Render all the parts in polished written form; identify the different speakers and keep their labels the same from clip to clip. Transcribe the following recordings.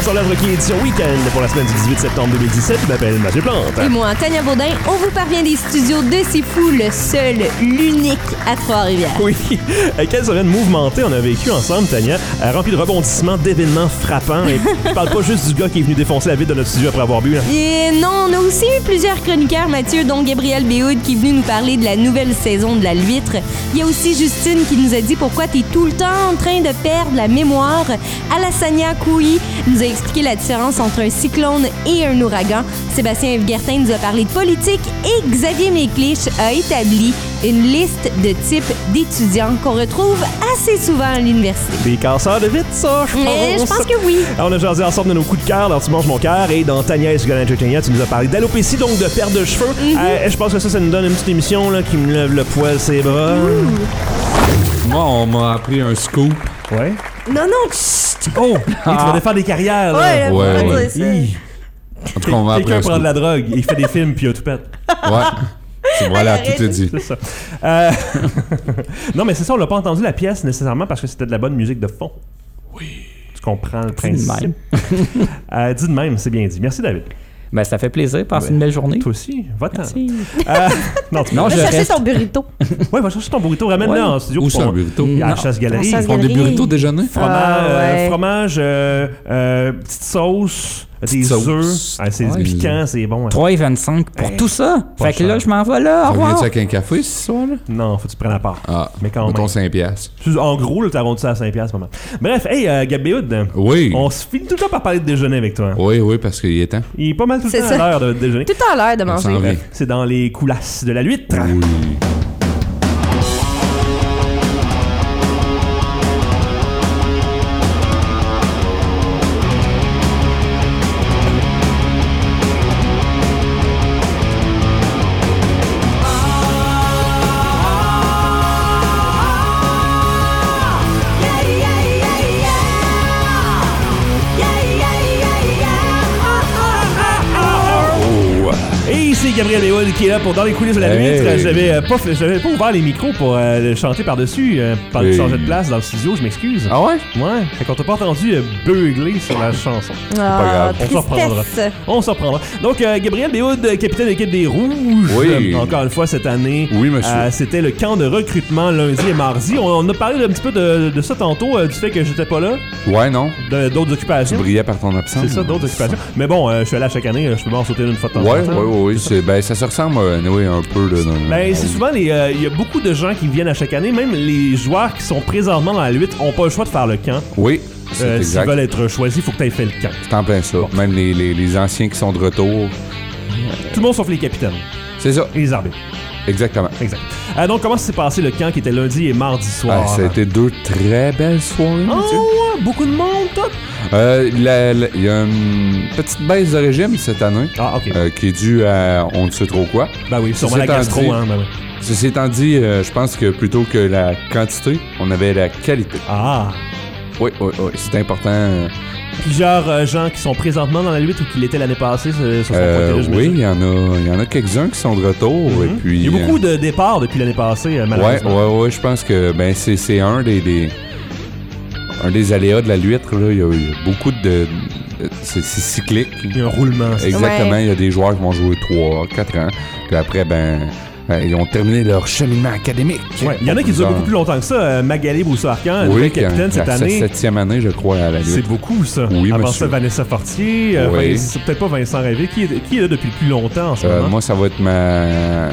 Speaker 1: podcast sur l'œuvre qui est édition week-end pour la semaine du 18 septembre 2017. Je m'appelle Mathieu Plante.
Speaker 2: Et moi, Tania Baudin, on vous parvient des studios de C'est Fou, le seul, l'unique à Trois-Rivières.
Speaker 1: Oui, quelle semaine mouvementée on a vécu ensemble, Tania, remplie de rebondissements, d'événements frappants. Et je parle pas juste du gars qui est venu défoncer la vitre de notre studio après avoir bu. Là.
Speaker 2: Et non, on a aussi eu plusieurs chroniqueurs, Mathieu, dont Gabriel Béhoud qui est venu nous parler de la nouvelle saison de La L'Huître. Il y a aussi Justine qui nous a dit pourquoi t'es tout le temps en train de perdre la mémoire. Alassania Koui nous a expliqué la différence entre un cyclone et un ouragan. Sébastien Guertin nous a parlé de politique et Xavier Méclich a établi une liste de types d'étudiants qu'on retrouve assez souvent à l'université.
Speaker 1: Des casseurs de vitre, ça, je
Speaker 2: pense que oui.
Speaker 1: On a jasé ensemble de nos coups de cœur dans Tu manges mon cœur et dans Tania is Gonna Entertain You, tu nous as parlé d'alopécie, donc de perte de cheveux. Je pense que ça nous donne une petite émission là, qui me lève le poil ses bras.
Speaker 3: Moi, on m'a appris un scoop.
Speaker 1: Ouais.
Speaker 2: Non, chut.
Speaker 1: Oh! Tu vas défaire des carrières, là.
Speaker 3: Ouais. En tout cas, on m'a appris
Speaker 1: Quelqu'un
Speaker 3: un
Speaker 1: prend
Speaker 3: scoop.
Speaker 1: de la drogue, il fait des films puis il a tout pète.
Speaker 3: Ouais. Voilà, tout est dit.
Speaker 1: C'est ça. Non, mais c'est ça, on l'a pas entendu la pièce nécessairement parce que c'était de la bonne musique de fond.
Speaker 3: Oui.
Speaker 1: Tu comprends le principe. Dis de même, c'est bien dit. Merci, David.
Speaker 4: Ben, ça fait plaisir. Passe une belle journée.
Speaker 1: Toi aussi, va-t'en.
Speaker 4: Merci.
Speaker 1: Non,
Speaker 4: je
Speaker 2: chercher
Speaker 4: reste.
Speaker 2: ton burrito.
Speaker 1: Ouais, va chercher ton burrito, ramène-le en studio.
Speaker 3: Où ça, un burrito?
Speaker 1: Il y a la
Speaker 4: Non.
Speaker 1: chasse-galerie.
Speaker 2: La chasse-
Speaker 3: Ils font des burritos déjeuner?
Speaker 1: Fromage, petite sauce, des
Speaker 3: sauce.
Speaker 1: œufs. Ah, c'est
Speaker 4: Ouais.
Speaker 1: piquant, c'est bon.
Speaker 4: 3,25 pour tout ça.
Speaker 1: Pas
Speaker 4: Fait que là,
Speaker 1: cher.
Speaker 4: je m'en vais là. Au
Speaker 3: Ça
Speaker 4: revoir.
Speaker 3: vient-tu avec un café ce soir-là?
Speaker 1: Non, faut que tu prennes la part.
Speaker 3: Ah,
Speaker 1: Mais quand
Speaker 3: mettons
Speaker 1: même.
Speaker 3: 5 piastres.
Speaker 1: En gros, là, t'as rendu ça à 5$ maman. Bref, hey, Gab Béhoud,
Speaker 3: Oui.
Speaker 1: on se finit tout le temps par parler de déjeuner avec toi.
Speaker 3: Oui, parce qu'il est temps.
Speaker 1: Il est pas mal tout le
Speaker 2: C'est
Speaker 1: temps
Speaker 2: ça.
Speaker 1: à l'heure de déjeuner.
Speaker 2: Tout à l'heure de
Speaker 3: On s'en
Speaker 2: manger.
Speaker 3: vient.
Speaker 1: C'est dans les coulasses de la L'Huître.
Speaker 3: Oui.
Speaker 1: Et c'est Gabriel Béhoud qui est là pour Dans les coulisses de la
Speaker 3: Hey.
Speaker 1: L'Huître. J'avais pas ouvert les micros pour chanter par-dessus, par
Speaker 3: Hey.
Speaker 1: changer de place dans le studio, je m'excuse.
Speaker 3: Ah ouais?
Speaker 1: Ouais, fait qu'on t'a pas entendu beugler sur la chanson.
Speaker 2: Ah,
Speaker 3: grave.
Speaker 1: On s'en reprendra.
Speaker 2: tristesse.
Speaker 1: On s'en reprendra. Donc, Gabriel Béhoud, capitaine de l'équipe des Rouges.
Speaker 3: Oui.
Speaker 1: Encore une fois cette année.
Speaker 3: Oui, monsieur.
Speaker 1: C'était le camp de recrutement lundi et mardi. On a parlé un petit peu de ça tantôt, du fait que j'étais pas là,
Speaker 3: Ouais, non?
Speaker 1: d'autres
Speaker 3: Tu
Speaker 1: occupations.
Speaker 3: brillais par ton absence.
Speaker 1: C'est ça, d'autres occupations. Mais bon, je suis allé à chaque année, je peux m'en sauter une fois de temps en
Speaker 3: Ouais,
Speaker 1: temps.
Speaker 3: oui. Ça se ressemble anyway, un peu. Là,
Speaker 1: Ben, c'est souvent il y a beaucoup de gens qui viennent à chaque année, même les joueurs qui sont présentement dans la lutte ont pas le choix de faire le camp.
Speaker 3: Oui, c'est
Speaker 1: S'ils
Speaker 3: exact.
Speaker 1: veulent être choisis, il faut que tu aies fait le camp.
Speaker 3: C'est en plein ça. Même les anciens qui sont de retour.
Speaker 1: Tout le monde sauf les capitaines
Speaker 3: C'est ça,
Speaker 1: et les arbitres.
Speaker 3: exactement.
Speaker 1: Exact. Donc, comment s'est passé le camp qui était lundi et mardi soir?
Speaker 3: Ça a été 2 très belles soirées.
Speaker 1: Oh,
Speaker 3: Mathieu.
Speaker 1: ouais, beaucoup de monde, tout.
Speaker 3: Il y a une petite baisse de régime cette année
Speaker 1: Ah, ok.
Speaker 3: qui est due à on ne sait trop quoi.
Speaker 1: Ben oui, sûrement la
Speaker 3: Ceci étant
Speaker 1: gastro,
Speaker 3: dit-
Speaker 1: hein. Ben oui.
Speaker 3: Ceci étant dit, je pense que plutôt que la quantité, on avait la qualité.
Speaker 1: Ah.
Speaker 3: Oui, c'est important.
Speaker 1: Plusieurs gens qui sont présentement dans la lutte ou qui l'étaient l'année passée se sont pointés là,
Speaker 3: Oui,
Speaker 1: j'imagine.
Speaker 3: il y en a quelques-uns qui sont de retour. Et puis,
Speaker 1: Il y a beaucoup de départs depuis l'année passée, malheureusement.
Speaker 3: Ouais, je pense que c'est un des aléas de la L'Huître. Là. Il y a beaucoup de c'est cyclique.
Speaker 1: Il y a un roulement. c'est ça.
Speaker 3: Exactement,
Speaker 2: Ouais.
Speaker 3: il y a des joueurs qui vont jouer 3-4 ans. Puis après, ils ont terminé leur cheminement académique.
Speaker 1: Ouais, il y en a qui durent beaucoup plus longtemps que ça. Magali Broussard-Arcan, le capitaine cette année.
Speaker 3: C'est sa 7e année, je crois, à la
Speaker 1: C'est
Speaker 3: Lutte.
Speaker 1: beaucoup, ça.
Speaker 3: Oui,
Speaker 1: Avant
Speaker 3: monsieur.
Speaker 1: ça, Vanessa Fortier.
Speaker 3: Oui.
Speaker 1: C'est peut-être pas Vincent Rêvé. Qui est là depuis le plus longtemps en ce moment?
Speaker 3: Moi, ça va être ma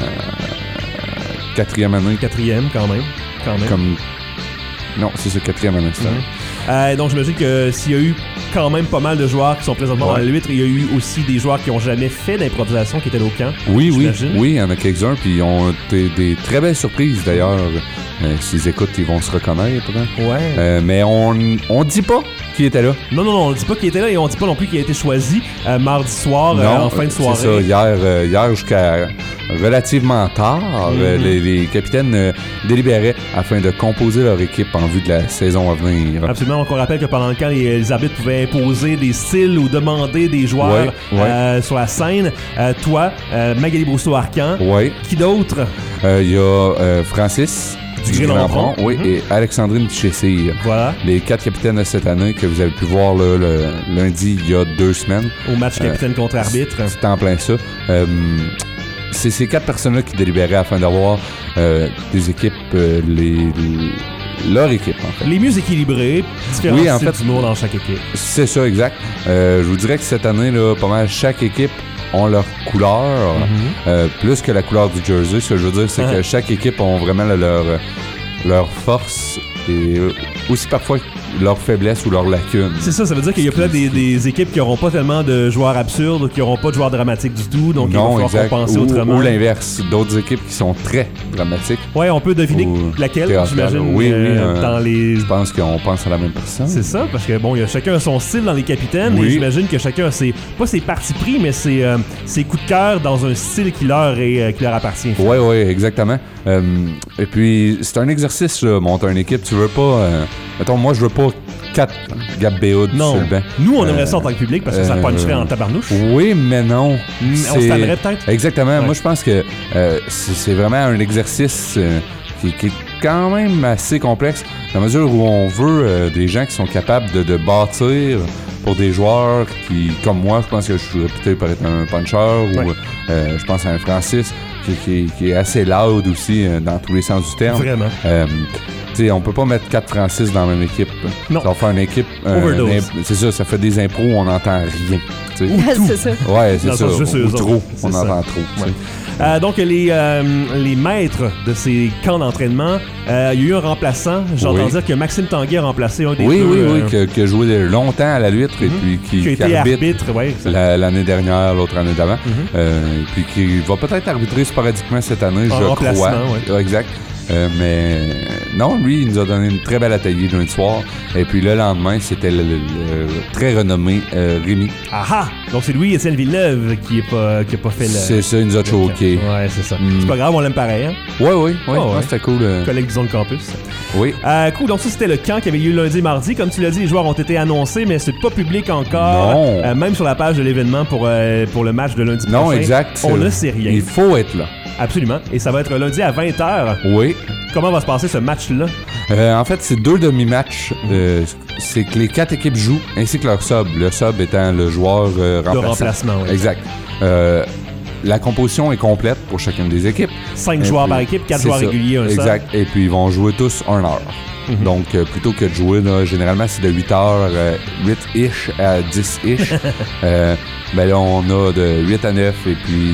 Speaker 3: 4e année.
Speaker 1: 4e, quand même.
Speaker 3: Comme... Non, c'est ça, 4e année. C'est ça.
Speaker 1: Donc, j'imagine que s'il y a eu quand même pas mal de joueurs qui sont présentement dans la lutte, il y a eu aussi des joueurs qui n'ont jamais fait d'improvisation qui étaient là au camp.
Speaker 3: Oui,
Speaker 1: j'imagine.
Speaker 3: il y en a quelques-uns, puis ils ont été des très belles surprises d'ailleurs. S'ils écoutent, ils vont se reconnaître. Hein.
Speaker 1: Ouais.
Speaker 3: Mais on dit pas qui était là.
Speaker 1: Non, on dit pas qu'il était là et on dit pas non plus qu'il a été choisi mardi soir en fin de soirée.
Speaker 3: C'est ça, hier jusqu'à relativement tard, les capitaines délibéraient afin de composer leur équipe en vue de la saison à venir.
Speaker 1: Absolument. Donc, on rappelle que pendant le camp, les arbitres pouvaient imposer des styles ou demander des joueurs sur la scène. Toi, Magali Brousseau-Arcan.
Speaker 3: Oui.
Speaker 1: Qui d'autre?
Speaker 3: Il y a Francis
Speaker 1: Du Green-Lampron.
Speaker 3: Oui, et Alexandrine Chessire.
Speaker 1: Voilà.
Speaker 3: Les 4 capitaines de cette année que vous avez pu voir là, le lundi il y a 2 semaines.
Speaker 1: Au match capitaine contre arbitre.
Speaker 3: C'est en plein ça. C'est ces 4 personnes-là qui délibéraient afin d'avoir des équipes, leur équipe, en fait.
Speaker 1: Les mieux équilibrés, différents styles d'humour dans chaque équipe.
Speaker 3: C'est ça, exact. Je vous dirais que cette année, là, pas mal chaque équipe ont leur couleur, plus que la couleur du jersey. Ce que je veux dire, c'est que chaque équipe ont vraiment leur force et aussi parfois leur faiblesse ou leur lacune.
Speaker 1: C'est ça veut dire qu'il y a peut-être des équipes qui n'auront pas tellement de joueurs absurdes, qui n'auront pas de joueurs dramatiques du tout, donc il va falloir compenser autrement.
Speaker 3: Ou l'inverse, d'autres équipes qui sont très dramatiques.
Speaker 1: Ouais, on peut deviner laquelle, j'imagine, dans les...
Speaker 3: Je pense qu'on pense à la même personne.
Speaker 1: C'est ça, parce que bon, il y a chacun son style dans les capitaines, et j'imagine que chacun a pas ses partis pris, mais ses coups de cœur dans un style qui leur appartient.
Speaker 3: Oui, exactement. Et puis, c'est un exercice, là, monter une équipe, tu veux pas... mettons, moi, je veux pas 4 Gab Béhoud sur le banc.
Speaker 1: Nous, on aimerait ça en tant que public parce que ça puncherait en tabarnouche.
Speaker 3: Oui, mais non.
Speaker 1: On se tannerait peut-être.
Speaker 3: Exactement. Ouais. Moi, je pense que c'est vraiment un exercice qui est quand même assez complexe dans la mesure où on veut des gens qui sont capables de bâtir pour des joueurs qui, comme moi, je pense que je suis réputé pour être un puncher ou je pense à un Francis qui est assez loud aussi dans tous les sens du terme.
Speaker 1: Vraiment.
Speaker 3: On peut pas mettre 4 Francis dans la même équipe. Non. Ça va faire une équipe... c'est ça fait des impros où on n'entend rien.
Speaker 2: C'est ça.
Speaker 3: Ouais, c'est ça. Ou trop. On entend trop.
Speaker 1: Ouais. Donc, les maîtres de ces camps d'entraînement, il y a eu un remplaçant. J'entends dire que Maxime Tanguay a remplacé un des deux.
Speaker 3: Oui, qui a joué longtemps à la lutte et puis qui
Speaker 1: a été arbitre
Speaker 3: l'année dernière, l'autre année d'avant. Puis qui va peut-être arbitrer sporadiquement cette année, je crois. Ouais. Exact. Mais non, lui, il nous a donné une très belle atelier lundi soir. Et puis le lendemain, c'était le très renommé Rémi.
Speaker 1: Ah! Donc c'est Louis-Étienne Villeneuve qui a pas fait le...
Speaker 3: C'est ça, il nous a choqué.
Speaker 1: Ouais, c'est ça. C'est pas grave, on l'aime pareil, hein?
Speaker 3: Oui. C'était cool.
Speaker 1: Collègue du Zone Campus.
Speaker 3: Oui.
Speaker 1: Cool, donc ça, c'était le camp qui avait lieu lundi et mardi. Comme tu l'as dit, les joueurs ont été annoncés, mais c'est pas public encore.
Speaker 3: Non.
Speaker 1: Même sur la page de l'événement pour le match de lundi prochain.
Speaker 3: Non, exact.
Speaker 1: On ne sait rien.
Speaker 3: Il faut être là.
Speaker 1: Absolument. Et ça va être lundi à 20h.
Speaker 3: Oui.
Speaker 1: Comment va se passer ce match-là?
Speaker 3: En fait, c'est 2 demi-matchs. C'est que les 4 équipes jouent, ainsi que leur sub. Le sub étant le joueur remplaçant.
Speaker 1: Le remplacement, oui.
Speaker 3: Exact. La composition est complète pour chacune des équipes.
Speaker 1: 5 joueurs par équipe, 4 joueurs réguliers, un sub.
Speaker 3: Exact. Et puis, ils vont jouer tous 1 heure. Donc, plutôt que de jouer, là, généralement, c'est de 8h, 8-ish à 10-ish. Ben là, on a de 8 à 9 et puis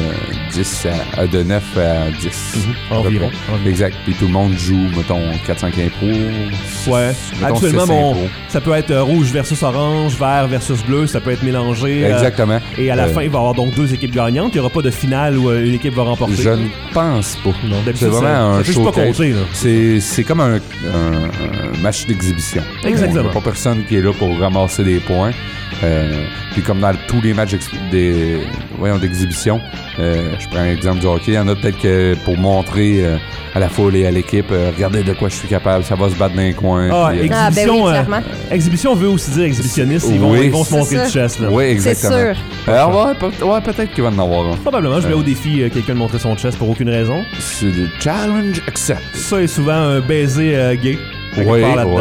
Speaker 3: de 9 à 10.
Speaker 1: Environ.
Speaker 3: Exact. Puis tout le monde joue, mettons, 4-5 impros.
Speaker 1: Ouais. Actuellement, ça peut être rouge versus orange, vert versus bleu, ça peut être mélangé.
Speaker 3: Exactement.
Speaker 1: Et à la fin, il va y avoir donc 2 équipes gagnantes. Il n'y aura pas de finale où une équipe va remporter.
Speaker 3: Je ne pense pas.
Speaker 1: Non,
Speaker 3: c'est vraiment un showcase. C'est comme un match d'exhibition.
Speaker 1: Exactement.
Speaker 3: Il n'y a pas personne qui est là pour ramasser des points. Puis comme dans tous les matchs d'exhibition, je prends l'exemple du hockey, il y en a peut-être que pour montrer à la foule et à l'équipe, regardez de quoi je suis capable, ça va se battre dans les coins.
Speaker 1: Exhibition veut aussi dire exhibitionniste, ils vont se montrer de chest. Là.
Speaker 3: Oui, exactement.
Speaker 2: C'est sûr.
Speaker 3: Peut-être qu'il va en avoir un.
Speaker 1: Probablement, je mets au défi quelqu'un de montrer son chest pour aucune raison.
Speaker 3: C'est le challenge accept.
Speaker 1: Ça est souvent un baiser gay.
Speaker 3: Oui,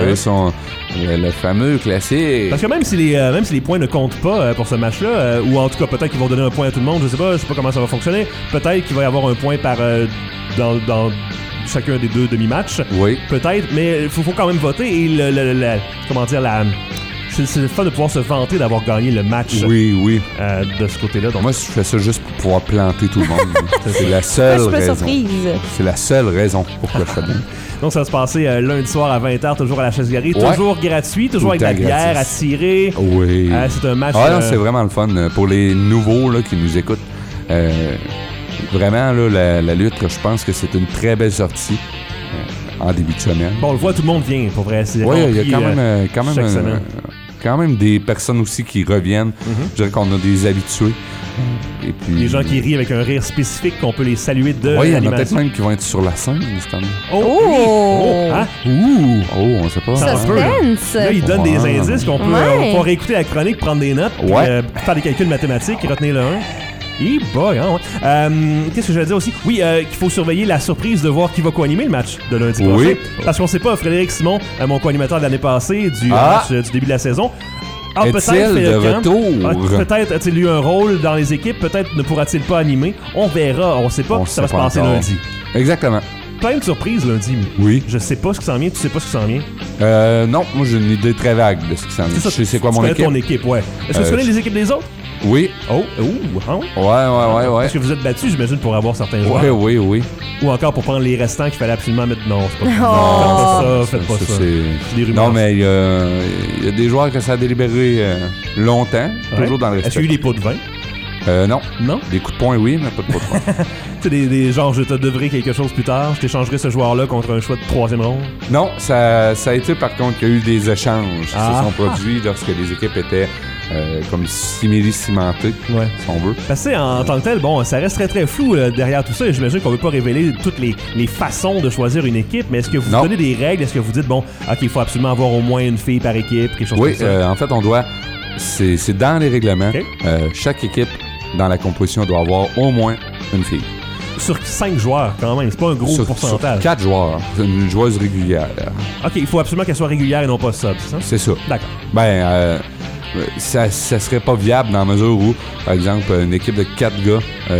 Speaker 3: le fameux classique.
Speaker 1: Parce que même si les points ne comptent pas pour ce match-là, ou en tout cas peut-être qu'ils vont donner un point à tout le monde, je sais pas comment ça va fonctionner. Peut-être qu'il va y avoir un point par dans chacun des 2 demi-matchs. Oui. Peut-être, mais il faut quand même voter et c'est le fun de pouvoir se vanter d'avoir gagné le match.
Speaker 3: Oui.
Speaker 1: De ce côté-là. Donc.
Speaker 3: Moi, je fais ça juste pour pouvoir planter tout le monde. C'est la seule raison. C'est la seule raison pourquoi je fais bien.
Speaker 1: Donc, ça va se passer lundi soir à 20h, toujours à la Chaise Garée. Toujours gratuit, toujours avec de la bière à tirer.
Speaker 3: Oui.
Speaker 1: C'est un match...
Speaker 3: non, c'est vraiment le fun. Pour les nouveaux là, qui nous écoutent, vraiment, là, la lutte, je pense que c'est une très belle sortie en début de semaine.
Speaker 1: Bon, on le voit, tout le monde vient, pour vrai.
Speaker 3: Oui, il y a quand même des personnes aussi qui reviennent. Je dirais qu'on a des habitués. Et puis,
Speaker 1: des gens qui rient avec un rire spécifique qu'on peut les saluer de l'animation.
Speaker 3: Oui, il y en a peut-être même qui vont être sur la scène cette année.
Speaker 1: On
Speaker 3: sait pas.
Speaker 2: Suspense!
Speaker 1: Là, ils donnent des indices qu'on peut réécouter la chronique, prendre des notes, puis faire des calculs mathématiques et retenir le 1. boy, hein, ouais. Qu'est-ce que je vais dire aussi? Oui, qu'il faut surveiller la surprise de voir qui va co-animer le match de lundi prochain. Parce qu'on sait pas, Frédéric Simon, mon co-animateur de l'année passée, du match du début de la saison,
Speaker 3: est-il de retour?
Speaker 1: Peut-être a-t-il eu un rôle dans les équipes, peut-être ne pourra-t-il pas animer. On verra, on sait pas, ça va se passer lundi.
Speaker 3: Exactement.
Speaker 1: Plein de surprises lundi.
Speaker 3: Oui.
Speaker 1: Je sais pas ce qui s'en vient, tu sais pas ce qui s'en vient?
Speaker 3: Non, moi j'ai une idée très vague de ce qui s'en vient.
Speaker 1: C'est ça,
Speaker 3: c'est quoi mon équipe?
Speaker 1: Ton équipe, ouais. Est-ce que tu connais les équipes des autres?
Speaker 3: Oui.
Speaker 1: Oh,
Speaker 3: hein? Ouais.
Speaker 1: Parce que vous êtes battus, j'imagine, pour avoir certains joueurs.
Speaker 3: Oui.
Speaker 1: Ou encore pour prendre les restants qu'il fallait absolument mettre. Non, c'est pas ça.
Speaker 3: Non,
Speaker 1: faites pas ça.
Speaker 3: C'est
Speaker 1: des rumeurs.
Speaker 3: Non, mais il y a des joueurs que ça a délibéré longtemps, toujours dans le respect.
Speaker 1: Est-ce qu'il y a eu des pots de vin?
Speaker 3: Non.
Speaker 1: Non?
Speaker 3: Des coups de poing, oui, mais pas de pots de poing.
Speaker 1: Tu sais, des genre, je te devrais quelque chose plus tard, je t'échangerai ce joueur-là contre un choix de 3e ronde?
Speaker 3: Non, ça a été par contre qu'il y a eu des échanges qui se sont produits lorsque les équipes étaient comme simili-cimentées, si on veut.
Speaker 1: Parce que en tant que tel, bon, ça reste très très flou derrière tout ça, et j'imagine qu'on ne veut pas révéler toutes les façons de choisir une équipe, mais est-ce que vous donnez des règles? Est-ce que vous dites, bon, OK, il faut absolument avoir au moins une fille par équipe, quelque chose comme ça? Oui,
Speaker 3: en fait, on doit... C'est dans les règlements. Okay. Chaque équipe dans la composition doit avoir au moins une fille.
Speaker 1: Sur 5 joueurs, quand même. C'est pas un gros pourcentage.
Speaker 3: Sur 4 joueurs. Une joueuse régulière.
Speaker 1: OK, il faut absolument qu'elle soit régulière et non pas sub, c'est ça?
Speaker 3: C'est ça.
Speaker 1: D'accord.
Speaker 3: Ça serait pas viable dans la mesure où, par exemple, une équipe de 4 gars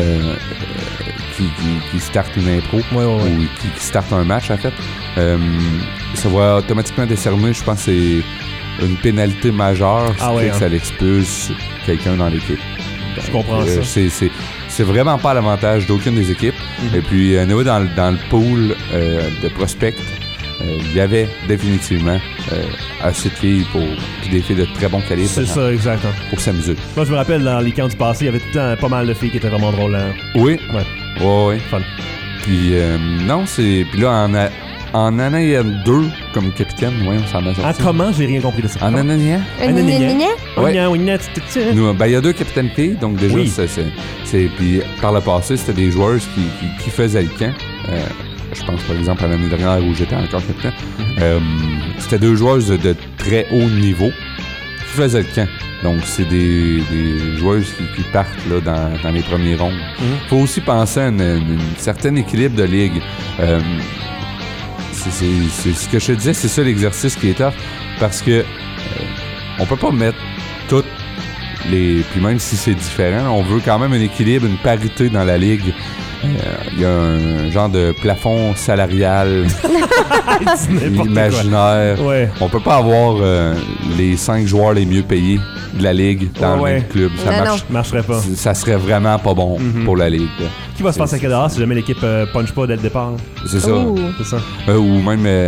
Speaker 3: qui starte une impro ou qui starte un match, en fait, ça va automatiquement décerner, je pense, c'est une pénalité majeure que ça l'expulse quelqu'un dans l'équipe.
Speaker 1: Je comprends ça.
Speaker 3: C'est vraiment pas à l'avantage d'aucune des équipes. Et puis, dans le pool de prospects, il y avait définitivement assez de filles puis des filles de très bon calibre.
Speaker 1: C'est ça, exactement.
Speaker 3: Pour s'amuser.
Speaker 1: Moi, je me rappelle, dans les camps du passé, il y avait tout le temps pas mal de filles qui étaient vraiment drôles. Hein?
Speaker 3: Oui.
Speaker 1: Ouais.
Speaker 3: Fun. Puis, Puis là, en Anaïen 2, comme capitaine, on s'en a sorti.
Speaker 1: Ah, comment? J'ai rien compris de ça.
Speaker 3: En Anaïen?
Speaker 1: Oui.
Speaker 3: Il y a 2 capitaines filles, donc déjà, puis par le passé, c'était des joueuses qui faisaient le camp. Je pense, par exemple, à l'année dernière où j'étais encore capitaine. C'était 2 joueuses de très haut niveau qui faisaient le camp. Donc, c'est des joueuses qui partent là, dans les premiers rondes. Faut aussi penser à un certain équilibre de ligue. C'est ce que je te disais, c'est ça l'exercice qui est tough, parce que on peut pas mettre toutes les... Puis même si c'est différent, on veut quand même un équilibre, une parité dans la ligue. Il y a un genre de plafond salarial imaginaire.
Speaker 1: Ouais.
Speaker 3: On peut pas avoir les 5 joueurs les mieux payés de la ligue dans le même club. Ça
Speaker 1: marcherait pas.
Speaker 3: Ça serait vraiment pas bon pour la ligue.
Speaker 1: Qui va se passer à Cadara si jamais l'équipe punch pas dès le départ?
Speaker 3: C'est ça.
Speaker 1: C'est ça.
Speaker 3: Ou même,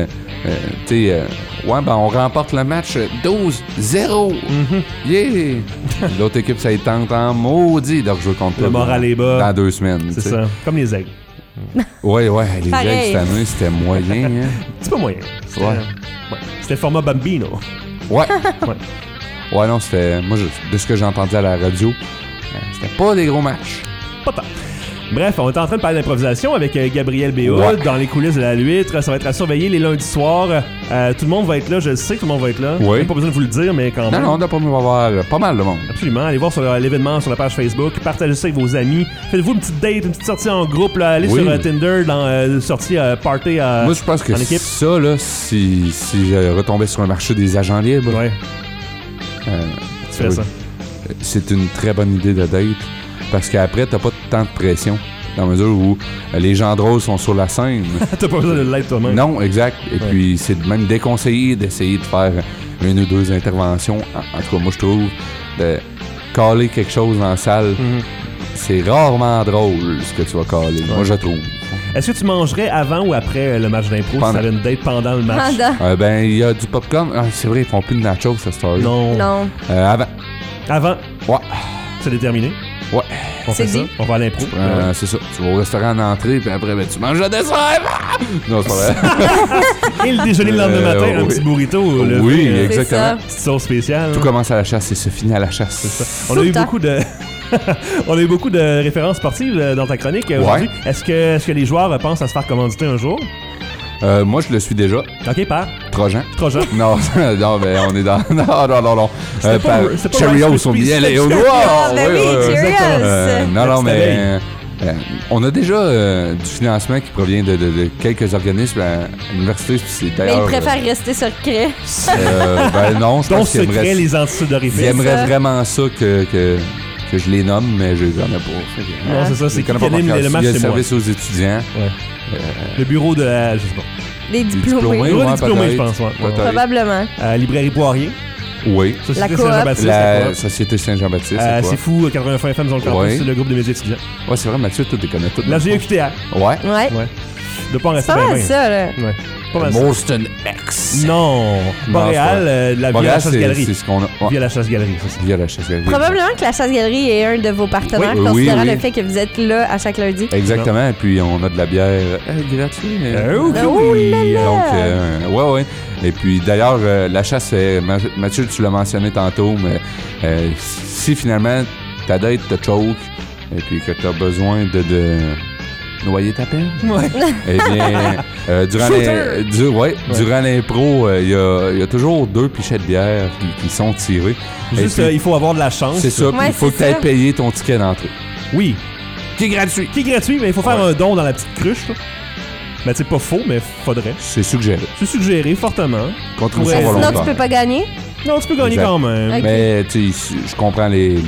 Speaker 3: on remporte le match 12-0. Yeah! L'autre équipe, ça y tente en maudit. Donc, je veux contre
Speaker 1: le moral est bas.
Speaker 3: Dans 2 semaines.
Speaker 1: C'est ça. Comme les aigles.
Speaker 3: Ouais, les aigles cette année, c'était moyen. Hein?
Speaker 1: C'est pas moyen. C'était le format Bambino.
Speaker 3: Ouais, non, c'était... Moi, de ce que j'ai entendu à la radio, c'était pas des gros matchs.
Speaker 1: Pas tant. Bref, on est en train de parler d'improvisation avec Gabriel Béhoud dans les coulisses de la L'Huître. Ça va être à surveiller les lundis soirs. Tout le monde va être là. Je sais que tout le monde va être là.
Speaker 3: Oui.
Speaker 1: Pas besoin de vous le dire, mais quand même.
Speaker 3: Non, d'après moi, on va avoir pas mal de monde.
Speaker 1: Absolument. Allez voir sur l'événement sur la page Facebook. Partagez ça avec vos amis. Faites-vous une petite date, une petite sortie en groupe. Là. Allez sur Tinder dans sortie party
Speaker 3: moi, je pense que
Speaker 1: en équipe.
Speaker 3: Ça, là, si je retombais sur un marché des agents libres...
Speaker 1: tu fais ça.
Speaker 3: C'est une très bonne idée de date. Parce qu'après, t'as pas tant de pression. Dans la mesure où les gens drôles sont sur la scène.
Speaker 1: T'as pas besoin de l'être toi-même.
Speaker 3: Non, exact. Et puis, c'est même déconseillé d'essayer de faire 1 ou 2 interventions. En tout cas, moi, je trouve, de caler quelque chose dans la salle, c'est rarement drôle ce que tu vas caler. Moi, je trouve.
Speaker 1: Est-ce que tu mangerais avant ou après le match d'impro si t'avais une date pendant le match?
Speaker 3: Il y a du popcorn. C'est vrai, ils font plus de nachos, cette story.
Speaker 1: Non. Avant?
Speaker 3: Ouais.
Speaker 1: C'est déterminé?
Speaker 3: Ouais.
Speaker 1: On fait ça. On va à l'impro.
Speaker 3: C'est ça. Tu vas au restaurant en entrée, puis après, tu manges le dessert. Non, c'est pas vrai.
Speaker 1: Et le déjeuner le lendemain matin, un petit burrito.
Speaker 3: Oui, exactement.
Speaker 1: Petite sauce spéciale.
Speaker 3: Tout commence à la chasse et se finit à la chasse.
Speaker 1: C'est ça. On a eu beaucoup de... On a eu beaucoup de références sportives dans ta chronique aujourd'hui. Est-ce que les joueurs pensent à se faire commanditer un jour?
Speaker 3: Moi, je le suis déjà.
Speaker 1: OK, par
Speaker 3: Trojan.
Speaker 1: Trojan.
Speaker 3: Non, non, mais on est dans... Non.
Speaker 1: C'est pas
Speaker 3: Cheerios au miel et au noir.
Speaker 2: Ben oui, Cheerios.
Speaker 3: Non, mais... on a déjà du financement qui provient de quelques organismes à l'université. C'est
Speaker 2: Mais ils préfèrent rester secret.
Speaker 3: Ben non, je pense qu'ils
Speaker 1: secret les antisudorifiques.
Speaker 3: aimeraient vraiment ça que je les nomme, mais je les en ai pas.
Speaker 1: Non, c'est ça, c'est
Speaker 3: qui anime
Speaker 1: le match,
Speaker 3: il y a le
Speaker 1: c'est moi.
Speaker 3: service aux étudiants.
Speaker 1: Ouais. Le bureau de la... Je sais pas.
Speaker 2: Les diplômés.
Speaker 1: Le bureau des diplômés,
Speaker 3: peut-être.
Speaker 1: je pense. Ouais.
Speaker 3: Peut-être.
Speaker 2: Probablement.
Speaker 1: Librairie Poirier.
Speaker 3: Oui.
Speaker 1: Société
Speaker 2: La coop.
Speaker 1: Saint-Jean-Baptiste.
Speaker 3: La Société Saint-Jean-Baptiste, c'est quoi?
Speaker 1: C'est fou, 80 FM dans le campus,
Speaker 3: Ouais.
Speaker 1: c'est le groupe de médias étudiants.
Speaker 3: Ouais, c'est vrai, Mathieu, tu les connais tous.
Speaker 1: La GEQTA.
Speaker 3: Ouais.
Speaker 2: Ouais.
Speaker 1: Ouais. De pas en
Speaker 2: C'est
Speaker 1: rester
Speaker 2: pas
Speaker 1: bien
Speaker 2: mal
Speaker 1: bien.
Speaker 2: ça, là.
Speaker 1: Ouais. Pas mal ça.
Speaker 3: Morston X.
Speaker 1: Non. Montréal, la via la
Speaker 3: Montréal,
Speaker 1: chasse-galerie.
Speaker 3: c'est ce qu'on a. Ouais.
Speaker 1: Via la chasse-galerie, c'est ça.
Speaker 3: Via la chasse-galerie.
Speaker 2: Probablement que la chasse-galerie est un de vos partenaires,
Speaker 3: Oui,
Speaker 2: considérant
Speaker 3: oui.
Speaker 2: le fait que vous êtes là à chaque lundi.
Speaker 3: Exactement, et puis on a de la bière gratuite.
Speaker 1: Oh,
Speaker 2: Oh là là!
Speaker 3: Donc, ouais. Et puis d'ailleurs, la chasse, Mathieu, tu l'as mentionné tantôt, mais si finalement ta date te choke et puis que tu as besoin de noyer ta peine,
Speaker 1: Ouais.
Speaker 3: eh bien, durant l'impro, il y a toujours 2 pichets de bière qui sont tirés.
Speaker 1: Juste,
Speaker 3: Et puis,
Speaker 1: il faut avoir de la chance.
Speaker 3: c'est ça, puis
Speaker 2: Ouais,
Speaker 3: il faut
Speaker 2: c'est
Speaker 3: que tu aies
Speaker 2: ça.
Speaker 3: payé ton ticket d'entrée.
Speaker 1: Oui.
Speaker 3: Qui est gratuit.
Speaker 1: Qui est gratuit, mais il faut faire un don dans la petite cruche. Là. Ben, c'est pas faux, mais faudrait.
Speaker 3: C'est suggéré.
Speaker 1: C'est suggéré fortement.
Speaker 3: Contribution
Speaker 1: Ouais,
Speaker 2: Sinon,
Speaker 3: volontaire.
Speaker 2: tu peux pas gagner.
Speaker 1: Non, tu peux gagner
Speaker 3: Exact.
Speaker 1: quand même.
Speaker 2: Ok.
Speaker 3: Mais tu sais, je comprends les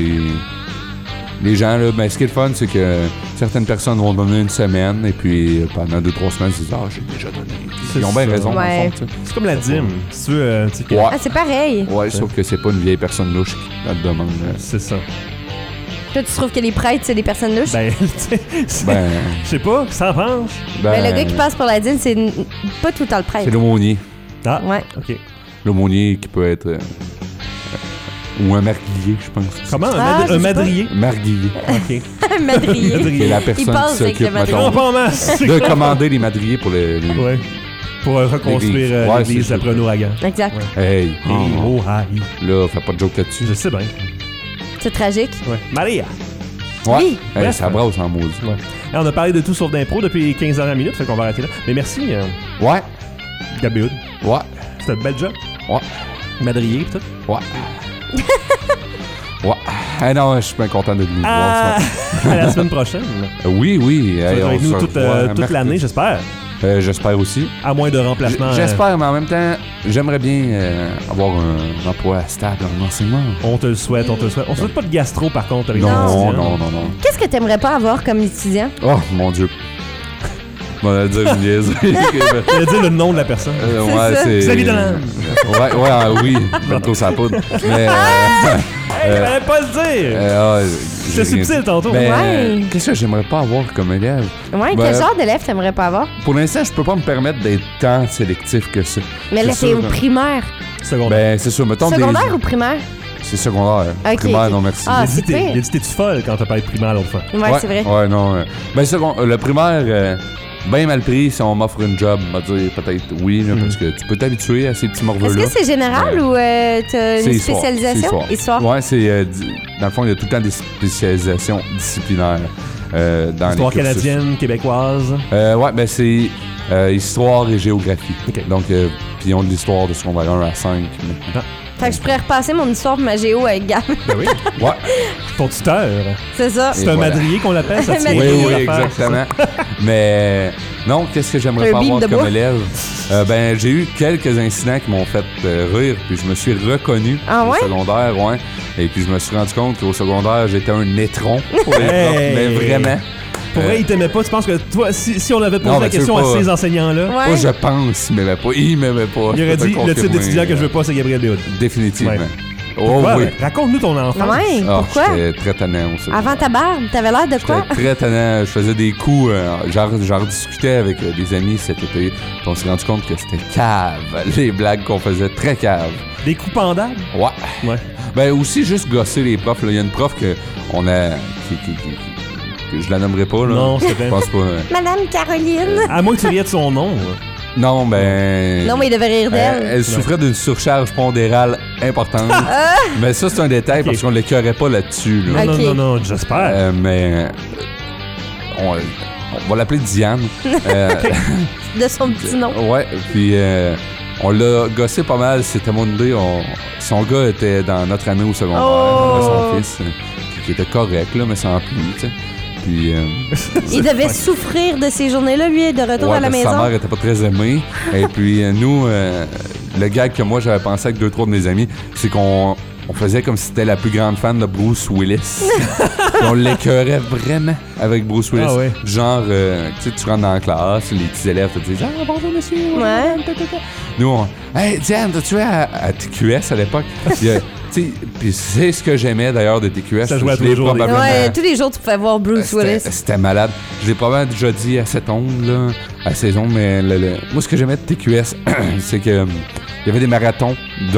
Speaker 3: gens là. Ben, ce qui est le fun, c'est que certaines personnes vont donner une semaine et puis pendant 2-3 semaines, ils disent j'ai déjà donné. Puis ils ont bien
Speaker 1: ça.
Speaker 3: raison. dans le
Speaker 2: Ouais.
Speaker 3: fond, tu sais.
Speaker 1: C'est comme la dîme. Si tu veux, tu sais, que-
Speaker 3: Ouais.
Speaker 2: Ah, c'est pareil.
Speaker 3: Ouais, sauf que c'est pas une vieille personne louche qui te demande.
Speaker 1: C'est ça.
Speaker 2: Toi, tu trouves que les prêtres, c'est des personnes louches?
Speaker 1: Ben, tu sais,
Speaker 3: Ben,
Speaker 1: je sais pas, ça en pense.
Speaker 2: Ben, le gars qui passe pour la dîne, c'est pas tout le temps le prêtre.
Speaker 3: c'est l'aumônier.
Speaker 1: Ah,
Speaker 2: Ouais.
Speaker 1: OK.
Speaker 3: L'aumônier qui peut être. Ou un marguillier, je pense.
Speaker 1: Comment?
Speaker 2: Ah, je
Speaker 1: Un
Speaker 2: sais
Speaker 1: madrier?
Speaker 3: Marguillier.
Speaker 1: OK.
Speaker 2: Un madrier.
Speaker 1: Madrier.
Speaker 3: C'est la
Speaker 2: Il
Speaker 3: personne
Speaker 2: passe
Speaker 3: qui
Speaker 2: avec
Speaker 3: s'occupe,
Speaker 2: le madrier.
Speaker 1: Non,
Speaker 3: mettons,
Speaker 1: pas en masse.
Speaker 3: de commander les madriers pour les...
Speaker 1: Ouais. Pour reconstruire
Speaker 3: L'église. Ouais,
Speaker 1: l'église
Speaker 3: c'est
Speaker 1: après un ouragan.
Speaker 2: Exact.
Speaker 3: Hey,
Speaker 1: Oh, hi.
Speaker 3: là, fais pas de joke là-dessus.
Speaker 1: Je sais bien.
Speaker 2: C'est tragique.
Speaker 1: Ouais. Maria.
Speaker 3: Ouais.
Speaker 2: Oui.
Speaker 3: Hey,
Speaker 1: Bref.
Speaker 3: ça brasse en maudit.
Speaker 1: Ouais. Et on a parlé de tout sauf d'impro depuis 15 dernières minutes, fait qu'on va arrêter là. Mais merci,
Speaker 3: Ouais.
Speaker 1: Gabéoud.
Speaker 3: Ouais.
Speaker 1: C'était un bel job.
Speaker 3: Ouais.
Speaker 1: Madrier et tout.
Speaker 3: Ouais. Ouais. Ah non, je suis bien content de venir
Speaker 1: À la semaine prochaine.
Speaker 3: Oui.
Speaker 1: Tu vas
Speaker 3: Hey,
Speaker 1: être
Speaker 3: on
Speaker 1: avec nous
Speaker 3: se
Speaker 1: toute
Speaker 3: revoit mercredi.
Speaker 1: l'année, j'espère.
Speaker 3: J'espère aussi.
Speaker 1: À moins de remplacement.
Speaker 3: J'espère, mais en même temps, j'aimerais bien avoir un emploi stable en enseignement.
Speaker 1: On te le souhaite, on te le souhaite. On se souhaite pas de gastro, par contre, avec
Speaker 3: Non,
Speaker 1: les étudiants.
Speaker 3: non.
Speaker 2: Qu'est-ce que t'aimerais pas avoir comme étudiant?
Speaker 3: Oh, mon Dieu. On va dire une niaiserie.
Speaker 1: Je vais dire le nom de la personne.
Speaker 3: Ouais,
Speaker 2: ça.
Speaker 3: c'est...
Speaker 1: Xavier Dolan.
Speaker 3: Oui. Bientôt ça poudre. Mais...
Speaker 1: Hey, il fallait pas le dire! C'était subtil tantôt.
Speaker 3: Mais
Speaker 2: Ouais.
Speaker 3: qu'est-ce que j'aimerais pas avoir comme élève?
Speaker 2: Ouais,
Speaker 3: Ben,
Speaker 2: quel genre d'élève t'aimerais pas avoir?
Speaker 3: Pour l'instant, je peux pas me permettre d'être tant sélectif que ça.
Speaker 2: Mais là,
Speaker 3: C'est
Speaker 2: t'es au
Speaker 3: sûr.
Speaker 2: primaire.
Speaker 1: Secondaire.
Speaker 3: Ben, c'est sûr. Mettons
Speaker 2: Secondaire ou primaire?
Speaker 3: C'est secondaire.
Speaker 2: Ok,
Speaker 3: Primaire,
Speaker 2: ok.
Speaker 3: non merci.
Speaker 2: Ah,
Speaker 1: il
Speaker 2: c'est pire.
Speaker 1: a dit t'es-tu folle quand t'as parlé de primaire l'autre fois?
Speaker 2: Ouais, c'est vrai.
Speaker 3: Ouais, non. Ben, le primaire, bien mal pris si on m'offre une job. On va dire peut-être oui, là, parce que tu peux t'habituer à ces petits
Speaker 2: Est-ce
Speaker 3: morveux-là.
Speaker 2: que c'est général ou t'as
Speaker 3: C'est
Speaker 2: une
Speaker 3: histoire,
Speaker 2: spécialisation?
Speaker 3: c'est histoire. Ouais, c'est... dans le fond, il y a tout le temps des spécialisations disciplinaires dans
Speaker 1: Histoire
Speaker 3: les cursus.
Speaker 1: canadienne, québécoise.
Speaker 3: Ouais, ben c'est histoire et géographie.
Speaker 1: Ok.
Speaker 3: Donc, puis ils ont de l'histoire de secondaire 1 à 5.
Speaker 2: Fait que je pourrais repasser mon histoire pour ma géo avec Gab.
Speaker 1: Ben oui.
Speaker 3: Ouais.
Speaker 1: Ton tuteur.
Speaker 2: C'est ça.
Speaker 1: C'est
Speaker 3: Et
Speaker 1: un
Speaker 3: voilà.
Speaker 1: madrier qu'on l'appelle, ça tient
Speaker 2: Oui,
Speaker 1: les
Speaker 3: Oui,
Speaker 1: affaires,
Speaker 3: exactement. Mais non, qu'est-ce que j'aimerais
Speaker 2: Un
Speaker 3: pas
Speaker 2: beam
Speaker 3: avoir
Speaker 2: de
Speaker 3: comme
Speaker 2: bois.
Speaker 3: élève? Ben, j'ai eu quelques incidents qui m'ont fait rire, puis je me suis reconnu
Speaker 2: Ah
Speaker 3: au
Speaker 2: ouais?
Speaker 3: secondaire, ouais. Et puis je me suis rendu compte qu'au secondaire, j'étais un étron pour les
Speaker 1: Hey!
Speaker 3: profs, mais vraiment.
Speaker 1: Pour vrai, il t'aimait pas. Tu penses que toi, si on avait posé
Speaker 3: Non,
Speaker 1: la
Speaker 3: ben, tu
Speaker 1: question
Speaker 3: veux
Speaker 1: à
Speaker 3: pas-
Speaker 1: ces enseignants-là,
Speaker 2: Ouais.
Speaker 3: Moi, je pense qu'il m'aimait pas. Il m'aimait pas.
Speaker 1: il
Speaker 3: Je
Speaker 1: aurait
Speaker 3: peux te
Speaker 1: dit le type
Speaker 3: confirmer,
Speaker 1: d'étudiant que je veux pas, c'est Gabriel Béhoud.
Speaker 3: Définitivement.
Speaker 1: Ouais.
Speaker 3: Oh
Speaker 1: Pourquoi?
Speaker 3: oui.
Speaker 1: Raconte-nous ton enfance.
Speaker 2: Ouais,
Speaker 3: Ah,
Speaker 2: pourquoi?
Speaker 3: j'étais très tannant aussi.
Speaker 2: Avant ta barbe, t'avais l'air de quoi?
Speaker 3: J'étais très tannant. Je faisais des coups. Genre discutais avec des amis cet été. Puis on s'est rendu compte que c'était cave. Les blagues qu'on faisait, très cave.
Speaker 1: Des coups pendables?
Speaker 3: Ouais.
Speaker 1: Ouais.
Speaker 3: Ben aussi juste gosser les profs. là. Il y a une prof que on a... que je la nommerai pas, là.
Speaker 1: Non, c'est
Speaker 3: Je
Speaker 1: vrai.
Speaker 3: pense pas.
Speaker 2: Madame Caroline.
Speaker 1: À moins que tu riais de son nom.
Speaker 3: Non, ben...
Speaker 2: Non, mais il devait rire d'elle.
Speaker 3: Elle souffrait d'une surcharge pondérale importante. Mais ça, c'est un détail parce qu'on l'écœurait pas là-dessus. Là.
Speaker 2: Ok.
Speaker 1: Non, j'espère.
Speaker 3: Mais on va l'appeler Diane.
Speaker 2: De son petit nom.
Speaker 3: Ouais, puis on l'a gossé pas mal, c'était mon idée. Son gars était dans notre année au secondaire, son fils, qui était correct, là, mais sans plus, tu sais. Puis,
Speaker 2: il devait souffrir de ces journées-là, lui, de retour à la maison.
Speaker 3: Sa mère était pas très aimée. Et puis, nous, le gag que moi, j'avais pensé avec 2-3 de mes amis, c'est qu'on faisait comme si c'était la plus grande fan de Bruce Willis. On l'écœurait vraiment avec Bruce Willis.
Speaker 1: Ah ouais.
Speaker 3: Genre, tu sais, tu rentres dans la classe, les petits élèves te disent « Ah, bonjour, monsieur! »
Speaker 2: Ouais.
Speaker 3: Nous, Hey, Diane, t'as-tu vu à TQS à l'époque? Puis c'est ce que j'aimais d'ailleurs de TQS.
Speaker 1: Ça jouait tous les jours.
Speaker 2: Ouais, tous les jours, tu pouvais voir Bruce Willis.
Speaker 3: C'était malade. Je l'ai probablement déjà dit à cette onde, là, à saison, mais moi, ce que j'aimais de TQS, c'est que il y avait des marathons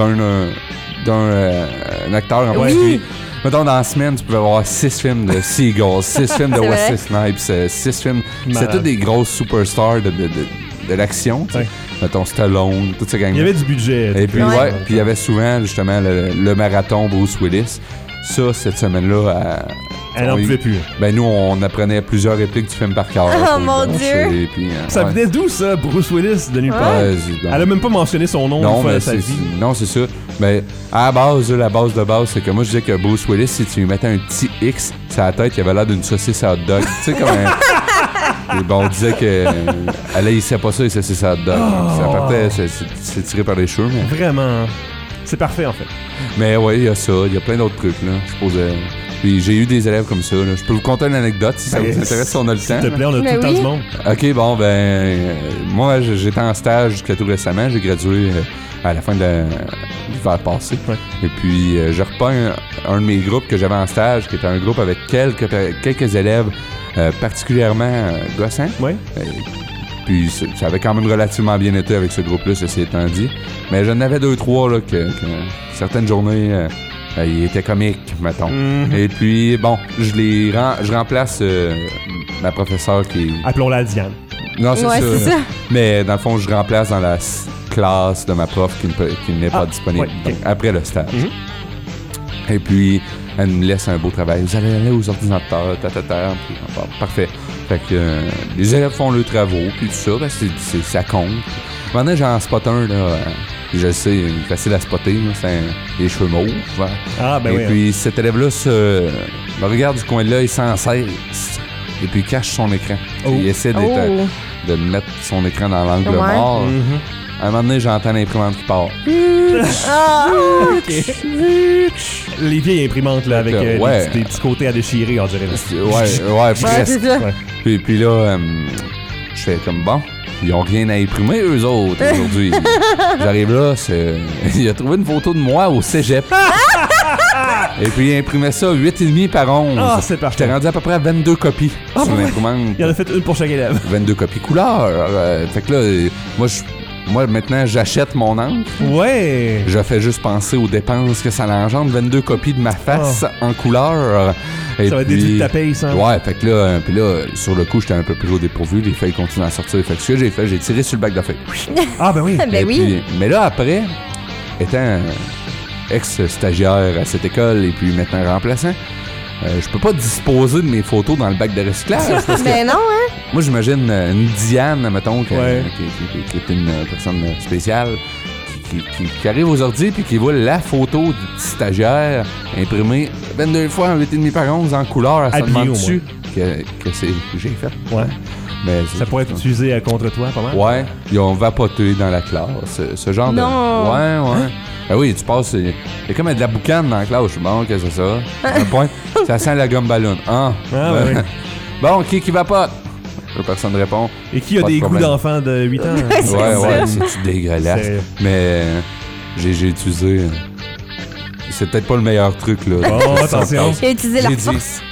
Speaker 3: d'un acteur en particulier. Mettons, dans la semaine, tu pouvais avoir 6 films de Seagull, 6 films de Wesley Snipes, 6 films. C'était tous des grosses superstars de l'action, tu sais. Mettons, Stallone, toute cette gang.
Speaker 1: Il y avait du budget.
Speaker 3: Et puis, puis il y avait souvent, justement, le marathon Bruce Willis. Ça, cette semaine-là,
Speaker 1: elle n'en pouvait plus.
Speaker 3: Ben, nous, on apprenait plusieurs répliques du film par cœur.
Speaker 2: Oh mon Dieu!
Speaker 3: Puis,
Speaker 1: ça venait d'où, ça, Bruce Willis, de nulle part? Elle a même pas mentionné son nom une fois de sa vie.
Speaker 3: Non, c'est ça. Mais à la base, la base de base, c'est que moi, je disais que Bruce Willis, si tu lui mettais un petit X sur la tête, il avait l'air d'une saucisse à hot dog. Tu sais, comme un... Et bon, on disait qu'elle haïssait pas ça, les saucisses à hot dog. Ça partait, c'est tiré par les cheveux. Mais...
Speaker 1: Vraiment. C'est parfait, en fait.
Speaker 3: Mais oui, il y a ça. Il y a plein d'autres trucs, là. Je suppose... Puis j'ai eu des élèves comme ça, là. Je peux vous conter une anecdote si ça vous intéresse, si on a le temps.
Speaker 1: S'il te plaît, on a tout le temps du monde.
Speaker 3: OK, bon, ben... moi, j'étais en stage jusqu'à tout récemment. J'ai gradué à la fin de l'hiver passé. Ouais. Et puis, je reprends un de mes groupes que j'avais en stage, qui était un groupe avec quelques élèves particulièrement gossants. Oui. Puis ça avait quand même relativement bien été avec ce groupe-là, ceci étant dit. Mais j'en avais 2-3 là, que certaines journées, il était comique, mettons. Mm-hmm. Et puis, bon, je remplace ma professeure qui...
Speaker 1: Appelons-la Diane.
Speaker 3: Non, c'est ça. Mais dans le fond, je remplace dans la classe de ma prof qui n'est pas disponible. Ouais, okay. Donc, après le stage. Mm-hmm. Et puis, elle me laisse un beau travail. Vous allez aller aux ordinateurs, puis, parfait. Fait que les élèves font leurs travaux, puis tout ça, ben ça compte. Maintenant, j'en spot un, là. Je le sais, il est facile à spotter, là, c'est les cheveux mauves. Ouais. Ah, ben oui. Et puis, cet élève-là me regarde du coin de l'œil sans cesse, et puis cache son écran. Il essaie de mettre son écran dans l'angle mort. Mm-hmm. À un moment donné, j'entends l'imprimante qui part.
Speaker 1: Les vieilles imprimantes, là, avec des petits côtés à déchirer, on dirait.
Speaker 3: Ouais, presque. Ouais. Puis là, je fais comme bon. Ils ont rien à imprimer, eux autres, aujourd'hui. J'arrive là, il a trouvé une photo de moi au cégep. Et puis, il imprimait ça 8,5 par 11. Ah, c'est parfait. J'étais rendu à peu près à 22 copies sur l'imprimante.
Speaker 1: Il en a fait une pour chaque élève.
Speaker 3: 22 copies couleur. Fait que là, moi, maintenant, j'achète mon encre.
Speaker 1: Ouais.
Speaker 3: Je fais juste penser aux dépenses que ça l'engendre. 22 copies de ma face en couleur.
Speaker 1: Et ça va être déduit de ta paye, ça.
Speaker 3: Ouais, fait que là, puis là, sur le coup, j'étais un peu plus au dépourvu. Les feuilles continuent à sortir. Fait que ce que j'ai fait, j'ai tiré sur le bac de feuilles.
Speaker 1: Ah, ben oui.
Speaker 2: Ben oui.
Speaker 3: Mais là, après, étant ex-stagiaire à cette école et puis maintenant remplaçant, je peux pas disposer de mes photos dans le bac de recyclage.
Speaker 2: Ben non, hein?
Speaker 3: Moi, j'imagine une Diane, mettons, qui est une personne spéciale, qui arrive aux ordi puis qui voit la photo du petit stagiaire imprimée 22 fois en 8,5 par 11 en couleur. Elle se demande dessus que j'ai fait. Ouais. Mais
Speaker 1: ça pourrait être utilisé contre toi, pas mal?
Speaker 3: Ouais. Ils ont vapoté dans la classe. Ce genre de... Ouais. Hein? Ben oui, tu passes... Il y a comme de la boucane dans la classe. Je suis bon, qu'est-ce que c'est ça? Un point. Ça sent la gomme ballon.
Speaker 1: Oui.
Speaker 3: Bon, qui vapote? Personne ne répond.
Speaker 1: Et qui a des goûts d'enfant de 8 ans?
Speaker 3: Ouais, c'est dégueulasse. Mais j'ai utilisé... C'est peut-être pas le meilleur truc, là.
Speaker 1: Oh, attention.
Speaker 2: J'ai utilisé la force.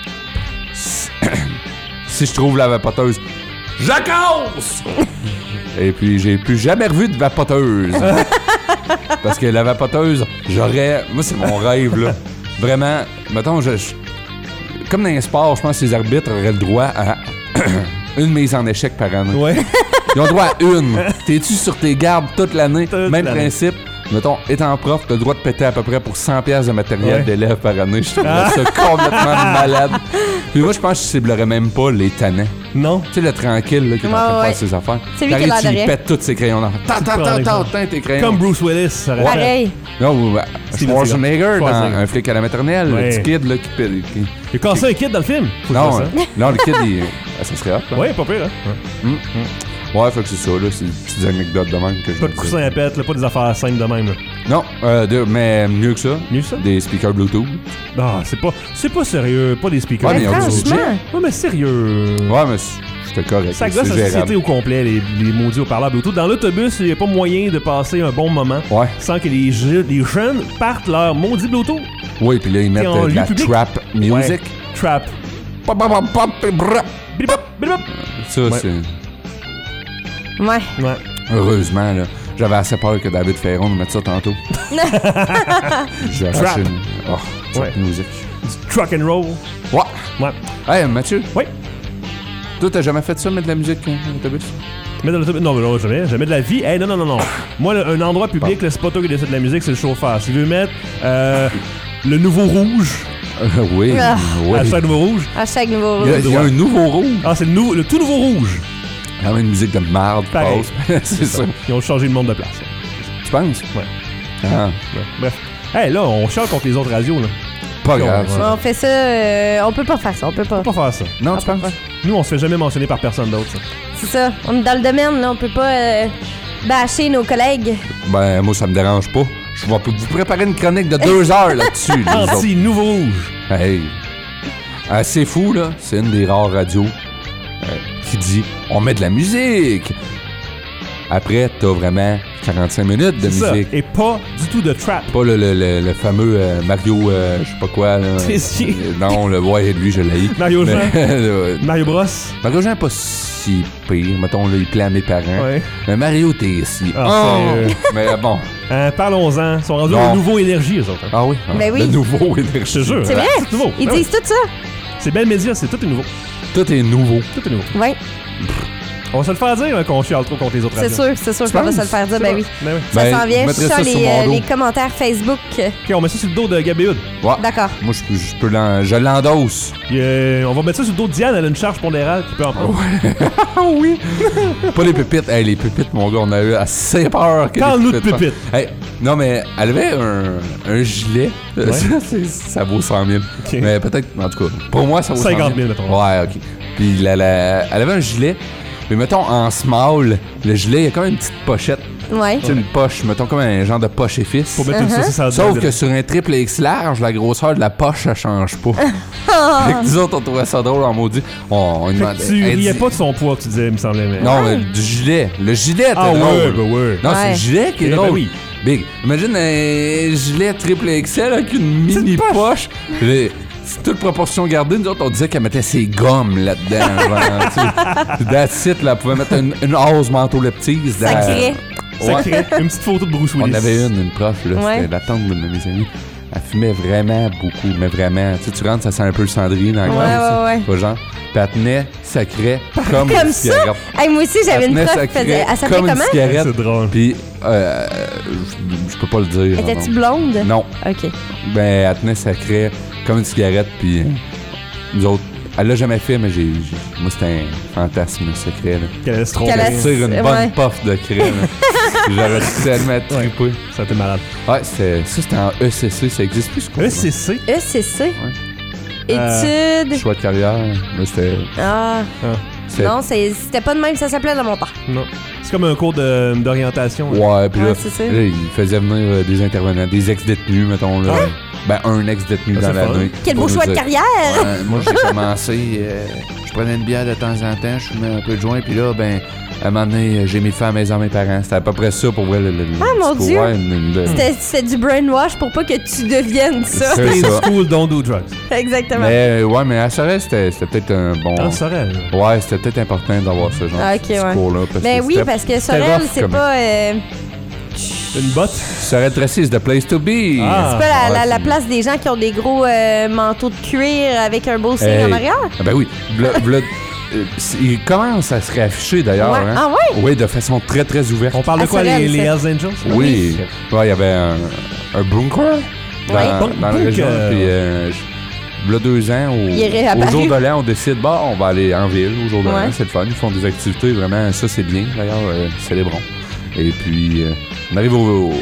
Speaker 3: Si je trouve la vapoteuse, je la casse! Et puis, j'ai plus jamais revu de vapoteuse. Parce que la vapoteuse, moi, c'est mon rêve, là. Vraiment, mettons, comme dans les sports, je pense que les arbitres auraient le droit à une mise en échec par année.
Speaker 1: Ouais.
Speaker 3: Ils ont droit à une. T'es-tu sur tes gardes toute l'année? Même principe. Mettons, étant prof, t'as le droit de péter à peu près pour 100$ de matériel d'élèves par année. Je trouve ça complètement malade. Puis moi, je pense que je ciblerais même pas les tannants.
Speaker 1: Non.
Speaker 3: Tu sais, le tranquille là, qui est en train de faire ses affaires.
Speaker 2: C'est lui qui a l'air de rien.
Speaker 3: Il pète tous ses crayons d'enfant. Tant, tes crayons.
Speaker 1: Comme Bruce Willis, ça reste.
Speaker 2: Pareil.
Speaker 3: Non, Schwarzenegger dans Un flic à la maternelle, le petit kid là, qui pète.
Speaker 1: Il a cassé un kid dans le film.
Speaker 3: Non, le kid, ça serait hot.
Speaker 1: Ouais, pas pire, hein.
Speaker 3: Ouais, fait que c'est ça, là. C'est des petites anecdotes de même que je.
Speaker 1: Pas de coussin à pète, pas des affaires simples de même, là.
Speaker 3: Non, mais mieux que ça.
Speaker 1: Mieux que ça?
Speaker 3: Des speakers Bluetooth.
Speaker 1: Ah, c'est pas sérieux, pas des speakers.
Speaker 3: Ouais, mais ils ont du budget.
Speaker 1: Ouais, mais sérieux.
Speaker 3: Ouais, mais c'était correct.
Speaker 1: Ça gosse la société au complet, les maudits haut-parleurs Bluetooth. Dans l'autobus, il n'y a pas moyen de passer un bon moment sans que les jeunes partent leur maudit Bluetooth.
Speaker 3: Oui, puis là, ils mettent de la trap music.
Speaker 1: Ouais. Trap.
Speaker 3: Ça, c'est...
Speaker 2: Ouais.
Speaker 3: Heureusement, là. J'avais assez peur que David Ferron nous mette ça tantôt.
Speaker 1: Trap.
Speaker 3: Trap music.
Speaker 1: Truck and roll.
Speaker 3: Ouais. Hey, Mathieu.
Speaker 1: Oui.
Speaker 3: Toi, t'as jamais fait ça, mettre de la musique dans l'autobus?
Speaker 1: Mettre de l'autobus? Non, jamais de la vie. Hey, non. Moi, un endroit public, là, c'est pas toi qui décide de la musique, c'est le chauffeur. S'il veut mettre le nouveau rouge.
Speaker 3: Oui.
Speaker 1: Hashtag nouveau rouge.
Speaker 2: Hashtag nouveau rouge.
Speaker 3: Il y a un nouveau rouge.
Speaker 1: Ah, c'est le tout nouveau rouge.
Speaker 3: Ah, une musique de marde, passe. C'est ça.
Speaker 1: Ils ont changé le monde de place.
Speaker 3: Tu penses?
Speaker 1: Ouais.
Speaker 3: Ah.
Speaker 1: Ouais. Bref. Hey, là, on chante contre les autres radios, là.
Speaker 3: Pas grave, ça.
Speaker 2: On fait ça, on peut pas faire ça, on peut pas.
Speaker 1: On peut pas faire ça.
Speaker 3: Non, tu penses?
Speaker 1: Nous, on se fait jamais mentionner par personne d'autre, ça.
Speaker 2: C'est ça. On est dans le domaine, là, on peut pas bâcher nos collègues.
Speaker 3: Ben, moi, ça me dérange pas. Je vais vous préparer une chronique de 2 heures là-dessus.
Speaker 1: Anti-nouveau rouge.
Speaker 3: Hey. C'est fou, là. C'est une des rares radios qui dit « On met de la musique! » Après, t'as vraiment 45 minutes de musique.
Speaker 1: Ça. Et pas du tout de trap.
Speaker 3: Pas le fameux Mario, je sais pas quoi, là. Non, lui, je l'ai.
Speaker 1: Mario Jean. Mario Bros.
Speaker 3: Mario Jean est pas si pire. Mettons, là, il plaît à mes parents.
Speaker 1: Ouais.
Speaker 3: Mais Mario, t'es ici. Mais bon.
Speaker 1: Parlons-en. Ils sont rendus au nouveau énergie, eux autres.
Speaker 3: Ah oui?
Speaker 2: Ben oui.
Speaker 3: Le nouveau énergie.
Speaker 1: Je te jure.
Speaker 2: C'est vrai?
Speaker 1: C'est nouveau.
Speaker 2: Ils disent tout ça.
Speaker 1: C'est Belle Média, c'est tout est nouveau.
Speaker 3: Tout est nouveau.
Speaker 1: Tout est nouveau.
Speaker 2: Ouais.
Speaker 1: On va se le faire dire qu'on chiale trop contre les autres radios.
Speaker 2: C'est sûr qu'on va se le faire dire, ben oui.
Speaker 1: Ben
Speaker 2: Ça s'en vient, je suis sur les commentaires Facebook.
Speaker 1: OK, on met ça sur le dos de Gabéhoud.
Speaker 3: Ouais.
Speaker 2: D'accord.
Speaker 3: Moi, je l'endosse.
Speaker 1: On va mettre ça sur le dos de Diane, elle a une charge pondérale qui peut en prendre.
Speaker 3: Oui. Pas les pépites. Hey, les pépites, mon gars, on a eu assez peur que
Speaker 1: Parle-nous de pépites.
Speaker 3: Hey, non, mais elle avait un gilet.
Speaker 1: Ouais.
Speaker 3: Ça vaut 100 000.
Speaker 1: Okay.
Speaker 3: Mais peut-être, en tout cas, pour moi, ça vaut
Speaker 1: 50 000, mettons.
Speaker 3: Ouais, OK. Puis elle avait un gilet. Mais mettons, en small, le gilet, il y a quand même une petite pochette.
Speaker 2: Ouais.
Speaker 3: Tu sais, une poche, mettons comme un genre de poche et fils.
Speaker 1: Pour mettre une sauce, ça
Speaker 3: Sauf que sur un triple X large, la grosseur de la poche, ça change pas. Fait que nous autres, on trouvait ça drôle en maudit. On demandait.
Speaker 1: Tu riais pas de son poids, tu disais, il me semblait. Mais...
Speaker 3: Non, mais du gilet. Le gilet était drôle.
Speaker 1: Ouais.
Speaker 3: Non, c'est le gilet qui est drôle.
Speaker 1: Ben oui.
Speaker 3: Big. Imagine un gilet triple XL avec une mini poche. C'est toute proportion gardée. Nous autres, on disait qu'elle mettait ses gommes là-dedans. That's it, là. Elle pouvait mettre une hausse manteau leptise.
Speaker 2: Ça crée.
Speaker 1: Une petite photo de Bruce Willis.
Speaker 3: On avait une prof, là. C'était la tante de mes amis. Elle fumait vraiment beaucoup, mais vraiment. Tu sais, tu rentres, ça sent un peu le cendrier dans la glace.
Speaker 2: Ouais.
Speaker 3: Pas genre. Puis elle tenait sacrée comme une
Speaker 2: ça?
Speaker 3: cigarette.
Speaker 2: Hey, moi aussi, j'avais une prof qui faisait. Elle s'appelait comment?
Speaker 1: C'est drôle.
Speaker 3: Puis, je peux pas le dire.
Speaker 2: Étais-tu blonde?
Speaker 3: Non.
Speaker 2: OK.
Speaker 3: Ben, elle tenait sacrée comme une cigarette, puis nous autres, elle l'a jamais fait, mais moi, c'était un fantasme secret, là.
Speaker 1: Qu'elle se trompe.
Speaker 3: Elle tire une bonne puff de crème. J'aurais tellement trippé.
Speaker 1: Ça a été malade.
Speaker 3: Ouais, c'était en ECC, ça existe plus, ce cours.
Speaker 1: ECC?
Speaker 2: ECC?
Speaker 3: Ouais.
Speaker 2: Études.
Speaker 3: Choix de carrière, là, c'était...
Speaker 2: Non, c'était pas de même, ça s'appelait dans mon temps.
Speaker 1: Non. C'est comme un cours d'orientation.
Speaker 3: Ouais, puis là,
Speaker 2: il
Speaker 3: faisait venir des intervenants, des ex-détenus, mettons, là. Ben, un ex-détenu dans l'année.
Speaker 2: Quel beau choix de carrière!
Speaker 3: Ouais, moi, j'ai commencé, je prenais une bière de temps en temps, je fumais un peu de joint, puis là, ben, à un moment donné, j'ai mis fin à mes parents. C'était à peu près ça pour vrai.
Speaker 2: Mon Dieu! C'était du brainwash pour pas que tu deviennes ça.
Speaker 1: Stay in school, don't do drugs.
Speaker 2: Exactement.
Speaker 3: Mais ouais, mais à Sorel, c'était peut-être un bon...
Speaker 1: À Sorel?
Speaker 3: Ouais, c'était peut-être important d'avoir ce genre de cours-là.
Speaker 2: Ben oui, parce que Sorel, c'est pas...
Speaker 1: Une botte?
Speaker 3: Sorel-Tracy is the place to be.
Speaker 2: C'est pas la place des gens qui ont des gros manteaux de cuir avec un beau signe en arrière?
Speaker 3: Ben oui. il commence à se réafficher d'ailleurs.
Speaker 2: Ouais.
Speaker 3: Hein?
Speaker 2: Ah ouais?
Speaker 3: Oui, de façon très très ouverte.
Speaker 1: On parle de quoi,
Speaker 2: Sorel,
Speaker 1: les Hells Angels?
Speaker 3: Oui. Ouais, il y avait un bunker dans la région. Puis, il y a 2 ans,
Speaker 2: Il est réapparu.
Speaker 3: au jour de l'an, on décide, on va aller en ville au jour de l'an,
Speaker 2: Ouais.
Speaker 3: c'est le fun. Ils font des activités, vraiment, ça c'est bien, d'ailleurs, célébrons. Et puis, on arrive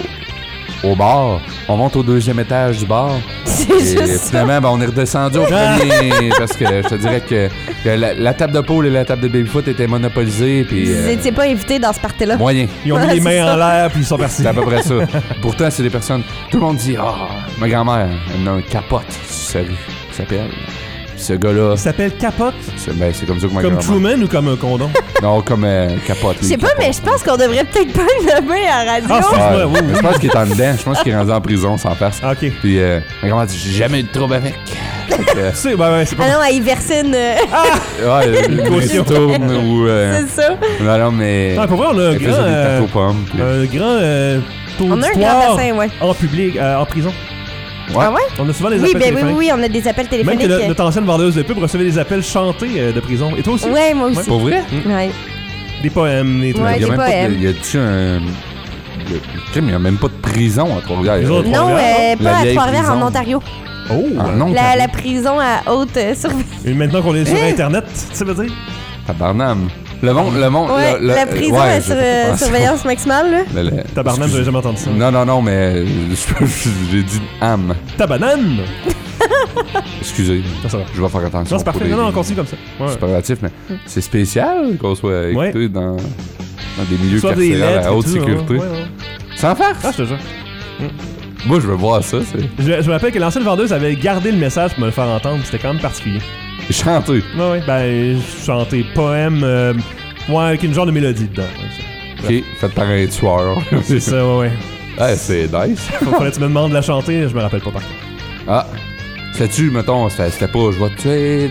Speaker 3: au bar, on monte au 2e étage du bar.
Speaker 2: C'est
Speaker 3: Et
Speaker 2: juste
Speaker 3: finalement, on est redescendu au premier parce que je te dirais que la table de pool et la table de baby-foot étaient monopolisées. Puis,
Speaker 2: Vous n'étiez pas invité dans ce party-là.
Speaker 3: moyen.
Speaker 1: Ils ont mis
Speaker 2: Ouais,
Speaker 1: les
Speaker 2: c'est
Speaker 1: mains
Speaker 2: ça.
Speaker 1: en l'air puis ils sont partis.
Speaker 3: C'est à peu près ça. Pourtant, c'est des personnes. Tout le monde dit ma grand-mère, elle a un capote sur sa rue, qui s'appelle. Puis ce gars-là,
Speaker 1: Il s'appelle Capote,
Speaker 3: c'est comme ça que ma
Speaker 1: comme
Speaker 3: grand-mère.
Speaker 1: Truman ou comme un condom?
Speaker 3: Non, comme Capote.
Speaker 2: Je sais pas, mais je pense qu'on devrait peut-être pas le nommer à la radio.
Speaker 1: Ah,
Speaker 3: Ouais,
Speaker 1: oui, oui.
Speaker 3: Je pense qu'il est en dedans. Je pense qu'il est rendu en prison sans face.
Speaker 1: Ah, OK.
Speaker 3: Puis ma grand-mère dit j'ai jamais eu de trouble avec. Fait que,
Speaker 1: C'est c'est pas...
Speaker 2: Ah non, il versait une...
Speaker 3: ouais, une
Speaker 1: caution.
Speaker 3: tourne ou.
Speaker 2: c'est ça.
Speaker 3: Non, mais.
Speaker 1: Non, pour vrai, on a un
Speaker 3: elle faisait
Speaker 1: grand...
Speaker 3: des tartes aux pommes. Puis-
Speaker 1: un grand taux
Speaker 2: On a un grand
Speaker 1: d'histoire
Speaker 2: bassin, ouais.
Speaker 1: en public, en prison.
Speaker 3: Ouais.
Speaker 2: Ah ouais?
Speaker 1: On a souvent des
Speaker 2: Oui,
Speaker 1: appels
Speaker 2: ben oui,
Speaker 1: téléphoniques.
Speaker 2: oui, on a des appels
Speaker 1: Même
Speaker 2: téléphoniques.
Speaker 1: que notre ancienne vendeuse de pub recevait des appels chantés de prison. Et toi aussi?
Speaker 2: Ouais, moi aussi.
Speaker 3: Pour vrai?
Speaker 2: Ouais.
Speaker 1: Des poèmes, des trucs.
Speaker 2: Ouais,
Speaker 3: Il y a
Speaker 2: des
Speaker 3: même pas
Speaker 2: poèmes.
Speaker 3: de, y a-tu un. Il n'y a même pas de prison à Trois-Rivières.
Speaker 1: Les autres-
Speaker 2: Non,
Speaker 1: Trois-Rivières,
Speaker 2: pas à
Speaker 3: vieille
Speaker 2: Trois-Rivières, en
Speaker 3: prison.
Speaker 2: Ontario.
Speaker 1: Oh!
Speaker 3: Ah, non,
Speaker 2: La prison à haute surveillance.
Speaker 1: Et maintenant qu'on est sur
Speaker 2: Hein?
Speaker 1: Internet, ça veut dire?
Speaker 3: Tabarnam. Le monde.
Speaker 2: Ouais, la prison
Speaker 3: ouais,
Speaker 2: à
Speaker 3: j'ai pas pensé.
Speaker 2: surveillance maximale, là.
Speaker 1: Tabarnane,
Speaker 3: Excuse-
Speaker 1: j'avais jamais entendu ça.
Speaker 3: Non, mais j'ai dit âme.
Speaker 1: Tabanane!
Speaker 3: Excusez,
Speaker 1: Ça va.
Speaker 3: je vais faire attention.
Speaker 1: Non, c'est parfait.
Speaker 3: pour les-
Speaker 1: Non, on continue comme ça. Ouais.
Speaker 3: Superlatif, mais c'est spécial qu'on soit écouté dans des milieux
Speaker 1: Soit des
Speaker 3: carcérales
Speaker 1: lettres
Speaker 3: à
Speaker 1: et
Speaker 3: haute
Speaker 1: tout,
Speaker 3: sécurité.
Speaker 1: ouais, ouais.
Speaker 3: Sans farce.
Speaker 1: Ah, je te jure.
Speaker 3: Moi, je veux voir ça. C'est
Speaker 1: Je me rappelle que l'ancienne vendeuse avait gardé le message pour me le faire entendre. C'était quand même particulier.
Speaker 3: chanter.
Speaker 1: Ouais, ouais. Ben, chanter poème, ouais, avec une genre de mélodie dedans. Ouais,
Speaker 3: Ok, fait par un tueur.
Speaker 1: c'est ça, ouais, ouais.
Speaker 3: Ouais, c'est nice.
Speaker 1: Fallait que tu me demandes de la chanter, je me rappelle pas par contre.
Speaker 3: Ah. C'était-tu, mettons, c'était pas je vais te tuer,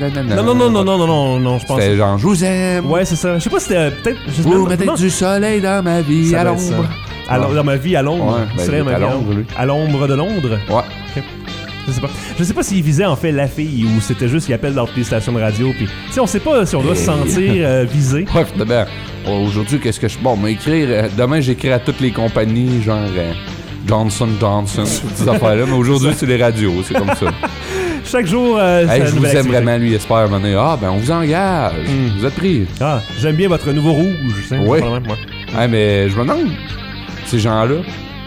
Speaker 1: Non, je pense.
Speaker 3: C'était genre, je vous aime.
Speaker 1: Ouais, c'est ça. Je sais pas si c'était peut-être. je sais
Speaker 3: Vous
Speaker 1: pas,
Speaker 3: mettez
Speaker 1: non.
Speaker 3: du soleil dans ma vie
Speaker 1: Ça
Speaker 3: à
Speaker 1: doit être
Speaker 3: l'ombre.
Speaker 1: ça. Dans ma vie à Londres.
Speaker 3: Ouais, ben,
Speaker 1: Soleil
Speaker 3: il
Speaker 1: dans
Speaker 3: est
Speaker 1: ma
Speaker 3: à
Speaker 1: vie
Speaker 3: Londres, lui.
Speaker 1: À l'ombre de Londres.
Speaker 3: Ouais.
Speaker 1: Je sais pas. Je sais pas s'il visait en fait la fille ou c'était juste qu'il appelle dans toutes les stations de radio. Puis, tu sais, on sait pas si on doit se sentir visé.
Speaker 3: Ouais, d'abord, aujourd'hui, qu'est-ce que je. Bon, mais écrire. Demain, j'écris à toutes les compagnies, genre Johnson, ces affaires-là. Mais aujourd'hui, c'est les radios, c'est comme ça.
Speaker 1: Chaque jour,
Speaker 3: Hey,
Speaker 1: c'est
Speaker 3: je
Speaker 1: une
Speaker 3: vous
Speaker 1: nouvelle
Speaker 3: aime
Speaker 1: activité.
Speaker 3: vraiment, lui, espère mener. Ah, ben, on vous engage. Vous êtes pris.
Speaker 1: Ah, j'aime bien votre nouveau rouge. tu sais,
Speaker 3: Ouais.
Speaker 1: quand même, moi.
Speaker 3: Hey, mais je me demande, ces gens-là.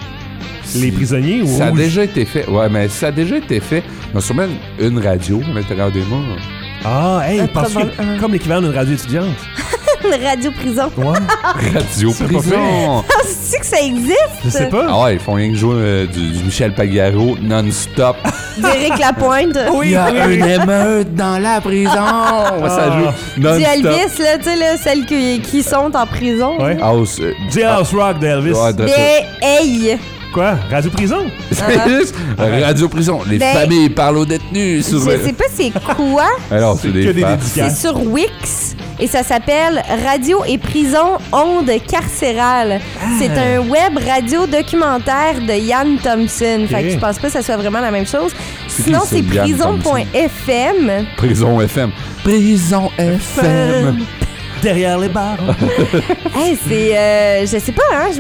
Speaker 1: Les prisonniers ou
Speaker 3: Ça a
Speaker 1: rouge?
Speaker 3: déjà été fait. Ouais, mais ça a déjà été fait. Il y a sûrement une radio à l'intérieur des morts.
Speaker 1: Ah, hey, parce que
Speaker 2: probable-
Speaker 1: comme l'équivalent d'une radio étudiante.
Speaker 2: Une radio-prison.
Speaker 1: Ouais.
Speaker 3: Radio
Speaker 1: C'est pas
Speaker 3: prison.
Speaker 2: Ah, sais-tu que ça existe?
Speaker 1: Je sais pas.
Speaker 3: Ah ouais, ils font rien que jouer du Michel Pagliaro non-stop.
Speaker 2: D'Éric Lapointe.
Speaker 3: Il y a une émeute dans la prison. Ça joue
Speaker 2: Du
Speaker 3: non-stop.
Speaker 2: Elvis, là, tu sais, là, celles qui sont en prison.
Speaker 1: Ouais.
Speaker 3: House.
Speaker 1: Jailhouse Rock d'Elvis.
Speaker 3: Ouais, de-
Speaker 2: Mais, hey!
Speaker 1: Quoi? Radio prison?
Speaker 3: C'est juste Radio Prison. Les
Speaker 2: Ben,
Speaker 3: familles parlent aux détenus.
Speaker 2: Je sais pas c'est quoi.
Speaker 3: Alors, c'est
Speaker 1: que
Speaker 3: des
Speaker 1: des
Speaker 3: farces.
Speaker 2: C'est
Speaker 1: dédicaces.
Speaker 2: sur Wix et ça s'appelle Radio et prison ondes carcérales. C'est un web radio documentaire de Yann Thompson. Fait que je pense pas que ça soit vraiment la même chose.
Speaker 3: C'est
Speaker 2: Sinon,
Speaker 3: qui,
Speaker 2: c'est
Speaker 3: c'est Yann
Speaker 2: prison.fm.
Speaker 3: Prison FM. Prison FM.
Speaker 1: Derrière les barres.
Speaker 2: Hey, c'est... je sais pas, hein,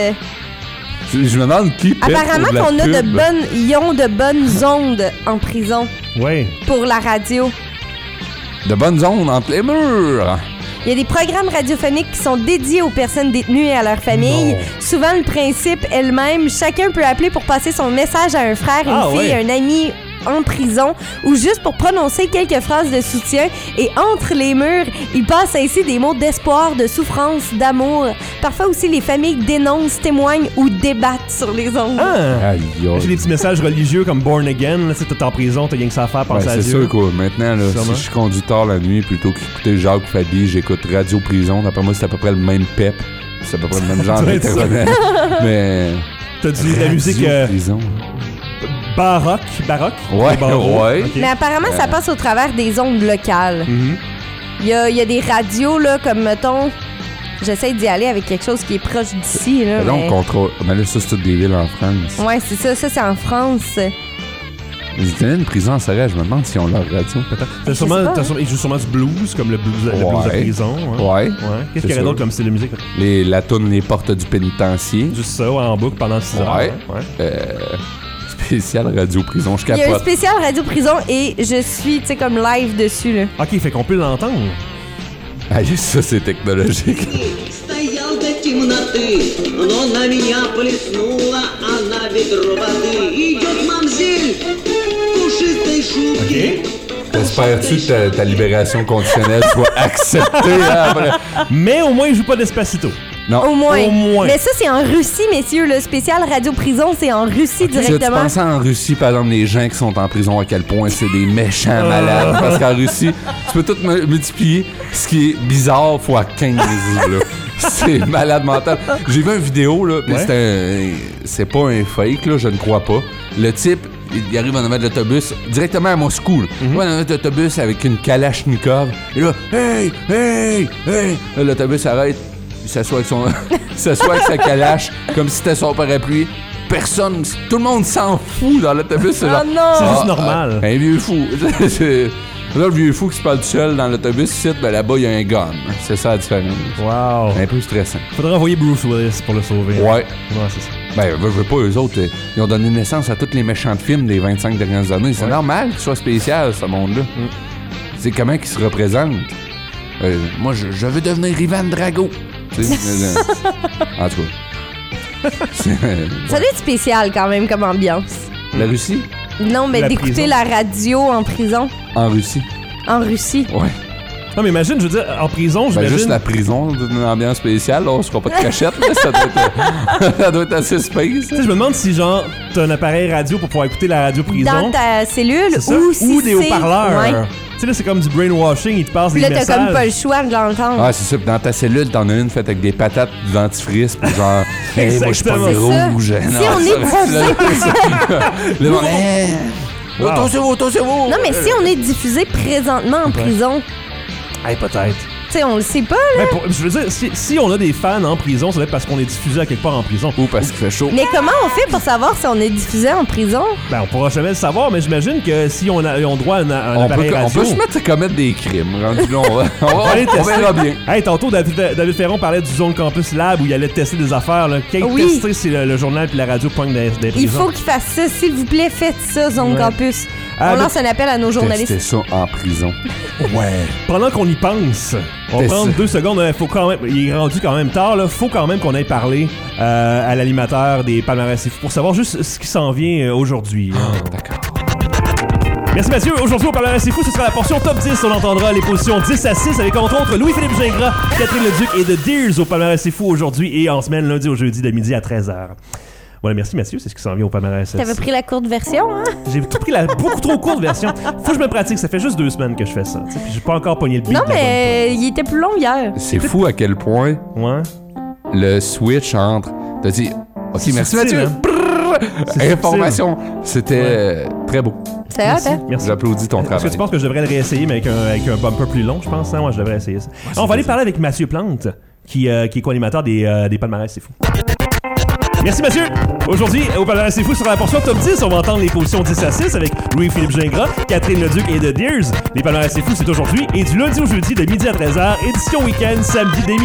Speaker 3: Je me demande qui paie
Speaker 2: Apparemment
Speaker 3: pour de la
Speaker 2: qu'on a
Speaker 3: pub.
Speaker 2: ils ont de bonnes ondes en prison
Speaker 1: Ouais.
Speaker 2: pour la radio.
Speaker 3: De bonnes ondes entre les murs.
Speaker 2: Il y a des programmes radiophoniques qui sont dédiés aux personnes détenues et à leurs familles.
Speaker 1: Non.
Speaker 2: Souvent, le principe est le même. Chacun peut appeler pour passer son message à un frère, une
Speaker 1: Ah,
Speaker 2: fille,
Speaker 1: ouais.
Speaker 2: un ami en prison ou juste pour prononcer quelques phrases de soutien. Et entre les murs, il passe ainsi des mots d'espoir, de souffrance, d'amour. Parfois aussi, les familles dénoncent, témoignent ou débattent sur les ondes.
Speaker 1: Ah!
Speaker 3: Aïe, aïe.
Speaker 1: J'ai des petits messages religieux comme Born Again. Là, si t'es en prison, t'as rien que ça à faire,
Speaker 3: Ouais,
Speaker 1: penser à
Speaker 3: c'est
Speaker 1: Dieu.
Speaker 3: sûr quoi. Maintenant, là,
Speaker 1: Sûrement.
Speaker 3: si je suis conducteur la nuit, plutôt qu'écouter Jacques Fabi, j'écoute Radio Prison. D'après moi, c'est à peu près le même pep. C'est à peu près le même genre
Speaker 1: Ça doit être ça.
Speaker 3: d'intervenant. Mais.
Speaker 1: T'as de la musique
Speaker 3: Radio Prison.
Speaker 1: baroque.
Speaker 3: Ouais,
Speaker 1: Barreau.
Speaker 3: ouais.
Speaker 1: Ok.
Speaker 2: Mais apparemment, ça passe au travers des ondes locales.
Speaker 1: Mhm.
Speaker 2: Il y a des radios, là, comme, mettons... J'essaie d'y aller avec quelque chose qui est proche d'ici, là.
Speaker 3: Donc,
Speaker 2: mais-
Speaker 3: contrôle. Mais là, ça, c'est toutes des villes en France.
Speaker 2: Ouais, c'est ça. Ça, c'est en France.
Speaker 3: Ils tenaient une prison en Sorel, je me demande si on leur radio.
Speaker 1: Peut-être. Ils jouent sûrement du blues, comme le blues de prison.
Speaker 3: Ouais.
Speaker 1: Qu'est-ce qu'il y aurait d'autre comme style de musique?
Speaker 3: La toune Les Portes du Pénitencier.
Speaker 1: Juste ça, en boucle pendant 6 heures.
Speaker 3: Spécial radio-prison, je capote.
Speaker 2: Il y a un spécial radio-prison et je suis, tu sais, comme live dessus, là.
Speaker 1: OK, fait qu'on peut l'entendre.
Speaker 3: Ah, ça, c'est technologique.
Speaker 1: OK.
Speaker 3: Espères-tu que ta libération conditionnelle soit acceptée après?
Speaker 1: Mais au moins, il joue pas d'Espacito.
Speaker 3: Non.
Speaker 2: Au moins. Mais ça, c'est en Russie, messieurs. Le spécial radio-prison, c'est en Russie directement.
Speaker 3: Tu penses en Russie, par exemple, les gens qui sont en prison, à quel point c'est des méchants malades. Parce qu'en Russie, tu peux tout multiplier. Ce qui est bizarre fois 15, là. C'est malade mental. J'ai vu une vidéo, là, mais c'est pas un fake, là, je ne crois pas. Le type, il arrive en avant de l'autobus, directement à Moscou. Il va en avant de l'autobus avec une Kalachnikov. Et là, hey! Là, l'autobus arrête. Il s'assoit avec sa calache, comme si c'était son parapluie. Personne, tout le monde s'en fout dans l'autobus. C'est genre,
Speaker 1: c'est juste normal.
Speaker 3: Un vieux fou. Là, le vieux fou qui se parle tout seul dans l'autobus, là-bas, il y a un gun. C'est ça la différence.
Speaker 1: Wow.
Speaker 3: Un peu stressant.
Speaker 1: Faudrait envoyer Bruce Willis pour le sauver.
Speaker 3: Ouais,
Speaker 1: c'est ça.
Speaker 3: Ben, je veux pas, eux autres, ils ont donné naissance à tous les méchants de films des 25 dernières années. C'est normal qu'il soit spécial, ce monde-là. C'est comment qu'ils se représentent. Moi, je veux devenir Ivan Drago. En tout cas.
Speaker 2: Ça doit être spécial quand même comme ambiance.
Speaker 3: La Russie?
Speaker 2: Non, mais d'écouter la radio en prison.
Speaker 3: En Russie?
Speaker 2: En Russie.
Speaker 3: Ouais.
Speaker 1: Non, mais imagine, je veux dire, en prison, j'imagine...
Speaker 3: juste la prison, une ambiance spéciale, là, on se fera pas de cachette, là, ça doit être assez space.
Speaker 1: Tu sais, je me demande si, genre, t'as un appareil radio pour pouvoir écouter la radio prison.
Speaker 2: Dans ta cellule,
Speaker 1: ou des haut-parleurs. Tu sais, là, c'est comme du brainwashing, ils te passent des messages.
Speaker 2: Là, t'as comme pas le choix de l'entendre.
Speaker 3: Ah, c'est ça. Dans ta cellule, t'en as une faite avec des patates du dentifrice, puis genre, hey, moi, je suis pas rouge.
Speaker 2: Si on est diffusé...
Speaker 3: Le monde, Autosez-vous!
Speaker 2: Non, mais si on est diffusé présentement en prison...
Speaker 1: Hey, peut-être.
Speaker 2: Tu sais, on le sait pas, là.
Speaker 1: Je veux dire, si on a des fans en prison, ça doit être parce qu'on est diffusé à quelque part en prison.
Speaker 3: Ou parce qu'il fait chaud.
Speaker 2: Mais comment on fait pour savoir si on est diffusé en prison?
Speaker 1: Ben, on pourra jamais le savoir, mais j'imagine que si on a droit à un appareil radio...
Speaker 3: On peut se mettre à commettre des crimes. Rendu là, on verra bien.
Speaker 1: Hey, tantôt, David Ferron parlait du Zone Campus Lab où il allait tester des affaires. Tester si le journal et la radio pognent des prisons.
Speaker 2: Il faut qu'il fasse ça. S'il vous plaît, faites ça, Zone Campus. On lance un appel à nos journalistes.
Speaker 3: Tester ça en prison.
Speaker 1: Ouais. Pendant qu'on y pense, on va prendre 2 secondes. Faut quand même, il est rendu quand même tard. Là. Faut quand même qu'on aille parler à l'animateur des Palmarès C'est Fou pour savoir juste ce qui s'en vient aujourd'hui.
Speaker 3: D'accord.
Speaker 1: Merci Mathieu. Aujourd'hui au Palmarès C'est Fou, ce sera la portion top 10. On entendra les positions 10 à 6 avec entre autres Louis-Philippe Gingras, Catherine Leduc et The Deers au Palmarès C'est Fou aujourd'hui et en semaine lundi au jeudi de midi à 13h. Voilà, merci Mathieu, c'est ce qui s'en vient au Palmarès.
Speaker 2: T'avais pris la courte version, hein?
Speaker 1: J'ai tout pris la beaucoup trop courte version. Faut que je me pratique, ça fait juste 2 semaines que je fais ça. Puis j'ai pas encore pogné le beat.
Speaker 2: Non, mais il était plus long hier.
Speaker 3: C'est fou à quel point le switch entre... T'as dit, OK, merci Mathieu. Information. C'était très beau.
Speaker 2: C'est hot, hein?
Speaker 3: Merci. J'applaudis ton travail.
Speaker 1: Est-ce que tu penses que je devrais le réessayer, mais avec un bumper plus long, je pense? Moi, je devrais essayer ça. On va aller parler avec Mathieu Plante, qui est co-animateur des Palmarès C'est Fou. Merci Mathieu! Aujourd'hui, au Palmarès C'est Fou, sur la portion top 10, on va entendre les positions 10 à 6 avec Louis-Philippe Gingras, Catherine Leduc et The Deers. Les Palmarès C'est Fou, c'est aujourd'hui et du lundi au jeudi de midi à 13h, édition week-end, samedi dès midi.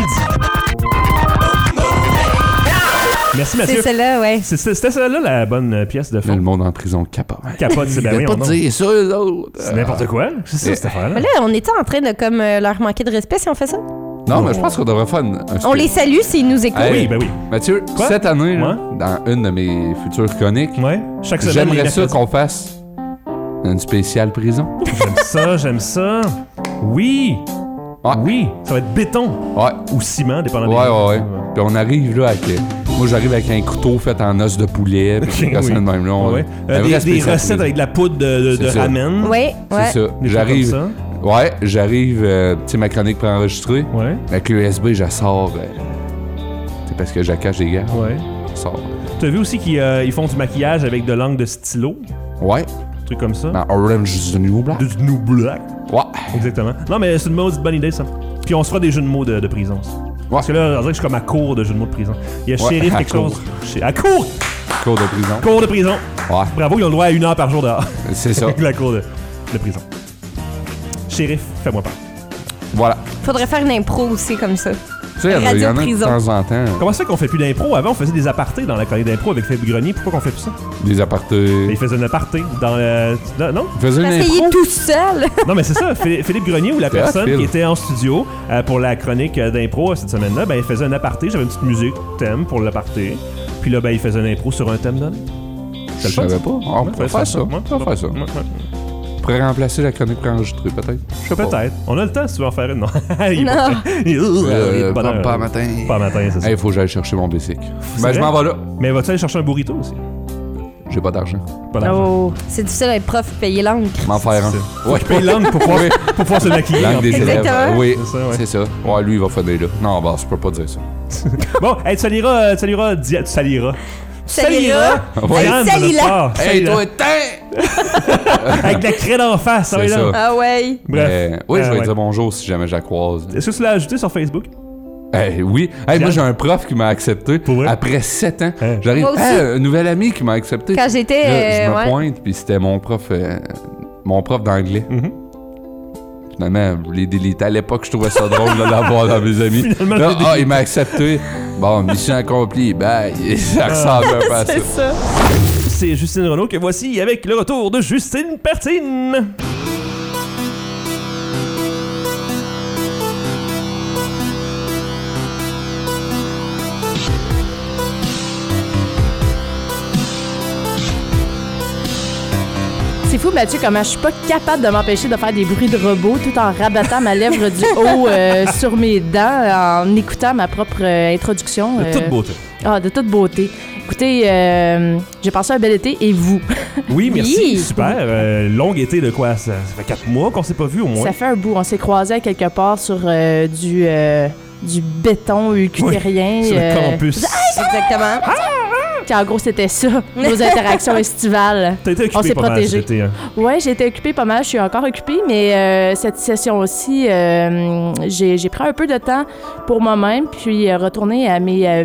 Speaker 1: Merci Mathieu.
Speaker 2: C'est celle-là, ouais.
Speaker 1: C'était celle-là la bonne pièce de fond.
Speaker 3: Le monde en prison capote.
Speaker 1: Capote, c'est bien oui.
Speaker 3: Pas dire ça, eux autres.
Speaker 1: C'est n'importe quoi. C'est ça, cette affaire-là.
Speaker 2: Mais là, on était en train de comme leur manquer de respect si on fait ça?
Speaker 3: Non, mais je pense qu'on devrait faire
Speaker 2: on les salue s'ils nous écoutent.
Speaker 1: Oui, ben oui.
Speaker 3: Mathieu, cette année, là, dans une de mes futures chroniques,
Speaker 1: chaque semaine,
Speaker 3: j'aimerais ça qu'on fasse une spéciale prison.
Speaker 1: J'aime ça. Oui. Oui, ça va être béton. Ou ciment, dépendamment
Speaker 3: des... Puis on arrive là avec... Moi, j'arrive avec un couteau fait en os de poulet. Puis de même là.
Speaker 1: Des recettes avec de la poudre de ramen.
Speaker 2: Oui,
Speaker 3: c'est ça. J'arrive... j'arrive, tu sais, ma chronique préenregistrée. Avec l'USB, je sors. C'est parce que j'accache des gars. Je sors.
Speaker 1: Tu as vu aussi qu'ils font du maquillage avec de l'encre de stylo?
Speaker 3: Ouais.
Speaker 1: Un truc comme ça.
Speaker 3: Dans Orange is the New Black.
Speaker 1: The New Black.
Speaker 3: Ouais.
Speaker 1: Exactement. Non, mais c'est une bonne idée, ça. Puis on se fera des jeux de mots de prison. Parce que là, on dirait que je suis comme à cours de jeux de mots de prison. Il y a shérif quelque chose. À cours!
Speaker 3: Cours de prison.
Speaker 1: Cours de prison.
Speaker 3: Ouais.
Speaker 1: Bravo, ils ont le droit à 1 heure par jour dehors.
Speaker 3: C'est ça.
Speaker 1: Avec la cour de prison. Shérif, fais-moi part.
Speaker 3: Voilà.
Speaker 2: Faudrait faire une impro aussi comme ça.
Speaker 3: Tu sais, il y en a de
Speaker 2: prison.
Speaker 3: temps en temps.
Speaker 1: Comment ça fait qu'on fait plus d'impro? Avant, on faisait des apartés dans la chronique d'impro avec Philippe Grenier. Pourquoi qu'on fait plus ça?
Speaker 3: Des apartés.
Speaker 1: Il faisait un aparté dans non?
Speaker 3: Il faisait une
Speaker 2: Parce qu'il
Speaker 3: impro.
Speaker 2: est tout seul.
Speaker 1: Non, mais c'est ça. Philippe Grenier ou la personne qui était en studio pour la chronique d'impro cette semaine-là, ben, il faisait un aparté. J'avais une petite musique, thème pour l'aparté. Puis là, ben, il faisait un impro sur un thème donné.
Speaker 3: Je savais pas. On pourrait faire ça. On pourrait faire ça. On pourrait remplacer la chronique préenregistrée, peut-être. Je sais pas.
Speaker 1: Peut-être. On a le temps si tu veux en faire une. Non.
Speaker 3: Pas matin.
Speaker 1: Pas matin, c'est ça.
Speaker 3: Il faut que j'aille chercher mon bicycle. Ben,
Speaker 1: vrai?
Speaker 3: je m'en vais là.
Speaker 1: Mais vas-tu aller chercher un burrito aussi?
Speaker 3: J'ai pas d'argent.
Speaker 1: Pas d'argent.
Speaker 2: Oh, c'est difficile d'être prof payer l'encre.
Speaker 3: M'en faire un.
Speaker 1: Faut qu'il paye l'angle pour pouvoir se maquiller.
Speaker 3: Langue des élèves.
Speaker 2: Exactement.
Speaker 3: Oui,
Speaker 1: C'est ça, ouais.
Speaker 3: c'est ça. Ouais, lui, il va faire là. Non, bah, je peux pas dire ça.
Speaker 1: Bon, hey, tu liras.
Speaker 3: Ouais.
Speaker 1: Diane,
Speaker 2: Hey, salis-la.
Speaker 1: Salira.
Speaker 3: Hey, toi, t'es!
Speaker 1: Avec de la craie d'en face, ça va
Speaker 3: C'est
Speaker 1: là.
Speaker 3: ça.
Speaker 2: Ah ouais.
Speaker 1: Bref.
Speaker 3: Oui, je vais
Speaker 1: ouais.
Speaker 3: dire bonjour si jamais je la croise.
Speaker 1: Est-ce que tu l'as ajouté sur Facebook?
Speaker 3: Oui. Hey, moi, j'ai un prof qui m'a accepté
Speaker 1: Pour vrai?
Speaker 3: après 7 ans.
Speaker 1: Hein?
Speaker 3: J'arrive.
Speaker 2: Moi aussi.
Speaker 3: Un nouvel ami qui m'a accepté.
Speaker 2: Quand j'étais.
Speaker 3: Là, je me
Speaker 2: ouais.
Speaker 3: pointe, puis c'était mon prof d'anglais.
Speaker 1: Mhm.
Speaker 3: Finalement, je l'ai délité. À l'époque, je trouvais ça drôle de l'avoir dans mes amis.
Speaker 1: Finalement,
Speaker 3: Là,
Speaker 1: je l'ai
Speaker 3: il m'a accepté. Bon, mission accomplie. Bye. Ça ressemble un peu à ça.
Speaker 2: C'est ça.
Speaker 1: C'est Justine Renaud que voici avec le retour de Justine Pertine.
Speaker 5: C'est fou, Mathieu, comment je suis pas capable de m'empêcher de faire des bruits de robot tout en rabattant ma lèvre du haut sur mes dents en écoutant ma propre introduction.
Speaker 1: De toute beauté.
Speaker 5: Ah, de toute beauté. Écoutez, j'ai passé un bel été et vous?
Speaker 1: Oui, merci.
Speaker 5: Oui.
Speaker 1: Super. Longue été de quoi? Ça fait 4 mois qu'on s'est pas vu au moins.
Speaker 5: Ça fait un bout. On s'est croisés quelque part sur du béton ucutérien.
Speaker 1: Sur le campus.
Speaker 2: Exactement.
Speaker 5: Puis en gros, c'était ça, nos interactions estivales.
Speaker 1: T'as été
Speaker 5: On
Speaker 1: occupé
Speaker 5: s'est
Speaker 1: pas mal
Speaker 5: protégés.
Speaker 1: cet été, hein.
Speaker 5: Ouais, j'ai été occupée pas mal. Je suis encore occupée, mais cette session-ci, j'ai pris un peu de temps pour moi-même, puis retourner à mes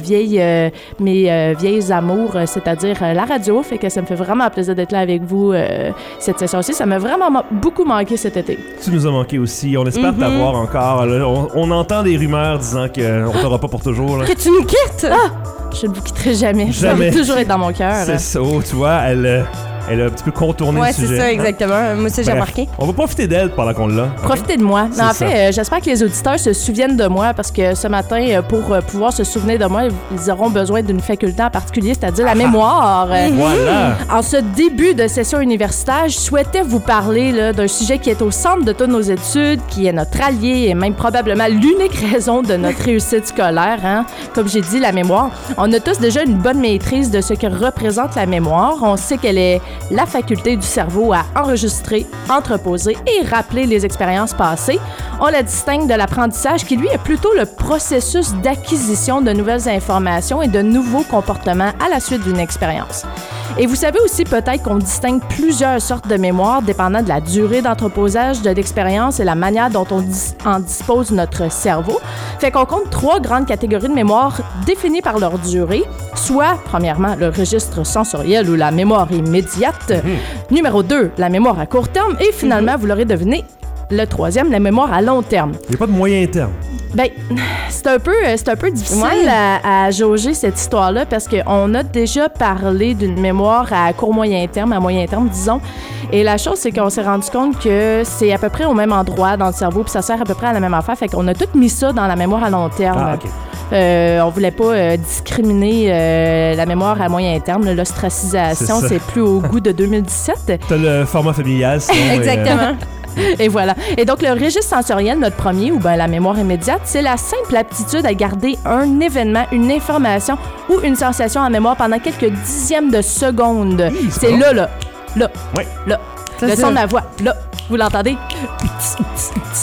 Speaker 5: vieilles amours, c'est-à-dire la radio. Fait que ça me fait vraiment plaisir d'être là avec vous cette session-ci. Ça m'a vraiment beaucoup manqué cet été.
Speaker 1: Tu nous as manqué aussi. On espère t'avoir encore. Là, on entend des rumeurs disant qu'on t'aura pas pour toujours. Là.
Speaker 2: Que tu nous quittes!
Speaker 5: Je ne vous quitterai jamais.
Speaker 1: Jamais.
Speaker 5: Ça va toujours être dans mon cœur.
Speaker 1: C'est ça, tu vois, elle a un petit peu contourné
Speaker 2: Ouais,
Speaker 1: le
Speaker 2: c'est
Speaker 1: sujet.
Speaker 2: ça, exactement. Moi aussi, j'ai
Speaker 1: Bref,
Speaker 2: remarqué.
Speaker 1: On va profiter d'elle pendant qu'on l'a.
Speaker 5: Profitez de moi.
Speaker 1: C'est
Speaker 5: En
Speaker 1: ça.
Speaker 5: fait, j'espère que les auditeurs se souviennent de moi parce que ce matin, pour pouvoir se souvenir de moi, ils auront besoin d'une faculté en particulier, c'est-à-dire la mémoire.
Speaker 1: Voilà.
Speaker 5: En ce début de session universitaire, je souhaitais vous parler là, d'un sujet qui est au centre de toutes nos études, qui est notre allié et même probablement l'unique raison de notre réussite scolaire. Hein? Comme j'ai dit, la mémoire. On a tous déjà une bonne maîtrise de ce que représente la mémoire. On sait qu'elle est la faculté du cerveau à enregistrer, entreposer et rappeler les expériences passées. On la distingue de l'apprentissage qui, lui, est plutôt le processus d'acquisition de nouvelles informations et de nouveaux comportements à la suite d'une expérience. Et vous savez aussi peut-être qu'on distingue plusieurs sortes de mémoire dépendant de la durée d'entreposage de l'expérience et la manière dont on en dispose notre cerveau. Fait qu'on compte 3 grandes catégories de mémoire définies par leur durée, soit, premièrement, le registre sensoriel ou la mémoire immédiate. Numéro 2, la mémoire à court terme. Et finalement, vous l'aurez deviné, le 3e, la mémoire à long terme.
Speaker 1: Il n'y a pas de moyen terme.
Speaker 5: Ben, c'est un peu difficile à jauger cette histoire-là parce qu'on a déjà parlé d'une mémoire à court-moyen terme, à moyen terme, disons. Et la chose, c'est qu'on s'est rendu compte que c'est à peu près au même endroit dans le cerveau, puis ça sert à peu près à la même affaire. Fait qu'on a tout mis ça dans la mémoire à long terme.
Speaker 1: Ah, OK.
Speaker 5: On voulait pas discriminer la mémoire à moyen terme. L'ostracisation,
Speaker 1: C'est ça.
Speaker 5: c'est plus au goût de 2017.
Speaker 1: T'as le format familial, sinon.
Speaker 2: Exactement.
Speaker 5: Et voilà. Et donc, le registre sensoriel, notre premier, ou bien la mémoire immédiate, c'est la simple aptitude à garder un événement, une information ou une sensation en mémoire pendant quelques dixièmes de seconde.
Speaker 1: c'est
Speaker 5: C'est
Speaker 1: bon.
Speaker 5: là.
Speaker 1: Ouais.
Speaker 5: Le
Speaker 2: C'est
Speaker 5: son
Speaker 2: ça.
Speaker 5: de ma voix, là. Vous l'entendez?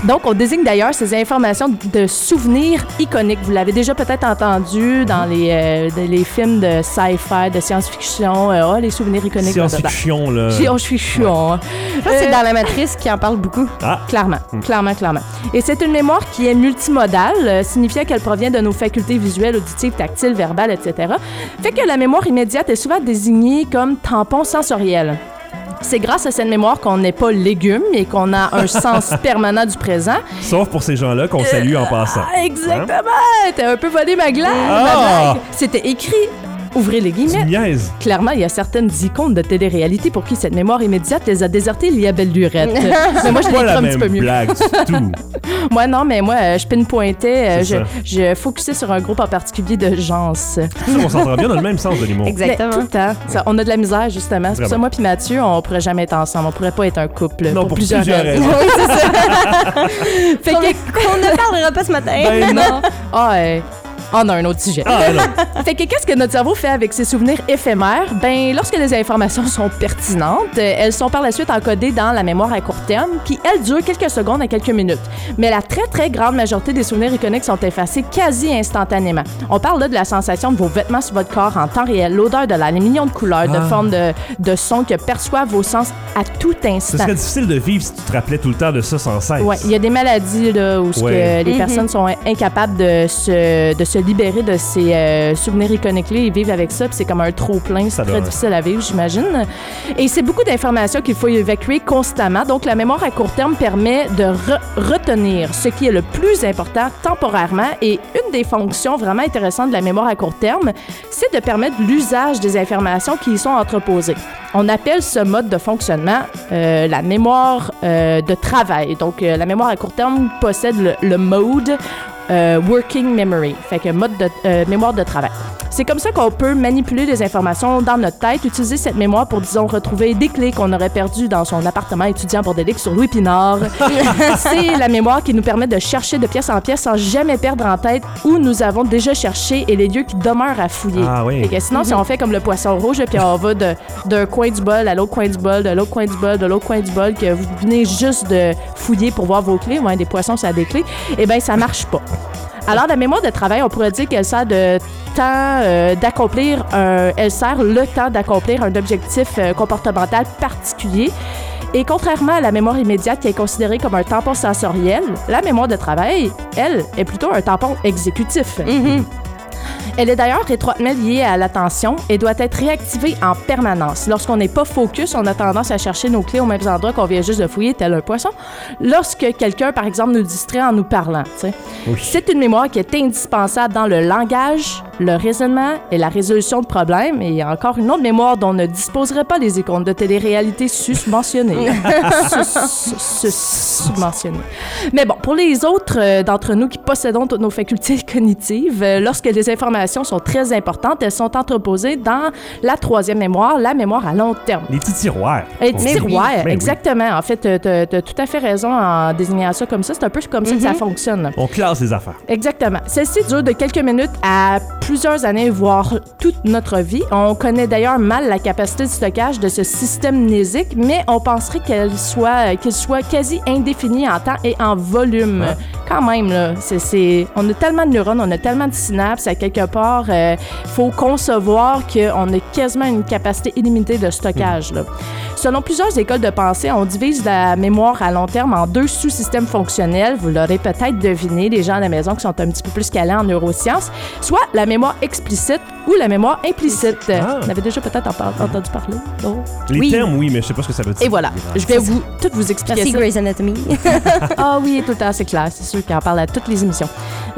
Speaker 5: Donc, on désigne d'ailleurs ces informations de souvenirs iconiques. Vous l'avez déjà peut-être entendu dans les films de sci-fi, de science-fiction. Les souvenirs iconiques.
Speaker 1: Science-fiction, là.
Speaker 5: Science-fiction.
Speaker 2: Ça, c'est dans la Matrice qui en parle beaucoup.
Speaker 1: Ah.
Speaker 5: Clairement. Et c'est une mémoire qui est multimodale, signifiant qu'elle provient de nos facultés visuelles, auditives, tactiles, verbales, etc. Fait que la mémoire immédiate est souvent désignée comme tampon sensoriel. C'est grâce à cette mémoire qu'on n'est pas légume et qu'on a un sens permanent du présent.
Speaker 1: Sauf pour ces gens-là qu'on salue en passant.
Speaker 5: Exactement! T'as un peu volé ma blague. C'était écrit. Ouvrez les guillemets. Clairement, il y a certaines icônes de télé-réalité pour qui cette mémoire immédiate les a désertés il y a belle lurette. Mais moi, je l'ai écrit un petit peu mieux.
Speaker 1: Blague du tout.
Speaker 5: Moi, non, mais moi, je pinpointais, je focusais sur un groupe en particulier de gens.
Speaker 1: On s'entend bien dans le même sens de l'humour.
Speaker 2: Exactement.
Speaker 5: Mais tout le temps. Ça, on a de la misère, justement. C'est pour ça, moi puis Mathieu, on pourrait jamais être ensemble. On pourrait pas être un couple.
Speaker 1: Non, pour plusieurs raisons.
Speaker 2: Oui, c'est ça. Fait qu'on ne parlera pas ce matin.
Speaker 1: Ben non.
Speaker 5: On a un autre sujet. Fait que qu'est-ce que notre cerveau fait avec ces souvenirs éphémères? Ben, lorsque les informations sont pertinentes, elles sont par la suite encodées dans la mémoire à court terme, qui, elle, dure quelques secondes à quelques minutes. Mais la très, très grande majorité des souvenirs iconiques sont effacés quasi instantanément. On parle là de la sensation de vos vêtements sur votre corps en temps réel, l'odeur de l'air, les millions de couleurs, de formes de sons que perçoivent vos sens à tout instant.
Speaker 1: Ce serait difficile de vivre si tu te rappelais tout le temps de ça sans cesse.
Speaker 5: Oui, il y a des maladies là, où que les personnes sont incapables de se libérer de ces souvenirs iconiques-là. Ils vivent avec ça, puis c'est comme un trop-plein. C'est très difficile à vivre, j'imagine. Et c'est beaucoup d'informations qu'il faut évacuer constamment. Donc, la mémoire à court terme permet de retenir ce qui est le plus important temporairement. Et une des fonctions vraiment intéressantes de la mémoire à court terme, c'est de permettre l'usage des informations qui y sont entreposées. On appelle ce mode de fonctionnement la mémoire de travail. Donc, la mémoire à court terme possède le mode working memory, fait que mode de mémoire de travail. C'est comme ça qu'on peut manipuler les informations dans notre tête, utiliser cette mémoire pour, disons, retrouver des clés qu'on aurait perdues dans son appartement étudiant bordélique sur Louis Pinard. C'est la mémoire qui nous permet de chercher de pièce en pièce sans jamais perdre en tête où nous avons déjà cherché et les lieux qui demeurent à fouiller.
Speaker 1: Ah oui.
Speaker 5: Et que sinon, si on fait comme le poisson rouge, puis on va d'un coin du bol à l'autre coin du bol, de l'autre coin du bol, de l'autre coin du bol, que vous venez juste de fouiller pour voir vos clés, des poissons, ça a des clés, eh bien, ça marche pas. Alors, la mémoire de travail, on pourrait dire qu'elle sert de temps d'accomplir elle sert le temps d'accomplir un objectif comportemental particulier. Et contrairement à la mémoire immédiate qui est considérée comme un tampon sensoriel, la mémoire de travail, elle, est plutôt un tampon exécutif. Mm-hmm. Elle est d'ailleurs étroitement liée à l'attention et doit être réactivée en permanence. Lorsqu'on n'est pas focus, on a tendance à chercher nos clés aux mêmes endroits qu'on vient juste de fouiller, tel un poisson. Lorsque quelqu'un, par exemple, nous distrait en nous parlant, oui. C'est une mémoire qui est indispensable dans le langage, le raisonnement et la résolution de problèmes. Et il y a encore une autre mémoire dont ne disposeraient pas les icônes de télé-réalité susmentionnées. Susmentionnées. Mais bon, pour les autres d'entre nous qui possédons toutes nos facultés cognitives, lorsque les informations sont très importantes, elles sont entreposées dans la troisième mémoire, la mémoire à long terme.
Speaker 1: Les petits tiroirs.
Speaker 5: Les petits tiroirs, exactement. Oui. En fait, t'as tout à fait raison en désignant ça comme ça. C'est un peu comme ça que ça fonctionne.
Speaker 1: On classe les affaires.
Speaker 5: Exactement. Celle-ci dure de quelques minutes à plusieurs années, voire toute notre vie. On connaît d'ailleurs mal la capacité de stockage de ce système mnésique, mais on penserait qu'il soit quasi indéfini en temps et en volume. Ouais. Quand même, là, on a tellement de neurones, on a tellement de synapses, à quelque part, faut concevoir qu'on a quasiment une capacité illimitée de stockage. Là. Selon plusieurs écoles de pensée, on divise la mémoire à long terme en deux sous-systèmes fonctionnels. Vous l'aurez peut-être deviné, les gens à la maison qui sont un petit peu plus calés en neurosciences, soit la mémoire explicite ou la mémoire implicite. Vous avez déjà peut-être entendu parler? Non?
Speaker 1: Les termes, oui, mais je sais pas ce que ça veut dire.
Speaker 5: Et voilà, je vais tout vous expliquer.
Speaker 2: Merci Grey's Anatomy.
Speaker 5: Ah oui, tout le temps, c'est clair. C'est sûr qu'on parle à toutes les émissions.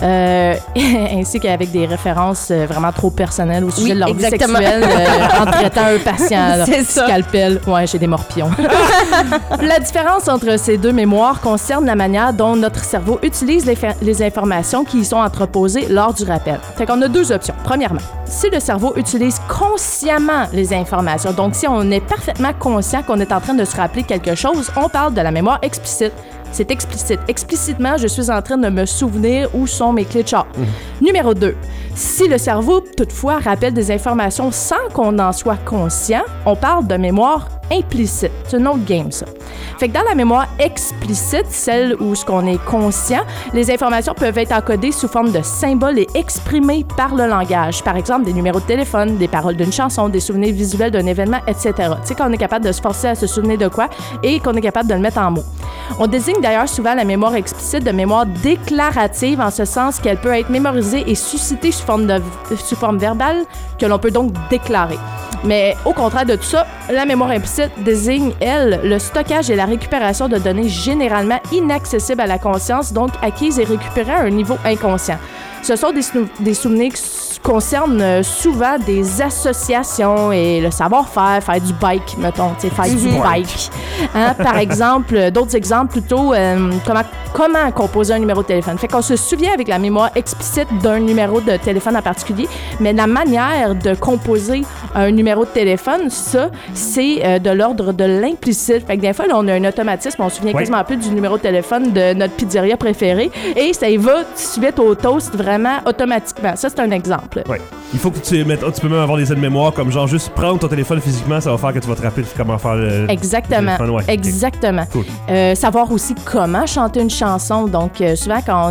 Speaker 5: Ainsi qu'avec des références vraiment trop personnelles au sujet de leur vie sexuelle en traitant un patient. C'est ça. Scalpel. Ouais, j'ai des morpions. La différence entre ces deux mémoires concerne la manière dont notre cerveau utilise les informations qui y sont entreposées lors du rappel. Fait qu'on a deux options. Premièrement, si le cerveau utilise consciemment les informations, donc si on est parfaitement conscient qu'on est en train de se rappeler quelque chose, on parle de la mémoire explicite. C'est explicite. Explicitement, je suis en train de me souvenir où sont mes clés de char. Numéro 2. Si le cerveau, toutefois, rappelle des informations sans qu'on en soit conscient, on parle de mémoire implicite. C'est une autre game, ça. Fait que dans la mémoire explicite, celle où ce qu'on est conscient, les informations peuvent être encodées sous forme de symboles et exprimées par le langage. Par exemple, des numéros de téléphone, des paroles d'une chanson, des souvenirs visuels d'un événement, etc. Tu sais, qu'on est capable de se forcer à se souvenir de quoi et qu'on est capable de le mettre en mots. On désigne d'ailleurs souvent la mémoire explicite de mémoire déclarative en ce sens qu'elle peut être mémorisée et suscitée sous forme verbale que l'on peut donc déclarer. Mais au contraire de tout ça, la mémoire implicite désigne, elle, le stockage et la récupération de données généralement inaccessibles à la conscience, donc acquises et récupérées à un niveau inconscient. Ce sont des souvenirs qui concernent souvent des associations et le savoir-faire, faire du bike, mettons, tu sais, faire du bike. Hein? Par exemple, d'autres exemples plutôt, comment composer un numéro de téléphone. Fait qu'on se souvient avec la mémoire explicite d'un numéro de téléphone en particulier, mais la manière de composer un numéro de téléphone, ça, c'est de l'ordre de l'implicite. Fait que des fois, là, on a un automatisme, on se souvient quasiment plus du numéro de téléphone de notre pizzeria préférée et ça y va suite au toast vraiment automatiquement. Ça, c'est un exemple.
Speaker 1: Ouais. Il faut que tu peux même avoir des aides-mémoires comme genre juste prendre ton téléphone physiquement, ça va faire que tu vas te rappeler comment faire le téléphone. Ouais.
Speaker 5: Exactement.
Speaker 1: Cool.
Speaker 5: Savoir aussi comment chanter une chanson. Donc, souvent, quand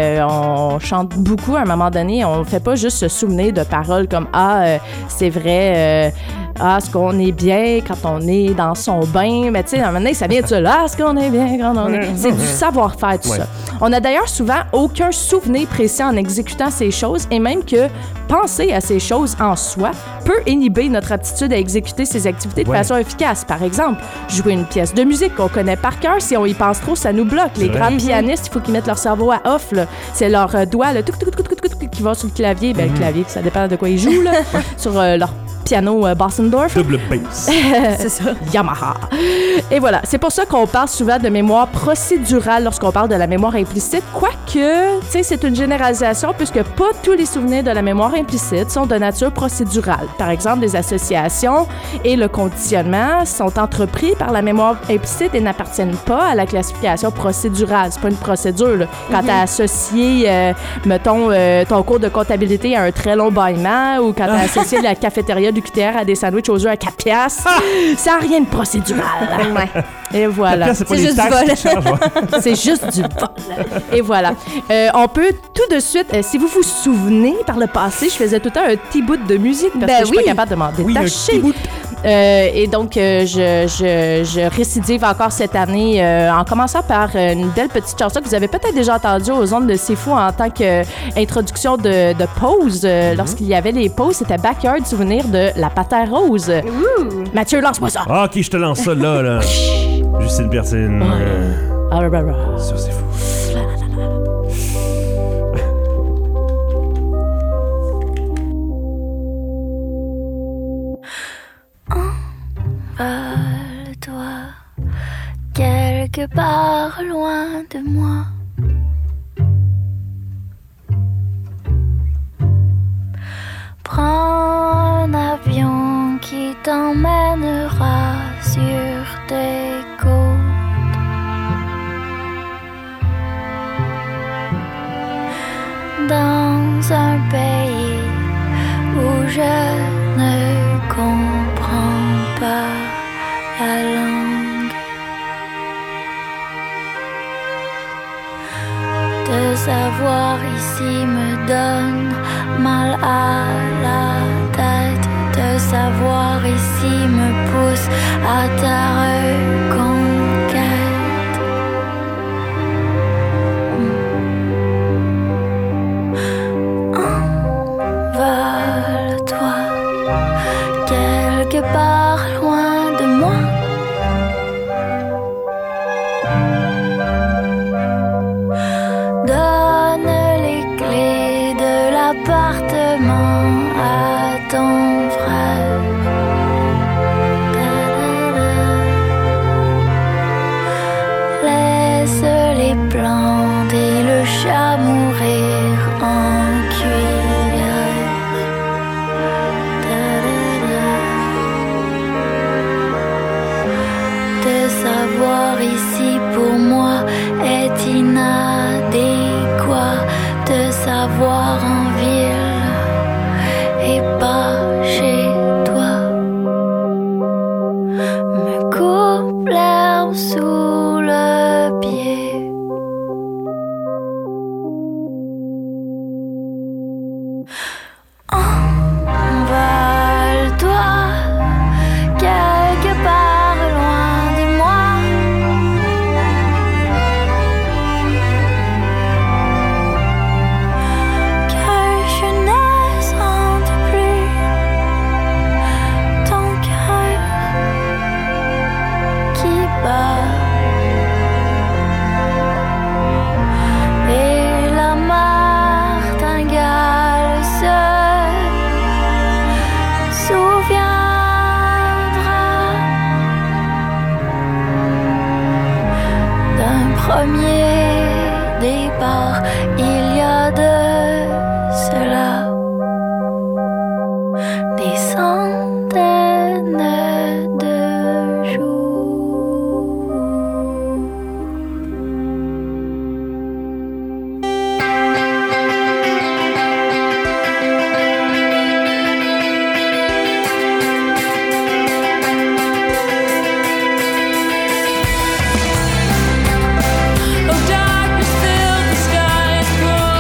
Speaker 5: on chante beaucoup, à un moment donné, on fait pas juste se souvenir de paroles comme « Ah, c'est vrai... est-ce qu'on est bien quand on est dans son bain? » Mais tu sais, à un moment donné, ça vient de ça. Là, est-ce qu'on est bien quand on est... C'est du savoir-faire, tout ça. On a d'ailleurs souvent aucun souvenir précis en exécutant ces choses et même que penser à ces choses en soi peut inhiber notre aptitude à exécuter ces activités de façon efficace. Par exemple, jouer une pièce de musique qu'on connaît par cœur, si on y pense trop, ça nous bloque. Les grands pianistes, il faut qu'ils mettent leur cerveau à off. Là. C'est leur doigt là, qui va sur le clavier. Ben, le clavier, ça dépend de quoi ils jouent. Là. Sur leur piano Bossendorf.
Speaker 1: Double bass.
Speaker 5: C'est ça. Yamaha. Et voilà. C'est pour ça qu'on parle souvent de mémoire procédurale lorsqu'on parle de la mémoire implicite. Quoique, tu sais, c'est une généralisation puisque pas tous les souvenirs de la mémoire implicite sont de nature procédurale. Par exemple, les associations et le conditionnement sont entrepris par la mémoire implicite et n'appartiennent pas à la classification procédurale. C'est pas une procédure, là. Quand t'as associé, mettons, ton cours de comptabilité à un très long bâillement ou quand t'as associé la cafétéria du QTR à des sandwichs aux œufs à 4 piastres, ça n'a rien de procédural. Et voilà.
Speaker 1: C'est juste du vol.
Speaker 5: C'est juste du vol. Et voilà. On peut tout de suite, si vous vous souvenez, par le passé, je faisais tout le temps un petit bout de musique parce que je suis pas capable de m'en détacher. Et donc, je récidive encore cette année en commençant par une belle petite chanson que vous avez peut-être déjà entendue aux ondes de C'est Fou en tant qu'introduction de pause. Lorsqu'il y avait les pauses, c'était Backyard, souvenir de La Patère Rose. Mathieu, lance-moi ça.
Speaker 1: Ah, OK, je te lance ça là. Justine Bertine. Ça, c'est fou.
Speaker 6: Envole-toi quelque part loin de moi. Prends un avion qui t'emmènera sur tes côtes. Dans un pays où je ne comprends pas la langue. De savoir ici me donne mal à la tête. De savoir ici me pousse à ta reconquête. Envole-toi quelque part loin de moi. Donne les clés de l'appartement à ton frère. Laisse les plantes et le chat mourir en cuillère. De savoir ici pour moi est inadéquat. De savoir en ville et pas chez toi. départ, il y a de cela des centaines de jours.
Speaker 7: Oh, darkness filled the sky and cold.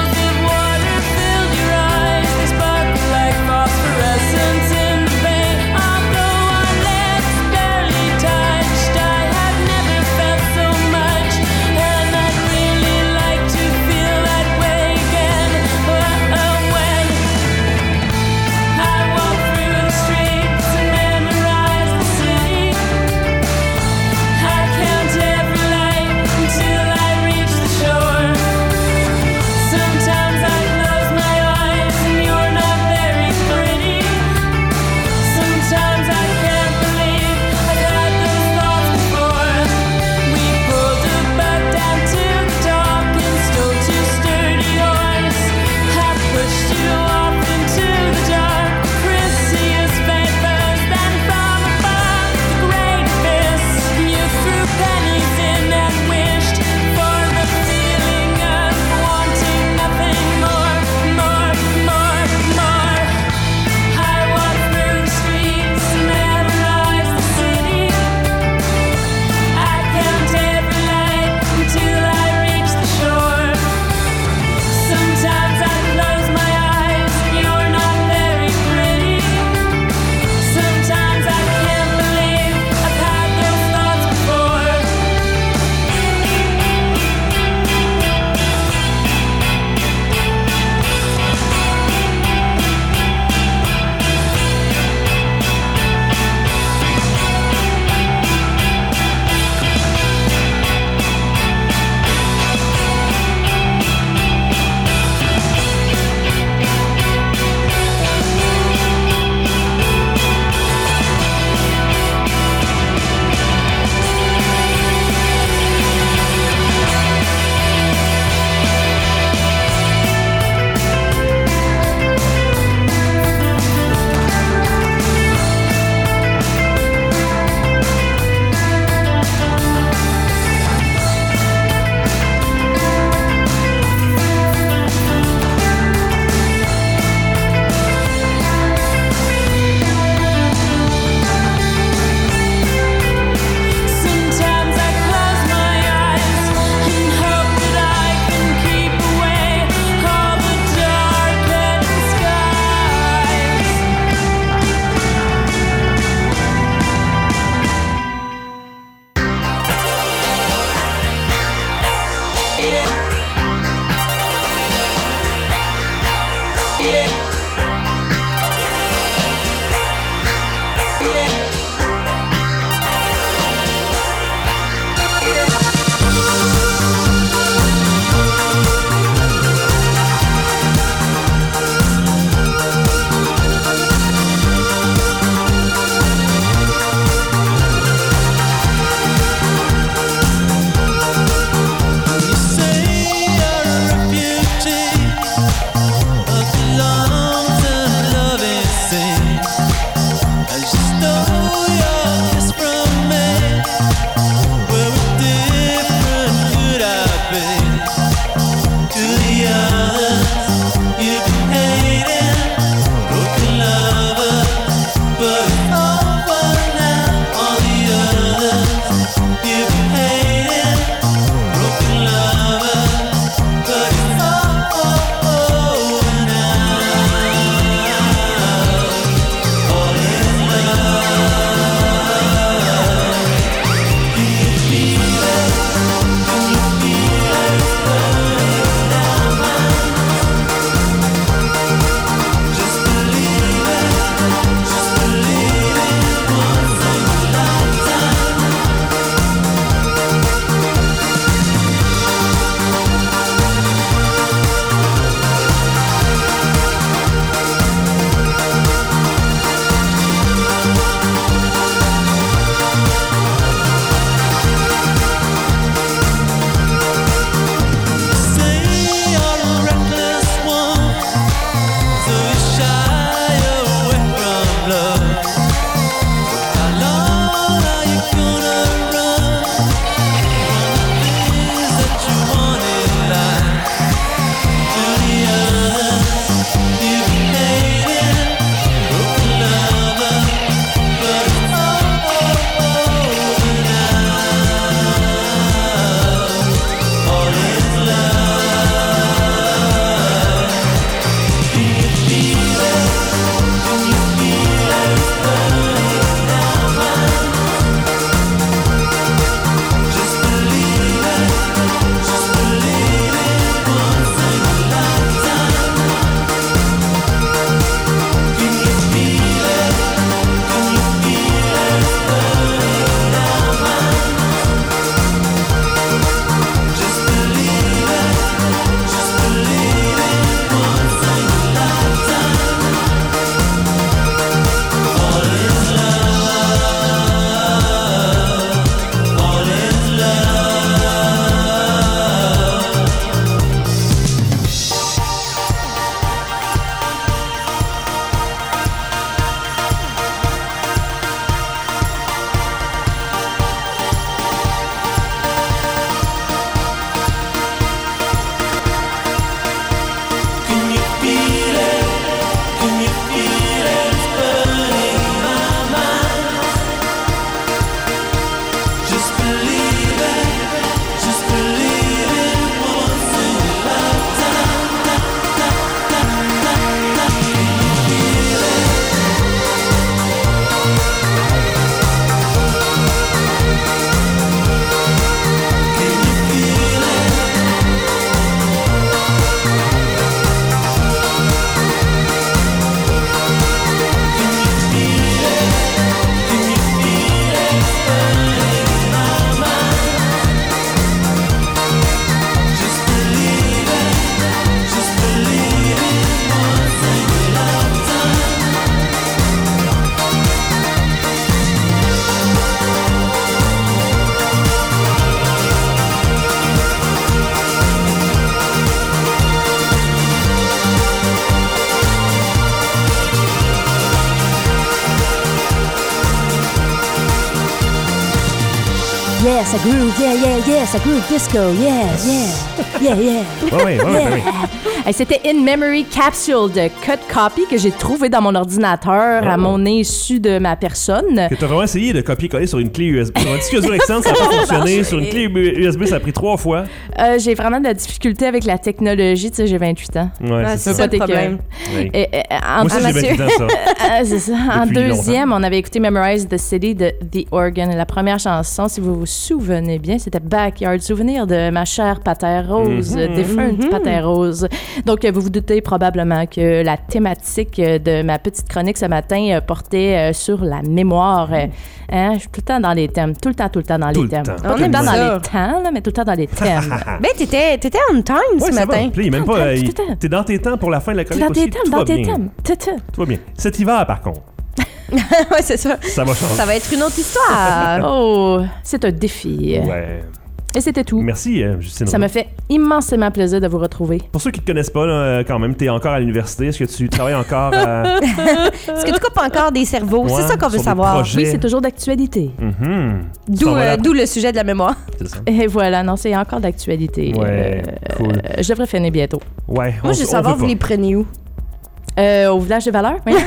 Speaker 5: ça groove, yeah, ça groove disco, yeah.
Speaker 1: Ouais.
Speaker 5: Hey, c'était In Memory Capsule de Cut Copy que j'ai trouvé dans mon ordinateur à mon insu de ma personne.
Speaker 1: Que t'as vraiment essayé de copier-coller sur une clé USB. Sur un disque dur externe, ça n'a pas fonctionné. Sur une clé USB, ça a pris 3 fois.
Speaker 5: J'ai vraiment de la difficulté avec la technologie. Tu sais, j'ai 28 ans.
Speaker 1: Ouais, c'est
Speaker 2: ça le problème.
Speaker 1: Oui.
Speaker 5: Moi
Speaker 1: aussi, j'ai 28 ans, ça.
Speaker 5: C'est ça. En deuxième, on avait écouté Memorize the City de The Organ. La première chanson, si vous vous souvenez bien, c'était Backyard Souvenir de ma chère Pater Rose, défunte Pater Rose. Donc, vous vous doutez probablement que la thématique de ma petite chronique ce matin portait sur la mémoire. Je suis tout le temps dans les thèmes. Tout le temps dans les thèmes.
Speaker 2: On
Speaker 5: Pas tout le
Speaker 2: aime
Speaker 5: temps
Speaker 2: ça.
Speaker 5: dans les temps, là, mais tout le temps dans les thèmes.
Speaker 2: Ben, t'étais on time ce
Speaker 1: Ça va.
Speaker 2: matin.
Speaker 1: Puis, même pas. T'es dans tes temps pour la fin de la chronique
Speaker 5: Dans tes
Speaker 1: aussi.
Speaker 5: thèmes,
Speaker 1: Tout
Speaker 5: dans
Speaker 1: va
Speaker 5: tes
Speaker 1: bien.
Speaker 5: thèmes.
Speaker 1: Tout va bien. Cet hiver, par contre,
Speaker 2: Ouais, c'est ça.
Speaker 1: ça va changer.
Speaker 2: Ça va être une autre histoire.
Speaker 5: Oh, c'est un défi.
Speaker 1: Ouais.
Speaker 5: Et c'était tout.
Speaker 1: Merci, Justine.
Speaker 5: Ça me fait immensément plaisir de vous retrouver.
Speaker 1: Pour ceux qui ne te connaissent pas, là, quand même, tu es encore à l'université. Est-ce que tu travailles encore à...
Speaker 2: Est-ce que tu coupes encore des cerveaux?
Speaker 1: Ouais,
Speaker 2: C'est ça qu'on veut
Speaker 1: sur des
Speaker 2: savoir.
Speaker 1: projets.
Speaker 5: Oui, c'est toujours d'actualité.
Speaker 2: D'où le sujet de la mémoire.
Speaker 1: C'est ça.
Speaker 5: Et voilà, non, c'est encore d'actualité.
Speaker 1: Ouais, cool.
Speaker 5: Je devrais finir bientôt.
Speaker 1: Ouais,
Speaker 2: Moi, je veux savoir, vous les prenez où?
Speaker 5: Au village des Valeurs, oui.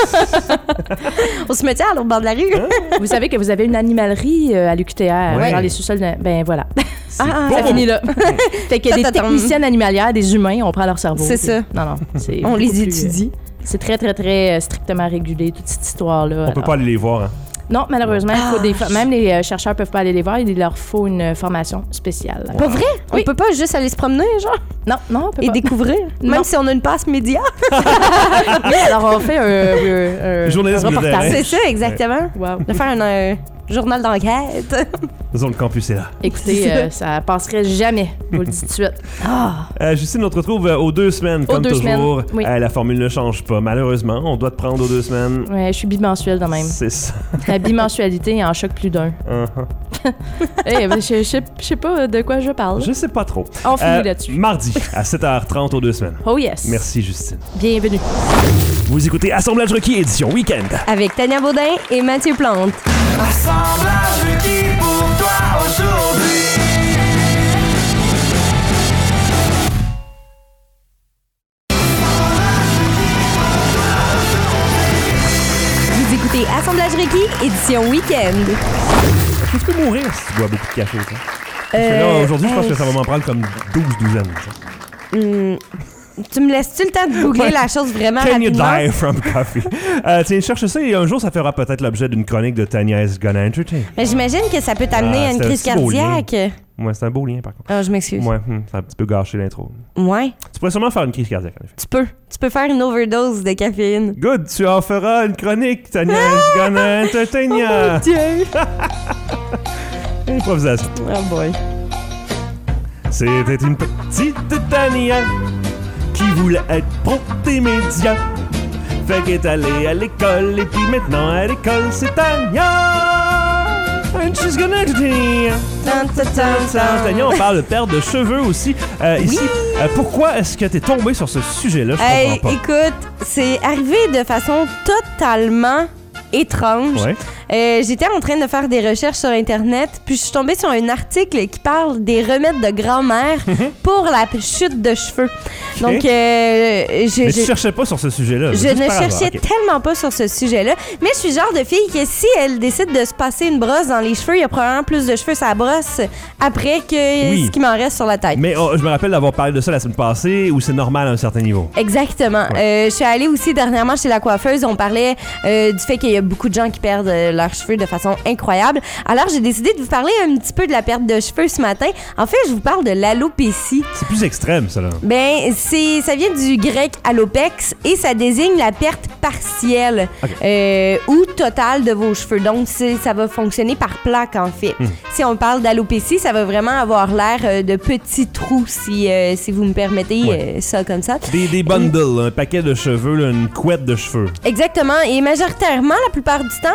Speaker 2: Au cimetière, au bord de la rue?
Speaker 5: Vous savez que vous avez une animalerie à l'UQTR,
Speaker 1: Ouais.
Speaker 5: dans les sous-sols. Ben voilà.
Speaker 2: Ah,
Speaker 5: Ça finit là. Fait qu'il y a des
Speaker 2: Ça tombe.
Speaker 5: techniciennes animalières, des humains, on prend leur cerveau.
Speaker 2: C'est ça.
Speaker 5: Non, c'est
Speaker 2: On
Speaker 5: beaucoup
Speaker 2: les
Speaker 5: plus,
Speaker 2: étudie.
Speaker 5: c'est très, très, très strictement régulé, toute cette histoire-là.
Speaker 1: On peut pas aller les voir. Hein.
Speaker 5: Non, malheureusement, il faut même les chercheurs peuvent pas aller les voir. Il leur faut une formation spéciale.
Speaker 2: Pas vrai?
Speaker 5: Oui.
Speaker 2: On peut pas juste aller se promener, genre?
Speaker 5: Non, on peut
Speaker 2: Et
Speaker 5: pas.
Speaker 2: découvrir?
Speaker 5: Non.
Speaker 2: Même si on a une passe média?
Speaker 5: Oui, alors on fait un
Speaker 1: Journalisme de
Speaker 5: reportage.
Speaker 1: terrain.
Speaker 2: C'est ça, exactement.
Speaker 5: Wow.
Speaker 2: De faire un journal d'enquête.
Speaker 1: Zone Campus est là.
Speaker 5: Écoutez, ça passerait jamais, je vous le dis tout de suite.
Speaker 1: Justine, on te retrouve aux 2 semaines, comme
Speaker 5: 2
Speaker 1: toujours.
Speaker 5: semaines, oui.
Speaker 1: La formule ne change pas, malheureusement. On doit te prendre aux 2 semaines.
Speaker 5: Ouais, je suis bimensuelle de même.
Speaker 1: C'est ça.
Speaker 5: La bimensualité en choque plus d'un. Je sais pas de quoi je parle.
Speaker 1: Je sais pas trop.
Speaker 5: On finit là-dessus.
Speaker 1: Mardi, à 7h30 aux 2 semaines.
Speaker 5: Oh yes.
Speaker 1: Merci, Justine.
Speaker 5: Bienvenue.
Speaker 1: Vous écoutez Assemblage requis, édition week-end.
Speaker 2: Avec Tania Baudin et Mathieu Plante.
Speaker 7: Assemblage requis pour toi aujourd'hui.
Speaker 2: Vous écoutez Assemblage requis, édition week-end.
Speaker 1: Est-ce que tu peux mourir si tu bois beaucoup de café, ça? Parce que là, aujourd'hui, je pense que ça va m'en prendre comme 12 douzaines. Ça.
Speaker 2: Tu me laisses-tu le temps de googler la chose vraiment
Speaker 1: Can you
Speaker 2: rapidement?
Speaker 1: die from coffee? Tiens, cherche ça et un jour, ça fera peut-être l'objet d'une chronique de Tanya's Gonna Entertain.
Speaker 2: Mais j'imagine que ça peut t'amener à une
Speaker 1: c'est un
Speaker 2: crise
Speaker 1: si beau lien.
Speaker 2: cardiaque.
Speaker 1: Ouais, c'est un beau lien, par contre.
Speaker 2: Ah, je m'excuse.
Speaker 1: Ouais, ça a un petit peu gâché l'intro.
Speaker 2: Ouais.
Speaker 1: Tu pourrais sûrement faire une crise cardiaque, en effet.
Speaker 2: Tu peux faire une overdose de caféine.
Speaker 1: Good, tu en feras une chronique, Tanya's Gonna Entertain ya.
Speaker 2: Dieu!
Speaker 1: Improvisation.
Speaker 2: Oh boy.
Speaker 1: C'était une petite Tania qui voulait être pro des médias. Fait qu'elle est allée à l'école et puis maintenant à l'école c'est Tania. And she's gonna entertain. Tania, on parle de perte de cheveux aussi. Ici, pourquoi est-ce que t'es tombé sur ce sujet-là? Je
Speaker 2: Hey,
Speaker 1: comprends pas.
Speaker 2: écoute, c'est arrivé de façon totalement étrange.
Speaker 1: Ouais.
Speaker 2: J'étais en train de faire des recherches sur Internet, puis je suis tombée sur un article qui parle des remèdes de grand-mère pour la chute de cheveux. Donc,
Speaker 1: Mais tu
Speaker 2: je
Speaker 1: cherchais pas sur ce sujet-là.
Speaker 2: ne
Speaker 1: juste par hasard,
Speaker 2: cherchais
Speaker 1: ok.
Speaker 2: tellement pas sur ce sujet-là, mais je suis le genre de fille que si elle décide de se passer une brosse dans les cheveux, il y a probablement plus de cheveux sur la brosse après que
Speaker 1: Oui.
Speaker 2: ce qui m'en reste sur la tête.
Speaker 1: Mais je me rappelle d'avoir parlé de ça la semaine passée où c'est normal à un certain niveau.
Speaker 2: Exactement. Je suis allée aussi dernièrement chez la coiffeuse. On parlait du fait qu'il y a beaucoup de gens qui perdent leurs cheveux de façon incroyable. Alors, j'ai décidé de vous parler un petit peu de la perte de cheveux ce matin. En fait, je vous parle de l'alopécie.
Speaker 1: C'est plus extrême, ça, là.
Speaker 2: Ben, ça vient du grec alopex et ça désigne la perte partielle ou totale de vos cheveux. Donc, ça va fonctionner par plaque, en fait. Si on parle d'alopécie, ça va vraiment avoir l'air de petits trous, si vous me permettez ça comme ça.
Speaker 1: Des bundles, un paquet de cheveux, là, une couette de cheveux.
Speaker 2: Exactement. Et majoritairement, la plupart du temps, dans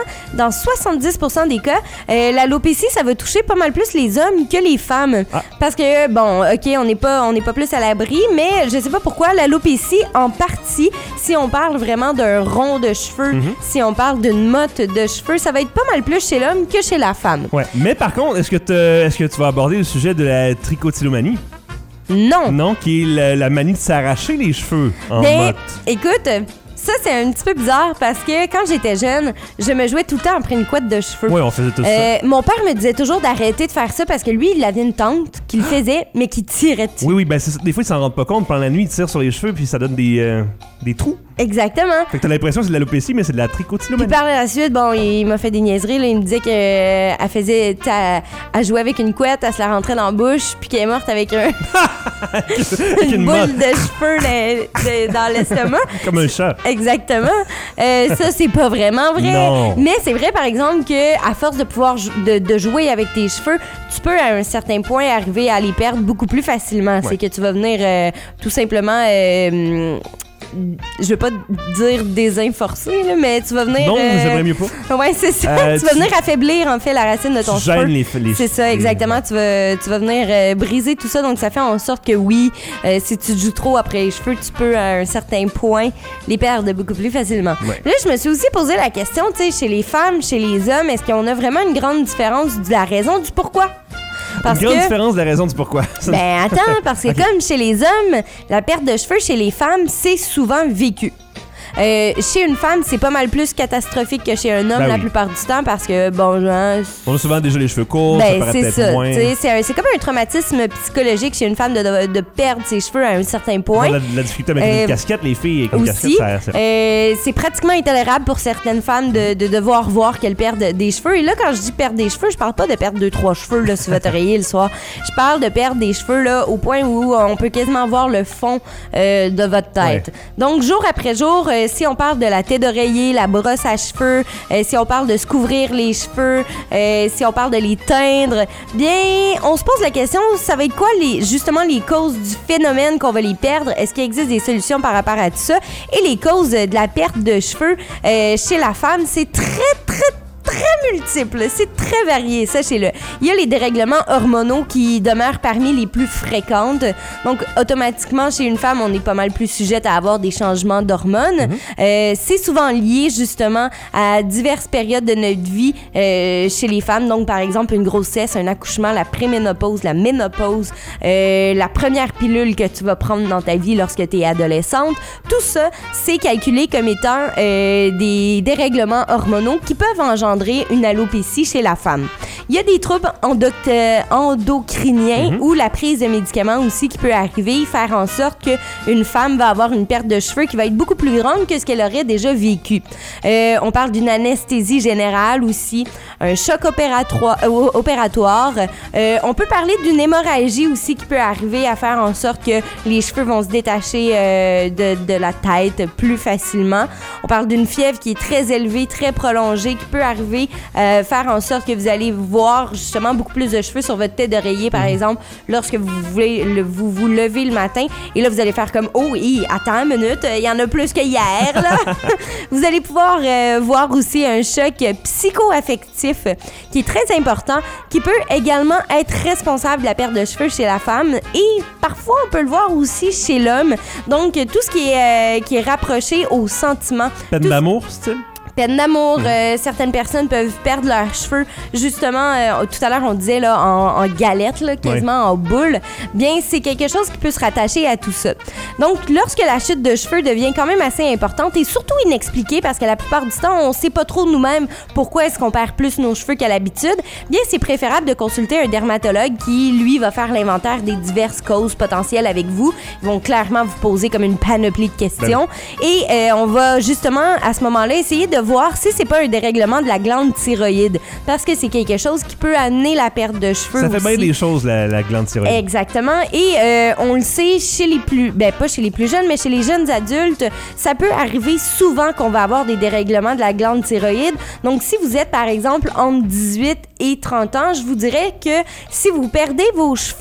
Speaker 2: dans 70% des cas, l'alopécie, ça va toucher pas mal plus les hommes que les femmes. Parce que, bon, OK, on n'est pas plus à l'abri, mais je sais pas pourquoi, l'alopécie, en partie, si on parle vraiment d'un rond de cheveux, si on parle d'une motte de cheveux, ça va être pas mal plus chez l'homme que chez la femme.
Speaker 1: Ouais, mais par contre, est-ce que tu vas aborder le sujet de la tricotylomanie?
Speaker 2: Non.
Speaker 1: Non, qui est la manie de s'arracher les cheveux en motte.
Speaker 2: Écoute, ça, c'est un petit peu bizarre parce que quand j'étais jeune, je me jouais tout le temps après une couette de cheveux.
Speaker 1: Oui, on faisait tout ça.
Speaker 2: Mon père me disait toujours d'arrêter de faire ça parce que lui, il avait une tante qui le faisait, mais qui tirait dessus.
Speaker 1: Oui, ben c'est ça. Des fois, ils s'en rendent pas compte. Pendant la nuit, ils tirent sur les cheveux puis ça donne des trous.
Speaker 2: Exactement.
Speaker 1: Fait que t'as l'impression que c'est de l'alopécie, mais c'est de la tricotylomanie.
Speaker 2: Puis par la suite, bon, il m'a fait des niaiseries. Là. Il me disait qu'elle faisait... Elle jouait avec une couette, elle se la rentrait dans la bouche, puis qu'elle est morte avec une boule de cheveux dans l'estomac.
Speaker 1: Comme un chat.
Speaker 2: Exactement. Ça, c'est pas vraiment vrai.
Speaker 1: Non.
Speaker 2: Mais c'est vrai, par exemple, qu'à force de pouvoir de jouer avec tes cheveux, tu peux, à un certain point, arriver à les perdre beaucoup plus facilement. Ouais. C'est que tu vas venir tout simplement... je veux pas dire désinforcer, là, mais tu vas venir...
Speaker 1: Non, j'aimerais mieux pas.
Speaker 2: Ouais, c'est ça. Tu vas venir affaiblir, en fait, la racine de ton cheveu. C'est ça, exactement. Tu vas venir briser tout ça. Donc, ça fait en sorte que, oui, si tu joues trop après les cheveux, tu peux, à un certain point, les perdre beaucoup plus facilement. Ouais. Là, je me suis aussi posé la question, tu sais, chez les femmes, chez les hommes, est-ce qu'on a vraiment une grande différence de la raison du pourquoi?
Speaker 1: Une grande différence de la raison du pourquoi.
Speaker 2: Ben attends, parce que comme chez les hommes, la perte de cheveux chez les femmes, c'est souvent vécu. Chez une femme, c'est pas mal plus catastrophique que chez un homme la plupart du temps parce que, bon, genre...
Speaker 1: On a souvent déjà les cheveux courts,
Speaker 2: ben,
Speaker 1: ça paraît peut-être
Speaker 2: ça,
Speaker 1: moins.
Speaker 2: C'est comme un traumatisme psychologique chez une femme de perdre ses cheveux à un certain point.
Speaker 1: La difficulté avec une casquette, les filles avec une
Speaker 2: aussi,
Speaker 1: casquette,
Speaker 2: c'est pratiquement intolérable pour certaines femmes de devoir voir qu'elles perdent des cheveux. Et là, quand je dis perdre des cheveux, je parle pas de perdre 2-3 cheveux là, sur votre oreiller le soir. Je parle de perdre des cheveux là, au point où on peut quasiment voir le fond de votre tête. Ouais. Donc, jour après jour, si on parle de la tête d'oreiller, la brosse à cheveux, si on parle de se couvrir les cheveux, si on parle de les teindre, bien, on se pose la question, ça va être quoi justement les causes du phénomène qu'on va les perdre? Est-ce qu'il existe des solutions par rapport à tout ça? Et les causes de la perte de cheveux chez la femme, c'est très multiple, c'est très varié, sachez-le. Il y a les dérèglements hormonaux qui demeurent parmi les plus fréquentes. Donc, automatiquement, chez une femme, on est pas mal plus sujette à avoir des changements d'hormones. C'est souvent lié, justement, à diverses périodes de notre vie chez les femmes. Donc, par exemple, une grossesse, un accouchement, la préménopause, la ménopause, la première pilule que tu vas prendre dans ta vie lorsque tu es adolescente. Tout ça, c'est calculé comme étant des dérèglements hormonaux qui peuvent engendrer une alopécie chez la femme. Il y a des troubles endocriniens ou la prise de médicaments aussi qui peut arriver, faire en sorte qu'une femme va avoir une perte de cheveux qui va être beaucoup plus grande que ce qu'elle aurait déjà vécu. On parle d'une anesthésie générale aussi, un choc opératoire. On peut parler d'une hémorragie aussi qui peut arriver à faire en sorte que les cheveux vont se détacher de la tête plus facilement. On parle d'une fièvre qui est très élevée, très prolongée, qui peut arriver faire en sorte que vous allez voir justement beaucoup plus de cheveux sur votre tête d'oreiller, par exemple, lorsque vous voulez vous levez le matin. Et là, vous allez faire comme « Oh, attends une minute, il y en a plus que hier, là! » Vous allez pouvoir voir aussi un choc psycho-affectif qui est très important, qui peut également être responsable de la perte de cheveux chez la femme. Et parfois, on peut le voir aussi chez l'homme. Donc, tout ce qui est rapproché aux sentiments.
Speaker 1: Peine d'amour, style?
Speaker 2: Peine d'amour, certaines personnes peuvent perdre leurs cheveux. Justement, tout à l'heure, on disait là, en galette, là, quasiment en boule. Bien, c'est quelque chose qui peut se rattacher à tout ça. Donc, lorsque la chute de cheveux devient quand même assez importante et surtout inexpliquée, parce que la plupart du temps, on ne sait pas trop nous-mêmes pourquoi est-ce qu'on perd plus nos cheveux qu'à l'habitude, bien, c'est préférable de consulter un dermatologue qui, lui, va faire l'inventaire des diverses causes potentielles avec vous. Ils vont clairement vous poser comme une panoplie de questions. Et on va justement, à ce moment-là, essayer de voir si c'est pas un dérèglement de la glande thyroïde, parce que c'est quelque chose qui peut amener la perte de cheveux.
Speaker 1: Ça fait bien des choses, la glande thyroïde.
Speaker 2: Exactement. Et on le sait, chez les plus... pas chez les plus jeunes, mais chez les jeunes adultes, ça peut arriver souvent qu'on va avoir des dérèglements de la glande thyroïde. Donc, si vous êtes, par exemple, entre 18 et 30 ans, je vous dirais que si vous perdez vos cheveux,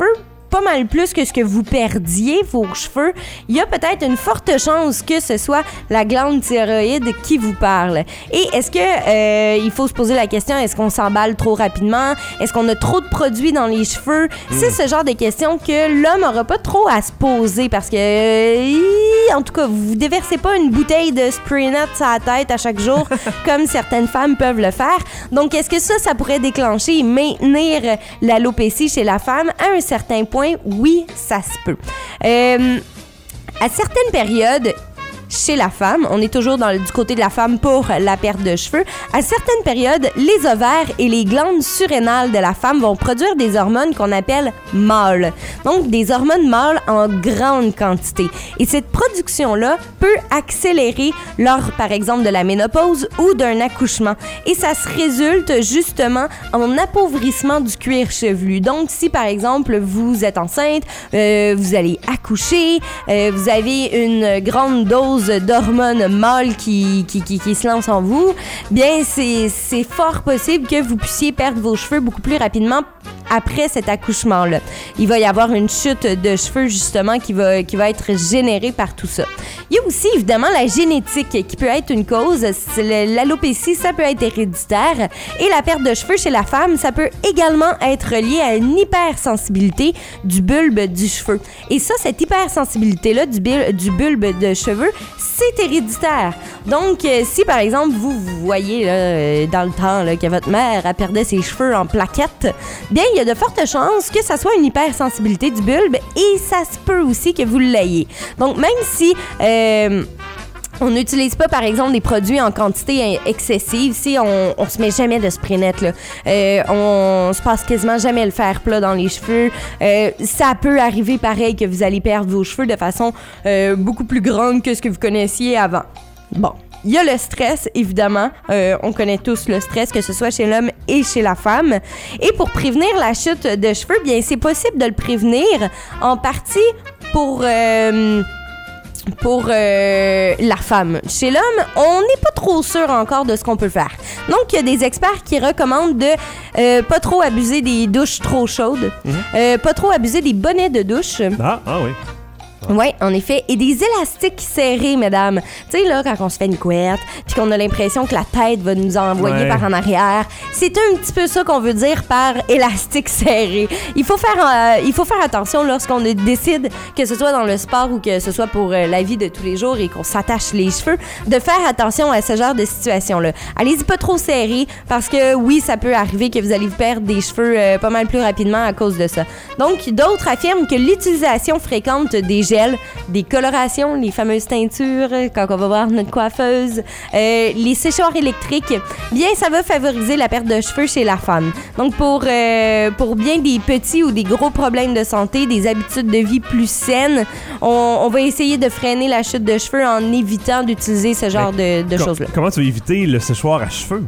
Speaker 2: pas mal plus que ce que vous perdiez vos cheveux, il y a peut-être une forte chance que ce soit la glande thyroïde qui vous parle. Et est-ce que il faut se poser la question, est-ce qu'on s'emballe trop rapidement? Est-ce qu'on a trop de produits dans les cheveux? C'est ce genre de questions que l'homme n'aura pas trop à se poser parce que, en tout cas, vous déversez pas une bouteille de spray net sur la tête à chaque jour comme certaines femmes peuvent le faire. Donc, est-ce que ça pourrait déclencher et maintenir l'alopécie chez la femme? À un certain point, oui, ça se peut. À certaines périodes, chez la femme, on est toujours du côté de la femme pour la perte de cheveux. À certaines périodes, les ovaires et les glandes surrénales de la femme vont produire des hormones qu'on appelle mâles. Donc, des hormones mâles en grande quantité. Et cette production-là peut accélérer lors, par exemple, de la ménopause ou d'un accouchement. Et ça se résulte justement en appauvrissement du cuir chevelu. Donc, si, par exemple, vous êtes enceinte, vous allez accoucher, vous avez une grande dose d'hormones mâles qui se lancent en vous, bien, c'est fort possible que vous puissiez perdre vos cheveux beaucoup plus rapidement après cet accouchement-là. Il va y avoir une chute de cheveux, justement, qui va être générée par tout ça. Il y a aussi, évidemment, la génétique qui peut être une cause. L'alopécie, ça peut être héréditaire. Et la perte de cheveux chez la femme, ça peut également être lié à une hypersensibilité du bulbe du cheveu. Et ça, cette hypersensibilité-là du bulbe de cheveux, c'est héréditaire. Donc, si, par exemple, vous voyez là, dans le temps là, que votre mère elle perdait ses cheveux en plaquettes, bien, il y a de fortes chances que ça soit une hypersensibilité du bulbe et ça se peut aussi que vous l'ayez. Donc, même si on n'utilise pas, par exemple, des produits en quantité excessive, si on se met jamais de spray net, là, on se passe quasiment jamais le fer plat dans les cheveux, ça peut arriver pareil que vous allez perdre vos cheveux de façon beaucoup plus grande que ce que vous connaissiez avant. Bon. Il y a le stress, évidemment. On connaît tous le stress, que ce soit chez l'homme et chez la femme. Et pour prévenir la chute de cheveux, bien, c'est possible de le prévenir en partie pour la femme. Chez l'homme, on n'est pas trop sûr encore de ce qu'on peut faire. Donc, il y a des experts qui recommandent de pas trop abuser des douches trop chaudes, pas trop abuser des bonnets de douche.
Speaker 1: Ah oui.
Speaker 2: Oui, en effet. Et des élastiques serrés, mesdames. Tu sais, là, quand on se fait une couette, puis qu'on a l'impression que la tête va nous envoyer par en arrière, c'est un petit peu ça qu'on veut dire par élastique serré. Il faut faire attention lorsqu'on décide, que ce soit dans le sport ou que ce soit pour la vie de tous les jours et qu'on s'attache les cheveux, de faire attention à ce genre de situation-là. Allez-y pas trop serré, parce que oui, ça peut arriver que vous allez vous perdre des cheveux pas mal plus rapidement à cause de ça. Donc, d'autres affirment que l'utilisation fréquente des gels, des colorations, les fameuses teintures, quand on va voir notre coiffeuse, les séchoirs électriques, bien, ça va favoriser la perte de cheveux chez la femme. Donc, pour bien des petits ou des gros problèmes de santé, des habitudes de vie plus saines, on va essayer de freiner la chute de cheveux en évitant d'utiliser ce genre de choses-là.
Speaker 1: Comment tu vas éviter le séchoir à cheveux?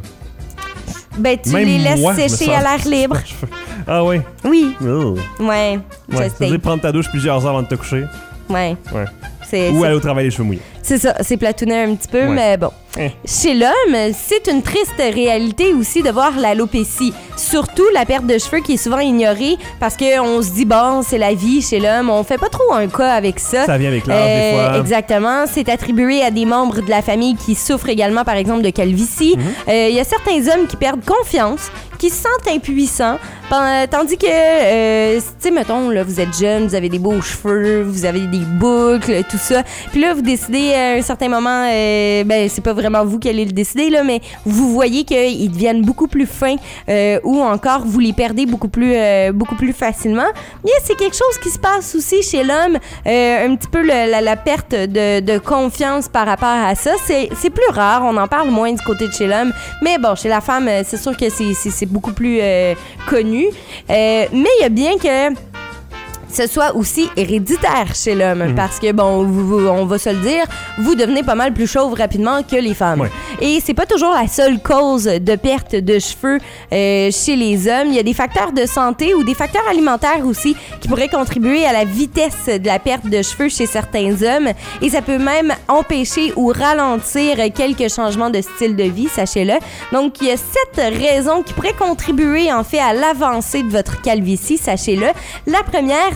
Speaker 2: Ben, tu les laisses sécher à l'air libre.
Speaker 1: Ah oui?
Speaker 2: Oui.
Speaker 1: Oh.
Speaker 2: Ouais.
Speaker 1: Ça veut dire prendre ta douche plusieurs heures avant de te coucher.
Speaker 2: Ouais.
Speaker 1: Ou aller au travail les cheveux mouillés.
Speaker 2: C'est ça, c'est platouné un petit peu, mais bon. Chez l'homme, c'est une triste réalité aussi de voir l'alopécie. Surtout la perte de cheveux qui est souvent ignorée parce qu'on se dit, bon, c'est la vie chez l'homme. On fait pas trop un cas avec ça.
Speaker 1: Ça vient avec l'âge, des fois.
Speaker 2: Exactement. C'est attribué à des membres de la famille qui souffrent également, par exemple, de calvitie. Il y a certains hommes qui perdent confiance, qui se sentent impuissants, tandis que, tu sais, mettons, là, vous êtes jeune, vous avez des beaux cheveux, vous avez des boucles, tout ça. Puis là, vous décidez à un certain moment, ben, c'est pas vraiment vous qui allez le décider, là, mais vous voyez qu'ils deviennent beaucoup plus fins ou encore vous les perdez beaucoup plus facilement. Bien, c'est quelque chose qui se passe aussi chez l'homme, un petit peu la perte de confiance par rapport à ça. C'est plus rare, on en parle moins du côté de chez l'homme, mais bon, chez la femme, c'est sûr que c'est beaucoup plus connu. Mais il y a bien que ce soit aussi héréditaire chez l'homme, parce que, bon, on va se le dire, vous devenez pas mal plus chauve rapidement que les femmes. Ouais. Et c'est pas toujours la seule cause de perte de cheveux chez les hommes. Il y a des facteurs de santé ou des facteurs alimentaires aussi qui pourraient contribuer à la vitesse de la perte de cheveux chez certains hommes. Et ça peut même empêcher ou ralentir quelques changements de style de vie, sachez-le. Donc, il y a 7 raisons qui pourraient contribuer, en fait, à l'avancée de votre calvitie, sachez-le. La première,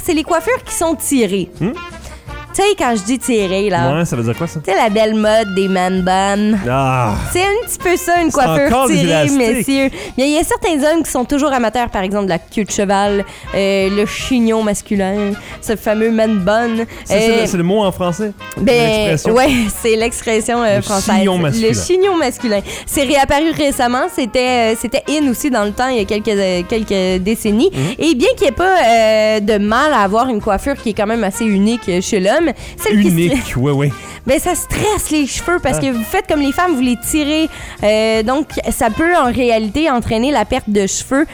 Speaker 2: c'est les coiffures qui sont tirées. Tu sais, quand je dis tirer, là.
Speaker 1: Ouais, ça veut dire quoi, ça?
Speaker 2: Tu sais, la belle mode des man buns.
Speaker 1: Ah!
Speaker 2: C'est un petit peu ça, une coiffure tirée, messieurs. Mais il y a certains hommes qui sont toujours amateurs, par exemple, de la queue de cheval, le chignon masculin, ce fameux man bun.
Speaker 1: C'est le mot en français?
Speaker 2: Ben, ouais, c'est l'expression française. Le chignon masculin. C'est réapparu récemment. C'était in aussi dans le temps, il y a quelques décennies. Et bien qu'il n'y ait pas de mal à avoir une coiffure qui est quand même assez unique chez l'homme,
Speaker 1: unique, oui.
Speaker 2: Ben, ça stresse les cheveux parce que vous faites comme les femmes, vous les tirez. Donc, ça peut en réalité entraîner la perte de cheveux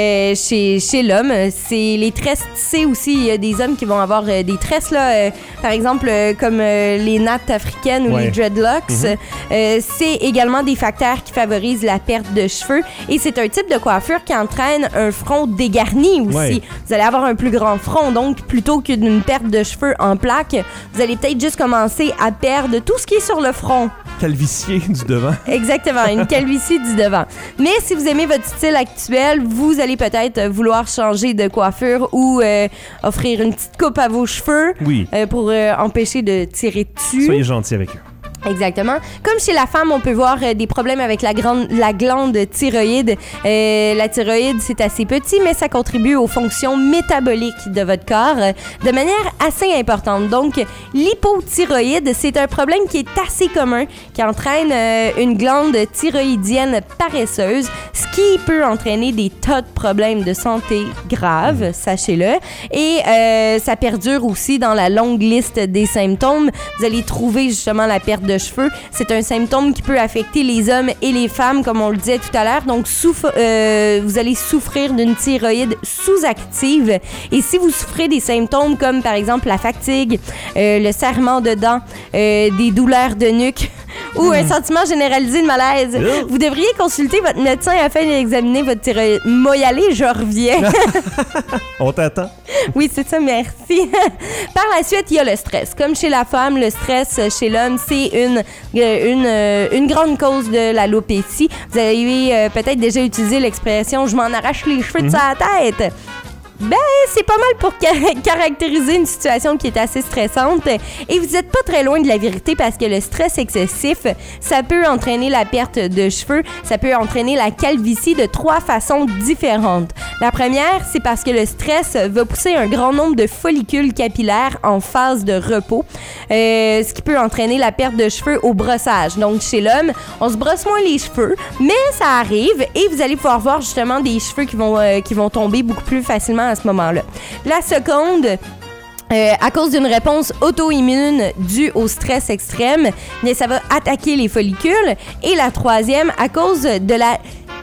Speaker 2: chez l'homme. C'est les tresses tissées aussi. Il y a des hommes qui vont avoir des tresses, là, par exemple, comme les nattes africaines ou les dreadlocks. C'est également des facteurs qui favorisent la perte de cheveux. Et c'est un type de coiffure qui entraîne un front dégarni aussi. Ouais. Vous allez avoir un plus grand front. Donc, plutôt que d'une perte de cheveux en plaques, vous allez peut-être juste commencer à perdre tout ce qui est sur le front.
Speaker 1: Calvicier du devant.
Speaker 2: Exactement, une calvitie du devant. Mais si vous aimez votre style actuel, vous allez peut-être vouloir changer de coiffure ou offrir une petite coupe à vos cheveux pour empêcher de tirer dessus.
Speaker 1: Soyez gentil avec eux.
Speaker 2: Exactement. Comme chez la femme, on peut voir des problèmes avec la glande thyroïde. La thyroïde, c'est assez petit, mais ça contribue aux fonctions métaboliques de votre corps de manière assez importante. Donc, l'hypothyroïde, c'est un problème qui est assez commun, qui entraîne une glande thyroïdienne paresseuse, ce qui peut entraîner des tas de problèmes de santé graves, sachez-le. Et ça perdure aussi dans la longue liste des symptômes. Vous allez trouver justement la perte de cheveux. C'est un symptôme qui peut affecter les hommes et les femmes, comme on le disait tout à l'heure. Donc, vous allez souffrir d'une thyroïde sous-active. Et si vous souffrez des symptômes comme, par exemple, la fatigue, le serrement de dents, des douleurs de nuque ou un sentiment généralisé de malaise, vous devriez consulter votre médecin afin d'examiner votre thyroïde. Moi y aller, je reviens.
Speaker 1: On t'attend.
Speaker 2: Oui, c'est ça, merci. Par la suite, il y a le stress. Comme chez la femme, le stress chez l'homme, c'est une grande cause de l'alopécie. Vous avez peut-être déjà utilisé l'expression « je m'en arrache les cheveux de sa tête ». Ben, c'est pas mal pour caractériser une situation qui est assez stressante. Et vous êtes pas très loin de la vérité parce que le stress excessif, ça peut entraîner la perte de cheveux, ça peut entraîner la calvitie de 3 façons différentes. La première, c'est parce que le stress va pousser un grand nombre de follicules capillaires en phase de repos, ce qui peut entraîner la perte de cheveux au brossage. Donc, chez l'homme, on se brosse moins les cheveux, mais ça arrive et vous allez pouvoir voir justement des cheveux qui vont tomber beaucoup plus facilement à ce moment-là. La seconde, à cause d'une réponse auto-immune due au stress extrême, mais ça va attaquer les follicules. Et la troisième, à cause de la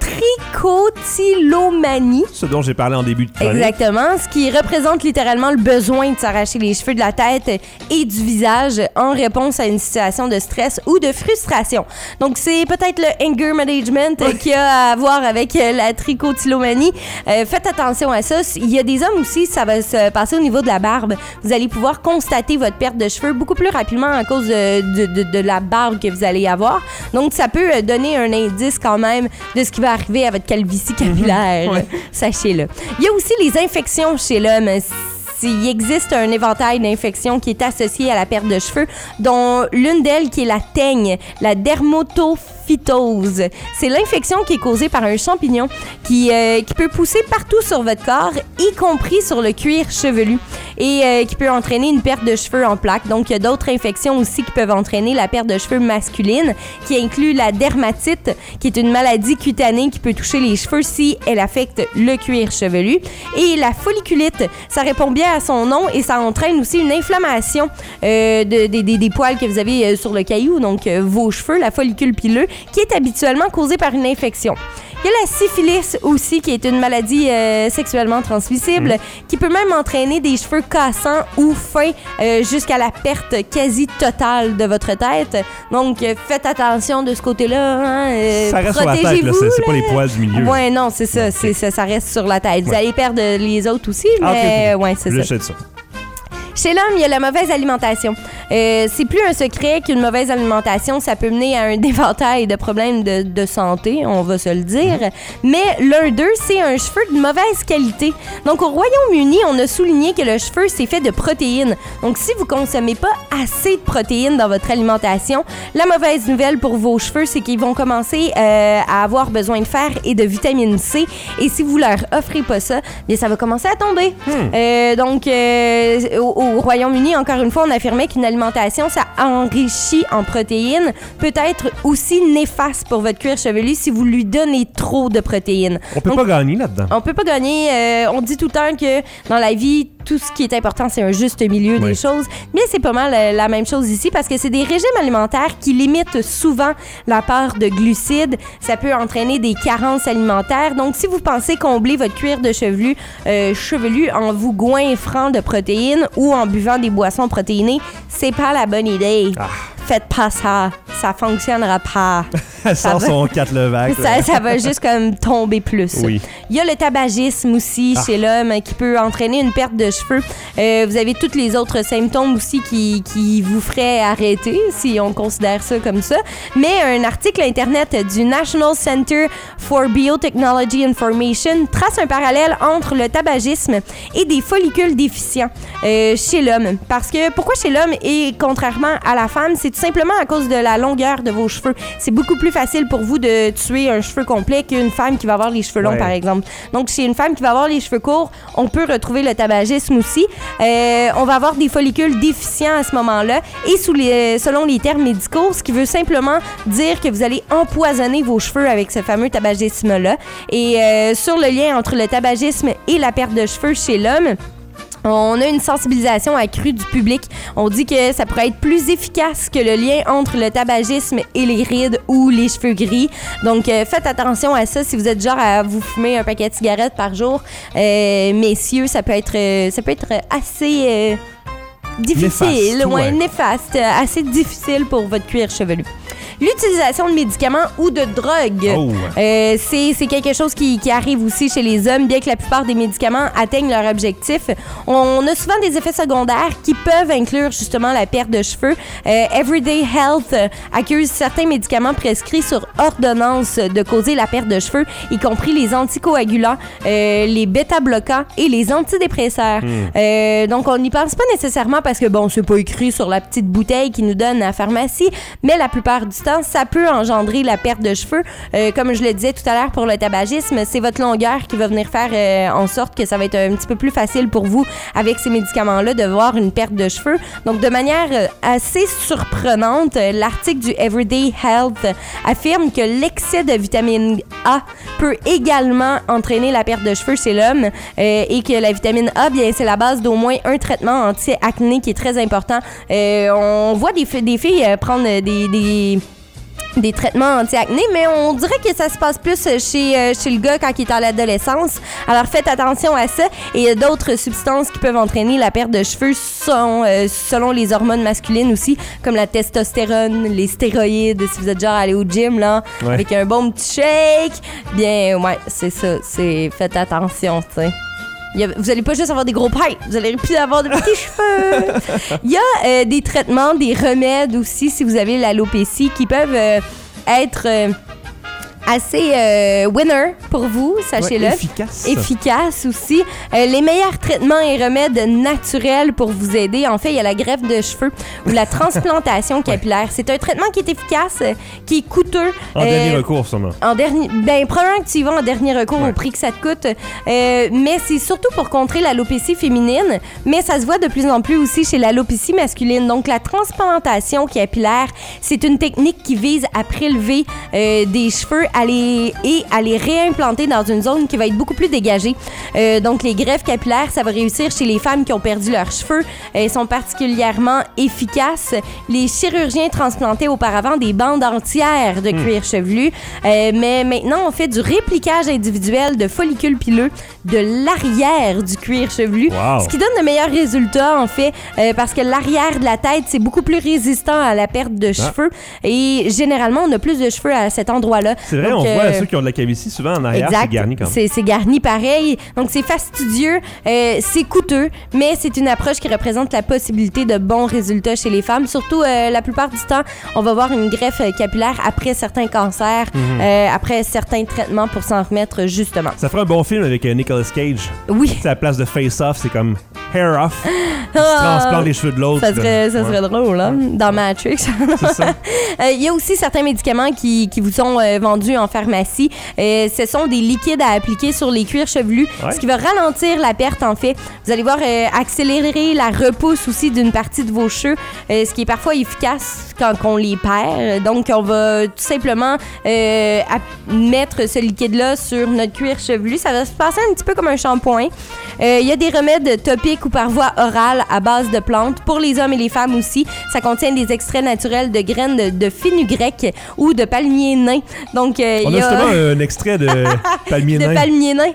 Speaker 2: trichotillomanie.
Speaker 1: Ce dont j'ai parlé en début de chronique.
Speaker 2: Exactement, ce qui représente littéralement le besoin de s'arracher les cheveux de la tête et du visage en réponse à une situation de stress ou de frustration. Donc, c'est peut-être le anger management qui a à voir avec la trichotillomanie. Faites attention à ça. Il y a des hommes aussi, ça va se passer au niveau de la barbe. Vous allez pouvoir constater votre perte de cheveux beaucoup plus rapidement à cause de la barbe que vous allez avoir. Donc, ça peut donner un indice quand même de ce qui va arriver à votre calvitie capillaire, sachez-le. Il y a aussi les infections chez l'homme. Il existe un éventail d'infections qui est associé à la perte de cheveux, dont l'une d'elles qui est la teigne, la dermatophytose. C'est l'infection qui est causée par un champignon qui peut pousser partout sur votre corps, y compris sur le cuir chevelu, et qui peut entraîner une perte de cheveux en plaques. Donc, il y a d'autres infections aussi qui peuvent entraîner la perte de cheveux masculine, qui inclut la dermatite, qui est une maladie cutanée qui peut toucher les cheveux si elle affecte le cuir chevelu. Et la folliculite, ça répond bien à son nom et ça entraîne aussi une inflammation des poils que vous avez sur le caillou, donc vos cheveux, la follicule pileux, qui est habituellement causée par une infection. Il y a la syphilis aussi, qui est une maladie sexuellement transmissible, qui peut même entraîner des cheveux cassants ou fins jusqu'à la perte quasi totale de votre tête. Donc, faites attention de ce côté-là. Hein,
Speaker 1: ça reste sur la tête, là, c'est pas les poils du milieu.
Speaker 2: Ouais, non, c'est ça, ça reste sur la tête. Vous allez perdre les autres aussi, mais ouais, c'est ça.
Speaker 1: Je sais ça.
Speaker 2: Chez l'homme, il y a la mauvaise alimentation. C'est plus un secret qu'une mauvaise alimentation, ça peut mener à un éventail de problèmes de santé, on va se le dire. Mais l'un d'eux, c'est un cheveu de mauvaise qualité. Donc, au Royaume-Uni, on a souligné que le cheveu, c'est fait de protéines. Donc, si vous consommez pas assez de protéines dans votre alimentation, la mauvaise nouvelle pour vos cheveux, c'est qu'ils vont commencer à avoir besoin de fer et de vitamine C. Et si vous leur offrez pas ça, bien, ça va commencer à tomber. Donc, au Royaume-Uni, encore une fois, on affirmait qu'une alimentation, ça enrichit en protéines, peut être aussi néfaste pour votre cuir chevelu si vous lui donnez trop de protéines.
Speaker 1: On peut pas gagner là-dedans.
Speaker 2: On peut pas gagner. On dit tout le temps que dans la vie, tout ce qui est important, c'est un juste milieu des choses. Mais c'est pas mal la même chose ici parce que c'est des régimes alimentaires qui limitent souvent l'apport de glucides. Ça peut entraîner des carences alimentaires. Donc, si vous pensez combler votre cuir de chevelu en vous goinfrant de protéines ou en buvant des boissons protéinées, c'est pas la bonne idée. Faites pas ça. Ça fonctionnera pas.
Speaker 1: Sans son 4 Levac.
Speaker 2: Ça va juste comme tomber plus.
Speaker 1: Oui.
Speaker 2: Il y a le tabagisme aussi chez l'homme qui peut entraîner une perte de cheveux. Vous avez tous les autres symptômes aussi qui vous feraient arrêter si on considère ça comme ça. Mais un article Internet du National Center for Biotechnology Information trace un parallèle entre le tabagisme et des follicules déficients chez l'homme. Parce que pourquoi chez l'homme et contrairement à la femme, c'est tout simplement à cause de la longueur de vos cheveux. C'est beaucoup plus facile pour vous de tuer un cheveu complet qu'une femme qui va avoir les cheveux longs, par exemple. Donc, chez une femme qui va avoir les cheveux courts, on peut retrouver le tabagisme aussi. On va avoir des follicules déficients à ce moment-là. Et selon les termes médicaux, ce qui veut simplement dire que vous allez empoisonner vos cheveux avec ce fameux tabagisme-là. Et sur le lien entre le tabagisme et la perte de cheveux chez l'homme, on a une sensibilisation accrue du public. On dit que ça pourrait être plus efficace que le lien entre le tabagisme et les rides ou les cheveux gris. Donc, faites attention à ça si vous êtes genre à vous fumer un paquet de cigarettes par jour. Messieurs, ça peut être assez difficile, néfaste, assez difficile pour votre cuir chevelu. L'utilisation de médicaments ou de drogues, c'est quelque chose qui arrive aussi chez les hommes, bien que la plupart des médicaments atteignent leur objectif. On a souvent des effets secondaires qui peuvent inclure justement la perte de cheveux. Everyday Health accuse certains médicaments prescrits sur ordonnance de causer la perte de cheveux, y compris les anticoagulants, les bêta-bloquants et les antidépresseurs. Donc, on n'y pense pas nécessairement parce que, bon, c'est pas écrit sur la petite bouteille qu'ils nous donnent à la pharmacie, mais la plupart du temps, ça peut engendrer la perte de cheveux. Comme je le disais tout à l'heure pour le tabagisme, c'est votre longueur qui va venir faire en sorte que ça va être un petit peu plus facile pour vous avec ces médicaments-là de voir une perte de cheveux. Donc, de manière assez surprenante, l'article du Everyday Health affirme que l'excès de vitamine A peut également entraîner la perte de cheveux chez l'homme et que la vitamine A, bien, c'est la base d'au moins un traitement anti-acné qui est très important. On voit des filles prendre des traitements anti-acné, mais on dirait que ça se passe plus chez le gars quand il est à l'adolescence. Alors, faites attention à ça. Et il y a d'autres substances qui peuvent entraîner la perte de cheveux selon les hormones masculines aussi, comme la testostérone, les stéroïdes, si vous êtes genre allé au gym, là, avec un bon petit shake. Bien, c'est ça. Faites attention, tu sais. Vous allez pas juste avoir des gros pipes, vous allez plus avoir de petits cheveux. Il y a des traitements, des remèdes aussi, si vous avez l'alopécie, qui peuvent être assez winner pour vous, sachez-le. Efficace aussi. Les meilleurs traitements et remèdes naturels pour vous aider, en fait, il y a la greffe de cheveux ou la transplantation capillaire. C'est un traitement qui est efficace, qui est coûteux.
Speaker 1: En dernier recours, sûrement.
Speaker 2: Probablement que tu y vas en dernier recours au prix que ça te coûte. Mais c'est surtout pour contrer l'alopécie féminine, mais ça se voit de plus en plus aussi chez l'alopécie masculine. Donc, la transplantation capillaire, c'est une technique qui vise à prélever des cheveux à les réimplanter dans une zone qui va être beaucoup plus dégagée. Donc, les greffes capillaires, ça va réussir chez les femmes qui ont perdu leurs cheveux. Elles sont particulièrement efficaces. Les chirurgiens transplantaient auparavant des bandes entières de cuir chevelu, mais maintenant, on fait du répliquage individuel de follicules pileux de l'arrière du cuir chevelu, ce qui donne de meilleurs résultats, en fait, parce que l'arrière de la tête, c'est beaucoup plus résistant à la perte de cheveux et généralement, on a plus de cheveux à cet endroit-là.
Speaker 1: C'est vrai. vrai,
Speaker 2: donc,
Speaker 1: on voit ceux qui ont de la calvitie, souvent en arrière,
Speaker 2: exact.
Speaker 1: c'est garni quand même.
Speaker 2: C'est garni pareil. Donc, c'est fastidieux, c'est coûteux, mais c'est une approche qui représente la possibilité de bons résultats chez les femmes. Surtout, la plupart du temps, on va voir une greffe capillaire après certains cancers, après certains traitements pour s'en remettre, justement.
Speaker 1: Ça ferait un bon film avec Nicolas Cage.
Speaker 2: Oui.
Speaker 1: C'est à la place de Face Off, c'est comme Hair Off. Il se transplante les cheveux de l'autre.
Speaker 2: Ça serait drôle, hein, dans Matrix.
Speaker 1: C'est ça.
Speaker 2: Il y a aussi certains médicaments qui vous sont vendus en pharmacie. Ce sont des liquides à appliquer sur les cuirs chevelus, ce qui va ralentir la perte, en fait. Vous allez voir accélérer la repousse aussi d'une partie de vos cheveux, ce qui est parfois efficace quand on les perd. Donc, on va tout simplement mettre ce liquide-là sur notre cuir chevelu. Ça va se passer un petit peu comme un shampoing. Il y a des remèdes topiques ou par voie orale à base de plantes. Pour les hommes et les femmes aussi, ça contient des extraits naturels de graines de fenugrec ou de palmier nain. Donc,
Speaker 1: on a justement un extrait de palmier nain.
Speaker 2: De palmier nain.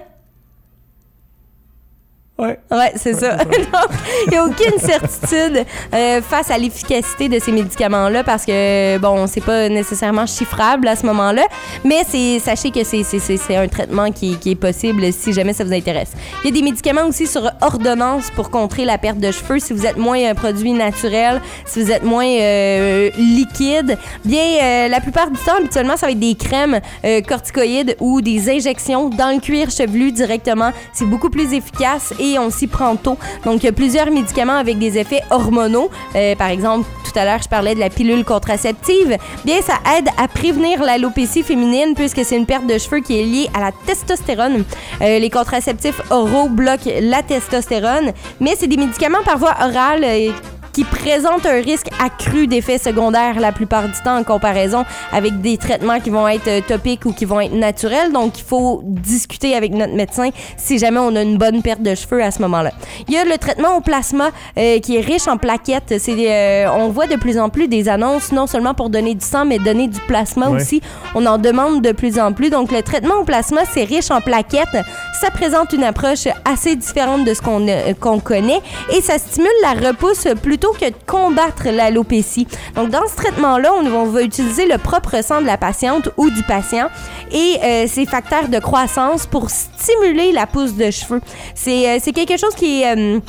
Speaker 1: Ouais,
Speaker 2: c'est ça. Donc, il n'y a aucune certitude face à l'efficacité de ces médicaments-là parce que, bon, c'est pas nécessairement chiffrable à ce moment-là, mais sachez que c'est un traitement qui est possible si jamais ça vous intéresse. Il y a des médicaments aussi sur ordonnance pour contrer la perte de cheveux si vous êtes moins un produit naturel, si vous êtes moins liquide. Bien, la plupart du temps, habituellement, ça va être des crèmes corticoïdes ou des injections dans le cuir chevelu directement. C'est beaucoup plus efficace et on s'y prend tôt. Donc, il y a plusieurs médicaments avec des effets hormonaux. Par exemple, tout à l'heure, je parlais de la pilule contraceptive. Bien, ça aide à prévenir l'alopécie féminine puisque c'est une perte de cheveux qui est liée à la testostérone. Les contraceptifs oraux bloquent la testostérone, mais c'est des médicaments par voie orale qui présentent un risque accru d'effets secondaires la plupart du temps en comparaison avec des traitements qui vont être topiques ou qui vont être naturels. Donc, il faut discuter avec notre médecin si jamais on a une bonne perte de cheveux à ce moment-là. Il y a le traitement au plasma qui est riche en plaquettes. On voit de plus en plus des annonces, non seulement pour donner du sang, mais donner du plasma aussi. On en demande de plus en plus. Donc, le traitement au plasma, c'est riche en plaquettes. Ça présente une approche assez différente de ce qu'on connaît et ça stimule la repousse plutôt que de combattre l'alopécie. Donc, dans ce traitement-là, on va utiliser le propre sang de la patiente ou du patient et ses facteurs de croissance pour stimuler la pousse de cheveux. C'est quelque chose qui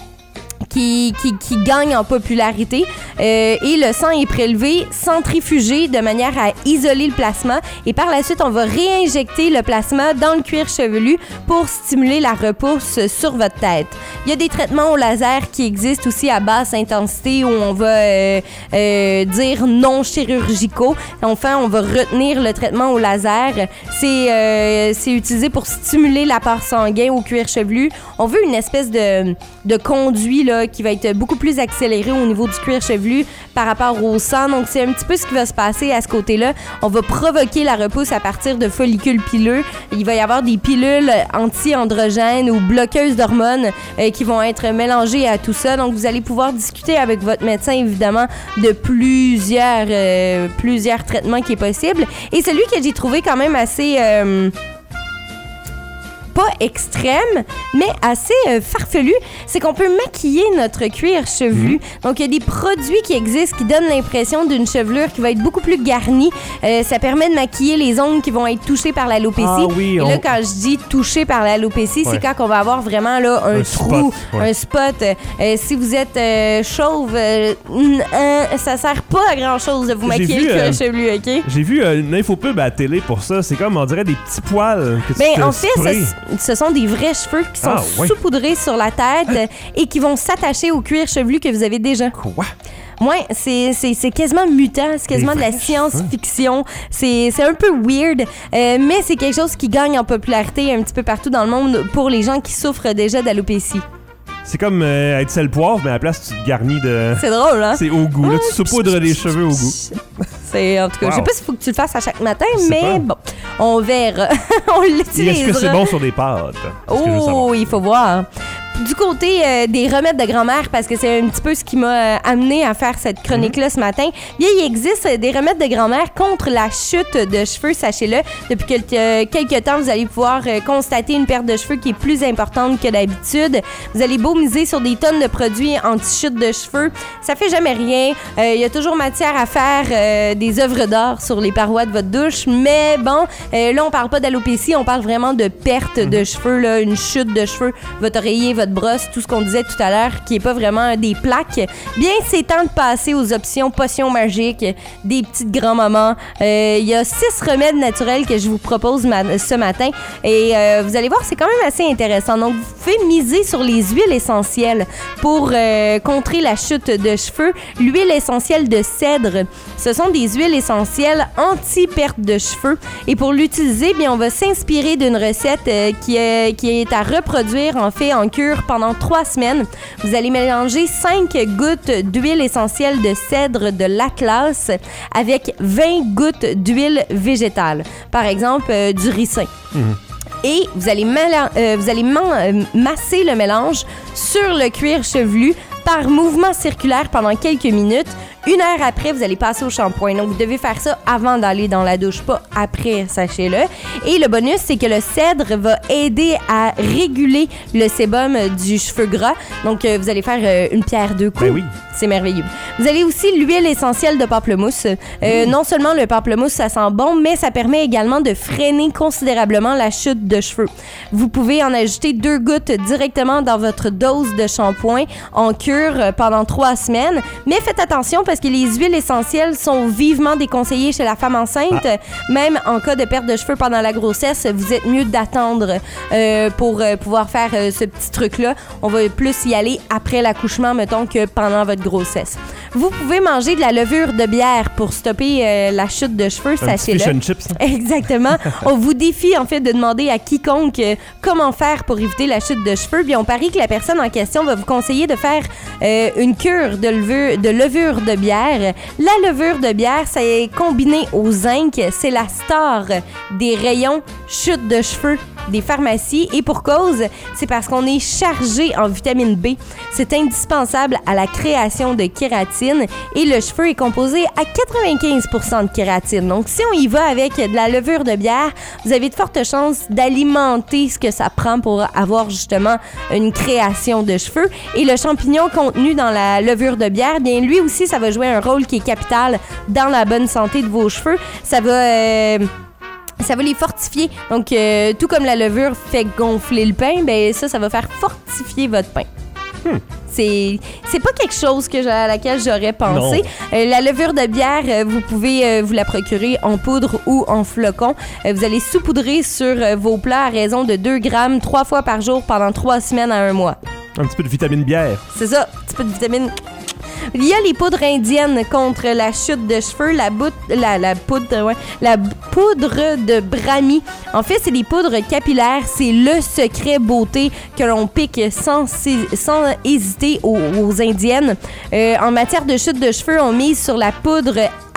Speaker 2: gagne en popularité et le sang est prélevé, centrifugé de manière à isoler le plasma et par la suite, on va réinjecter le plasma dans le cuir chevelu pour stimuler la repousse sur votre tête. Il y a des traitements au laser qui existent aussi à basse intensité où on va dire non chirurgicaux. Enfin, on va retenir le traitement au laser. C'est utilisé pour stimuler l'apport sanguin au cuir chevelu. On veut une espèce de conduit là, qui va être beaucoup plus accéléré au niveau du cuir chevelu par rapport au sang. Donc, c'est un petit peu ce qui va se passer à ce côté-là. On va provoquer la repousse à partir de follicules pileux. Il va y avoir des pilules anti-androgènes ou bloqueuses d'hormones qui vont être mélangées à tout ça. Donc, vous allez pouvoir discuter avec votre médecin, évidemment, de plusieurs traitements qui est possible. Et celui que j'ai trouvé quand même assez... pas extrême, mais assez farfelu, c'est qu'on peut maquiller notre cuir chevelu. Donc, il y a des produits qui existent qui donnent l'impression d'une chevelure qui va être beaucoup plus garnie. Ça permet de maquiller les ongles qui vont être touchés par l'alopécie.
Speaker 1: Ah, oui,
Speaker 2: et là, quand je dis touché par l'alopécie, c'est quand on va avoir vraiment là, un trou, un spot. Si vous êtes chauve, ça sert pas à grand-chose de vous maquiller le cuir chevelu, OK?
Speaker 1: J'ai vu une infopub à la télé pour ça. C'est comme, on dirait, des petits poils que tu te
Speaker 2: en fait, ce sont des vrais cheveux qui sont saupoudrés sur la tête et qui vont s'attacher au cuir chevelu que vous avez déjà.
Speaker 1: Quoi?
Speaker 2: Ouais, c'est quasiment mutant, c'est quasiment de la science-fiction. C'est un peu weird, mais c'est quelque chose qui gagne en popularité un petit peu partout dans le monde pour les gens qui souffrent déjà d'alopécie.
Speaker 1: C'est comme être sel poivre, mais à la place, tu te garnis de...
Speaker 2: C'est drôle, hein?
Speaker 1: C'est au goût. Là, tu saupoudres les cheveux au goût.
Speaker 2: En tout cas, je sais pas s'il faut que tu le fasses à chaque matin, mais bon, on verra. On l'utilise.
Speaker 1: Est-ce que c'est bon sur des pâtes?
Speaker 2: Oh, il faut voir. Du côté des remèdes de grand-mère, parce que c'est un petit peu ce qui m'a amené à faire cette chronique-là ce matin, bien, il existe des remèdes de grand-mère contre la chute de cheveux, sachez-le. Depuis quelques temps, vous allez pouvoir constater une perte de cheveux qui est plus importante que d'habitude. Vous allez beau miser sur des tonnes de produits anti-chute de cheveux, ça fait jamais rien. Il y a toujours matière à faire des œuvres d'art sur les parois de votre douche, mais bon, là, on parle pas d'alopécie, on parle vraiment de perte de cheveux, là, une chute de cheveux, votre oreiller, votre brosse, tout ce qu'on disait tout à l'heure, qui est pas vraiment des plaques. Bien, c'est temps de passer aux options potions magiques, des petites grand-mamans. Il y a 6 remèdes naturels que je vous propose ce matin et vous allez voir, c'est quand même assez intéressant. Donc, vous pouvez miser sur les huiles essentielles pour contrer la chute de cheveux. L'huile essentielle de cèdre, ce sont des huiles essentielles anti-perte de cheveux et pour l'utiliser, bien, on va s'inspirer d'une recette qui est à reproduire en fait en cure pendant 3 semaines. Vous allez mélanger 5 gouttes d'huile essentielle de cèdre de l'Atlas avec 20 gouttes d'huile végétale. Par exemple, du ricin. Et vous allez masser le mélange sur le cuir chevelu par mouvement circulaire pendant quelques minutes. 1 heure après, vous allez passer au shampoing. Donc, vous devez faire ça avant d'aller dans la douche, pas après, sachez-le. Et le bonus, c'est que le cèdre va aider à réguler le sébum du cheveu gras. Donc, vous allez faire une pierre deux coups.
Speaker 1: Ben oui.
Speaker 2: C'est merveilleux. Vous avez aussi l'huile essentielle de pamplemousse. Non seulement le pamplemousse, ça sent bon, mais ça permet également de freiner considérablement la chute de cheveux. Vous pouvez en ajouter 2 gouttes directement dans votre dose de shampoing en cure pendant 3 semaines. Mais faites attention parce que les huiles essentielles sont vivement déconseillées chez la femme enceinte. Même en cas de perte de cheveux pendant la grossesse, vous êtes mieux d'attendre pour pouvoir faire ce petit truc-là. On va plus y aller après l'accouchement, mettons, que pendant votre grossesse. Vous pouvez manger de la levure de bière pour stopper la chute de cheveux, sachez-le.
Speaker 1: Fish and chips.
Speaker 2: Exactement. On vous défie en fait de demander à quiconque comment faire pour éviter la chute de cheveux. Puis on parie que la personne en question va vous conseiller de faire une cure de levure de bière. La levure de bière, ça est combiné au zinc. C'est la star des rayons chute de cheveux des pharmacies et pour cause, c'est parce qu'on est chargé en vitamine B. C'est indispensable à la création de kératine et le cheveu est composé à 95% de kératine. Donc, si on y va avec de la levure de bière, vous avez de fortes chances d'alimenter ce que ça prend pour avoir justement une création de cheveux. Et le champignon contenu dans la levure de bière, bien lui aussi, ça va jouer un rôle qui est capital dans la bonne santé de vos cheveux. Ça va les fortifier. Donc, tout comme la levure fait gonfler le pain, ben ça va faire fortifier votre pain. C'est pas quelque chose à laquelle j'aurais pensé. La levure de bière, vous pouvez vous la procurer en poudre ou en flocons. Vous allez saupoudrer sur vos plats à raison de 2 grammes 3 fois par jour pendant 3 semaines à 1 mois.
Speaker 1: Un petit peu de vitamine bière.
Speaker 2: C'est ça, un petit peu de vitamine. Il y a les poudres indiennes contre la chute de cheveux, la poudre de Brahmi. En fait, c'est des poudres capillaires. C'est le secret beauté que l'on pique sans hésiter aux indiennes. En matière de chute de cheveux, on mise sur la poudre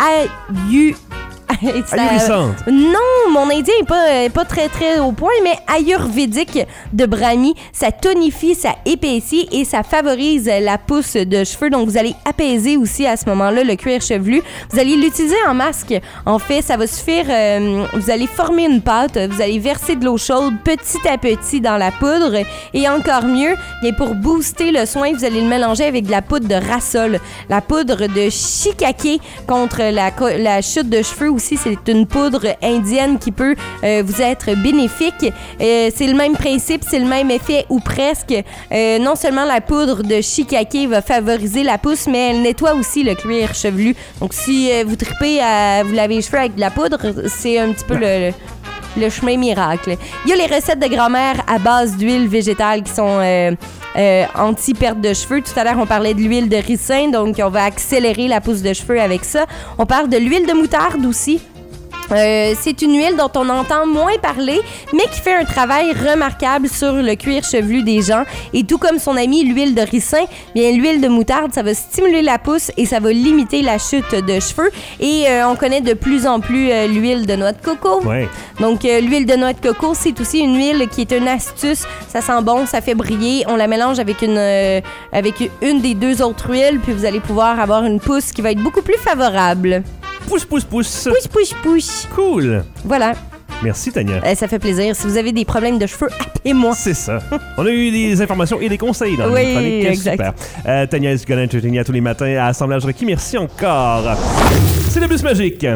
Speaker 1: ahurissante.
Speaker 2: Non, mon indien est pas très très au point, mais ayurvédique de Brahmi, ça tonifie, ça épaissit et ça favorise la pousse de cheveux. Donc vous allez apaiser aussi à ce moment-là le cuir chevelu. Vous allez l'utiliser en masque. En fait, ça va suffire. Vous allez former une pâte, vous allez verser de l'eau chaude petit à petit dans la poudre et encore mieux, bien pour booster le soin, vous allez le mélanger avec de la poudre de Rassol, la poudre de Shikake contre la chute de cheveux aussi. C'est une poudre indienne qui peut vous être bénéfique. C'est le même principe, c'est le même effet ou presque. Non seulement la poudre de Shikake va favoriser la pousse, mais elle nettoie aussi le cuir chevelu. Donc si vous tripez à vous laver les cheveux avec de la poudre, c'est un petit peu le chemin miracle. Il y a les recettes de grand-mère à base d'huile végétale qui sont anti-perte de cheveux. Tout à l'heure, on parlait de l'huile de ricin, donc on va accélérer la pousse de cheveux avec ça. On parle de l'huile de moutarde aussi. C'est une huile dont on entend moins parler, mais qui fait un travail remarquable sur le cuir chevelu des gens. Et tout comme son ami l'huile de ricin, bien l'huile de moutarde, ça va stimuler la pousse et ça va limiter la chute de cheveux. Et on connaît de plus en plus l'huile de noix de coco.
Speaker 1: Ouais.
Speaker 2: Donc l'huile de noix de coco, c'est aussi une huile qui est une astuce. Ça sent bon, ça fait briller. On la mélange avec une des deux autres huiles, puis vous allez pouvoir avoir une pousse qui va être beaucoup plus favorable.
Speaker 1: Pousse, pousse, pousse.
Speaker 2: Pousse, pousse, pousse.
Speaker 1: Cool.
Speaker 2: Voilà.
Speaker 1: Merci, Tania.
Speaker 2: Ça fait plaisir. Si vous avez des problèmes de cheveux, appelez-moi.
Speaker 1: C'est ça. On a eu des informations et des conseils dans notre chronique.
Speaker 2: Exact.
Speaker 1: Super. Tania is gonna entertain tous les matins à Assemblage Requis. Merci encore. C'est le bus magique.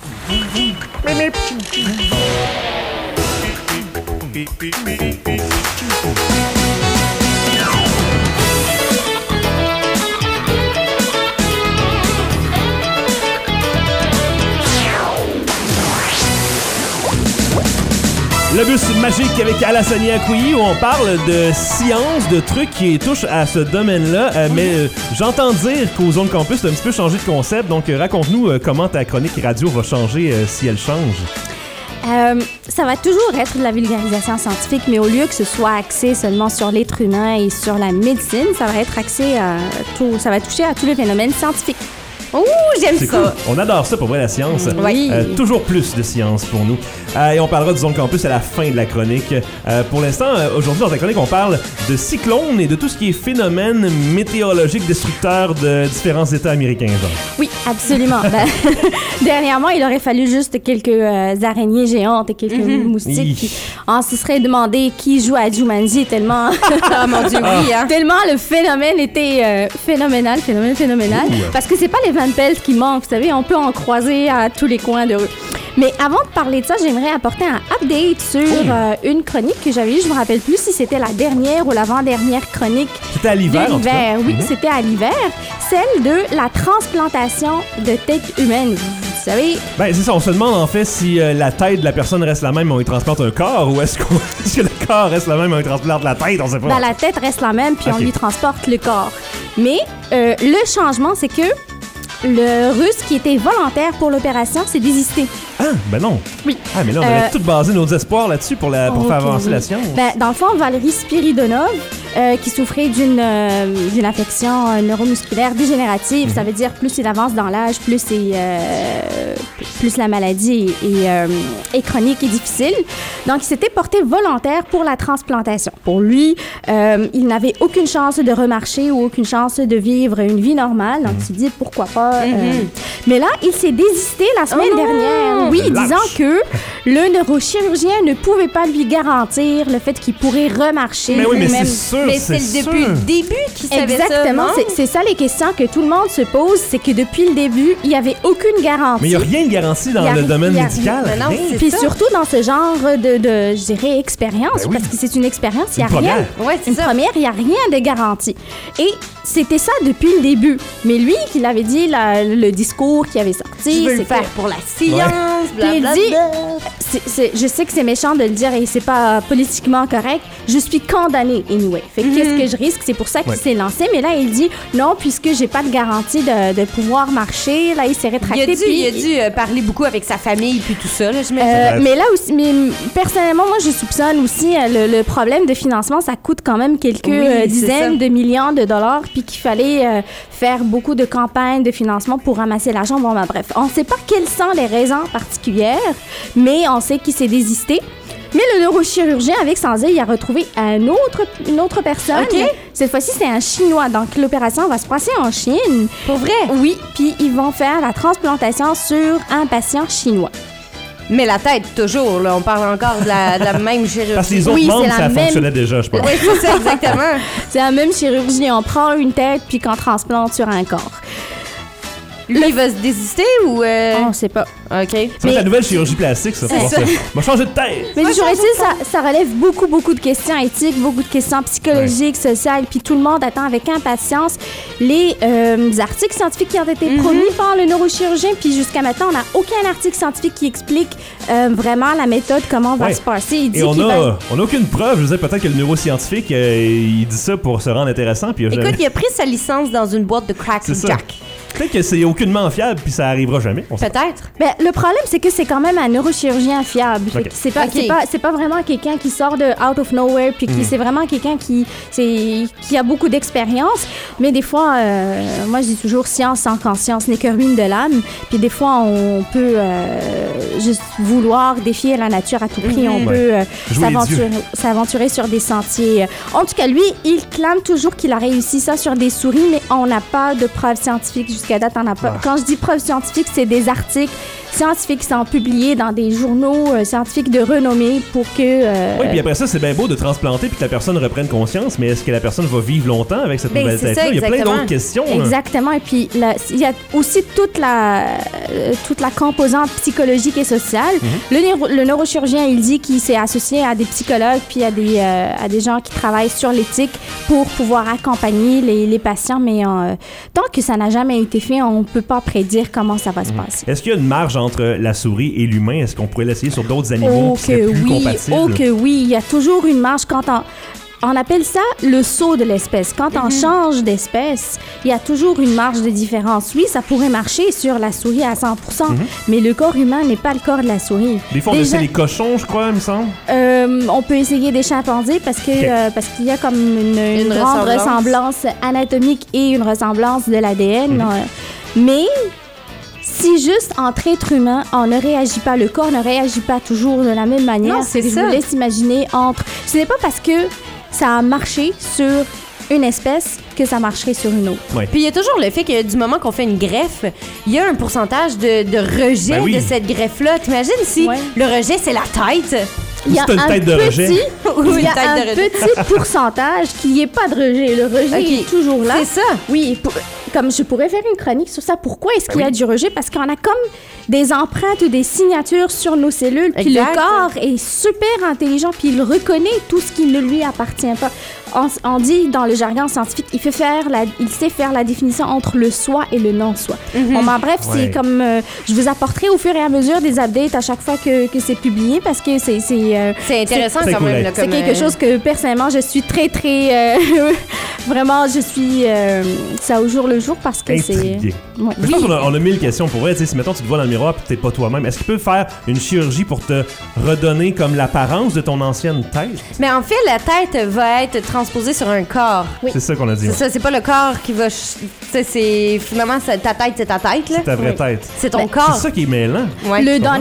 Speaker 1: Le bus magique avec Alassane Akouyi où on parle de science, de trucs qui touchent à ce domaine-là. Mais j'entends dire qu'aux Zones Campus, tu as un petit peu changé de concept. Donc, raconte-nous comment ta chronique radio va changer si elle change.
Speaker 8: Ça va toujours être de la vulgarisation scientifique, mais au lieu que ce soit axé seulement sur l'être humain et sur la médecine, ça va être axé à tout, ça va toucher à tous les phénomènes scientifiques.
Speaker 2: Ouh, j'aime ça.
Speaker 1: Cool. On adore ça pour vrai, la science.
Speaker 2: Oui.
Speaker 1: Toujours plus de science pour nous. Et on parlera du Zone Campus à la fin de la chronique. Pour l'instant, aujourd'hui, dans ta chronique, on parle de cyclones et de tout ce qui est phénomène météorologique destructeur de différents États américains. Genre.
Speaker 8: Oui, absolument. Dernièrement, il aurait fallu juste quelques araignées géantes et quelques moustiques. Puis, on se serait demandé qui joue à Jumanji tellement...
Speaker 2: Oh mon Dieu, oui, hein?
Speaker 8: Tellement le phénomène était phénoménal. Parce que c'est pas les Van Pelt qui manquent, vous savez, on peut en croiser à tous les coins de rue. Mais avant de parler de ça, j'aimerais apporter un update sur une chronique que j'avais eue. Je me rappelle plus si c'était la dernière ou l'avant-dernière chronique.
Speaker 1: C'était à l'hiver, en tout cas.
Speaker 8: Oui, c'était à l'hiver. Celle de la transplantation de tête humaine. Vous savez...
Speaker 1: Ben, c'est ça. On se demande, en fait, si la tête de la personne reste la même, on lui transplante un corps, ou est-ce que le corps reste le même, on lui transplante la tête, on sait pas.
Speaker 8: Ben, la tête reste la même, puis on lui transporte le corps. Mais le changement, c'est que le Russe qui était volontaire pour l'opération s'est désisté.
Speaker 1: Ah, ben non.
Speaker 8: Oui.
Speaker 1: Ah, mais là, on aurait tout basé nos espoirs là-dessus pour faire avancer la science.
Speaker 8: Ben, dans le fond, Valéry Spiridonov, qui souffrait d'une affection neuromusculaire dégénérative, ça veut dire plus il avance dans l'âge, plus la maladie est chronique et difficile. Donc, il s'était porté volontaire pour la transplantation. Pour lui, il n'avait aucune chance de remarcher ou aucune chance de vivre une vie normale. Donc, il s'est dit, pourquoi pas. Mais là, il s'est désisté la semaine dernière. Oui, disant que le neurochirurgien ne pouvait pas lui garantir le fait qu'il pourrait remarcher.
Speaker 1: Mais oui, mais c'est sûr.
Speaker 2: Mais c'est depuis le début qu'il savait ça.
Speaker 8: Exactement. C'est ça les questions que tout le monde se pose. C'est que depuis le début, il n'y avait aucune garantie.
Speaker 1: Mais il n'y a rien de garanti dans le domaine médical.
Speaker 8: Puis surtout dans ce genre de je dirais, expérience. Ben oui. Parce que c'est une expérience, il n'y a rien.
Speaker 2: Ouais,
Speaker 8: une première, il n'y a rien de garanti. Et c'était ça depuis le début. Mais lui, qui l'avait dit, le discours qui avait sorti...
Speaker 2: Je veux le faire pour la science, blablabla.
Speaker 8: Puis il dit, je sais que c'est méchant de le dire et c'est pas politiquement correct, je suis condamné anyway. Fait que qu'est-ce que je risque? C'est pour ça qu'il s'est lancé. Mais là, il dit, non, puisque j'ai pas de garantie de pouvoir marcher, là, il s'est rétracté.
Speaker 2: Il a dû parler beaucoup avec sa famille puis tout ça, là, je m'imagine.
Speaker 8: Mais là aussi, personnellement, moi, je soupçonne aussi le problème de financement. Ça coûte quand même quelques dizaines de millions de dollars, puis qu'il fallait faire beaucoup de campagnes de financement pour ramasser l'argent. Bon, bref, on ne sait pas quelles sont les raisons particulières, mais on sait qu'il s'est désisté. Mais le neurochirurgien, avec sans il a retrouvé une autre personne. Okay. Cette fois-ci, c'est un Chinois. Donc, l'opération va se passer en Chine.
Speaker 2: Pour vrai?
Speaker 8: Oui, puis ils vont faire la transplantation sur un patient chinois.
Speaker 2: Mais la tête, toujours, là, on parle encore de la même chirurgie.
Speaker 1: Parce que les autres membres, ça fonctionnait déjà, je pense.
Speaker 2: Oui, c'est ça, exactement.
Speaker 8: C'est la même chirurgie. On prend une tête puis qu'on transplante sur un corps.
Speaker 2: Lui, il va se désister ou...
Speaker 8: On ne sait pas.
Speaker 2: OK.
Speaker 1: C'est la nouvelle chirurgie plastique, ça. On va changer de tête.
Speaker 8: Mais toujours est-il, ça relève beaucoup de questions éthiques, beaucoup de questions psychologiques, sociales, puis tout le monde attend avec impatience les articles scientifiques qui ont été promis par le neurochirurgien, puis jusqu'à maintenant, on n'a aucun article scientifique qui explique vraiment la méthode, comment va se passer. Il dit
Speaker 1: on n'a aucune preuve. Je veux dire, peut-être que le neuroscientifique, il dit ça pour se rendre intéressant. Puis
Speaker 2: écoute, il a pris sa licence dans une boîte de Crack Jack.
Speaker 1: Peut-être que c'est aucunement fiable puis ça arrivera jamais.
Speaker 2: Peut-être.
Speaker 8: Ben, le problème, c'est que c'est quand même un neurochirurgien fiable.
Speaker 1: Okay.
Speaker 8: C'est pas vraiment quelqu'un qui sort de out of nowhere puis c'est vraiment quelqu'un qui a beaucoup d'expérience. Mais des fois, moi, je dis toujours science sans conscience n'est que ruine de l'âme. Puis des fois, on peut juste vouloir défier la nature à tout prix. On peut s'aventurer sur des sentiers. En tout cas, lui, il clame toujours qu'il a réussi ça sur des souris, mais on n'a pas de preuves scientifiques jusqu'à date. On a pas. Quand je dis preuves scientifiques, c'est des articles scientifiques qui sont publiés dans des journaux scientifiques de renommée pour que...
Speaker 1: Oui, puis après ça, c'est bien beau de transplanter puis que la personne reprenne conscience, mais est-ce que la personne va vivre longtemps avec cette nouvelle tête-là? Il y a plein d'autres questions.
Speaker 8: Exactement. Et puis, il y a aussi toute la composante psychologique et sociale. Le neurochirurgien, il dit qu'il s'est associé à des psychologues puis à des gens qui travaillent sur l'éthique pour pouvoir accompagner les patients, mais tant que ça n'a jamais été fait, on ne peut pas prédire comment ça va se passer.
Speaker 1: Est-ce qu'il y a une marge entre la souris et l'humain? Est-ce qu'on pourrait l'essayer sur d'autres animaux qui seraient plus compatibles?
Speaker 8: Oh que oui, il y a toujours une marge quand on appelle ça le saut de l'espèce. Quand on change d'espèce, il y a toujours une marge de différence. Oui, ça pourrait marcher sur la souris à 100%, mais le corps humain n'est pas le corps de la souris.
Speaker 1: Des fois, on essaie les cochons, je crois, il me semble.
Speaker 8: On peut essayer des chimpanzés parce qu'il y a comme une grande ressemblance anatomique et une ressemblance de l'ADN. Mais... si juste entre êtres humains, on ne réagit pas, le corps ne réagit pas toujours de la même manière.
Speaker 2: Non, c'est ça.
Speaker 8: Je vous laisse imaginer ce n'est pas parce que ça a marché sur une espèce que ça marcherait sur une autre.
Speaker 2: Ouais. Puis il y a toujours le fait que du moment qu'on fait une greffe, il y a un pourcentage de rejet de cette greffe-là. T'imagines si le rejet, c'est la tête?
Speaker 8: Il y a un petit pourcentage qu'il n'y ait pas de rejet. Le rejet est toujours là.
Speaker 2: C'est ça.
Speaker 8: Oui, comme je pourrais faire une chronique sur ça. Pourquoi est-ce qu'il y a du rejet? Parce qu'on a comme des empreintes ou des signatures sur nos cellules. Puis le corps est super intelligent, puis il reconnaît tout ce qui ne lui appartient pas. On dit dans le jargon scientifique, il sait faire la définition entre le soi et le non-soi. Bon, bref, c'est comme... je vous apporterai au fur et à mesure des updates à chaque fois que c'est publié, parce que c'est
Speaker 2: intéressant quand même. Là,
Speaker 8: c'est quelque chose que, personnellement, je suis très, très... vraiment, je suis... ça au jour le jour, parce que
Speaker 1: intrigué. Je pense qu'on a 1000 questions pour elle. Si mettons, tu te vois dans le miroir et t'es pas toi-même, est-ce qu'il peut faire une chirurgie pour te redonner comme l'apparence de ton ancienne tête?
Speaker 2: Mais en fait, la tête va être transposée sur un corps.
Speaker 1: Oui. C'est ça qu'on a dit.
Speaker 2: C'est ça, c'est pas le corps qui va... c'est finalement, ta tête, c'est ta tête. Là.
Speaker 1: C'est ta vraie tête.
Speaker 2: C'est ton corps.
Speaker 1: C'est ça qui est mêlant.
Speaker 8: Ouais.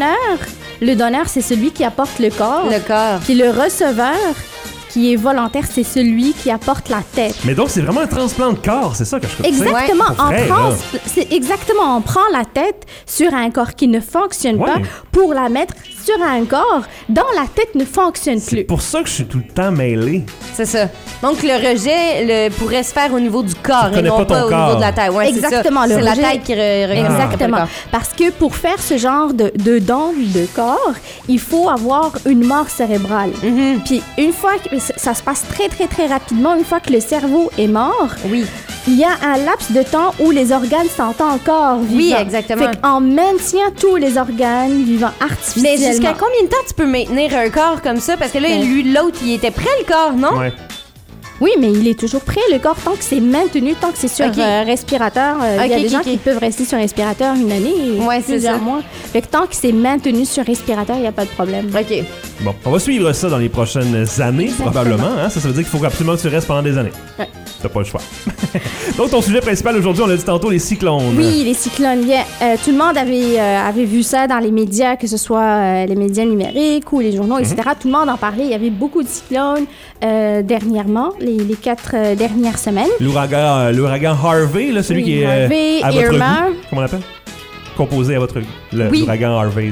Speaker 8: Le donneur, c'est celui qui apporte le corps.
Speaker 2: Le corps.
Speaker 8: Puis le receveur, qui est volontaire, c'est celui qui apporte la tête.
Speaker 1: Mais donc, c'est vraiment un transplant de corps, c'est ça que je comprends.
Speaker 8: Exactement. C'est exactement, on prend la tête sur un corps qui ne fonctionne pas pour la mettre sur un corps dont la tête ne fonctionne plus.
Speaker 1: C'est pour ça que je suis tout le temps mêlé.
Speaker 2: C'est ça. Donc, le rejet pourrait se faire au niveau du corps et non pas au niveau de la tête. Ouais,
Speaker 8: exactement.
Speaker 2: C'est la tête qui
Speaker 8: exactement. Parce que pour faire ce genre de don de corps, il faut avoir une mort cérébrale. Puis une fois que ça se passe très, très, très rapidement, une fois que le cerveau est mort, il y a un laps de temps où les organes sont encore vivants.
Speaker 2: Oui, exactement.
Speaker 8: Fait qu'on maintient tous les organes vivants artificiellement.
Speaker 2: Mais jusqu'à combien de temps tu peux maintenir un corps comme ça? Parce que là, l'autre, il était prêt, le corps, non?
Speaker 1: Ouais.
Speaker 8: Oui, mais il est toujours prêt, le corps, tant que c'est maintenu, tant que c'est sur respirateur. Il y a des gens qui peuvent rester sur respirateur une année, plusieurs mois. Fait que tant que c'est maintenu sur respirateur, il n'y a pas de problème.
Speaker 2: OK.
Speaker 1: Bon, on va suivre ça dans les prochaines années, probablement. Hein? Ça veut dire qu'il faut absolument que tu restes pendant des années. Ouais. T'as pas le choix. Donc, ton sujet principal aujourd'hui, on l'a dit tantôt, les cyclones.
Speaker 8: Oui, les cyclones. Tout le monde avait vu ça dans les médias, que ce soit les médias numériques ou les journaux, etc. Tout le monde en parlait. Il y avait beaucoup de cyclones dernièrement, les 4 dernières semaines.
Speaker 1: L'ouragan Harvey, là, celui qui est
Speaker 8: Harvey,
Speaker 1: à votre
Speaker 8: Irma.
Speaker 1: goût. Comment on l'appelle? Composé à votre goût. L'ouragan Harvey.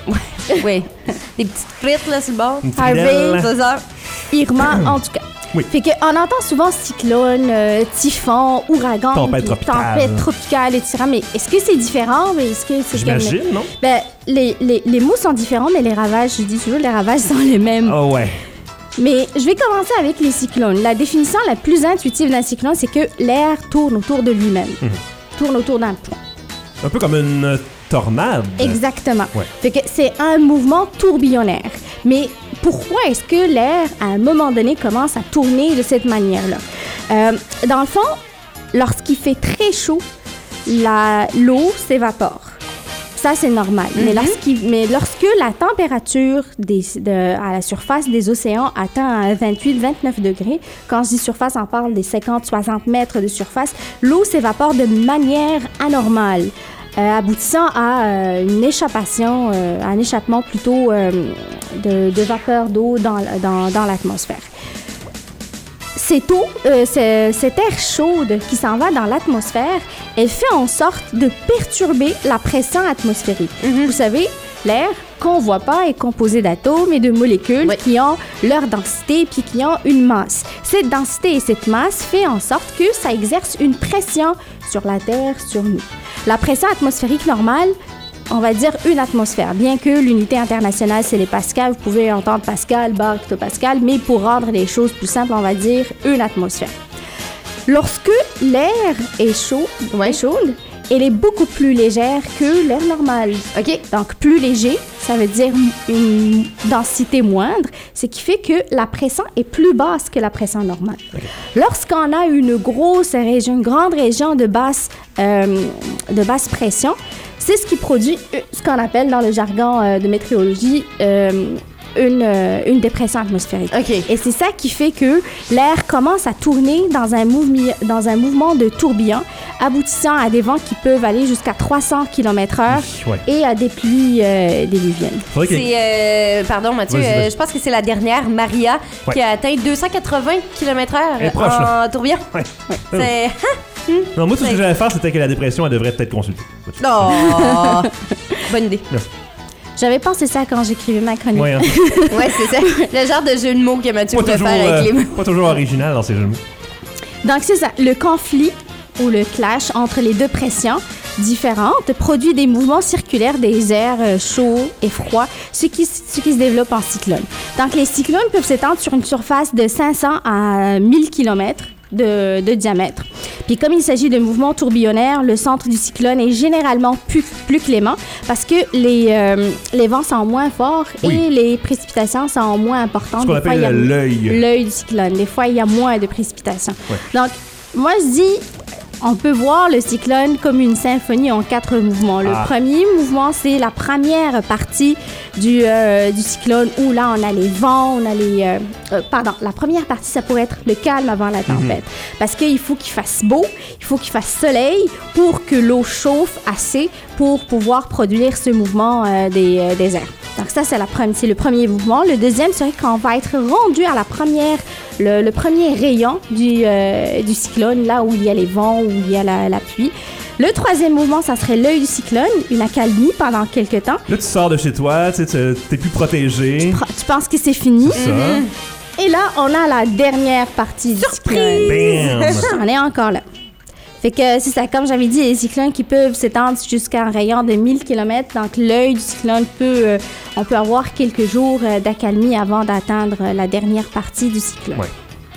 Speaker 2: Oui. Des petites frites, là, sur le bord.
Speaker 8: Harvey,
Speaker 2: c'est ça.
Speaker 8: Irma, en tout cas.
Speaker 1: Oui.
Speaker 8: Fait qu'on entend souvent cyclone, typhon, ouragan,
Speaker 1: tempête
Speaker 8: tropicale, etc. Mais est-ce que c'est différent?
Speaker 1: J'imagine, non?
Speaker 8: Ben, les mots sont différents, mais les ravages, je dis toujours, les ravages sont les mêmes.
Speaker 1: Ah ouais.
Speaker 8: Mais je vais commencer avec les cyclones. La définition la plus intuitive d'un cyclone, c'est que l'air tourne autour de lui-même. Tourne autour d'un point.
Speaker 1: Un peu comme une tornade.
Speaker 8: Exactement.
Speaker 1: Ouais.
Speaker 8: Fait que c'est un mouvement tourbillonnaire. Mais pourquoi est-ce que l'air, à un moment donné, commence à tourner de cette manière-là? Dans le fond, lorsqu'il fait très chaud, l'eau s'évapore. Ça, c'est normal. Mais lorsque la température à la surface des océans atteint 28-29 degrés, quand je dis surface, on parle des 50-60 mètres de surface, l'eau s'évapore de manière anormale, aboutissant à un échappement plutôt de vapeur d'eau dans l'atmosphère. Cette air chaude qui s'en va dans l'atmosphère, elle fait en sorte de perturber la pression atmosphérique. Vous savez, l'air qu'on ne voit pas est composé d'atomes et de molécules qui ont leur densité puis qui ont une masse. Cette densité et cette masse fait en sorte que ça exerce une pression sur la Terre, sur nous. La pression atmosphérique normale, on va dire une atmosphère. Bien que l'unité internationale, c'est les pascals, vous pouvez entendre pascal, bar, hectopascal, mais pour rendre les choses plus simples, on va dire une atmosphère. Lorsque l'air est chaude, elle est beaucoup plus légère que l'air normal. OK. Donc, plus léger, ça veut dire une densité moindre, ce qui fait que la pression est plus basse que la pression normale. Okay. Lorsqu'on a une grande région de basse pression, c'est ce qui produit ce qu'on appelle dans le jargon de météorologie une dépression atmosphérique. Okay. Et c'est ça qui fait que l'air commence à tourner dans un mouvement de tourbillon, aboutissant à des vents qui peuvent aller jusqu'à 300 km/h et à des pluies diluviennes.
Speaker 2: Pardon Mathieu, je pense que c'est la dernière, Maria, qui a atteint 280 km/h en tourbillon. Ouais. C'est...
Speaker 1: Non, moi, tout ce que j'allais faire, c'était que la dépression, elle devrait peut-être consulter.
Speaker 2: Oh! Bonne idée.
Speaker 1: Merci.
Speaker 8: J'avais pensé ça quand j'écrivais ma chronique.
Speaker 1: Ouais,
Speaker 2: c'est ça. Le genre de jeu de mots que Mathieu pourrait faire avec les mots.
Speaker 1: Pas toujours original dans ces jeux de mots.
Speaker 8: Donc, c'est ça. Le conflit ou le clash entre les deux pressions différentes produit des mouvements circulaires des airs chauds et froids, ce qui se développe en cyclone. Donc, les cyclones peuvent s'étendre sur une surface de 500 à 1000 km de diamètre. Puis comme il s'agit de mouvements tourbillonnaires, le centre du cyclone est généralement plus clément parce que les vents sont moins forts et les précipitations sont moins importantes.
Speaker 1: Ce qu'on appelle
Speaker 8: l'œil du cyclone. Des fois, il y a moins de précipitations. Ouais. Donc, moi, je dis, on peut voir le cyclone comme une symphonie en 4 mouvements. Le premier mouvement, c'est la première partie du cyclone où là, on a les vents, on a les... la première partie, ça pourrait être le calme avant la tempête. Parce qu'il faut qu'il fasse beau, il faut qu'il fasse soleil pour que l'eau chauffe assez pour pouvoir produire ce mouvement des airs. Donc ça, c'est le premier mouvement. Le deuxième serait qu'on va être rendu à le premier rayon du cyclone, là où il y a les vents, où il y a la pluie. Le troisième mouvement, ça serait l'œil du cyclone, une accalmie pendant quelques temps.
Speaker 1: Là, tu sors de chez toi, t'es plus protégé.
Speaker 8: Tu penses que c'est fini.
Speaker 1: C'est ça.
Speaker 8: Et là, on a la dernière partie du cyclone.
Speaker 1: Bam!
Speaker 8: On est encore là. Fait que c'est ça, comme j'avais dit, les cyclones qui peuvent s'étendre jusqu'à un rayon de 1000 km. Donc, l'œil du cyclone on peut avoir quelques jours d'accalmie avant d'atteindre la dernière partie du cyclone. Ouais.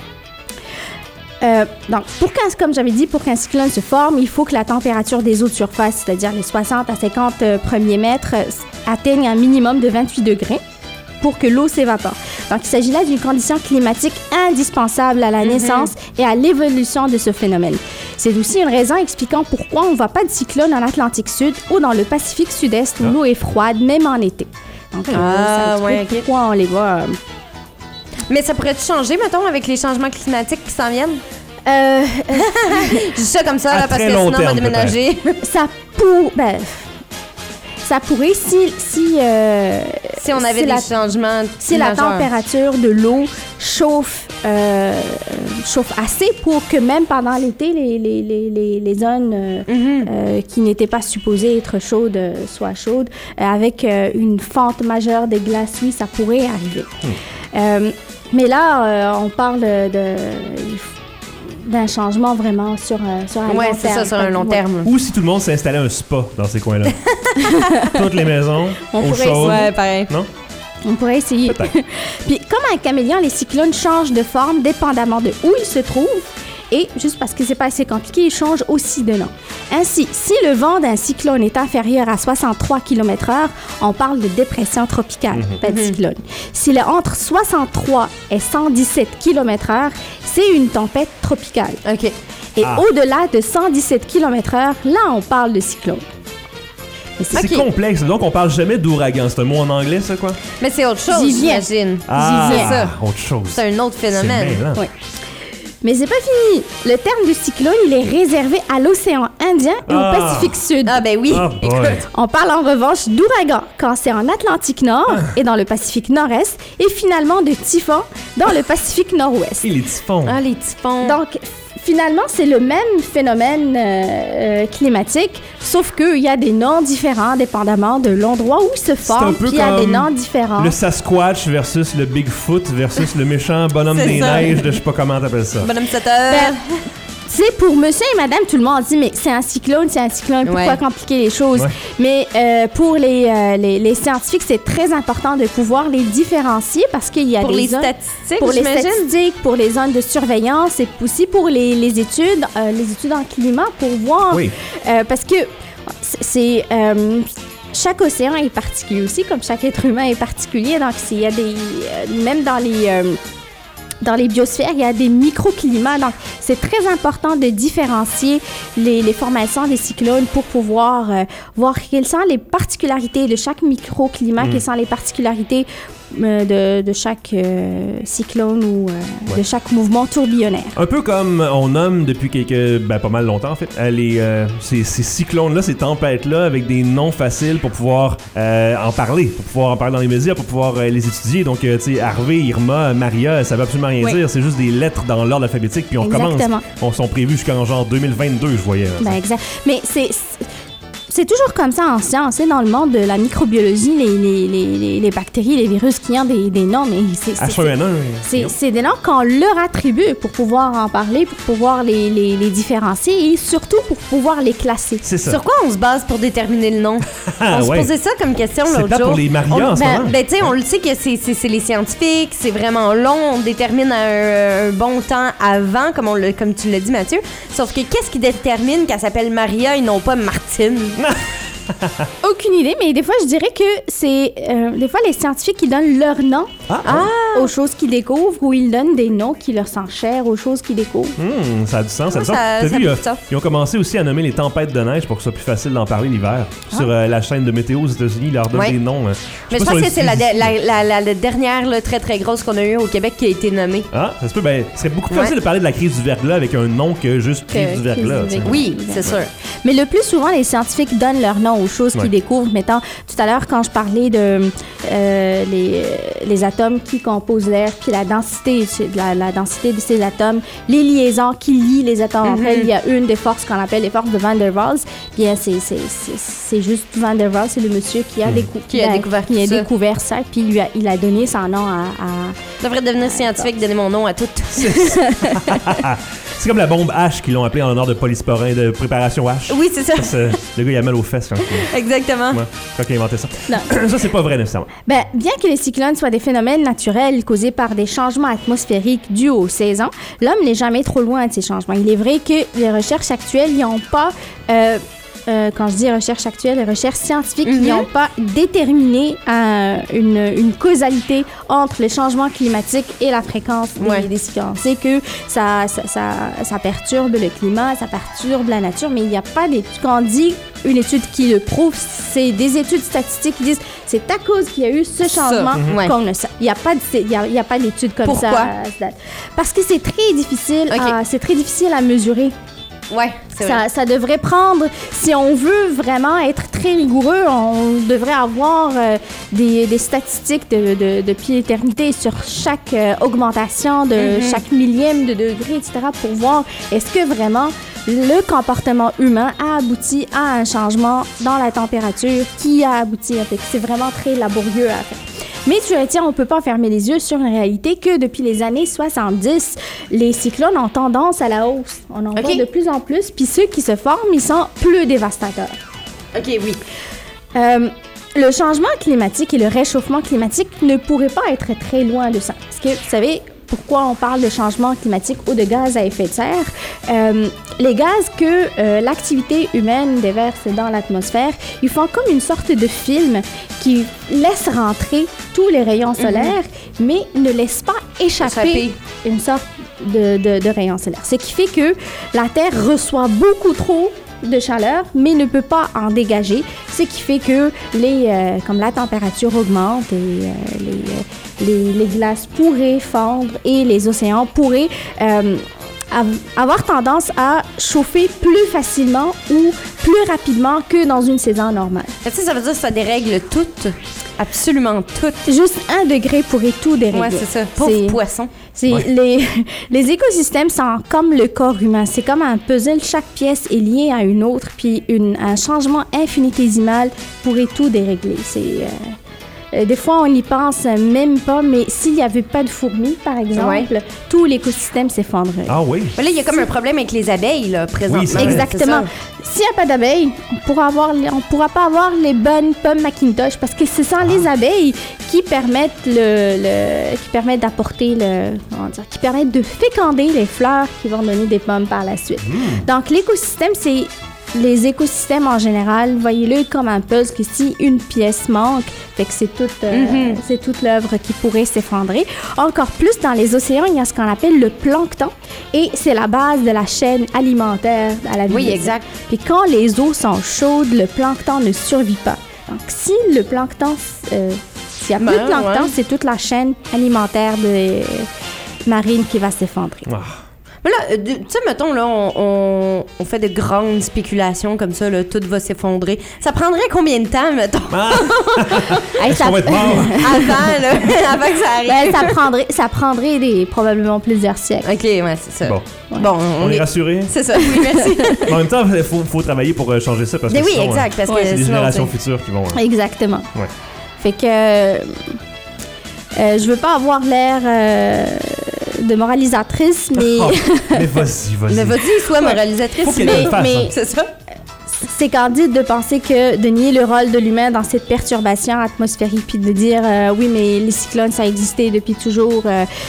Speaker 8: Donc, comme j'avais dit, pour qu'un cyclone se forme, il faut que la température des eaux de surface, c'est-à-dire les 60 à 50 premiers mètres, atteigne un minimum de 28 degrés pour que l'eau s'évapore. Donc, il s'agit là d'une condition climatique indispensable à la naissance et à l'évolution de ce phénomène. C'est aussi une raison expliquant pourquoi on ne voit pas de cyclone en Atlantique Sud ou dans le Pacifique Sud-Est où l'eau est froide, même en été. Donc, pourquoi on les voit...
Speaker 2: Mais ça pourrait-tu changer, mettons, avec les changements climatiques qui s'en viennent? Je dis ça comme ça, là, parce que sinon, on va déménager.
Speaker 8: Ça pourrait si
Speaker 2: on avait des changements.
Speaker 8: Si la température de l'eau chauffe assez pour que même pendant l'été, les zones qui n'étaient pas supposées être chaudes soient chaudes. Avec une fente majeure des glaces, oui, ça pourrait arriver. Mais là, on parle d'un changement vraiment sur un long terme.
Speaker 2: Oui, c'est ça, sur un long terme.
Speaker 1: Ou si tout le monde s'installait un spa dans ces coins-là. Toutes les maisons, au chaud.
Speaker 2: Ouais, pareil.
Speaker 1: Non?
Speaker 8: On pourrait essayer. Puis, comme un caméléon, les cyclones changent de forme dépendamment de où ils se trouvent. Et, juste parce que c'est pas assez compliqué, ils changent aussi de nom. Ainsi, si le vent d'un cyclone est inférieur à 63 km/h, on parle de dépression tropicale, pas de cyclone. S'il est entre 63 et 117 km/h, c'est une tempête tropicale.
Speaker 2: OK.
Speaker 8: Et au-delà de 117 km/h, là, on parle de cyclone.
Speaker 1: C'est complexe, donc on parle jamais d'ouragan. C'est un mot en anglais, ça, quoi?
Speaker 2: Mais c'est autre chose, j'imagine.
Speaker 1: C'est ça. Autre chose.
Speaker 2: C'est un autre phénomène.
Speaker 8: Oui. Mais c'est pas fini. Le terme de cyclone, il est réservé à l'océan Indien et au Pacifique Sud.
Speaker 2: Ah ben oui.
Speaker 8: Écoute, on parle en revanche d'ouragan quand c'est en Atlantique Nord et dans le Pacifique Nord-Est et finalement de typhon dans le Pacifique Nord-Ouest.
Speaker 1: Et les typhons.
Speaker 2: Ah, les typhons.
Speaker 8: Donc, finalement, c'est le même phénomène climatique, sauf qu'il y a des noms différents dépendamment de l'endroit où il se forme, puis il y a des noms différents.
Speaker 1: Le Sasquatch versus le Bigfoot versus le méchant bonhomme des neiges de je sais pas comment t'appelles ça.
Speaker 2: Bonhomme 7 heures.
Speaker 8: C'est pour monsieur et madame, tout le monde dit, mais c'est un cyclone, pourquoi compliquer les choses? Ouais. Mais pour les scientifiques, c'est très important de pouvoir les différencier parce qu'il y a
Speaker 2: pour
Speaker 8: des
Speaker 2: les statistiques,
Speaker 8: pour les statistiques, pour les zones de surveillance et aussi pour les études en climat pour voir. Oui. Parce que c'est... chaque océan est particulier aussi, comme chaque être humain est particulier. Donc, il y a des... même dans les biosphères, il y a des microclimats. Donc, c'est très important de différencier les formations des cyclones pour pouvoir voir quelles sont les particularités de chaque microclimat, quelles sont les particularités de chaque cyclone ou de chaque mouvement tourbillonnaire.
Speaker 1: Un peu comme on nomme depuis pas mal longtemps en fait, ces cyclones-là, ces tempêtes-là avec des noms faciles pour pouvoir en parler dans les médias, pour pouvoir les étudier. Donc, tu sais, Harvey, Irma, Maria, ça veut absolument rien dire. C'est juste des lettres dans l'ordre alphabétique, puis on commence. On sont prévus jusqu'en genre 2022, je voyais.
Speaker 8: Exact. Mais c'est toujours comme ça en science, dans le monde de la microbiologie, les bactéries, les virus qui ont des noms, mais c'est des noms qu'on leur attribue pour pouvoir en parler, pour pouvoir les différencier et surtout pour pouvoir les classer.
Speaker 2: C'est ça. Sur quoi on se base pour déterminer le nom? On se posait ça comme question l'autre jour.
Speaker 1: C'est pas pour les Maria en ce moment.
Speaker 2: Tu sais, on le sait que c'est les scientifiques, c'est vraiment long, on détermine un bon temps avant, comme tu l'as dit Mathieu. Sauf que qu'est-ce qui détermine qu'elle s'appelle Maria et non pas Martine?
Speaker 8: Aucune idée, mais des fois, je dirais que c'est... des fois, les scientifiques, ils donnent leur nom aux choses qu'ils découvrent ou ils donnent des noms qui leur sont chers aux choses qu'ils découvrent.
Speaker 1: Ça a du sens, T'as vu, ils ont commencé aussi à nommer les tempêtes de neige pour que ce soit plus facile d'en parler l'hiver. Sur la chaîne de météo aux États-Unis, ils leur donnent des noms.
Speaker 2: Mais je pense que c'est la dernière très, très grosse qu'on a eue au Québec qui a été nommée.
Speaker 1: Ah, ça se peut. Ben, ce serait beaucoup plus facile de parler de la crise du verglas avec un nom que juste crise du verglas.
Speaker 2: Oui, c'est sûr.
Speaker 8: Mais le plus souvent, les scientifiques donnent leur nom aux choses qu'ils découvrent. Mettons, tout à l'heure, quand je parlais de les atomes qui composent l'air, puis la densité de ces atomes, les liaisons qui lient les atomes entre elles, il y a une des forces qu'on appelle les forces de Van der Waals. Bien, c'est juste Van der Waals, c'est le monsieur qui a découvert ça, puis il a donné son nom à...
Speaker 2: Je devrais devenir scientifique, donner mon nom à toutes.
Speaker 1: C'est comme la bombe H qu'ils l'ont appelée en l'honneur de Polysporin, de préparation H.
Speaker 2: Oui, c'est ça.
Speaker 1: Le gars, il a mal aux fesses quand
Speaker 2: Exactement.
Speaker 1: Quand il a inventé ça. Ça, c'est pas vrai nécessairement.
Speaker 8: Bien que les cyclones soient des phénomènes naturels causés par des changements atmosphériques dus aux saisons, l'homme n'est jamais trop loin de ces changements. Il est vrai que les recherches actuelles n'ont pas... quand je dis recherche actuelle, les recherches scientifiques n'ont pas déterminé une causalité entre le changement climatique et la fréquence des cyclones. C'est que ça perturbe le climat, ça perturbe la nature, mais il n'y a pas d'études. Quand on dit une étude qui le prouve, c'est des études statistiques qui disent c'est à cause qu'il y a eu ce changement qu'on a ça. Il n'y a pas d'études comme ça à cette date. Parce que c'est très difficile à mesurer.
Speaker 2: Ouais, c'est vrai.
Speaker 8: Ça devrait prendre, si on veut vraiment être très rigoureux, on devrait avoir des statistiques depuis l'éternité sur chaque augmentation de chaque millième de degré, etc., pour voir est-ce que vraiment le comportement humain a abouti à un changement dans la température qui a abouti. En fait, c'est vraiment très laborieux à faire. Mais on ne peut pas fermer les yeux sur une réalité que depuis les années 70, les cyclones ont tendance à la hausse. On en voit de plus en plus, puis ceux qui se forment, ils sont plus dévastateurs.
Speaker 2: OK, oui.
Speaker 8: Le changement climatique et le réchauffement climatique ne pourraient pas être très loin de ça. Parce que, vous savez, pourquoi on parle de changement climatique ou de gaz à effet de serre? Les gaz que l'activité humaine déverse dans l'atmosphère, ils font comme une sorte de film qui laisse rentrer tous les rayons solaires, mais ne laisse pas échapper une sorte de rayons solaires. Ce qui fait que la Terre reçoit beaucoup trop de chaleur, mais ne peut pas en dégager, ce qui fait que comme la température augmente et les glaces pourraient fondre et les océans pourraient avoir tendance à chauffer plus facilement ou plus rapidement que dans une saison normale.
Speaker 2: Ça veut dire que ça dérègle tout, absolument tout.
Speaker 8: Juste 1 degré pourrait tout dérégler.
Speaker 2: Ouais, c'est ça. Pauvre poisson.
Speaker 8: Les écosystèmes sont comme le corps humain. C'est comme un puzzle. Chaque pièce est liée à une autre, puis un changement infinitésimal pourrait tout dérégler. Des fois, on n'y pense même pas, mais s'il n'y avait pas de fourmis, par exemple, tout l'écosystème s'effondrerait.
Speaker 1: Ah oui?
Speaker 2: Mais là, il y a comme un problème avec les abeilles, là, présentement.
Speaker 1: Oui,
Speaker 8: exactement. S'il n'y a pas d'abeilles, on ne pourra pas avoir les bonnes pommes Macintosh, parce que ce sont les abeilles qui permettent qui permettent d'apporter qui permettent de féconder les fleurs qui vont donner des pommes par la suite. Donc, l'écosystème, c'est les écosystèmes en général, voyez-le comme un puzzle que si une pièce manque, fait que c'est toute l'œuvre qui pourrait s'effondrer. Encore plus dans les océans, il y a ce qu'on appelle le plancton et c'est la base de la chaîne alimentaire à la vie.
Speaker 2: Oui, exact.
Speaker 8: Puis quand les eaux sont chaudes, le plancton ne survit pas. Donc si le plancton, s'il y a plus de plancton, c'est toute la chaîne alimentaire marine qui va s'effondrer.
Speaker 2: Mais là, tu sais, mettons, là, on fait de grandes spéculations comme ça, là, tout va s'effondrer. Ça prendrait combien de temps, mettons?
Speaker 1: Est-ce qu'on va être mort?
Speaker 2: Avant que ça arrive.
Speaker 8: Ça prendrait probablement plusieurs siècles.
Speaker 2: OK, ouais, c'est ça.
Speaker 1: Bon, on est rassurés?
Speaker 2: C'est ça, oui, merci.
Speaker 1: En même temps, il faut travailler pour changer ça parce que
Speaker 2: sinon, exact, parce que
Speaker 1: c'est les générations futures qui vont...
Speaker 8: Exactement.
Speaker 1: Ouais.
Speaker 8: Fait que... je veux pas avoir l'air... de moralisatrice, mais...
Speaker 1: mais vas-y.
Speaker 2: Mais vas-y, sois moralisatrice.
Speaker 1: Faut qu'elle le fasse,
Speaker 2: c'est ça.
Speaker 8: C'est candide de penser de nier le rôle de l'humain dans cette perturbation atmosphérique, puis de dire, oui, mais les cyclones, ça a existé depuis toujours,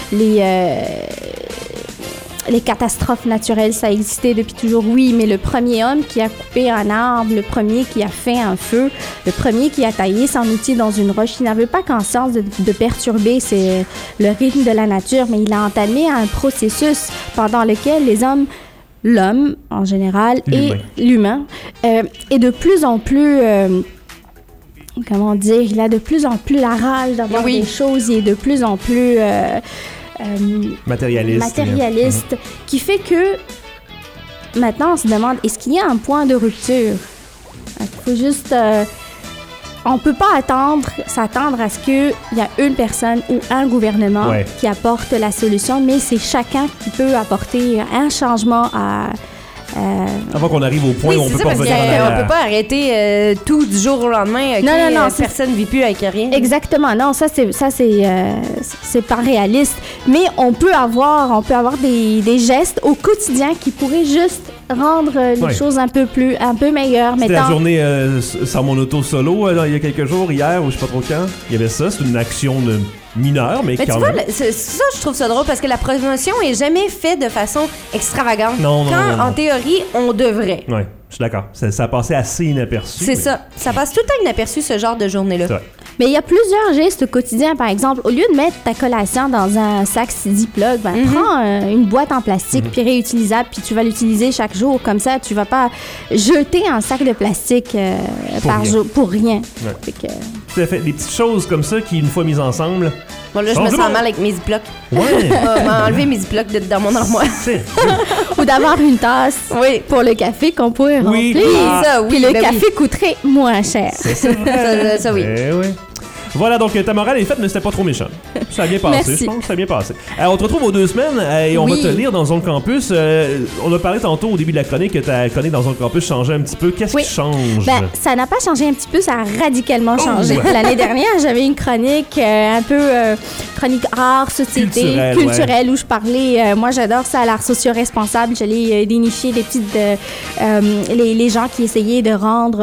Speaker 8: les catastrophes naturelles, ça a existé depuis toujours. Oui, mais le premier homme qui a coupé un arbre, le premier qui a fait un feu, le premier qui a taillé son outil dans une roche, il n'avait pas conscience de perturber le rythme de la nature, mais il a entamé un processus pendant lequel l'homme en général et l'humain est de plus en plus... comment dire? Il a de plus en plus la rage d'avoir des choses. Il est de plus en plus... matérialiste, qui fait que maintenant on se demande, est-ce qu'il y a un point de rupture? Il faut juste... on peut pas s'attendre à ce qu'il y a une personne ou un gouvernement qui apporte la solution, mais c'est chacun qui peut apporter un changement
Speaker 1: avant qu'on arrive au point où on peut pas revenir en arrière.
Speaker 2: On peut pas arrêter tout du jour au lendemain.
Speaker 8: Non,
Speaker 2: personne ne vit plus avec rien.
Speaker 8: Exactement. Non, ça c'est pas réaliste. Mais on peut avoir des gestes au quotidien qui pourraient juste rendre les choses un peu meilleures.
Speaker 1: C'était la journée sans mon auto solo il y a quelques jours, hier ou je sais pas trop quand. Il y avait ça. C'est une action mineure, mais quand même.
Speaker 2: Ça, je trouve ça drôle parce que la promotion est jamais faite de façon extravagante.
Speaker 1: Non.
Speaker 2: En théorie, on devrait.
Speaker 1: Oui, je suis d'accord. Ça a passé assez inaperçu.
Speaker 2: C'est ça. Ça passe tout le temps inaperçu, ce genre de journée-là.
Speaker 8: Mais il y a plusieurs gestes quotidiens. Par exemple, au lieu de mettre ta collation dans un sac Ziploc, prends une boîte en plastique puis réutilisable, puis tu vas l'utiliser chaque jour. Comme ça, tu vas pas jeter un sac de plastique par jour pour rien.
Speaker 1: Ouais. Tout à fait. Des petites choses comme ça qui, une fois mises ensemble...
Speaker 2: Bon, là, je me sens mal avec mes Ziplocs.
Speaker 1: Ouais.
Speaker 2: On m'a enlevé mes Ziplocs dans mon armoire.
Speaker 8: Ou d'avoir une tasse pour le café qu'on pourrait remplir. Puis le café coûterait moins cher.
Speaker 1: C'est ça.
Speaker 2: Ça, oui.
Speaker 1: Oui. Voilà, donc ta morale est faite, mais c'était pas trop méchant. Ça a bien passé,
Speaker 8: Merci.
Speaker 1: je pense que ça a bien passé. On te retrouve aux 2 semaines et on va te lire dans Zone Campus. On a parlé tantôt au début de la chronique que ta chronique dans Zone Campus changeait un petit peu. Qu'est-ce qui change?
Speaker 8: Ça n'a pas changé un petit peu, ça a radicalement changé. L'année dernière, j'avais une chronique un peu chronique art, société, culturelle où je parlais, moi j'adore ça, l'art socio-responsable. J'allais dénicher des petites... les gens qui essayaient de rendre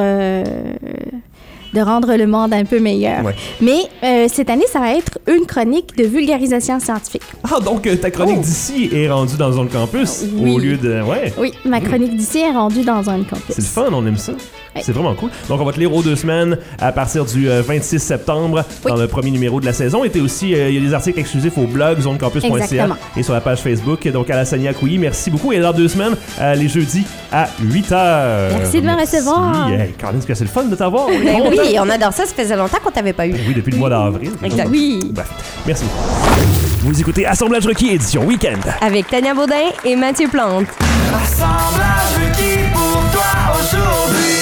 Speaker 8: le monde un peu meilleur. Ouais. Mais cette année, ça va être une chronique de vulgarisation scientifique.
Speaker 1: Ah, donc ta chronique d'ici est rendue dans Zone Campus au lieu de... Ouais.
Speaker 8: Oui, ma chronique d'ici est rendue dans Zone Campus.
Speaker 1: C'est le fun, on aime ça. C'est vraiment cool. Donc, on va te lire aux 2 semaines à partir du 26 septembre dans le premier numéro de la saison. Et aussi, il y a des articles exclusifs au blog zonecampus.ca et sur la page Facebook. Donc, Alassania Akouyi, merci beaucoup. Et dans 2 semaines, les jeudis à 8h.
Speaker 8: Merci de me recevoir.
Speaker 1: Hey, Caroline, c'est le fun de t'avoir.
Speaker 2: Oui, on adore ça. Ça faisait longtemps qu'on t'avait pas eu.
Speaker 1: Oui, depuis le mois d'avril.
Speaker 2: Exact.
Speaker 8: Oui.
Speaker 1: Bref, merci. Vous écoutez Assemblage requis édition week-end.
Speaker 2: Avec Tania Baudin et Mathieu Plante.
Speaker 7: Assemblage requis pour toi aujourd'hui.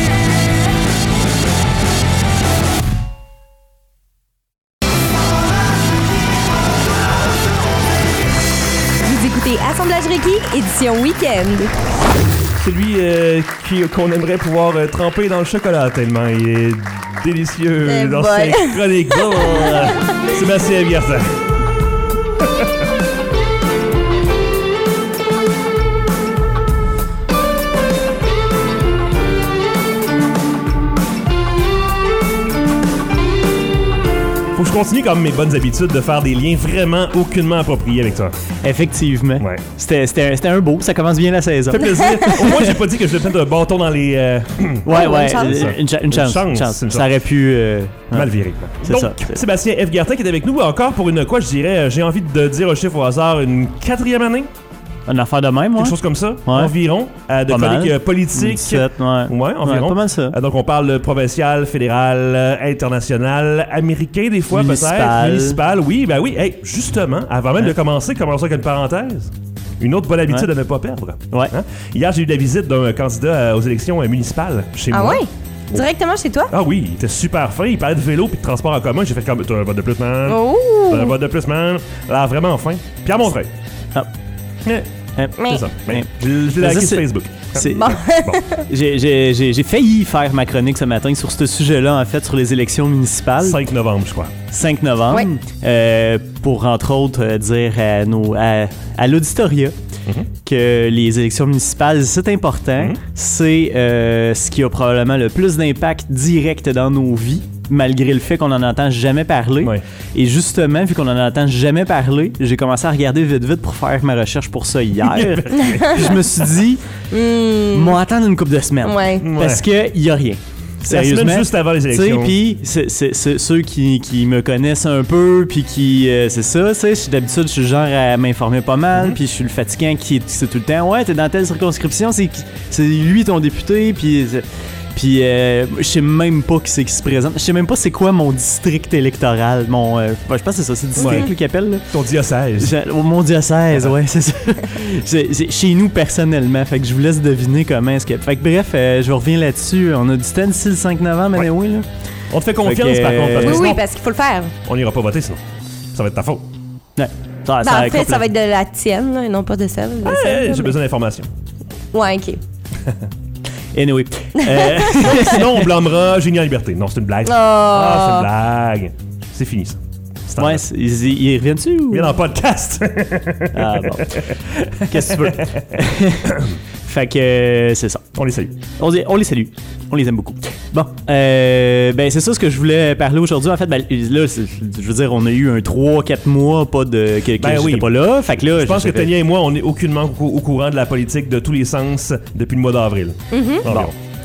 Speaker 2: Vous écoutez Assemblage requis édition week-end.
Speaker 1: Celui qu'on aimerait pouvoir tremper dans le chocolat tellement il est délicieux dans ses chroniques. Bon, Sébastien Evgertin. Faut que je continue comme mes bonnes habitudes de faire des liens vraiment aucunement appropriés avec toi.
Speaker 4: Effectivement.
Speaker 1: Ouais.
Speaker 4: C'était un beau. Ça commence bien la saison.
Speaker 1: Ça fait plaisir. Au moins, j'ai pas dit que je devais mettre un bâton dans les...
Speaker 4: Ouais. Une chance. Ça aurait pu...
Speaker 1: mal viré. Donc, ça. Sébastien Evgertin qui est avec nous encore pour une, quoi je dirais, j'ai envie de dire un chiffre au hasard, une 4e année.
Speaker 4: Une affaire de même,
Speaker 1: Quelque chose comme ça, environ, de chronique politique.
Speaker 4: 17,
Speaker 1: ouais, environ.
Speaker 4: Pas mal ça.
Speaker 1: Donc, on parle provincial, fédéral, international, américain des fois peut-être. Municipal, oui, ben oui. Hey, justement, avant même de commencer avec une parenthèse. Une autre bonne habitude à ne pas perdre. Ouais. Hein? Hier, j'ai eu la visite d'un candidat aux élections municipales chez moi.
Speaker 2: Ah ouais? Directement chez toi?
Speaker 1: Ah oui, il était super fin. Il parlait de vélo puis de transport en commun. J'ai fait comme... T'as un vote de plus, man.
Speaker 2: Oh!
Speaker 1: T'as un vote de plus, man. Là, vraiment fin. Puis à montrer. Ah. C'est ça. Je l'ai liké sur Facebook.
Speaker 2: Bon.
Speaker 4: J'ai failli faire ma chronique ce matin sur ce sujet-là, en fait, sur les élections municipales.
Speaker 1: 5 novembre, je crois.
Speaker 4: 5 novembre.
Speaker 2: Ouais.
Speaker 4: Pour, entre autres, dire à l'auditoria que les élections municipales, c'est important. C'est ce qui a probablement le plus d'impact direct dans nos vies, malgré le fait qu'on n'en entend jamais parler. Ouais. Et justement, vu qu'on n'en entend jamais parler, j'ai commencé à regarder vite pour faire ma recherche pour ça hier. Puis je me suis dit, moi attendre une couple de semaines. Ouais. Parce qu'il n'y a rien. Sérieusement.
Speaker 1: La semaine juste avant les élections.
Speaker 4: Puis c'est ceux qui me connaissent un peu, puis qui... c'est ça, tu sais, d'habitude, je suis le genre à m'informer pas mal, puis je suis le fatigant qui sait tout le temps, ouais, t'es dans telle circonscription, c'est lui ton député, puis... Puis je sais même pas qui c'est qui se présente. Je sais même pas c'est quoi mon district électoral. Je pense que c'est ça, c'est le district qui appelle. Là.
Speaker 1: Ton diocèse.
Speaker 4: Mon diocèse, ouais, c'est ça. C'est chez nous personnellement. Fait que je vous laisse deviner comment est-ce que... Fait que bref, je reviens là-dessus. On a du temps d'ici le 5 novembre, mais oui, là.
Speaker 1: On te fait confiance par contre.
Speaker 2: Oui, parce qu'il faut le faire.
Speaker 1: On n'ira pas voter sinon. Ça va être ta faute.
Speaker 4: Ouais.
Speaker 2: En fait, ça va être de la tienne, là, et non pas de celle.
Speaker 1: J'ai besoin d'informations.
Speaker 2: Ouais, ok.
Speaker 4: Anyway.
Speaker 1: Sinon, on blâmera Génie en liberté. Non, c'est une blague. Ah, c'est une blague. C'est fini, ça.
Speaker 4: Ouais, ils reviennent-tu ou...
Speaker 1: Il vient dans le podcast.
Speaker 4: Ah bon. Qu'est-ce que tu veux? Fait que c'est ça.
Speaker 1: On les salue.
Speaker 4: On les salue. On les aime beaucoup. Bon, ben c'est ça ce que je voulais parler aujourd'hui. En fait, ben, là, je veux dire, on a eu un 3-4 mois pas de que j'étais pas là. Fait que là,
Speaker 1: je pense que Tania et moi, on est aucunement au courant de la politique de tous les sens depuis le mois d'avril.
Speaker 4: Bon.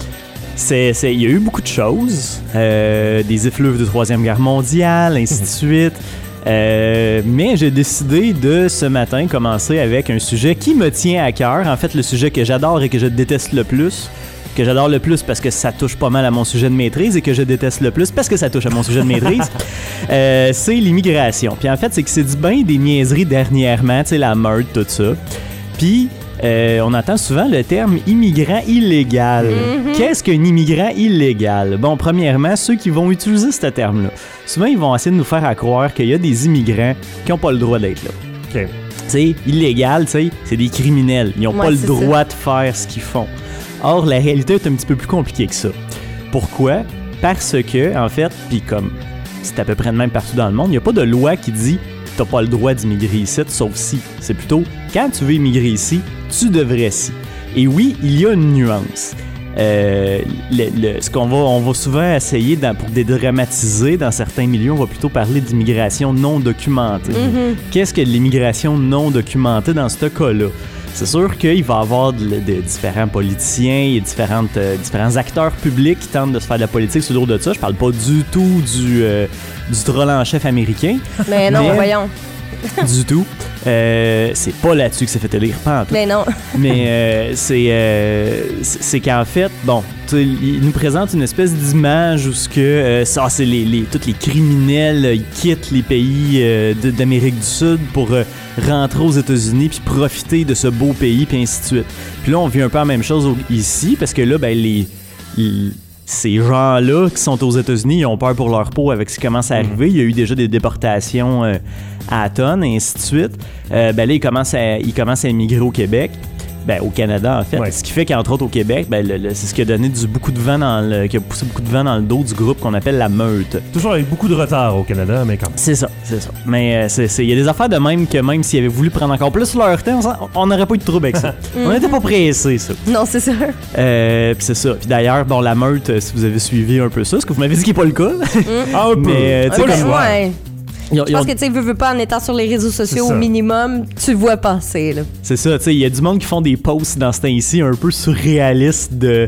Speaker 4: Il y a eu beaucoup de choses. Des effluves de 3e guerre mondiale, ainsi de suite. Mais j'ai décidé de ce matin commencer avec un sujet qui me tient à cœur. En fait, le sujet que j'adore et que je déteste le plus. Que j'adore le plus parce que ça touche pas mal à mon sujet de maîtrise et que je déteste le plus parce que ça touche à mon sujet de maîtrise, c'est l'immigration. Puis en fait, c'est que c'est dit bien des niaiseries dernièrement, tu sais, la meurtre, tout ça. Puis on entend souvent le terme immigrant illégal. Qu'est-ce qu'un immigrant illégal? Bon, premièrement, ceux qui vont utiliser ce terme-là, souvent ils vont essayer de nous faire croire qu'il y a des immigrants qui n'ont pas le droit d'être là.
Speaker 1: OK.
Speaker 4: Tu sais, illégal, tu sais, c'est des criminels. Ils n'ont pas le droit de faire ce qu'ils font. Or, la réalité est un petit peu plus compliquée que ça. Pourquoi? Parce que, en fait, puis comme c'est à peu près de même partout dans le monde, il n'y a pas de loi qui dit t'as pas le droit d'immigrer ici, sauf si. C'est plutôt, quand tu veux immigrer ici, tu devrais si. Et oui, il y a une nuance. Ce on va souvent essayer, pour dédramatiser dans certains milieux, on va plutôt parler d'immigration non documentée. Qu'est-ce que l'immigration non documentée dans ce cas-là? c'est sûr qu'il va y avoir de différents politiciens et différents acteurs publics qui tentent de se faire de la politique sur le dos de ça. Je parle pas du tout du troll en chef américain.
Speaker 2: Mais non, voyons.
Speaker 4: Du tout. C'est pas là-dessus que ça fait élire, pas en tout.
Speaker 2: Mais non.
Speaker 4: Mais c'est qu'en fait, bon, il nous présente une espèce d'image où c'est tous les criminels, ils quittent les pays d'Amérique du Sud pour rentrer aux États-Unis puis profiter de ce beau pays puis ainsi de suite. Puis là, on vit un peu la même chose ici parce que là, ben ces gens-là qui sont aux États-Unis, ils ont peur pour leur peau avec ce qui commence à arriver. Il y a eu déjà des déportations à tonnes et ainsi de suite. Ben là, ils commencent à émigrer au Québec. Ben, au Canada, en fait. Ouais. Ce qui fait qu'entre autres, au Québec, ben, c'est ce qui a donné beaucoup de vent qui a poussé beaucoup de vent dans le dos du groupe qu'on appelle la Meute.
Speaker 1: Toujours avec beaucoup de retard au Canada, mais quand même.
Speaker 4: C'est ça. Mais il y a des affaires de même que même s'ils avaient voulu prendre encore plus leur temps, on n'aurait pas eu de trouble avec ça. On n'était pas pressés, ça.
Speaker 2: Non, c'est sûr.
Speaker 4: Puis c'est ça. Puis d'ailleurs, bon, la Meute, si vous avez suivi un peu ça, ce que vous m'avez dit qui n'est pas le cas.
Speaker 1: Un peu.
Speaker 4: Mais, tu sais,
Speaker 2: ouais. Je pense que tu veux pas en étant sur les réseaux sociaux au minimum, tu vois passer là.
Speaker 4: C'est ça, tu sais, il y a du monde qui font des posts dans ce temps-ci un peu surréalistes de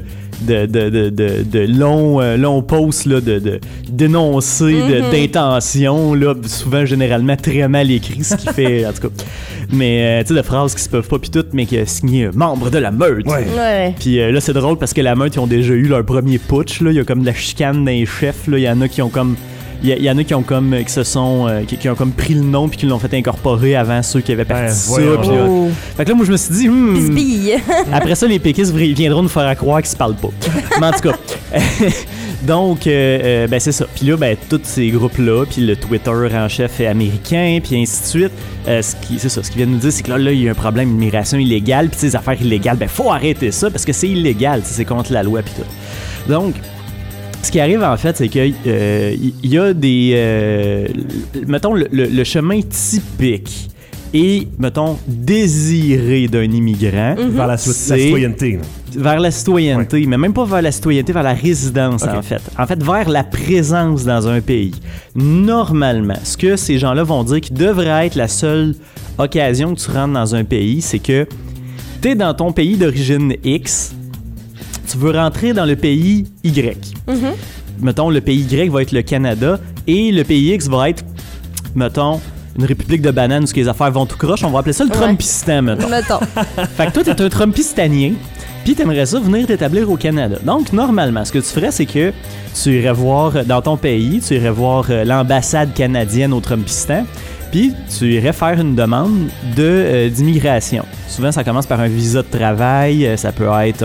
Speaker 4: longs posts là, de d'énoncés d'intentions là, souvent généralement très mal écrits, ce qui fait en tout cas. Mais tu sais, de phrases qui se peuvent pas puis tout, mais qui a signé membre de la Meute.
Speaker 2: Ouais.
Speaker 4: Puis là c'est drôle parce que la Meute ils ont déjà eu leur premier putsch là, il y a comme de la chicane dans les chefs là, il y en a qui ont comme il y en a qui ont comme qui ont comme pris le nom puis qui l'ont fait incorporer avant ceux qui avaient parti ça. Puis, fait que là, moi, je me suis dit, après ça, les péquistes viendront nous faire croire qu'ils se parlent pas. Mais en tout cas, donc, ben c'est ça. Puis là, ben tous ces groupes-là, puis le Twitter en chef est américain, puis ainsi de suite. Ce qu'ils viennent nous dire, c'est que là, il y a un problème d'immigration illégale, puis ces affaires illégales, ben faut arrêter ça parce que c'est illégal, c'est contre la loi puis tout. Donc, ce qui arrive, en fait, c'est qu'il y a des... mettons, le chemin typique et, mettons, désiré d'un immigrant.
Speaker 1: Vers la citoyenneté.
Speaker 4: Vers la citoyenneté, mais même pas vers la citoyenneté, vers la résidence, en fait. En fait, vers la présence dans un pays. Normalement, ce que ces gens-là vont dire qui devrait être la seule occasion que tu rentres dans un pays, c'est que tu es dans ton pays d'origine X, tu veux rentrer dans le pays Y. Mettons, le pays Y va être le Canada et le pays X va être, mettons, une république de bananes où les affaires vont tout croche. On va appeler ça le Trumpistan, mettons. Fait que toi, t'es un Trumpistanien, puis t'aimerais ça venir t'établir au Canada. Donc, normalement, ce que tu ferais, c'est que tu irais voir dans ton pays, tu irais voir l'ambassade canadienne au Trumpistan, puis tu irais faire une demande d'immigration. Souvent, ça commence par un visa de travail, ça peut être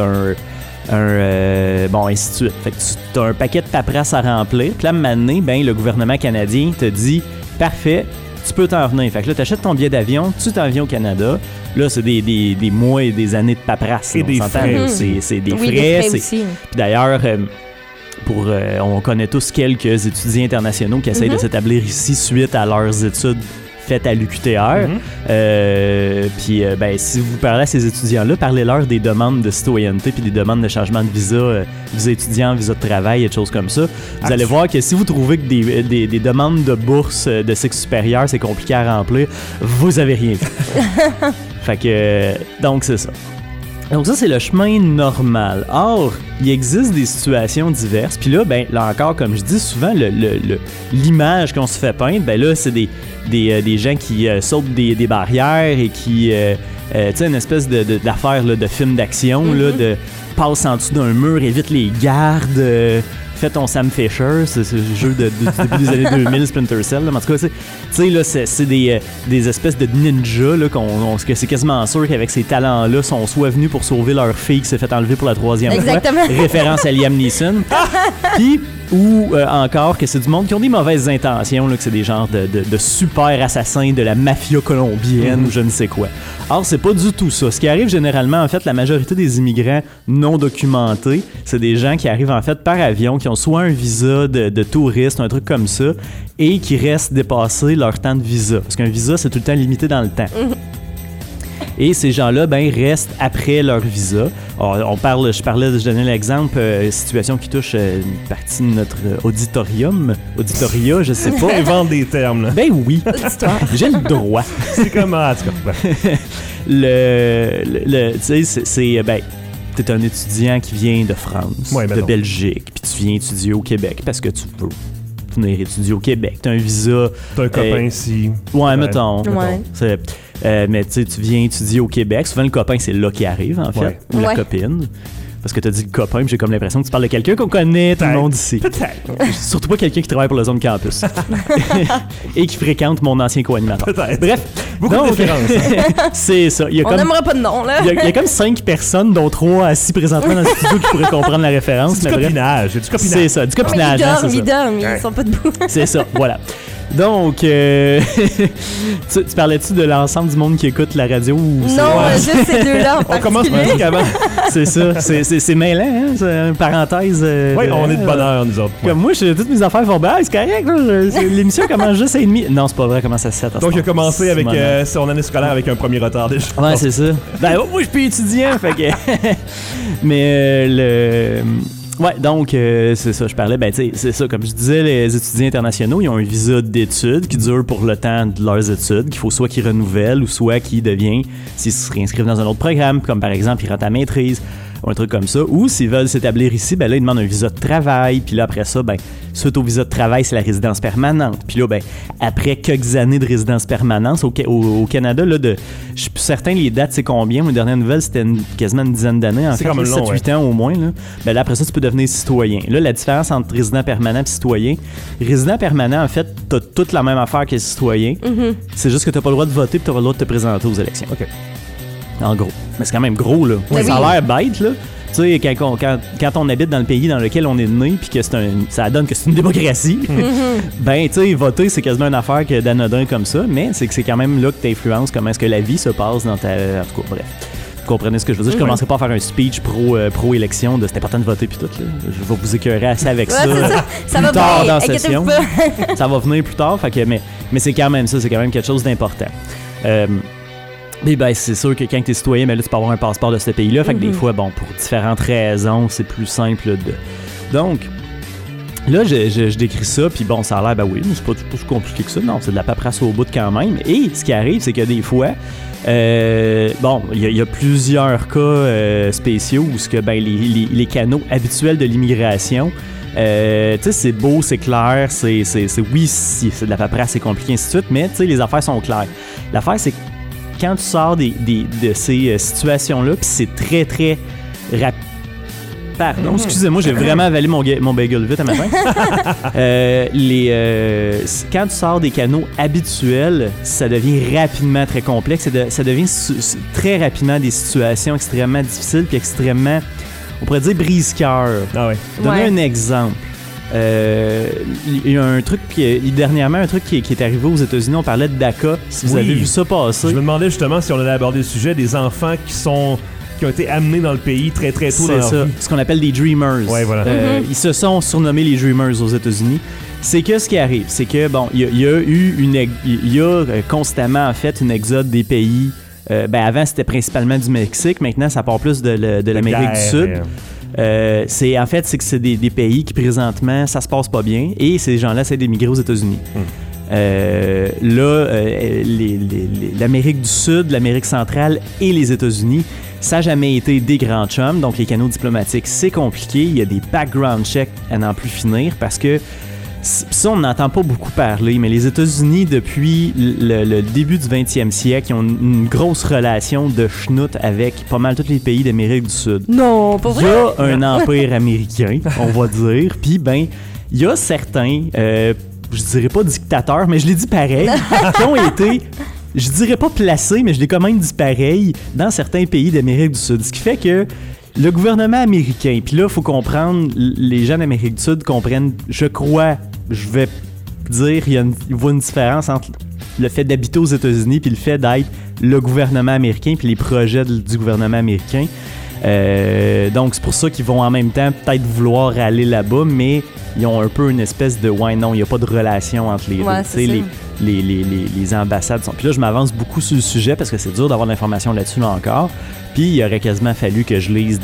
Speaker 4: bon, ainsi de suite. Fait que tu as un paquet de paperasse à remplir. Puis là, maintenant, ben, le gouvernement canadien te dit « Parfait, tu peux t'en venir. » Fait que là, tu achètes ton billet d'avion, tu t'en viens au Canada. Là, c'est des mois et des années de paperasse.
Speaker 1: Et des frais.
Speaker 4: C'est des frais.
Speaker 2: Des frais aussi.
Speaker 4: Puis d'ailleurs, on connaît tous quelques étudiants internationaux qui essayent de s'établir ici suite à leurs études faites à l'UQTR. Puis, ben, si vous parlez à ces étudiants-là, parlez-leur des demandes de citoyenneté puis des demandes de changement de visa, visa étudiant, visa de travail et des choses comme ça. Vous allez voir que si vous trouvez que des demandes de bourse de cycle supérieur, c'est compliqué à remplir, vous avez rien fait. Fait que, donc, c'est ça. Donc ça, c'est le chemin normal. Or, il existe des situations diverses. Puis là, ben, là encore, comme je dis souvent, l'image qu'on se fait peindre, ben là, c'est des gens qui sautent des barrières et qui, tu sais, une espèce d'affaire là, de film d'action, là, de passe en dessous d'un mur, évite les gardes, fais ton Sam Fisher, c'est ce jeu du début des années 2000, Splinter Cell. Là. En tout cas, tu sais, là, c'est des espèces de ninjas, là, que c'est quasiment sûr qu'avec ces talents-là, sont soit venus pour sauver leur fille qui s'est fait enlever pour la 3e fois. Référence à Liam Neeson. Puis, ou encore que c'est du monde qui ont des mauvaises intentions, là, que c'est des genres de super assassins de la mafia colombienne ou je ne sais quoi. Or, c'est pas du tout ça. Ce qui arrive généralement, en fait, la majorité des immigrants non documentés, c'est des gens qui arrivent en fait par avion, qui ont soit un visa de touriste, un truc comme ça, et qui restent dépasser leur temps de visa. Parce qu'un visa, c'est tout le temps limité dans le temps. Et ces gens-là, ben, restent après leur visa. Je donnais l'exemple, situation qui touche une partie de notre auditoria, je sais pas.
Speaker 1: Ils vendent des termes, là.
Speaker 4: Ben oui, j'ai le droit.
Speaker 1: C'est comme, en tout cas.
Speaker 4: tu sais, c'est ben, t'es un étudiant qui vient de France, de Belgique, puis tu viens étudier au Québec parce que tu veux venir étudier au Québec. T'as un visa.
Speaker 1: T'as un copain ici.
Speaker 4: Ouais, mettons. Mais tu sais, tu viens étudier au Québec. Souvent, le copain, c'est là qu'il arrive, en fait. Ou la copine. Parce que t'as dit le copain, puis j'ai comme l'impression que tu parles de quelqu'un qu'on connaît, tout le monde ici.
Speaker 1: Peut-être.
Speaker 4: Surtout pas quelqu'un qui travaille pour le Zone Campus. Et qui fréquente mon ancien co-animateur.
Speaker 1: Peut-être.
Speaker 4: Bref.
Speaker 1: Beaucoup de différences.
Speaker 4: C'est ça.
Speaker 2: On n'aimerait pas de nom, là.
Speaker 4: Il y a comme 5 personnes, dont 3 assis présentement dans le studio qui pourraient comprendre la référence.
Speaker 1: C'est du copinage.
Speaker 4: C'est ça, du copinage.
Speaker 2: Ils dorment, ils sont pas debout.
Speaker 4: C'est ça, voilà. Donc, tu parlais-tu de l'ensemble du monde qui écoute la radio? Ou
Speaker 2: non, juste ces deux-là.
Speaker 1: On commence musique avant.
Speaker 4: C'est ça, c'est mêlant, hein? C'est une parenthèse.
Speaker 1: Oui, on est de bonheur, nous autres.
Speaker 4: Comme moi, toutes mes affaires font bien, c'est correct, là, l'émission commence juste à 1h30. Non, c'est pas vrai, commence à 7.
Speaker 1: Donc, il a commencé avec son année scolaire avec un premier retard déjà.
Speaker 4: Ouais, c'est ça. Ben, moi, je suis plus étudiant, fait que. Mais ouais, donc, c'est ça, je parlais, ben, tu sais, c'est ça, comme je disais, les étudiants internationaux, ils ont un visa d'études qui dure pour le temps de leurs études, qu'il faut soit qu'ils renouvellent ou soit qu'ils deviennent, s'ils se réinscrivent dans un autre programme, comme par exemple, ils rentrent à maîtrise, ou un truc comme ça, ou s'ils veulent s'établir ici, ben là, ils demandent un visa de travail, puis là, après ça, ben, suite au visa de travail, c'est la résidence permanente. Puis là, ben, après quelques années de résidence permanente, au Canada, là, je suis plus certain, les dates, c'est combien? Mon dernière nouvelle, c'était quasiment une dizaine d'années, en fait, 7-8 ans au moins, là. Ben là, après ça, tu peux devenir citoyen. Là, la différence entre résident permanent et citoyen, résident permanent, en fait, t'as toute la même affaire que citoyen. Mm-hmm. C'est juste que t'as pas le droit de voter, puis t'as pas le droit de te présenter aux élections. OK. En gros. Mais c'est quand même gros, là. Ouais, ça a l'air bête, là. Tu sais, quand on habite dans le pays dans lequel on est né, puis que ça donne que c'est une démocratie, ben, tu sais, voter, c'est quasiment une affaire d'anodin comme ça, mais c'est que c'est quand même là que t'influences comment est-ce que la vie se passe dans ta... En tout cas, bref. Vous comprenez ce que je veux dire? Je commencerai pas à faire un speech pro-élection de c'est important de voter puis tout, là. Je vais vous écœurer assez avec ça.
Speaker 2: Ça va
Speaker 4: tard
Speaker 2: bien,
Speaker 4: dans la session. Ça va venir plus tard, fait que, mais c'est quand même ça, c'est quand même quelque chose d'important. Et ben, c'est sûr que quand t'es citoyen, ben là, tu peux avoir un passeport de ce pays-là. Fait que des fois, bon, pour différentes raisons, c'est plus simple de... Donc, là, je décris ça, puis bon, ça a l'air, ben oui, mais c'est pas plus compliqué que ça. Non, c'est de la paperasse au bout quand même. Et ce qui arrive, c'est que des fois, bon, il y a plusieurs cas spéciaux où ben, les canaux habituels de l'immigration... tu sais, c'est beau, c'est clair, c'est de la paperasse, c'est compliqué, ainsi de suite, mais tu sais, les affaires sont claires. L'affaire, c'est que quand tu sors de ces situations-là, puis c'est très, très rapide. Pardon, excusez-moi, j'ai vraiment avalé mon bagel vite à matin. Quand tu sors des canaux habituels, ça devient rapidement très complexe. Ça devient très rapidement des situations extrêmement difficiles puis extrêmement, on pourrait dire, brise-cœur.
Speaker 1: Ah ouais.
Speaker 4: Donner un exemple. Il y a un truc dernièrement, un truc qui est arrivé aux États-Unis, on parlait de DACA. Si vous avez vu ça passer.
Speaker 1: Je me demandais justement si on allait aborder le sujet des enfants qui ont été amenés dans le pays très très tôt dans leur vie.
Speaker 4: Ce qu'on appelle des Dreamers.
Speaker 1: Ouais, voilà.
Speaker 4: Ils se sont surnommés les Dreamers aux États-Unis. C'est que ce qui arrive, c'est que bon, il y a constamment en fait une exode des pays. Ben avant c'était principalement du Mexique, maintenant ça part plus de l'Amérique du Sud. C'est que c'est des pays qui présentement ça se passe pas bien et ces gens-là essaient d'émigrer aux États-Unis. L'Amérique du Sud, l'Amérique centrale et les États-Unis, ça n'a jamais été des grands chums, donc les canaux diplomatiques c'est compliqué, il y a des background checks à n'en plus finir parce que ça, on n'entend pas beaucoup parler, mais les États-Unis, depuis le début du 20e siècle, ils ont une grosse relation de schnout avec pas mal tous les pays d'Amérique du Sud.
Speaker 2: Non, pas vrai?
Speaker 4: Il y a un empire américain, on va dire, puis ben, il y a certains, je dirais pas dictateurs, mais je l'ai dit pareil, qui ont été... Je dirais pas placés, mais je l'ai quand même dit pareil, dans certains pays d'Amérique du Sud. Ce qui fait que le gouvernement américain, puis là, il faut comprendre, les gens d'Amérique du Sud comprennent, je crois, je vais dire, il voit une différence entre le fait d'habiter aux États-Unis puis le fait d'être le gouvernement américain puis les projets du gouvernement américain. Donc, c'est pour ça qu'ils vont en même temps peut-être vouloir aller là-bas, mais ils ont un peu une espèce de « ouais, non, il n'y a pas de relation entre les deux ». Les ambassades sont... Puis là, je m'avance beaucoup sur le sujet parce que c'est dur d'avoir de l'information là-dessus là encore. Puis il aurait quasiment fallu que je lise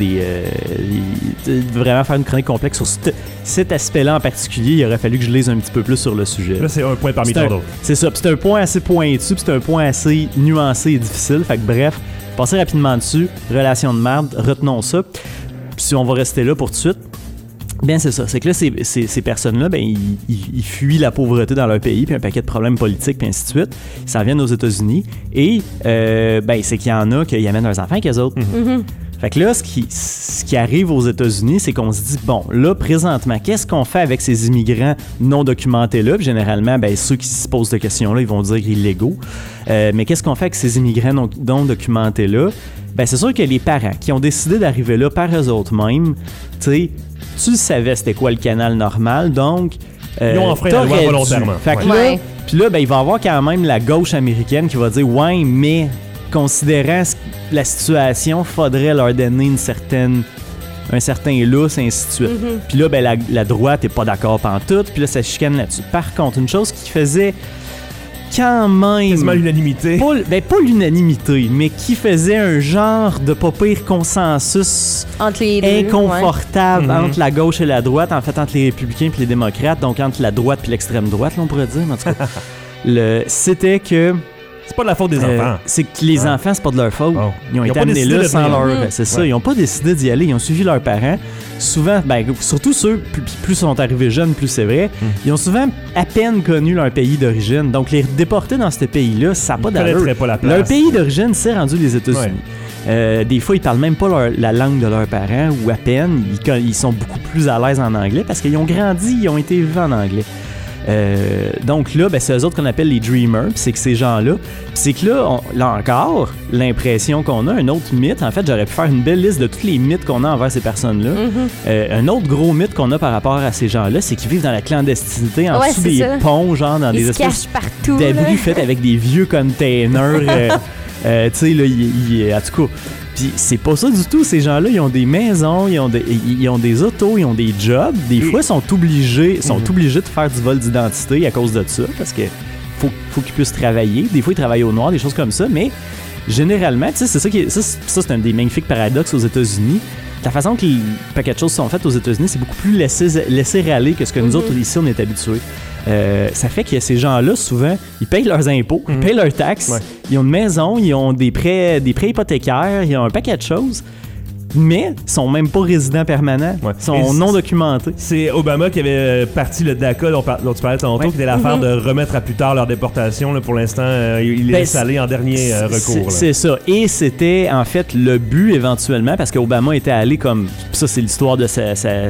Speaker 4: vraiment faire une chronique complexe sur cet aspect-là en particulier. Il aurait fallu que je lise un petit peu plus sur le sujet.
Speaker 1: Là, c'est un point parmi tant d'autres.
Speaker 4: C'est ça. Puis c'est un point assez pointu, puis c'est un point assez nuancé et difficile. Fait que bref, passez rapidement dessus. Relation de merde, retenons ça. Puis si on va rester là pour tout de suite, bien c'est ça. C'est que là, ces personnes-là, ben ils fuient la pauvreté dans leur pays, puis un paquet de problèmes politiques, puis ainsi de suite. Ils s'en viennent aux États-Unis et ben c'est qu'il y en a qui amènent leurs enfants avec eux autres. Mm-hmm. Fait que là, ce qui arrive aux États-Unis, c'est qu'on se dit, bon, là, présentement, qu'est-ce qu'on fait avec ces immigrants non documentés-là? Puis généralement, ben, ceux qui se posent cette question-là, ils vont dire illégaux. Mais qu'est-ce qu'on fait avec ces immigrants non documentés-là? Ben, c'est sûr que les parents qui ont décidé d'arriver là par eux autres mêmes, tu savais c'était quoi le canal normal, donc...
Speaker 1: ils ont enfreint la loi volontairement.
Speaker 4: Fait que là, puis là, ben, il va y avoir quand même la gauche américaine qui va dire, ouais, mais... considérant la situation, faudrait leur donner un certain lousse, et ainsi de suite. Mm-hmm. Puis là, ben, la droite est pas d'accord pantoute, puis là, ça chicane là-dessus. Par contre, une chose qui faisait quand même...
Speaker 1: quasiment l'unanimité.
Speaker 4: Pas l'unanimité, mais qui faisait un genre de pas pire consensus
Speaker 2: entre les deux,
Speaker 4: inconfortable entre la gauche et la droite, en fait, entre les républicains et les démocrates, donc entre la droite et l'extrême droite, là, on pourrait dire. En tout cas, c'était que...
Speaker 1: c'est pas de la faute des enfants.
Speaker 4: C'est que les enfants, c'est pas de leur faute. Oh. Ils ont été amenés là sans leur... c'est ça, ils ont pas décidé d'y aller. Ils ont suivi leurs parents. Souvent, ben, surtout ceux, plus sont arrivés jeunes, plus c'est vrai, ils ont souvent à peine connu leur pays d'origine. Donc, les déporter dans ce pays-là, ça n'a pas d'allure. Leur pays d'origine, c'est rendu les États-Unis. Ouais. Des fois, ils parlent même pas la langue de leurs parents, ou à peine. Ils sont beaucoup plus à l'aise en anglais parce qu'ils ont grandi, ils ont été élevés en anglais. Donc là, ben, c'est eux autres qu'on appelle les dreamers, c'est que ces gens-là, c'est que là encore, l'impression qu'on a, un autre mythe, en fait, j'aurais pu faire une belle liste de tous les mythes qu'on a envers ces personnes-là. Un autre gros mythe qu'on a par rapport à ces gens-là, c'est qu'ils vivent dans la clandestinité, en dessous des ponts, genre dans des espèces d'abris faits avec des vieux containers. Tu sais, là, en tout cas... Puis c'est pas ça du tout, ces gens-là, ils ont des maisons, ils ont des autos, ils ont des jobs. Des fois, ils sont obligés de faire du vol d'identité à cause de ça, parce que faut qu'ils puissent travailler. Des fois, ils travaillent au noir, des choses comme ça, mais généralement, tu sais, c'est ça c'est un des magnifiques paradoxes aux États-Unis. La façon que les paquets de choses sont faites aux États-Unis, c'est beaucoup plus laisser aller que ce que nous autres, ici, on est habitués. Ça fait que ces gens-là, souvent, ils payent leurs impôts, ils payent leurs taxes, ils ont une maison, ils ont des prêts hypothécaires, ils ont un paquet de choses, mais ils sont même pas résidents permanents, ils sont non documentés.
Speaker 1: C'est Obama qui avait parti le DACA dont tu parlais tantôt, qui était l'affaire de remettre à plus tard leur déportation. Là, pour l'instant, il est allé en dernier recours.
Speaker 4: C'est ça. Et c'était en fait le but éventuellement, parce qu'Obama était allé comme... Ça, c'est l'histoire de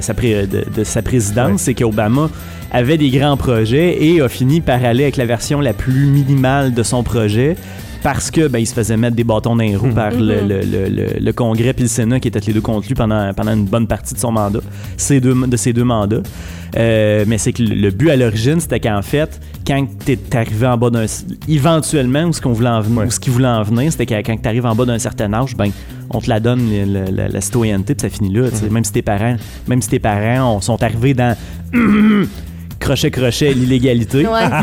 Speaker 4: sa présidence, c'est qu'Obama avait des grands projets et a fini par aller avec la version la plus minimale de son projet parce que il se faisait mettre des bâtons dans les roues par le Congrès puis le Sénat qui étaient les deux contre lui pendant une bonne partie de son mandat, ces deux mandats. Mais c'est que le but à l'origine, c'était qu'en fait, quand t'es arrivé en bas d'un... Éventuellement, où ce qu'ils voulaient en venir, c'était que quand t'arrives en bas d'un certain âge, on te la donne, la citoyenneté, puis ça finit là. Même si tes parents sont arrivés dans... crochet, l'illégalité.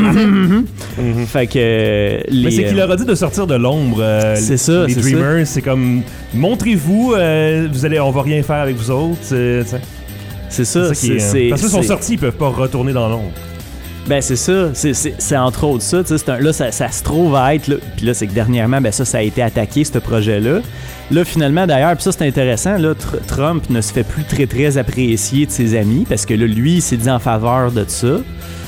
Speaker 4: Fait que...
Speaker 1: Mais c'est qu'il leur a dit de sortir de l'ombre.
Speaker 4: C'est ça,
Speaker 1: les Dreamers, c'est comme... Montrez-vous, on va rien faire avec vous autres.
Speaker 4: C'est ça.
Speaker 1: Parce qu'ils sont sortis, ils peuvent pas retourner dans l'ombre.
Speaker 4: Ben c'est ça, c'est entre autres ça, là ça se trouve à être, puis là c'est que dernièrement, ça a été attaqué, ce projet-là. Là finalement d'ailleurs, puis ça c'est intéressant, là, Trump ne se fait plus très très apprécier de ses amis, parce que là lui il s'est dit en faveur de ça.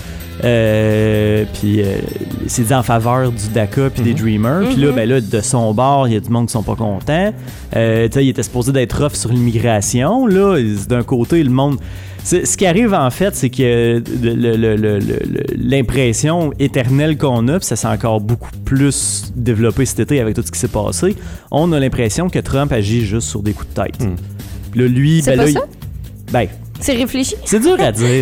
Speaker 4: Puis il s'est dit en faveur du DACA puis des Dreamers. Puis là, de son bord, il y a du monde qui sont pas contents. Il était supposé d'être off sur l'immigration. Là, d'un côté, le monde... Ce qui arrive, en fait, c'est que l'impression éternelle qu'on a, puis ça s'est encore beaucoup plus développé cet été avec tout ce qui s'est passé, on a l'impression que Trump agit juste sur des coups de tête. Puis là, lui...
Speaker 2: C'est pas ça?
Speaker 8: C'est réfléchi?
Speaker 4: C'est dur à dire.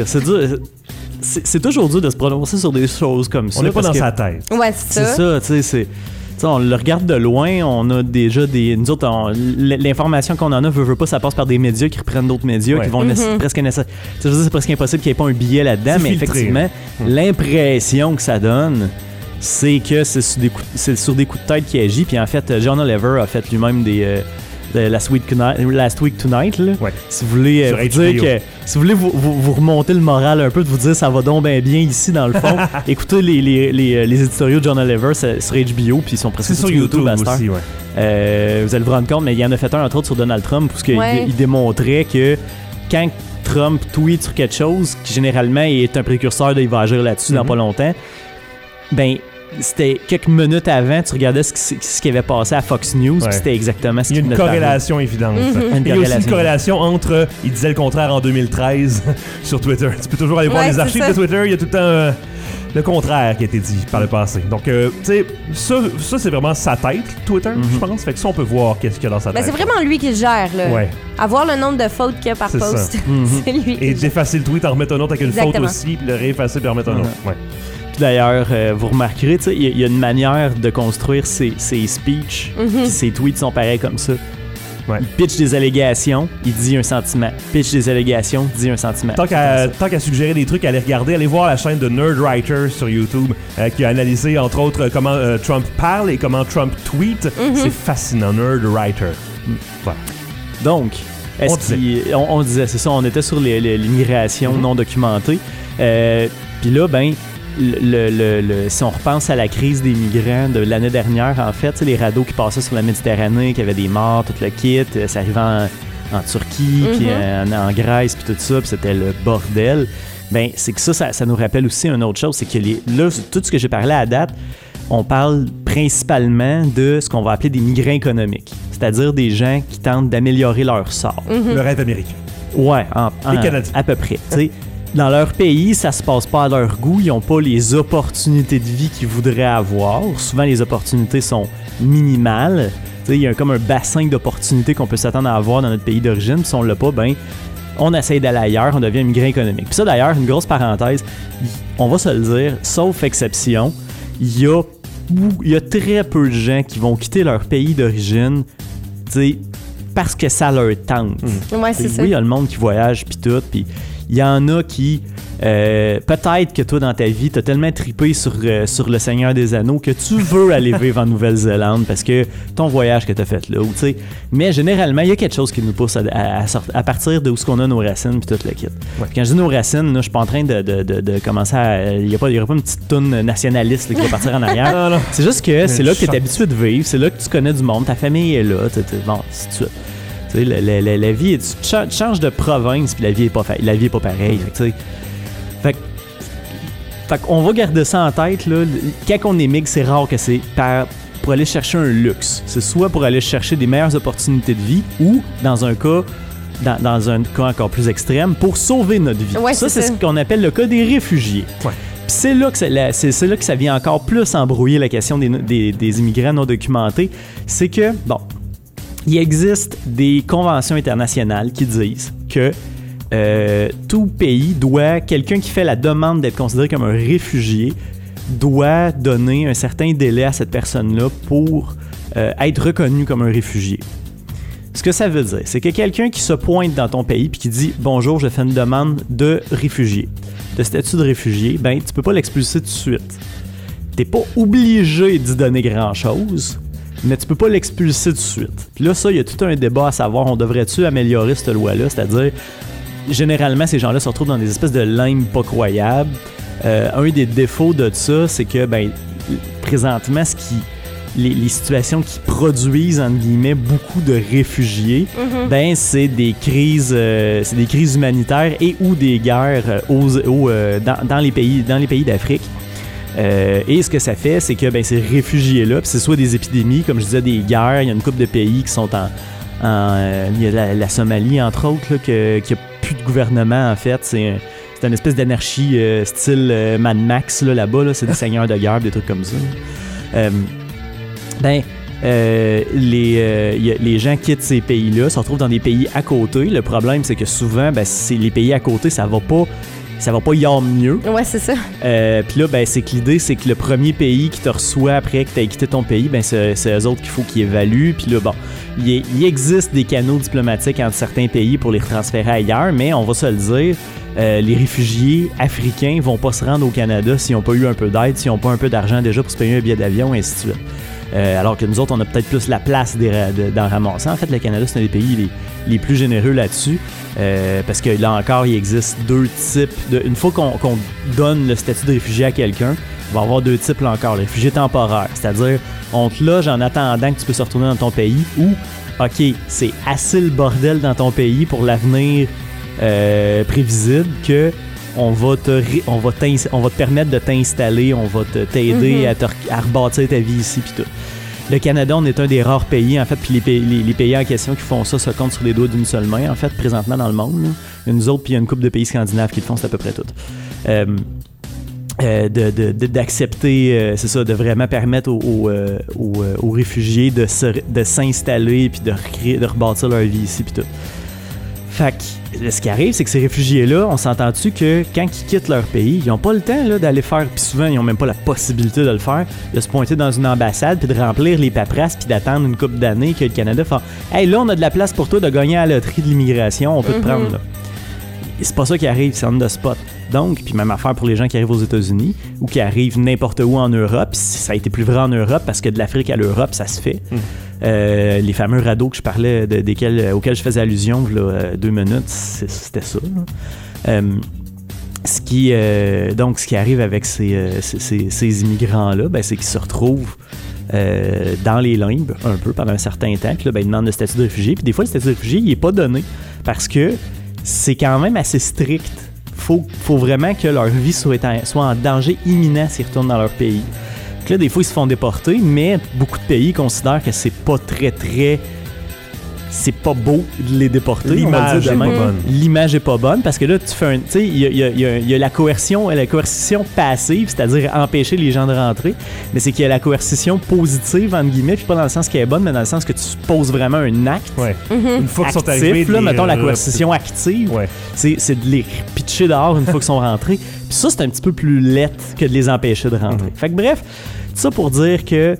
Speaker 4: C'est toujours dur de se prononcer sur des choses comme ça.
Speaker 1: On n'est pas dans sa tête.
Speaker 2: Ouais, c'est ça.
Speaker 4: C'est ça, tu sais, on le regarde de loin, on a déjà des... Nous autres, l'information qu'on en a, veut pas, ça passe par des médias qui reprennent d'autres médias, qui vont presque... c'est presque impossible qu'il n'y ait pas un billet là-dedans, mais effectivement, l'impression que ça donne, c'est que c'est sur des coups de tête qu'il agit. Puis en fait, John Oliver a fait lui-même des... Last Week Tonight, là. Ouais. Si vous voulez si vous voulez vous remonter le moral un peu, de vous dire ça va donc bien ici dans le fond, écoutez les éditoriaux de John Oliver sur HBO, puis ils sont presque
Speaker 1: sur YouTube aussi,
Speaker 4: vous allez vous rendre compte, mais il en a fait un entre autres sur Donald Trump, parce qu'il démontrait que quand Trump tweet sur quelque chose, qui généralement est un précurseur de il va agir là-dessus dans pas longtemps, ben c'était quelques minutes avant, tu regardais ce qui avait passé à Fox News, puis c'était exactement ce qui venait de parler.
Speaker 1: Il y a une corrélation évidente. Il y a aussi une corrélation entre il disait le contraire en 2013 sur Twitter. Tu peux toujours aller voir les archives de Twitter, il y a tout le temps le contraire qui a été dit par le passé. Donc, tu sais, ça c'est vraiment sa tête, Twitter, je pense. Fait que ça, on peut voir qu'est-ce qu'il y a dans sa tête.
Speaker 2: C'est vraiment lui qui le gère, là. Ouais. Avoir le nombre de fautes qu'il y a par post, c'est lui.
Speaker 1: Et d'effacer le tweet, en remettre un autre avec une faute aussi, puis le réeffacer, puis en remettre un autre. Ouais.
Speaker 4: D'ailleurs, vous remarquerez, il y a une manière de construire ses speeches, puis ses tweets sont pareils comme ça. Ouais. Il pitch des allégations, il dit un sentiment. Pitch des allégations, dit un sentiment.
Speaker 1: Tant qu'à suggérer des trucs à aller regarder, allez voir la chaîne de Nerdwriter sur YouTube qui a analysé, entre autres, comment Trump parle et comment Trump tweet. C'est fascinant, Nerdwriter. Voilà.
Speaker 4: Donc, on disait, c'est ça, on était sur l'immigration non documentée. Puis là, si on repense à la crise des migrants de l'année dernière, en fait, les radeaux qui passaient sur la Méditerranée, qui avaient des morts, tout le kit, ça arrivait en Turquie, puis en Grèce, puis tout ça, puis c'était le bordel. C'est que ça nous rappelle aussi une autre chose, c'est que là, tout ce que j'ai parlé à date, on parle principalement de ce qu'on va appeler des migrants économiques, c'est-à-dire des gens qui tentent d'améliorer leur sort.
Speaker 1: Le rêve américain.
Speaker 4: Ouais, à peu près, tu sais. Dans leur pays, ça se passe pas à leur goût. Ils n'ont pas les opportunités de vie qu'ils voudraient avoir. Souvent, les opportunités sont minimales. Il y a comme un bassin d'opportunités qu'on peut s'attendre à avoir dans notre pays d'origine. Puis si on l'a pas, on essaye d'aller ailleurs, on devient migrant économique. Puis ça, d'ailleurs, une grosse parenthèse, on va se le dire, sauf exception, il y a très peu de gens qui vont quitter leur pays d'origine, parce que ça leur tente.
Speaker 2: Ouais, c'est ça.
Speaker 4: Oui, il y a le monde qui voyage, puis tout, puis il y en a qui, peut-être que toi, dans ta vie, t'as tellement trippé sur le Seigneur des Anneaux que tu veux aller vivre en Nouvelle-Zélande parce que ton voyage que t'as fait là, mais généralement, il y a quelque chose qui nous pousse à partir de où ce qu'on a nos racines puis tout le kit. Ouais. Quand je dis nos racines, là, je suis pas en train de commencer à... Il y aura pas une petite toune nationaliste là, qui va partir en arrière. Non. C'est juste que c'est là que t'es habitué de vivre, c'est là que tu connais du monde, ta famille est là, bon, c'est tout de suite. La vie, tu changes de province puis la vie est pas pareille. Fait qu'on va garder ça en tête. Là. Quand on émigre, c'est rare que c'est pour aller chercher un luxe. C'est soit pour aller chercher des meilleures opportunités de vie ou, dans un cas encore plus extrême, pour sauver notre vie. Ouais, c'est ce qu'on appelle le cas des réfugiés. Ouais. Puis c'est là que ça vient encore plus embrouiller la question des immigrants non documentés. C'est que, il existe des conventions internationales qui disent que tout pays quelqu'un qui fait la demande d'être considéré comme un réfugié doit donner un certain délai à cette personne-là pour être reconnu comme un réfugié. Ce que ça veut dire, c'est que quelqu'un qui se pointe dans ton pays puis qui dit « Bonjour, je fais une demande de réfugié », de statut de réfugié, tu peux pas l'expulser tout de suite. T'es pas obligé d'y donner grand-chose, mais tu peux pas l'expulser tout de suite. Puis là, ça, il y a tout un débat à savoir, on devrait-tu améliorer cette loi-là? C'est-à-dire, généralement, ces gens-là se retrouvent dans des espèces de limbes pas croyables. Un des défauts de ça, c'est que, présentement, les situations qui produisent, entre guillemets, beaucoup de réfugiés, c'est des crises humanitaires et ou des guerres dans les pays d'Afrique. Et ce que ça fait, c'est que ces réfugiés-là, c'est soit des épidémies, comme je disais, des guerres, il y a une couple de pays qui sont il y a la Somalie, entre autres, là, qui a plus de gouvernement, en fait. C'est une espèce d'anarchie style Mad Max, là-bas, c'est des seigneurs de guerre, des trucs comme ça. Les gens quittent ces pays-là, se retrouvent dans des pays à côté. Le problème, c'est que souvent, les pays à côté, ça va pas ça va pas y avoir mieux.
Speaker 2: Ouais, c'est ça.
Speaker 4: Puis là, ben, c'est que l'idée, c'est que le premier pays qui te reçoit après que tu aies quitté ton pays, ben, c'est eux autres qu'il faut qu'ils évaluent. Puis là, bon, il existe des canaux diplomatiques entre certains pays pour les retransférer ailleurs, mais on va se le dire, les réfugiés africains vont pas se rendre au Canada s'ils n'ont pas eu un peu d'aide, s'ils n'ont pas un peu d'argent déjà pour se payer un billet d'avion, et ainsi de suite. Alors que nous autres, on a peut-être plus la place d'en ramasser. En fait, le Canada, c'est un des pays les plus généreux là-dessus. Parce que là encore, il existe deux types. Une fois qu'on donne le statut de réfugié à quelqu'un, il va y avoir deux types là encore. Le réfugié temporaire, c'est-à-dire on te loge en attendant que tu puisses retourner dans ton pays, ou OK, c'est assez le bordel dans ton pays pour l'avenir prévisible que on va te permettre de t'installer, on va t'aider à rebâtir ta vie ici puis tout. Le Canada, on est un des rares pays, en fait, puis les pays en question qui font ça se comptent sur les doigts d'une seule main, en fait, présentement dans le monde. Là. Il y a nous autres, puis il y a une couple de pays scandinaves qui le font, c'est à peu près tout. D'accepter, c'est ça, de vraiment permettre aux réfugiés de s'installer puis de rebâtir leur vie ici puis tout. Fait que ce qui arrive, c'est que ces réfugiés-là, on s'entend-tu que quand ils quittent leur pays, ils n'ont pas le temps là, d'aller faire, puis souvent, ils n'ont même pas la possibilité de le faire, de se pointer dans une ambassade, puis de remplir les paperasses, puis d'attendre une couple d'années que le Canada fasse « Hey, là, on a de la place pour toi de gagner à la loterie de l'immigration, on peut te prendre. » là. Et c'est pas ça qui arrive, c'est on the spot. Donc, puis même affaire pour les gens qui arrivent aux États-Unis ou qui arrivent n'importe où en Europe. Ça a été plus vrai en Europe parce que de l'Afrique à l'Europe, ça se fait. Les fameux radeaux que je parlais, auxquels je faisais allusion il y a 2 minutes, c'était ça. Ce qui arrive avec ces immigrants-là, ben, c'est qu'ils se retrouvent dans les limbes un peu pendant un certain temps. Puis là, ben, ils demandent le statut de réfugié. Puis des fois, le statut de réfugié, il n'est pas donné parce que c'est quand même assez strict. Faut vraiment que leur vie soit en danger imminent s'ils retournent dans leur pays. Donc là, des fois, ils se font déporter, mais beaucoup de pays considèrent que c'est pas c'est pas beau de les déporter.
Speaker 1: L'image est pas bonne.
Speaker 4: L'image est pas bonne parce que là, tu fais tu sais, il y a la coercition passive, c'est-à-dire empêcher les gens de rentrer, mais c'est qu'il y a la coercition positive, entre guillemets, puis pas dans le sens qu'elle est bonne, mais dans le sens que tu poses vraiment un acte.
Speaker 1: Ouais. Une fois qu'ils sont
Speaker 4: actif,
Speaker 1: arrivés,
Speaker 4: là, mettons la coercition active,
Speaker 1: ouais.
Speaker 4: c'est de les pitcher dehors une fois qu'ils sont rentrés. Puis ça, c'est un petit peu plus laid que de les empêcher de rentrer. Fait que bref, tout ça pour dire que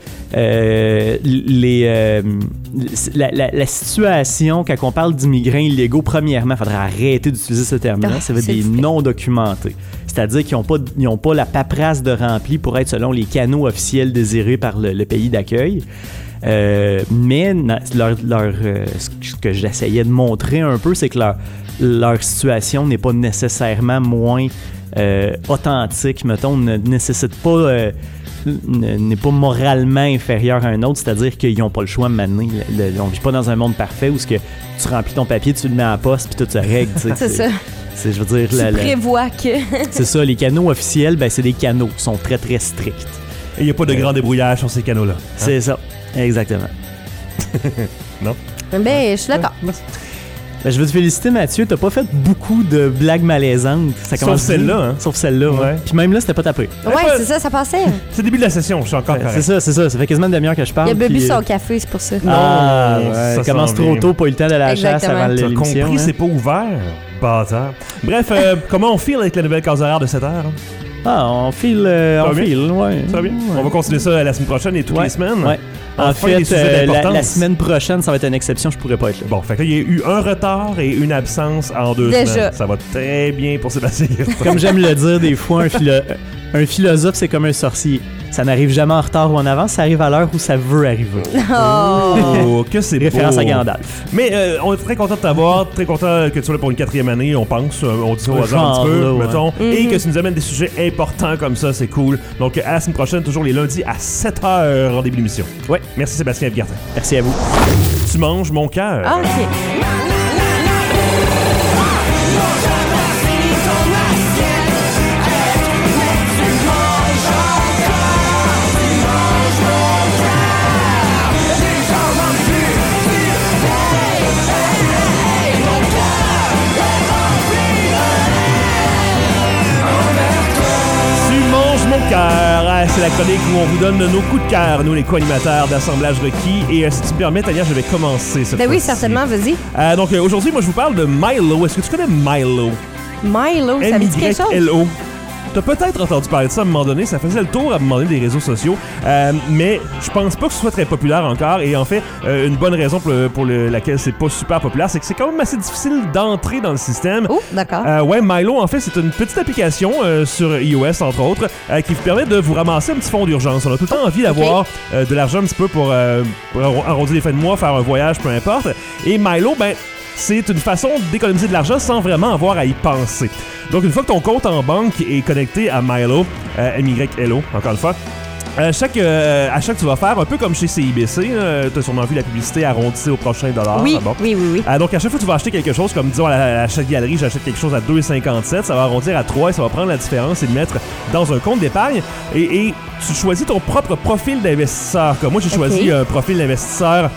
Speaker 4: la situation, quand on parle d'immigrants illégaux, premièrement, il faudrait arrêter d'utiliser ce terme-là. Ça veut dire des non-documentés. C'est-à-dire qu'ils n'ont pas la paperasse de rempli pour être selon les canaux officiels désirés par le pays d'accueil. Mais ce que j'essayais de montrer un peu, c'est que leur situation n'est pas nécessairement moins authentique, mettons, ne nécessite pas... n'est pas moralement inférieur à un autre, c'est-à-dire qu'ils n'ont pas le choix de m'amener. On ne vit pas dans un monde parfait où que tu remplis ton papier, tu le mets en poste, puis tout se règle.
Speaker 2: C'est ça.
Speaker 4: Je veux dire,
Speaker 2: tu prévois que...
Speaker 4: c'est ça, les canaux officiels, ben, c'est des canaux qui sont très, très stricts.
Speaker 1: Et il n'y a pas de grand débrouillage sur ces canaux-là. Hein?
Speaker 4: C'est ça, exactement.
Speaker 1: Non?
Speaker 2: Ben, je suis d'accord.
Speaker 4: Ben, je veux te féliciter, Mathieu. T'as pas fait beaucoup de blagues malaisantes.
Speaker 1: Sauf celle-là, hein?
Speaker 4: Sauf celle-là, ouais. Puis même là, c'était pas tapé.
Speaker 2: Ouais, c'est ça passait.
Speaker 1: C'est le début de la session, je suis encore correct.
Speaker 4: C'est ça. Ça fait quasiment une demi-heure que je parle.
Speaker 2: Il a bu son café, c'est pour ça.
Speaker 4: Ah, ouais. Ça commence trop tôt, pas eu le temps de la chasse avant l'émission.
Speaker 1: T'as compris, c'est pas ouvert. Bâtard. Bref, comment on file avec la nouvelle case horaire de 7 heures?
Speaker 4: Ah, on file, ouais.
Speaker 1: Ça va bien? On va continuer ça la semaine prochaine et toutes les semaines.
Speaker 4: Ouais. En fait, la semaine prochaine, ça va être une exception, je pourrais pas être là.
Speaker 1: Bon, fait que là, il y a eu un retard et une absence en 2 semaines. Ça va très bien pour Sébastien.
Speaker 4: Comme j'aime le dire des fois, un philosophe, c'est comme un sorcier. Ça n'arrive jamais en retard ou en avance, ça arrive à l'heure où ça veut arriver.
Speaker 1: Oh, que c'est beau.
Speaker 4: Référence à Gandalf.
Speaker 1: Mais on est très content de t'avoir, très content que tu sois là pour une 4e année, on pense. On dit ça au hasard un petit peu, mettons. Et que tu nous amènes des sujets importants comme ça, c'est cool. Donc, à la semaine prochaine, toujours les lundis à 7h en début d'émission.
Speaker 4: Ouais.
Speaker 1: Merci Sébastien Evgartin.
Speaker 4: Merci à vous.
Speaker 1: Tu manges mon cœur.
Speaker 2: Ah, OK.
Speaker 1: C'est la chronique où on vous donne nos coups de cœur, nous les co-animateurs d'Assemblage Requis. Et si tu me permets, Tania, je vais commencer cette fois-ci.
Speaker 2: Oui, certainement, vas-y.
Speaker 1: Donc aujourd'hui, moi je vous parle de Milo. Est-ce que tu connais Milo?
Speaker 2: Milo, ça me dit quelque chose.
Speaker 1: MYLO. T'as peut-être entendu parler de ça à un moment donné, ça faisait le tour à un moment donné des réseaux sociaux, mais je pense pas que ce soit très populaire encore, et en fait, une bonne raison pour laquelle c'est pas super populaire, c'est que c'est quand même assez difficile d'entrer dans le système.
Speaker 2: Oh, d'accord.
Speaker 1: Ouais, Milo, en fait, c'est une petite application sur iOS, entre autres, qui vous permet de vous ramasser un petit fonds d'urgence. On a tout le temps envie d'avoir de l'argent un petit peu pour arrondir les fins de mois, faire un voyage, peu importe, et Milo, c'est une façon d'économiser de l'argent sans vraiment avoir à y penser. Donc, une fois que ton compte en banque est connecté à Milo, MYLO, encore une fois, à chaque achat que tu vas faire, un peu comme chez CIBC, tu as sûrement vu la publicité arrondissée au prochain dollar.
Speaker 2: Oui, oui.
Speaker 1: Donc, à chaque fois que tu vas acheter quelque chose, comme disons à l'achat de galerie, j'achète quelque chose à 2,57, ça va arrondir à 3 et ça va prendre la différence et le mettre dans un compte d'épargne. Et tu choisis ton propre profil d'investisseur. Comme moi, j'ai choisi un profil d'investisseur,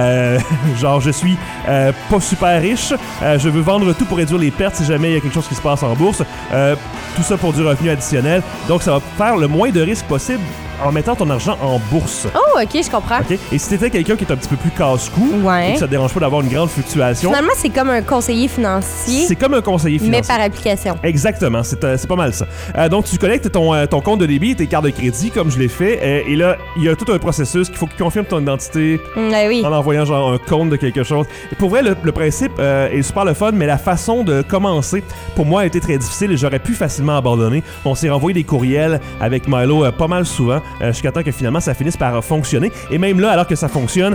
Speaker 1: genre je suis pas super riche, je veux vendre tout pour réduire les pertes si jamais il y a quelque chose qui se passe en bourse. Tout ça pour du revenu additionnel. Donc, ça va faire le moins de risques possible en mettant ton argent en bourse.
Speaker 2: Oh, OK, je comprends.
Speaker 1: Okay? Et si t'étais quelqu'un qui est un petit peu plus casse-cou, et que ça te dérange pas d'avoir une grande fluctuation...
Speaker 2: Finalement, c'est comme un conseiller financier.
Speaker 1: C'est comme un conseiller financier.
Speaker 2: Mais par application.
Speaker 1: Exactement, c'est pas mal ça. Donc, tu connectes ton compte de débit et tes cartes de crédit, comme je l'ai fait, et là, il y a tout un processus qu'il faut que tu confirmes ton identité en envoyant genre un compte de quelque chose. Et pour vrai, le principe est super le fun, mais la façon de commencer, pour moi, a été très difficile et j'aurais pu facilement abandonner. On s'est renvoyé des courriels avec Milo pas mal souvent, jusqu'à temps que finalement ça finisse par fonctionner. Et même là, alors que ça fonctionne,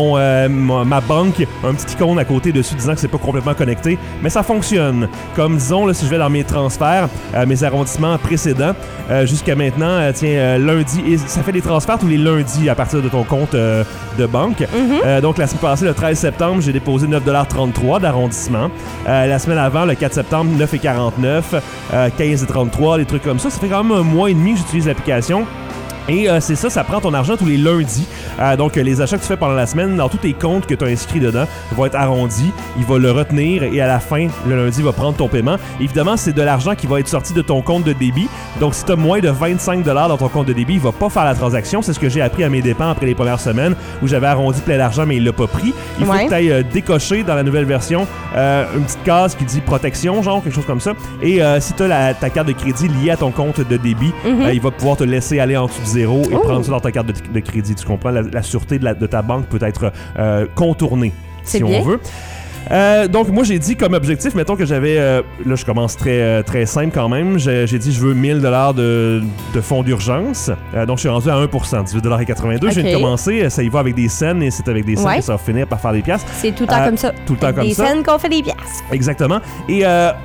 Speaker 1: ma banque a un petit icône à côté dessus disant que c'est pas complètement connecté, mais ça fonctionne. Comme disons, là, si je vais dans mes transferts, mes arrondissements précédents, jusqu'à maintenant, lundi, et ça fait des transferts tous les lundis à partir de ton compte de banque. Donc la semaine passée, le 13 septembre, j'ai déposé 9,33$ d'arrondissement. La semaine avant, le 4 septembre, 9,49$, 15,33$, des trucs comme ça. Ça fait quand même un mois et demi que j'utilise l'application. Et c'est ça prend ton argent tous les lundis. Donc, les achats que tu fais pendant la semaine, dans tous tes comptes que tu as inscrits dedans, vont être arrondis. Il va le retenir et à la fin, le lundi, il va prendre ton paiement. Évidemment, c'est de l'argent qui va être sorti de ton compte de débit. Donc, si tu as moins de 25$ dans ton compte de débit, il va pas faire la transaction. C'est ce que j'ai appris à mes dépens après les premières semaines où j'avais arrondi plein d'argent, mais il l'a pas pris. Il faut que tu ailles décocher dans la nouvelle version une petite case qui dit protection, genre quelque chose comme ça. Et si tu as ta carte de crédit liée à ton compte de débit, il va pouvoir te laisser aller en dessous de zéro et prendre ça dans ta carte de crédit. Tu comprends? La sûreté de ta banque peut être contournée, si on veut. Donc, moi, j'ai dit comme objectif, mettons que j'avais... là, je commence très, très simple quand même. J'ai dit, je veux 1000$ de fonds d'urgence. Donc, je suis rendu à 1%, 18,82$. Je viens de commencer. Ça y va avec des scènes et c'est avec des scènes que ça va finir par faire des piastres.
Speaker 2: C'est tout le temps comme ça.
Speaker 1: Tout le temps comme ça.
Speaker 2: Des scènes qu'on fait des piastres.
Speaker 1: Exactement. Et...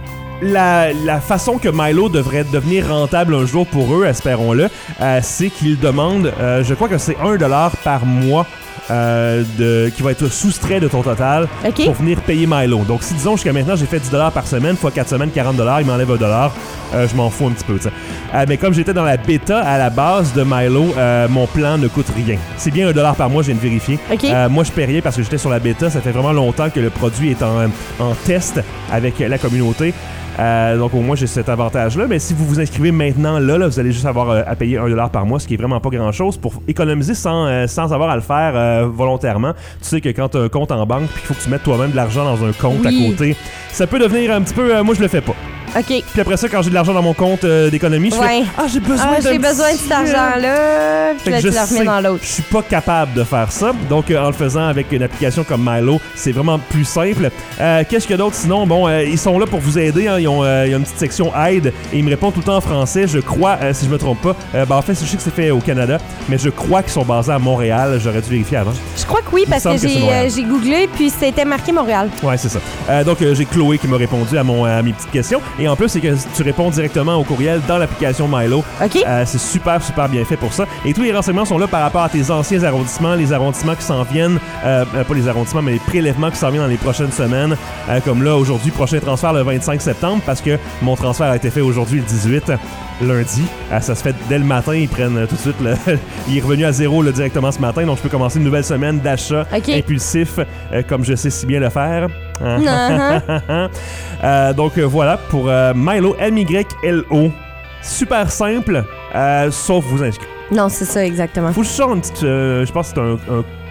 Speaker 1: La façon que Milo devrait devenir rentable un jour pour eux, espérons-le, c'est qu'ils demandent, je crois que c'est $1 par mois qui va être soustrait de ton total pour venir payer Milo. Donc, si disons jusqu'à maintenant j'ai fait $10 par semaine, fois 4 semaines, $40, il m'enlève $1. Je m'en fous un petit peu, t'sais. Mais comme j'étais dans la bêta à la base de Milo, mon plan ne coûte rien. C'est bien $1 par mois, je viens de vérifier. Moi, je paie rien parce que j'étais sur la bêta. Ça fait vraiment longtemps que le produit est en test avec la communauté. Donc au moins j'ai cet avantage-là, mais si vous vous inscrivez maintenant là, vous allez juste avoir à payer $1 par mois, ce qui est vraiment pas grand-chose pour économiser sans avoir à le faire volontairement. Tu sais que quand tu as un compte en banque puis qu'il faut que tu mettes toi-même de l'argent dans un compte à côté, ça peut devenir un petit peu... moi je le fais pas. Puis après ça, quand j'ai de l'argent dans mon compte d'économie, je fais j'ai besoin
Speaker 2: de cet argent-là, puis là, tu le remets dans l'autre.
Speaker 1: Je suis pas capable de faire ça. Donc, en le faisant avec une application comme Milo, c'est vraiment plus simple. Qu'est-ce qu'il y a d'autre sinon? Bon, ils sont là pour vous aider. Hein. Il y a une petite section aide et ils me répondent tout le temps en français. Je crois, si je me trompe pas. En fait, je sais que c'est fait au Canada, mais je crois qu'ils sont basés à Montréal. J'aurais dû vérifier avant.
Speaker 2: Je crois que oui, parce que j'ai googlé, puis c'était marqué Montréal.
Speaker 1: Ouais, c'est ça. Donc, j'ai Chloé qui m'a répondu à mes petites questions. Et en plus, c'est que tu réponds directement au courriel dans l'application Milo. C'est super, super bien fait pour ça. Et tous les renseignements sont là par rapport à tes anciens arrondissements, les arrondissements qui s'en viennent, pas les arrondissements, mais les prélèvements qui s'en viennent dans les prochaines semaines. Comme là, aujourd'hui, prochain transfert le 25 septembre, parce que mon transfert a été fait aujourd'hui le 18, lundi. Ça se fait dès le matin. Ils prennent tout de suite... il est revenu à zéro directement ce matin, donc je peux commencer une nouvelle semaine d'achat impulsif, comme je sais si bien le faire. Donc voilà pour Milo, MYLO. Super simple, sauf vous inscrire.
Speaker 2: Non, c'est ça exactement.
Speaker 1: Faut que je sorte une petite... je pense que c'est un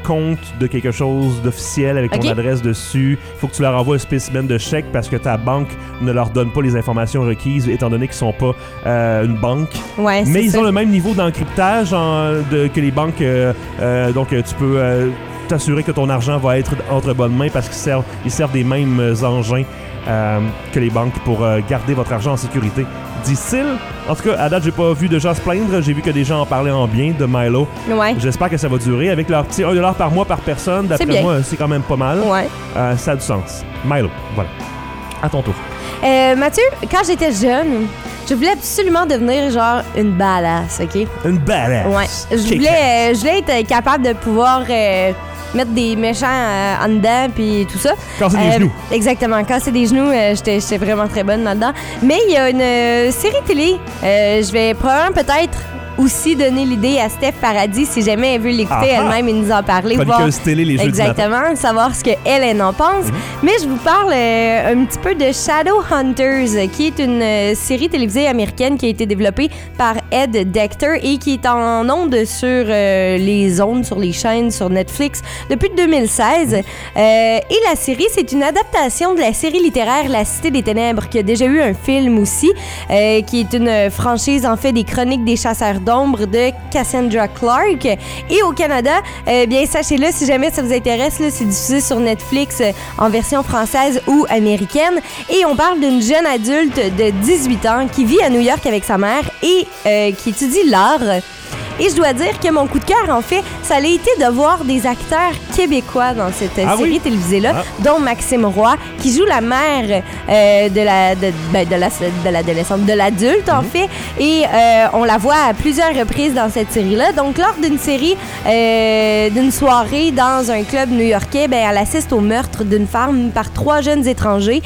Speaker 1: compte de quelque chose d'officiel avec ton adresse dessus. Il faut que tu leur envoies un spécimen de chèque parce que ta banque ne leur donne pas les informations requises étant donné qu'ils sont pas une banque.
Speaker 2: Ouais,
Speaker 1: mais ils
Speaker 2: ça.
Speaker 1: ont le même niveau d'encryptage que les banques. Donc, tu peux t'assurer que ton argent va être entre bonnes mains parce qu'ils servent des mêmes engins que les banques pour garder votre argent en sécurité. Dit-il. En tout cas, à date, j'ai pas vu de gens se plaindre. J'ai vu que des gens en parlaient en bien de Milo.
Speaker 2: Ouais.
Speaker 1: J'espère que ça va durer. Avec leur petit $1 par mois par personne, d'après moi, c'est quand même pas mal.
Speaker 2: Ouais.
Speaker 1: Ça a du sens. Milo, voilà. À ton tour.
Speaker 2: Mathieu, quand j'étais jeune, je voulais absolument devenir genre une badass, OK?
Speaker 1: Une badass?
Speaker 2: Ouais. Je voulais être capable de pouvoir mettre des méchants en dedans puis tout ça.
Speaker 1: Casser des genoux.
Speaker 2: Exactement. Casser des genoux, j'étais vraiment très bonne là-dedans. Mais il y a une série télé. Je vais probablement peut-être aussi donner l'idée à Steph Paradis si jamais elle veut l'écouter elle-même et nous en parler.
Speaker 1: Chroniqueuse télé, les jeux
Speaker 2: exactement, savoir ce qu'elle en pense. Mais je vous parle un petit peu de Shadowhunters, qui est une série télévisée américaine qui a été développée par Ed Decter et qui est en ondes sur les ondes, sur les chaînes, sur Netflix depuis 2016. Et la série, c'est une adaptation de la série littéraire La Cité des Ténèbres, qui a déjà eu un film aussi, qui est une franchise, en fait, des chroniques des chasseurs d'ombre de Cassandra Clark. Et au Canada, bien, sachez-le, si jamais ça vous intéresse, là, c'est diffusé sur Netflix en version française ou américaine. Et on parle d'une jeune adulte de 18 ans qui vit à New York avec sa mère et qui étudie l'art. Et je dois dire que mon coup de cœur, en fait, ça a été de voir des acteurs québécois dans cette série télévisée-là, dont Maxime Roy, qui joue la mère de l'adolescente, de l'adulte, en fait. Et on la voit à plusieurs reprises dans cette série-là. Donc, lors d'une série, d'une soirée dans un club new-yorkais, ben, elle assiste au meurtre d'une femme par 3 jeunes étrangers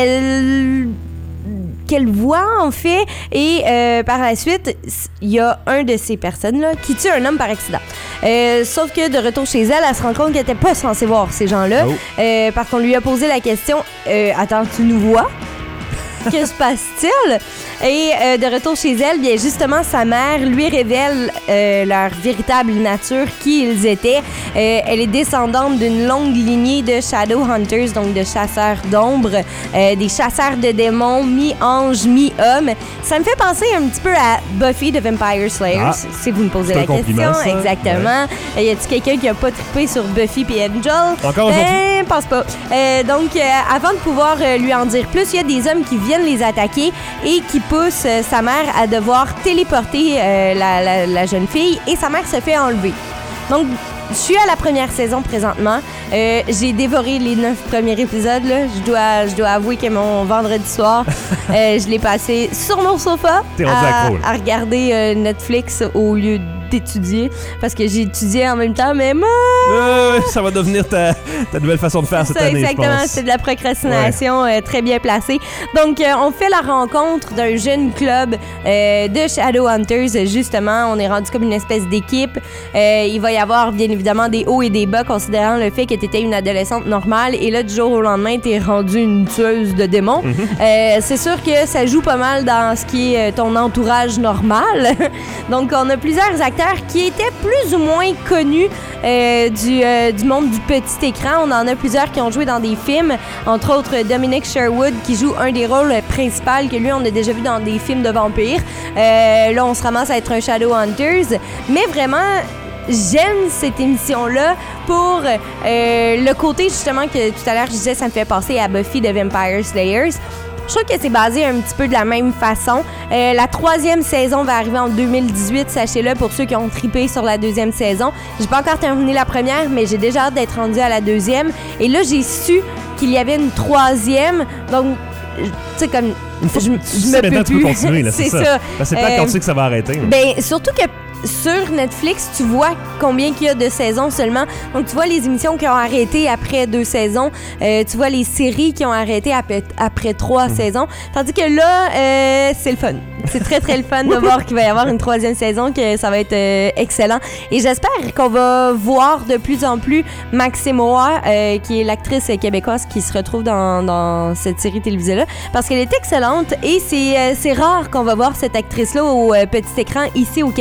Speaker 2: qu'elle voit, en fait, et par la suite, il y a un de ces personnes-là qui tue un homme par accident. Sauf que de retour chez elle, elle se rend compte qu'elle n'était pas censée voir ces gens-là, parce qu'on lui a posé la question « Attends, tu nous vois? » Que se passe-t-il? Et de retour chez elle, bien justement, sa mère lui révèle leur véritable nature, qui ils étaient. Elle est descendante d'une longue lignée de Shadowhunters, donc de chasseurs d'ombre, des chasseurs de démons, mi-ange, mi-homme. Ça me fait penser un petit peu à Buffy the Vampire Slayer, si vous me posez la question. Ça. Exactement. Ouais. Y a-t-il quelqu'un qui a pas trippé sur Buffy et Angel?
Speaker 1: Encore aujourd'hui?
Speaker 2: Pense pas. Donc, avant de pouvoir lui en dire plus, il y a des hommes qui viennent les attaquer et qui poussent sa mère à devoir téléporter la jeune fille, et sa mère se fait enlever. Donc, je suis à la première saison présentement. J'ai dévoré les 9 premiers épisodes. Là. Je dois avouer que mon vendredi soir, je l'ai passé sur mon sofa à regarder Netflix au lieu d'étudier, parce que j'ai étudié en même temps, mais
Speaker 1: ça va devenir ta nouvelle façon de faire cette année,
Speaker 2: exactement,
Speaker 1: je pense.
Speaker 2: c'est de la procrastination très bien placée. Donc, on fait la rencontre d'un jeune club de Shadowhunters, justement. On est rendu comme une espèce d'équipe. Il va y avoir, bien évidemment, des hauts et des bas, considérant le fait que tu étais une adolescente normale, et là, du jour au lendemain, tu es rendue une tueuse de démons. C'est sûr que ça joue pas mal dans ce qui est ton entourage normal. Donc, on a plusieurs acteurs qui étaient plus ou moins connus du monde du petit écran. On en a plusieurs qui ont joué dans des films, entre autres Dominic Sherwood, qui joue un des rôles principaux, que lui, on a déjà vu dans des films de vampires. Là, on se ramasse à être un Shadowhunters. Mais vraiment, j'aime cette émission-là pour le côté, justement, que tout à l'heure, je disais, ça me fait penser à Buffy the Vampire Slayers. Je trouve que c'est basé un petit peu de la même façon. La 3e saison va arriver en 2018, sachez-le, pour ceux qui ont trippé sur la 2e saison. J'ai pas encore terminé la première, mais j'ai déjà hâte d'être rendue à la 2e. Et là, j'ai su qu'il y avait une 3e. Donc, tu sais, comme...
Speaker 1: je me peux plus. Tu peux continuer, là, c'est ça. C'est pas quand tu sais que ça va arrêter. Là.
Speaker 2: Ben, surtout que sur Netflix, tu vois combien qu'il y a de saisons seulement. Donc, tu vois les émissions qui ont arrêté après 2 saisons. Tu vois les séries qui ont arrêté après 3 saisons. Tandis que là, c'est le fun. C'est très, très le fun de voir qu'il va y avoir une 3e saison, que ça va être excellent. Et j'espère qu'on va voir de plus en plus Maxime Roy, qui est l'actrice québécoise qui se retrouve dans cette série télévisée-là, parce qu'elle est excellente, et c'est rare qu'on va voir cette actrice-là au petit écran ici au Québec.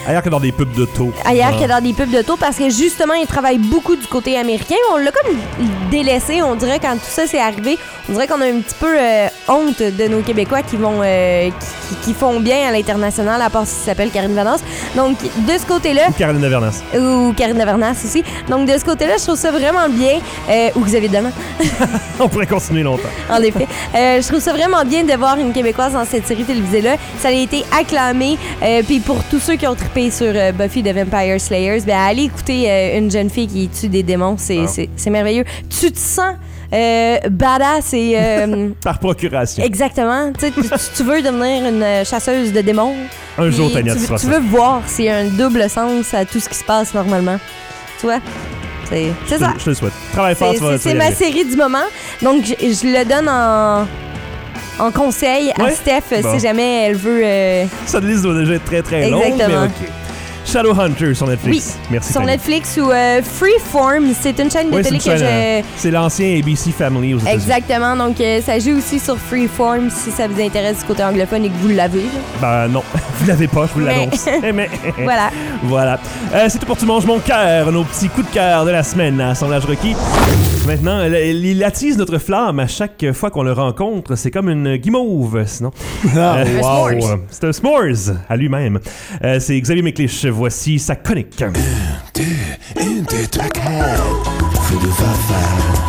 Speaker 1: Ailleurs que dans des pubs d'auto.
Speaker 2: Ailleurs que dans des pubs d'auto, parce que justement, ils travaillent beaucoup du côté américain. On l'a comme délaissé, on dirait, quand tout ça s'est arrivé. On dirait qu'on a un petit peu honte de nos Québécois qui vont qui font bien à l'international, à part s'ils s'appellent Karine Vanasse. Donc, de ce côté-là...
Speaker 1: Ou Karine Lavernas.
Speaker 2: Ou Karine Lavernas aussi. Donc, de ce côté-là, je trouve ça vraiment bien. Ou Xavier Dolan.
Speaker 1: On pourrait continuer longtemps.
Speaker 2: En effet. Je trouve ça vraiment bien de voir une Québécoise dans cette série télévisée-là. Ça a été acclamé. Puis pour tous ceux qui ont trippé sur Buffy the Vampire Slayers, ben allez écouter une jeune fille qui tue des démons. C'est merveilleux. Tu te sens badass et...
Speaker 1: Par procuration.
Speaker 2: Exactement. Tu veux devenir une chasseuse de démons.
Speaker 1: Un jour, Tania, tu feras
Speaker 2: tu
Speaker 1: ça.
Speaker 2: veux voir s'il y a un double sens à tout ce qui se passe normalement. Tu vois? C'est ça.
Speaker 1: Je te le souhaite. Travaille fort, tu vas
Speaker 2: C'est ma série du moment. Donc, je le donne en conseil à Steph si jamais elle veut...
Speaker 1: Cette liste doit déjà être très, très longue.
Speaker 2: Exactement.
Speaker 1: Mais OK. Shadowhunter sur Netflix.
Speaker 2: Oui,
Speaker 1: merci.
Speaker 2: sur
Speaker 1: Tania.
Speaker 2: Netflix ou Freeform, c'est une chaîne de télé que je...
Speaker 1: C'est l'ancien ABC Family aux États-Unis.
Speaker 2: Exactement, donc ça joue aussi sur Freeform si ça vous intéresse du côté anglophone et que vous l'avez.
Speaker 1: Ben non, vous l'avez pas, je vous l'annonce. Mais
Speaker 2: voilà.
Speaker 1: Voilà. C'est tout pour Tu manges mon cœur, nos petits coups de cœur de la semaine à Sondage requis. Maintenant, il attise notre flamme à chaque fois qu'on le rencontre. C'est comme une guimauve, sinon.
Speaker 2: Wow.
Speaker 1: C'est un s'mores à lui-même. C'est Xavier McLeish. Voici sa chronique.
Speaker 7: Une, deux, trois, quatre. Fou de fafa.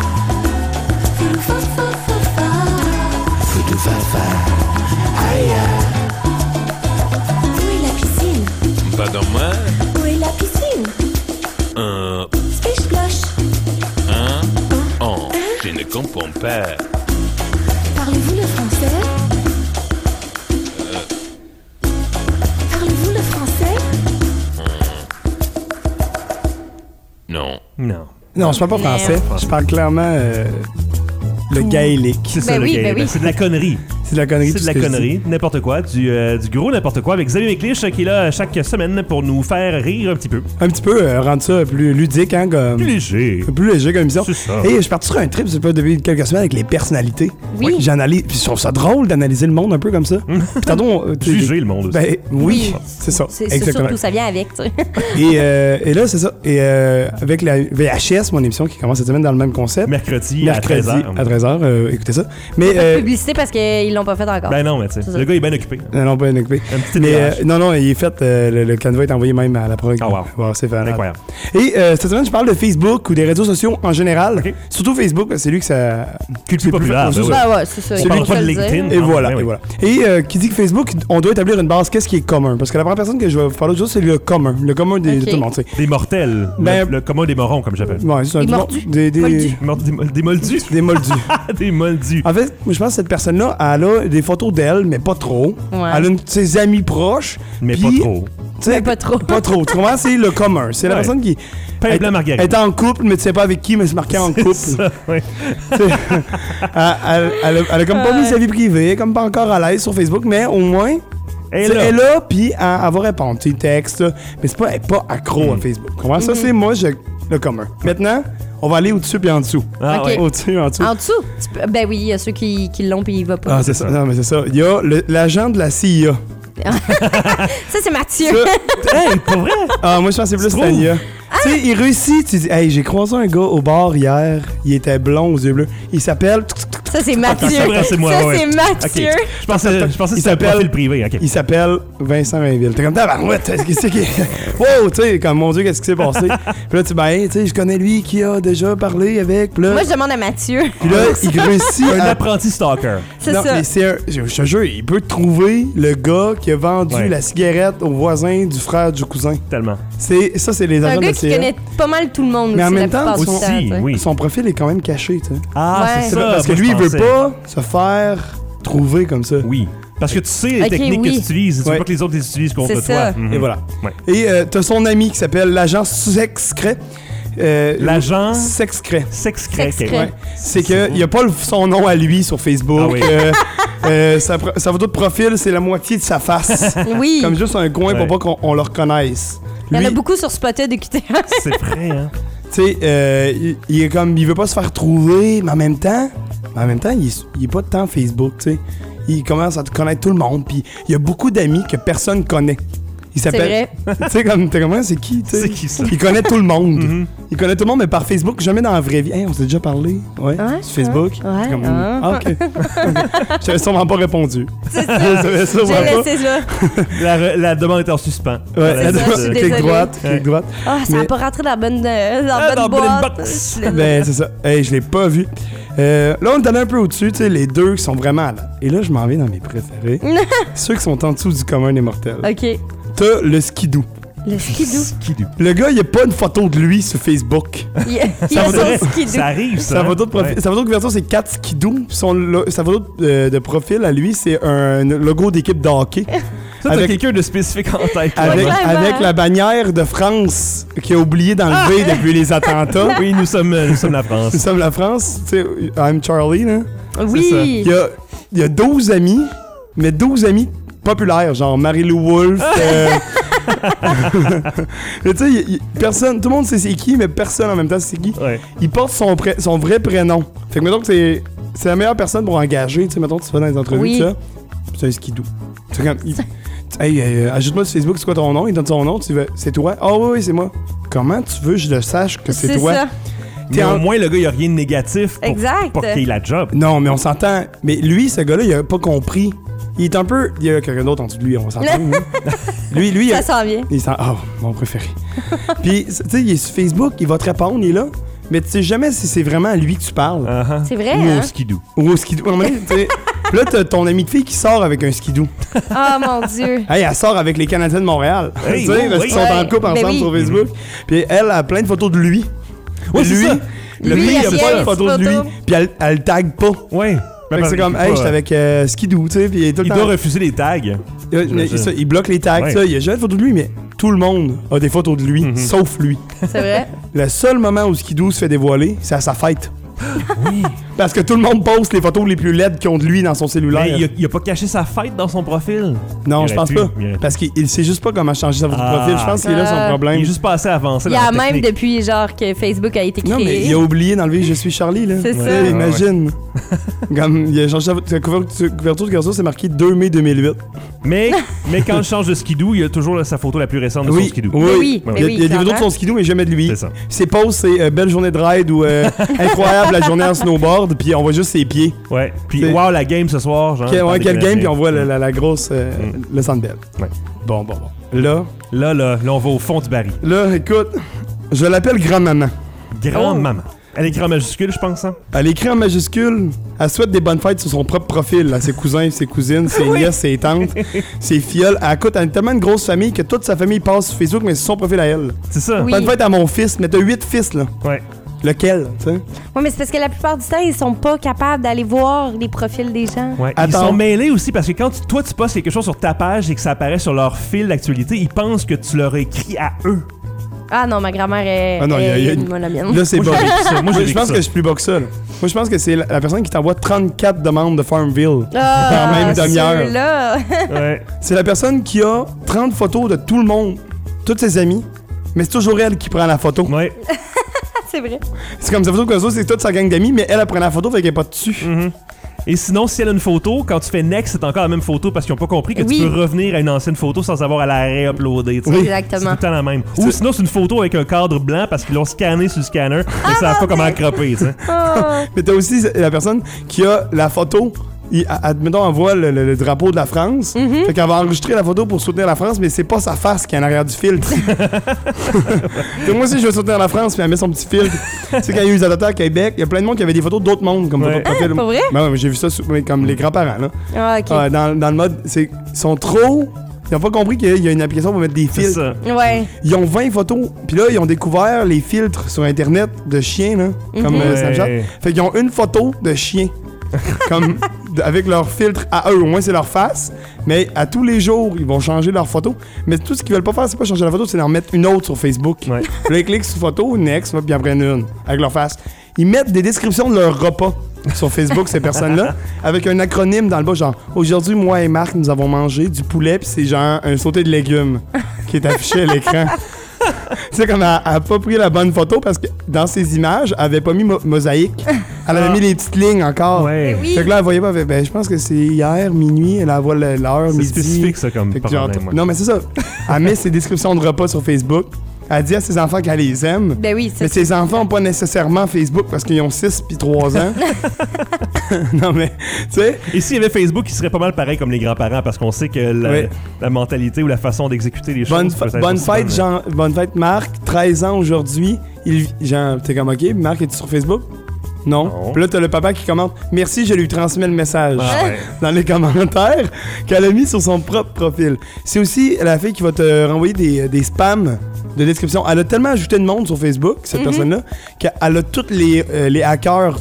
Speaker 7: Fou de fafa. Aïe.
Speaker 9: Où est la piscine?
Speaker 10: Pas dans moi.
Speaker 9: Où est la piscine? Splish-splosh.
Speaker 10: Oh, je ne comprends pas.
Speaker 9: Parlez-vous le français? Parlez-vous le français?
Speaker 10: Non.
Speaker 11: Non, je parle pas français. Je parle clairement le gaélique.
Speaker 1: C'est ça, le gaélique.
Speaker 2: oui.
Speaker 1: C'est de la connerie.
Speaker 11: C'est de la connerie.
Speaker 1: C'est de la connerie, n'importe quoi, du gros n'importe quoi, avec Xavier McLeish qui est là chaque semaine pour nous faire rire un petit peu.
Speaker 11: Un petit peu, rendre ça plus ludique, hein, comme...
Speaker 1: Plus léger.
Speaker 11: Plus léger comme émission.
Speaker 1: C'est ça.
Speaker 11: Et je suis parti sur un trip, c'est pas depuis quelques semaines, avec les personnalités.
Speaker 2: Oui.
Speaker 11: J'analyse, puis je trouve ça drôle d'analyser le monde un peu comme ça. Puis tantôt...
Speaker 1: Juger le monde aussi.
Speaker 11: Ben oui, c'est ça.
Speaker 2: C'est
Speaker 11: Exactement.
Speaker 2: surtout ça vient avec, tu sais.
Speaker 11: Et là, c'est ça. Et avec la VHS, mon émission qui commence cette semaine dans le même concept.
Speaker 1: Mercredi à 13h.
Speaker 11: À 13h, écoutez ça. Mais...
Speaker 2: Publicité parce qu'ils l'ont pas fait encore.
Speaker 1: Ben non, mais tu sais, le gars est bien occupé.
Speaker 11: Non, pas bien occupé.
Speaker 1: Un petit
Speaker 11: Mais non, il est fait, le canevas est envoyé même à la prog.
Speaker 1: Oh wow.
Speaker 11: Wow, c'est fait.
Speaker 1: Incroyable.
Speaker 11: Et cette semaine, je parle de Facebook ou des réseaux sociaux en général.
Speaker 1: Okay.
Speaker 11: Surtout Facebook, c'est lui que ça...
Speaker 1: Culture populaire.
Speaker 11: C'est
Speaker 2: ouais, c'est ça.
Speaker 1: On parle pas de LinkedIn.
Speaker 11: Et voilà,
Speaker 1: Ben oui.
Speaker 11: et voilà. Et qui dit que Facebook, on doit établir une base. Qu'est-ce qui est commun? Parce que la première personne que je vais vous parler aujourd'hui, c'est le commun. Le commun de tout le monde, tu sais.
Speaker 1: Des mortels.
Speaker 11: Ben,
Speaker 1: le commun des morons, comme j'appelle.
Speaker 11: Ouais, c'est ça.
Speaker 2: Des mordus.
Speaker 11: Des
Speaker 1: moldus.
Speaker 11: Des moldus.
Speaker 1: Des moldus.
Speaker 11: En fait, je pense que cette personne-là, elle a des photos d'elle, mais pas trop.
Speaker 2: Ouais.
Speaker 11: Elle a une de ses amis proches.
Speaker 1: Mais
Speaker 11: puis,
Speaker 1: pas trop.
Speaker 2: Mais pas trop.
Speaker 11: Pas trop. Tu comprends? C'est le commun. C'est la
Speaker 1: Ouais.
Speaker 11: personne qui
Speaker 1: Pain blanc margarine.
Speaker 11: est en couple, mais tu sais pas avec qui, mais c'est marqué en couple.
Speaker 1: Ça, oui.
Speaker 11: Elle a comme pas mis sa vie privée, elle est comme pas encore à l'aise sur Facebook, mais au moins,
Speaker 1: Elle
Speaker 11: elle est là, puis elle va répondre, tu sais, texte, mais elle est pas accro à Facebook. Comment ça, c'est moi, le commun. Maintenant, on va aller au-dessus puis en dessous.
Speaker 1: Ah,
Speaker 2: Ok.
Speaker 1: ouais.
Speaker 11: Au-dessus, en dessous.
Speaker 2: En dessous? Ben oui, il y a ceux qui l'ont puis il va pas.
Speaker 11: Ah, c'est ça. Non, mais c'est ça. Il y a l'agent de la CIA.
Speaker 2: Ça, c'est Mathieu.
Speaker 1: Hey, pas vrai?
Speaker 11: Ah, moi, je pense que c'est plus
Speaker 1: trouves?
Speaker 11: Tania. Tu sais, il réussit, tu dis, hey, j'ai croisé un gars au bar hier, il était blond aux yeux bleus. Il s'appelle.
Speaker 2: Ça, c'est Mathieu.
Speaker 1: C'est vrai, c'est moi,
Speaker 2: Ça,
Speaker 1: ouais.
Speaker 2: c'est Mathieu.
Speaker 1: Ok. Je pensais que
Speaker 11: Il
Speaker 1: c'était un
Speaker 11: s'appelle-
Speaker 1: profil privé. Ok.
Speaker 11: Il s'appelle Vincent Rainville. T'es comme tabarouette, qu'est-ce qui wow, tu sais, comme mon Dieu, qu'est-ce qui s'est passé? Puis là, tu dis, ben, hey, tu sais, je connais lui qui a déjà parlé avec. Puis là,
Speaker 2: Moi, je demande à Mathieu.
Speaker 11: puis là, il réussit
Speaker 1: Un
Speaker 11: à.
Speaker 1: apprenti stalker.
Speaker 2: C'est
Speaker 11: Non,
Speaker 2: ça.
Speaker 11: mais c'est un. Je te jure, il peut trouver le gars qui a vendu
Speaker 1: Ouais.
Speaker 11: la cigarette au voisin du frère du cousin.
Speaker 1: Tellement.
Speaker 11: Ça, c'est les
Speaker 2: C'est un
Speaker 11: agents de
Speaker 2: gars
Speaker 11: la
Speaker 2: qui
Speaker 11: CIA.
Speaker 2: connaît pas mal tout le monde
Speaker 11: Mais en
Speaker 2: aussi,
Speaker 11: même
Speaker 2: la
Speaker 11: temps,
Speaker 2: plupart du
Speaker 1: aussi,
Speaker 2: temps, tu sais.
Speaker 1: oui.
Speaker 11: Son profil est quand même caché, tu sais.
Speaker 1: Ah,
Speaker 2: Ouais.
Speaker 1: c'est
Speaker 11: C'est
Speaker 1: ça.
Speaker 11: parce que
Speaker 1: moi,
Speaker 11: lui,
Speaker 1: je
Speaker 11: il veut
Speaker 1: pensais.
Speaker 11: pas se faire trouver comme ça.
Speaker 1: Oui. Parce que tu sais les
Speaker 2: Ok,
Speaker 1: techniques
Speaker 2: oui.
Speaker 1: que tu utilises. Tu
Speaker 11: Ouais.
Speaker 1: veux pas que les autres les utilisent contre
Speaker 2: C'est
Speaker 1: toi.
Speaker 2: ça.
Speaker 1: Mhm.
Speaker 11: Et voilà.
Speaker 1: Ouais.
Speaker 11: Et t'as son ami qui s'appelle l'agent Sexcret.
Speaker 1: L'agent
Speaker 11: Sexcret.
Speaker 1: Sexcret.
Speaker 2: Sexcret.
Speaker 11: Ouais. C'est qu'il n'y a pas son nom à lui sur Facebook.
Speaker 1: Ah oui.
Speaker 11: Sa photo de profil, c'est la moitié de sa face.
Speaker 2: Oui.
Speaker 11: Comme juste un coin
Speaker 1: Ouais.
Speaker 11: pour pas qu'on le reconnaisse.
Speaker 2: Il y en a
Speaker 11: Lui,
Speaker 2: beaucoup sur Spotted et QTR.
Speaker 1: C'est vrai, hein?
Speaker 11: tu sais, il est comme, il veut pas se faire trouver, mais en même temps, il est pas tant Facebook, tu sais. Il commence à connaître tout le monde, puis il y a beaucoup d'amis que personne connaît. Il s'appelle.
Speaker 2: C'est
Speaker 11: Tu sais, comme, t'es comment, c'est qui, tu sais?
Speaker 1: C'est qui ça?
Speaker 11: Il connaît tout le monde. Il connaît tout le monde, mais par Facebook, jamais dans la vraie vie. Hey, on s'est déjà parlé. Ouais. Sur Facebook.
Speaker 2: Ouais.
Speaker 11: Comme, OK. J'avais sûrement pas répondu.
Speaker 2: C'est ça.
Speaker 11: J'avais sûrement
Speaker 2: J'ai
Speaker 11: pas.
Speaker 2: laissé ça.
Speaker 1: La demande est en suspens.
Speaker 11: Ouais,
Speaker 2: C'est ça, je suis
Speaker 11: clic
Speaker 2: désolée.
Speaker 11: droite, clic droite.
Speaker 2: Ah, ça n'a
Speaker 11: Mais-
Speaker 2: pas rentré dans la bonne,
Speaker 1: dans
Speaker 2: bonne
Speaker 1: la bonne
Speaker 2: boîte.
Speaker 1: box.
Speaker 11: Ben, c'est ça. Hey, je l'ai pas vu. Là, on est allé un peu au-dessus, tu sais, les deux qui sont vraiment à la... Et là, je m'en vais dans mes préférés. Ceux qui sont en dessous du commun des mortels.
Speaker 2: OK.
Speaker 11: T'as le skidoo.
Speaker 2: Le skidoo.
Speaker 11: Le gars, il n'y a pas une photo de lui sur Facebook.
Speaker 2: Il y a son skidoo.
Speaker 1: Ça arrive, ça.
Speaker 11: Sa photo de profil, sa photo de couverture, c'est 4 skidoo. Puis sa photo de profil à lui, c'est un logo d'équipe de hockey.
Speaker 1: Ça, t'as
Speaker 11: Avec-
Speaker 1: quelqu'un de spécifique en tête. là.
Speaker 11: Avec,
Speaker 2: clairement.
Speaker 11: avec la bannière de France qui a oublié d'enlever depuis les attentats.
Speaker 1: Oui, nous sommes la France.
Speaker 11: Nous sommes la France. Tu sais, I'm Charlie, là.
Speaker 2: Oui.
Speaker 11: Il y a 12 amis, mais 12 amis populaires, genre Marie-Lou Wolfe. Mais tu sais, personne, tout le monde sait c'est qui, mais personne en même temps sait c'est qui.
Speaker 1: Ouais.
Speaker 11: Il porte son vrai prénom. Fait que mettons que c'est la meilleure personne pour engager. Tu sais, mettons que tu vas dans les entrevues,
Speaker 2: Oui.
Speaker 11: ça. C'est un skidoo. C'est comme. Hey, ajoute-moi sur Facebook, c'est quoi ton nom? Il donne son nom, tu veux. C'est toi? Ah oui, c'est moi. Comment tu veux que je le sache que c'est toi?
Speaker 2: ça.
Speaker 1: Mais au moins, le gars, il n'y a rien de négatif pour qu'il ait la job.
Speaker 11: Non, mais on s'entend. Mais lui, ce gars-là, il a pas compris. Il est un peu. Il y a quelqu'un d'autre en dessous de lui, on s'entend. lui,
Speaker 2: Ça s'en vient.
Speaker 11: il sent. Oh, mon préféré. Puis, tu sais, il est sur Facebook, il va te répondre, il est là. Mais tu sais jamais si c'est vraiment à lui que tu parles.
Speaker 2: C'est vrai,
Speaker 1: Ou
Speaker 2: hein?
Speaker 1: au skidoo.
Speaker 11: Ou au skidoo. À un moment donné, tu sais, là, t'as ton ami de fille qui sort avec un skidoo.
Speaker 2: Oh mon Dieu.
Speaker 11: Hey, elle sort avec les Canadiens de Montréal.
Speaker 1: Hey,
Speaker 11: tu sais,
Speaker 1: oui,
Speaker 11: parce
Speaker 1: oui.
Speaker 11: qu'ils sont en
Speaker 2: Ouais,
Speaker 11: couple
Speaker 2: ben
Speaker 11: ensemble
Speaker 2: oui.
Speaker 11: sur Facebook. Puis elle a plein de photos de lui.
Speaker 1: Ouais, c'est
Speaker 11: lui,
Speaker 1: ça.
Speaker 11: le
Speaker 2: Lui,
Speaker 11: gars, il
Speaker 2: il
Speaker 11: a
Speaker 2: a
Speaker 11: pas de
Speaker 2: une
Speaker 11: photo de lui.
Speaker 2: photo.
Speaker 11: Puis elle le tag pas.
Speaker 1: Ouais.
Speaker 11: Fait que c'est comme, hey, j'étais avec Skidoo, tu sais, puis il est tout le
Speaker 1: Il
Speaker 11: temps.
Speaker 1: doit refuser les tags.
Speaker 11: Il bloque les tags,
Speaker 1: Ouais.
Speaker 11: ça. Il y a jamais de photo de lui, mais tout le monde a des photos de lui, sauf lui.
Speaker 2: C'est vrai.
Speaker 11: Le seul moment où Skidoo se fait dévoiler, c'est à sa fête. Oui. Parce que tout le monde poste les photos les plus laides qu'ils ont de lui dans son cellulaire.
Speaker 1: Mais il a pas caché sa fête dans son profil.
Speaker 11: Non,
Speaker 1: Il
Speaker 11: je
Speaker 1: aurait
Speaker 11: pense
Speaker 1: pu,
Speaker 11: pas.
Speaker 1: il aurait pu.
Speaker 11: Parce qu'il sait juste pas comment changer sa photo de profil. Je pense qu'il est là son problème.
Speaker 1: Il est juste pas assez avancé
Speaker 2: Il y
Speaker 1: dans
Speaker 2: a
Speaker 1: la
Speaker 2: même
Speaker 1: technique.
Speaker 2: depuis genre que Facebook a été créé.
Speaker 11: Non, mais il a oublié d'enlever Je suis Charlie, là.
Speaker 2: C'est
Speaker 11: Tu
Speaker 2: ça.
Speaker 11: sais, imagine. Comme, il a changé sa couverture de couverture, c'est marqué 2 mai 2008.
Speaker 1: Mais quand je change de skidoo, il y a toujours sa photo la plus récente de son skidoo.
Speaker 11: Oui.
Speaker 2: Mais
Speaker 11: Il y a,
Speaker 2: oui,
Speaker 11: il y a des photos de
Speaker 2: clairement.
Speaker 11: son skidoo, mais jamais de lui.
Speaker 1: C'est ça.
Speaker 11: Ses posts, c'est belle journée de ride ou incroyable la journée en snowboard, puis on voit juste ses pieds.
Speaker 1: Ouais. Puis
Speaker 11: C'est-
Speaker 1: wow, la game ce soir, genre.
Speaker 11: Ouais, quel game, puis on voit
Speaker 1: le
Speaker 11: la grosse. Le Centre Bell.
Speaker 1: Ouais.
Speaker 11: Bon. Là,
Speaker 1: Là, on va au fond du baril.
Speaker 11: là, écoute, je l'appelle grand-maman.
Speaker 1: Grande-maman. Elle écrit en majuscule, je pense, hein?
Speaker 11: Elle écrit en majuscule, elle souhaite des bonnes fêtes sur son propre profil, à ses cousins, ses cousines, ses nièces, ses tantes, ses filleuls. Elle a tellement une grosse famille que toute sa famille passe sur Facebook, mais c'est son profil à elle.
Speaker 1: C'est ça.
Speaker 2: Oui.
Speaker 11: Bonne fête à mon fils, mais t'as 8 fils, là.
Speaker 1: Ouais.
Speaker 11: Lequel, tu sais?
Speaker 2: Oui, mais c'est parce que la plupart du temps, ils sont pas capables d'aller voir les profils des gens.
Speaker 1: Ouais. Ils
Speaker 11: Attends.
Speaker 1: sont mêlés aussi parce que quand toi tu postes quelque chose sur ta page et que ça apparaît sur leur fil d'actualité, ils pensent que tu leur as écrit à eux.
Speaker 2: Ah non, ma grand-mère est.
Speaker 11: Ah non, il y a
Speaker 2: moi, la mienne.
Speaker 11: Là, c'est
Speaker 1: Moi,
Speaker 11: bas.
Speaker 1: j'ai vécu ça. Moi, j'ai
Speaker 11: Je
Speaker 1: vécu
Speaker 11: pense
Speaker 1: ça.
Speaker 11: que je suis plus bas que ça, là. Moi, je pense que c'est la personne qui t'envoie 34 demandes de Farmville
Speaker 2: Ah,
Speaker 11: en même demi-heure.
Speaker 2: ceux-là.
Speaker 1: Ouais.
Speaker 11: C'est la personne qui a 30 photos de tout le monde, tous ses amis, mais c'est toujours elle qui prend la photo.
Speaker 1: Ouais.
Speaker 2: C'est vrai.
Speaker 11: C'est comme sa photo que ça, c'est toute sa gang d'amis, mais elle prend la photo, fait qu'elle est pas dessus.
Speaker 1: Et sinon, si elle a une photo, quand tu fais next, c'est encore la même photo parce qu'ils ont pas compris que
Speaker 2: Oui.
Speaker 1: tu peux revenir à une ancienne photo sans avoir à la réuploader. tu sais.
Speaker 2: Exactement.
Speaker 1: C'est tout le temps la même. Ou sinon, c'est une photo avec un cadre blanc parce qu'ils l'ont scanné sur le scanner et savent pas comment accroper. Tu sais.
Speaker 11: Mais t'as aussi la personne qui a la photo. Admettons, on voit le drapeau de la France. Fait qu'elle va enregistrer la photo pour soutenir la France, mais c'est pas sa face qui est en arrière du filtre. Et moi aussi, je veux soutenir la France, puis elle met son petit filtre. Tu sais, quand il y a eu les attentats à Québec, il y a plein de monde qui avait des photos d'autres mondes comme photo de profil.
Speaker 2: pour vrai?
Speaker 11: Ben ouais, mais j'ai vu ça comme les grands-parents, là.
Speaker 2: Ah, ok.
Speaker 11: Dans le mode, ils sont trop. Ils ont pas compris qu'il y a une application pour mettre des
Speaker 1: C'est
Speaker 11: filtres.
Speaker 1: ça.
Speaker 2: Ouais.
Speaker 11: Ils ont 20 photos, puis là, ils ont découvert les filtres sur Internet de chiens, là, comme
Speaker 1: Ouais.
Speaker 11: Snapchat. Fait qu'ils ont une photo de chien, comme avec leur filtre à eux. Au moins, c'est leur face, mais à tous les jours, ils vont changer leur photo. Mais tout ce qu'ils veulent pas faire, c'est pas changer la photo, c'est d'en mettre une autre sur Facebook.
Speaker 1: Ouais.
Speaker 11: Puis là, ils cliquent sur photo, next, puis ils en prennent une, avec leur face. Ils mettent des descriptions de leur repas sur Facebook, ces personnes-là, avec un acronyme dans le bas, genre « Aujourd'hui, moi et Marc, nous avons mangé du poulet, puis c'est genre un sauté de légumes qui est affiché à l'écran. » C'est comme elle a pas pris la bonne photo parce que dans ses images, elle avait pas mis mosaïque. Elle avait mis les petites lignes encore.
Speaker 1: Ouais.
Speaker 2: Oui.
Speaker 11: Fait que là, elle voyait pas. Ben, je pense que c'est hier, minuit. Elle voit l'heure,
Speaker 1: C'est
Speaker 11: midi.
Speaker 1: spécifique, ça, comme
Speaker 11: Fait que
Speaker 1: problème, ouais.
Speaker 11: Non, mais c'est ça. Elle met ses descriptions de repas sur Facebook. Elle dit à ses enfants qu'elle les aime.
Speaker 2: Ben oui,
Speaker 11: Mais ses enfants n'ont pas nécessairement Facebook parce qu'ils ont 6 puis 3 ans. Non, mais, tu sais.
Speaker 1: Et s'il y avait Facebook, il serait pas mal pareil comme les grands-parents parce qu'on sait que la mentalité ou la façon d'exécuter les choses.
Speaker 11: Bonne fête, Jean, bonne fête, Marc. 13 ans aujourd'hui. T'es comme, OK, Marc, es-tu sur Facebook? Non. Puis là, t'as le papa qui commente « Merci, je lui transmets le message dans les commentaires qu'elle a mis sur son propre profil. C'est aussi la fille qui va te renvoyer des spams de description. Elle a tellement ajouté de monde sur Facebook, cette personne-là, qu'elle a tous les hackers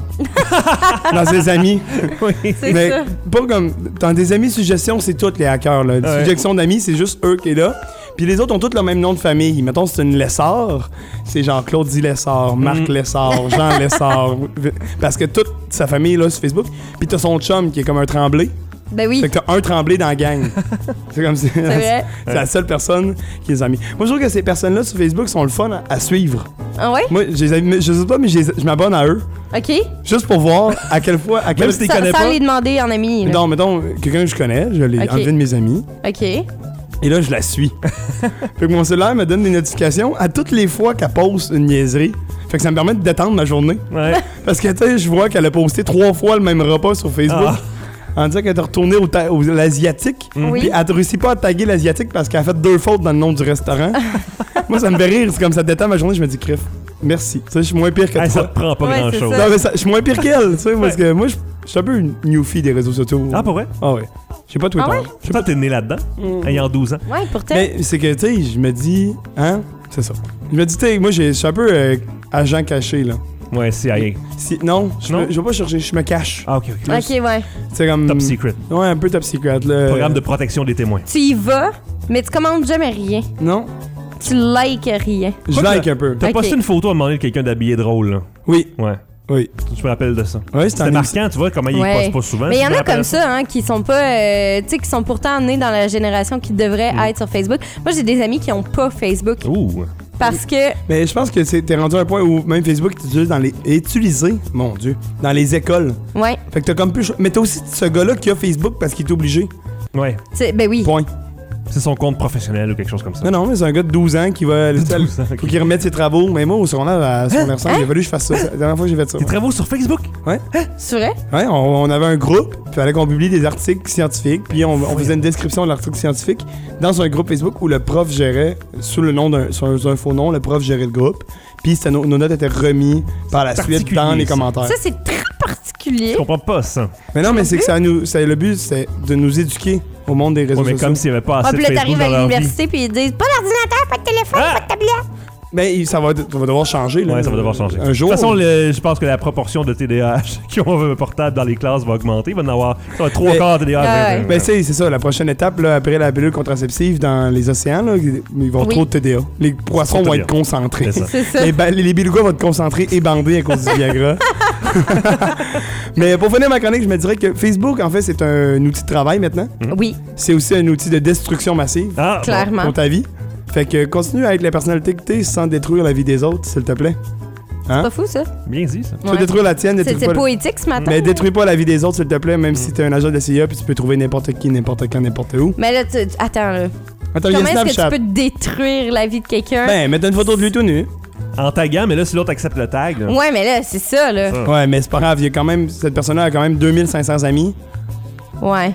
Speaker 11: dans ses amis.
Speaker 2: C'est
Speaker 11: Mais
Speaker 2: ça.
Speaker 11: pas comme... Dans des amis suggestions, c'est tous les hackers. Là. Suggestions d'amis, c'est juste eux qui est là. Puis les autres ont tous le même nom de famille. Mettons, c'est une Lessard. C'est genre Claudie Lessard, Marc Lessard, Jean Lessard. Parce que toute sa famille est là sur Facebook. Puis t'as son chum qui est comme un Tremblay.
Speaker 2: Ben oui.
Speaker 11: Fait que t'as un Tremblay dans la gang. C'est comme si...
Speaker 2: C'est vrai.
Speaker 11: C'est la seule personne qui les a mis. Moi, je trouve que ces personnes-là sur Facebook sont le fun à suivre.
Speaker 2: Ah ouais?
Speaker 11: Moi, je sais pas, mais je m'abonne à eux.
Speaker 2: OK.
Speaker 11: Juste pour voir à quelle fois...
Speaker 1: Même si tu les connais
Speaker 2: Sans
Speaker 1: pas.
Speaker 2: les demander en ami. là.
Speaker 11: Non, mettons, quelqu'un que je connais, je l'ai enlevé de mes amis.
Speaker 2: OK.
Speaker 11: Et là, je la suis. Fait que mon cellulaire me donne des notifications à toutes les fois qu'elle poste une niaiserie. Fait que ça me permet de détendre ma journée.
Speaker 1: Ouais.
Speaker 11: Parce que, tu sais, je vois qu'elle a posté 3 fois le même repas sur Facebook. En disant qu'elle est retournée au l'Asiatique.
Speaker 2: Oui.
Speaker 11: Puis elle ne réussit pas à taguer l'Asiatique parce qu'elle a fait 2 fautes dans le nom du restaurant. Moi, ça me fait rire. C'est comme ça détend ma journée. Je me dis, crif, merci. Tu sais, je suis moins pire que toi.
Speaker 1: Ça te prend pas grand-chose.
Speaker 11: Non, mais je suis moins pire qu'elle, tu sais, parce que moi, je suis un peu une newfie des réseaux sociaux.
Speaker 1: Ah, pour vrai?
Speaker 11: Ah ouais. J'ai pas Twitter.
Speaker 2: Ah ouais?
Speaker 1: Je sais pas, t'es né là-dedans, ayant 12 ans.
Speaker 2: Ouais, pourtant.
Speaker 11: Mais c'est que, tu sais, je me dis, hein, c'est ça. Je me dis, tu sais, moi, je suis un peu agent caché, là.
Speaker 1: Ouais, CIA.
Speaker 11: Non, je vais pas chercher, je me cache.
Speaker 1: Ah, ok.
Speaker 2: OK, ouais.
Speaker 11: C'est comme...
Speaker 1: Top secret.
Speaker 11: Ouais, un peu top secret.
Speaker 1: Programme de protection des témoins.
Speaker 2: Tu y vas, mais tu commandes jamais rien.
Speaker 11: Non.
Speaker 2: Tu likes rien.
Speaker 11: Je like un peu.
Speaker 1: T'as posté une photo à un moment donné de quelqu'un d'habillé drôle, là.
Speaker 11: Oui.
Speaker 1: Ouais.
Speaker 11: Oui.
Speaker 1: Je me rappelle de ça.
Speaker 11: Ouais,
Speaker 1: c'était marquant, tu vois, comment il
Speaker 2: Ouais.
Speaker 1: passe pas souvent.
Speaker 2: Mais il y en
Speaker 1: Je me
Speaker 2: a comme
Speaker 1: rappelle
Speaker 2: ça, hein, qui sont pas. Tu sais, qui sont pourtant nés dans la génération qui devrait être sur Facebook. Moi, j'ai des amis qui ont pas Facebook.
Speaker 1: Ouh.
Speaker 2: Parce que.
Speaker 11: Mais je pense que t'es rendu à un point où même Facebook est utilisé, mon Dieu, dans les écoles.
Speaker 2: Ouais.
Speaker 11: Fait que t'as comme plus. Mais t'as aussi ce gars-là qui a Facebook parce qu'il est obligé.
Speaker 1: Ouais.
Speaker 2: Ben oui.
Speaker 11: Point.
Speaker 1: C'est son compte professionnel ou quelque chose comme ça.
Speaker 11: Non, mais c'est un gars de 12 ans qui va. Faut qu'il remette ses travaux. Mais moi, au secondaire, à secondaire 5, il a fallu que je fasse ça. C'est la dernière fois que j'ai fait ça.
Speaker 1: Tes travaux sur Facebook?
Speaker 11: Ouais.
Speaker 2: C'est vrai?
Speaker 11: Ouais, on avait un groupe, puis il fallait qu'on publie des articles scientifiques, puis on faisait une description de l'article scientifique dans un groupe Facebook où le prof gérait, sous un faux nom, le prof gérait le groupe, puis nos notes étaient remises par la suite dans les commentaires.
Speaker 2: Ça, c'est très particulier.
Speaker 1: Je comprends pas ça.
Speaker 11: Mais non, mais c'est que le but, c'est de nous éduquer au monde des réseaux
Speaker 1: Ouais, mais
Speaker 11: sociaux.
Speaker 1: comme s'il n'y avait pas
Speaker 2: Ah,
Speaker 1: assez
Speaker 2: puis
Speaker 1: de
Speaker 2: là,
Speaker 1: Facebook
Speaker 2: t'arrives
Speaker 1: dans
Speaker 2: à
Speaker 1: leur vie.
Speaker 2: l'université, puis ils disent pas d'ordinateur, pas de téléphone, pas de tablette.
Speaker 11: Ben, ça va devoir changer. Là.
Speaker 1: Ouais, ça va devoir changer.
Speaker 11: Un jour.
Speaker 1: De toute façon, je pense que la proportion de TDAH qui ont un portable dans les classes va augmenter. Il va en avoir 3/4 TDAH.
Speaker 11: Ben, c'est ça. La prochaine étape, là, après la pilule contraceptive dans les océans, là, ils vont avoir
Speaker 2: Oui.
Speaker 11: trop de TDA. Les poissons vont être concentrés.
Speaker 1: C'est ça.
Speaker 2: C'est ça.
Speaker 11: Les belugas vont être concentrés et bandés à cause du Viagra. Mais pour finir ma chronique, je me dirais que Facebook, en fait, c'est un outil de travail maintenant.
Speaker 2: Oui,
Speaker 11: C'est aussi un outil de destruction massive
Speaker 1: Ah,
Speaker 2: clairement.
Speaker 11: pour ta vie. Fait que continue à être la personnalité que t'es sans détruire la vie des autres, s'il te plaît. Hein?
Speaker 2: Pas fou, ça.
Speaker 1: bien dit, ça.
Speaker 11: Tu peux détruire la tienne, détruis
Speaker 2: C'est
Speaker 11: pas...
Speaker 2: poétique ce matin.
Speaker 11: Mais détruis pas la vie des autres, s'il te plaît, même si t'es un agent de CIA, puis tu peux trouver n'importe qui, n'importe quand, n'importe où.
Speaker 2: Mais là, attends, là.
Speaker 11: Attends, il y a
Speaker 2: Comment est-ce que
Speaker 11: Snapchat.
Speaker 2: tu peux détruire la vie de quelqu'un?
Speaker 11: Ben, mettre une photo de lui tout nu.
Speaker 1: En taguant, mais là, si l'autre accepte le tag. Là.
Speaker 2: Ouais, mais là, c'est ça, là.
Speaker 1: Ça.
Speaker 11: Ouais, mais c'est pas grave, il y a quand même... Cette personne-là a quand même 2500 amis.
Speaker 2: Ouais.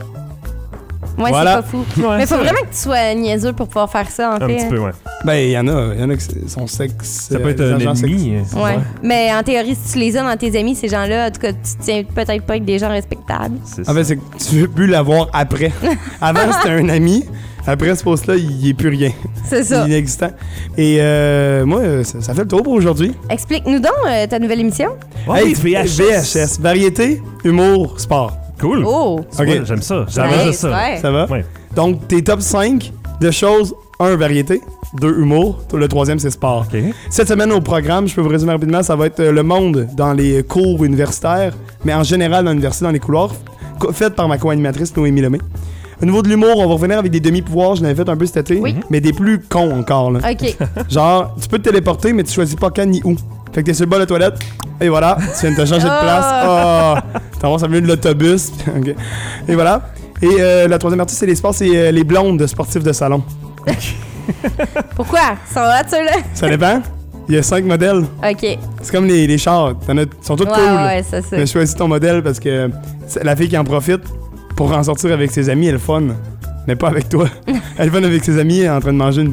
Speaker 2: Ouais,
Speaker 11: Voilà.
Speaker 2: c'est pas fou.
Speaker 1: Ouais,
Speaker 2: Mais
Speaker 1: c'est
Speaker 2: faut
Speaker 1: vrai.
Speaker 2: vraiment que tu sois niaiseux pour pouvoir faire ça, en
Speaker 1: Un
Speaker 2: fait.
Speaker 1: petit peu, ouais.
Speaker 11: Ben, il y en a qui sont sexe...
Speaker 1: Ça peut être
Speaker 11: des
Speaker 1: un
Speaker 11: agents
Speaker 1: ennemi.
Speaker 2: Ouais. Mais en théorie, si tu les as dans tes amis, ces gens-là, en tout cas, tu tiens peut-être pas avec des gens respectables.
Speaker 1: C'est
Speaker 11: En fait, c'est que tu veux plus l'avoir après. Avant, c'était un ami. Après ce post-là, il est plus rien.
Speaker 2: C'est ça.
Speaker 11: Il est inexistant. Et moi, ça fait le tour pour aujourd'hui.
Speaker 2: Explique-nous donc ta nouvelle émission.
Speaker 1: Ouais,
Speaker 11: Hey,
Speaker 1: VHS.
Speaker 11: VHS. Variété, humour, sport.
Speaker 1: Cool.
Speaker 2: Oh!
Speaker 1: Tu vois, j'aime ça. J'aime
Speaker 2: Nice,
Speaker 1: ça.
Speaker 2: ouais.
Speaker 11: Ça va?
Speaker 1: Ouais.
Speaker 11: Donc, tes top 5 de choses. 1, variété. 2, humour. Le 3e, c'est sport.
Speaker 1: OK.
Speaker 11: Cette semaine au programme, je peux vous résumer rapidement, ça va être le monde dans les cours universitaires, mais en général dans l'université, dans les couloirs, fait par ma co-animatrice Noémie Lemay. Au niveau de l'humour, on va revenir avec des demi-pouvoirs. Je l'avais fait un peu cet été.
Speaker 2: Oui.
Speaker 11: Mais des plus cons encore, là.
Speaker 2: OK.
Speaker 11: Genre, tu peux te téléporter, mais tu choisis pas quand ni où. Fait que t'es sur le bas de la toilette, et voilà, tu viens de te changer de place. Oh, t'as ça vient de l'autobus. Okay. Et voilà. Et la troisième artiste, c'est les sports, c'est les blondes sportifs de salon.
Speaker 2: Pourquoi? Ça va, ceux-là?
Speaker 11: Ça dépend. Il y a 5 modèles.
Speaker 2: OK.
Speaker 11: C'est comme les chars. Ils sont tous cool.
Speaker 2: Ouais, c'est ça.
Speaker 11: Mais choisis ton modèle parce que la fille qui en profite pour en sortir avec ses amis, elle est fun. Mais pas avec toi. Elle est fun avec ses amis en train de manger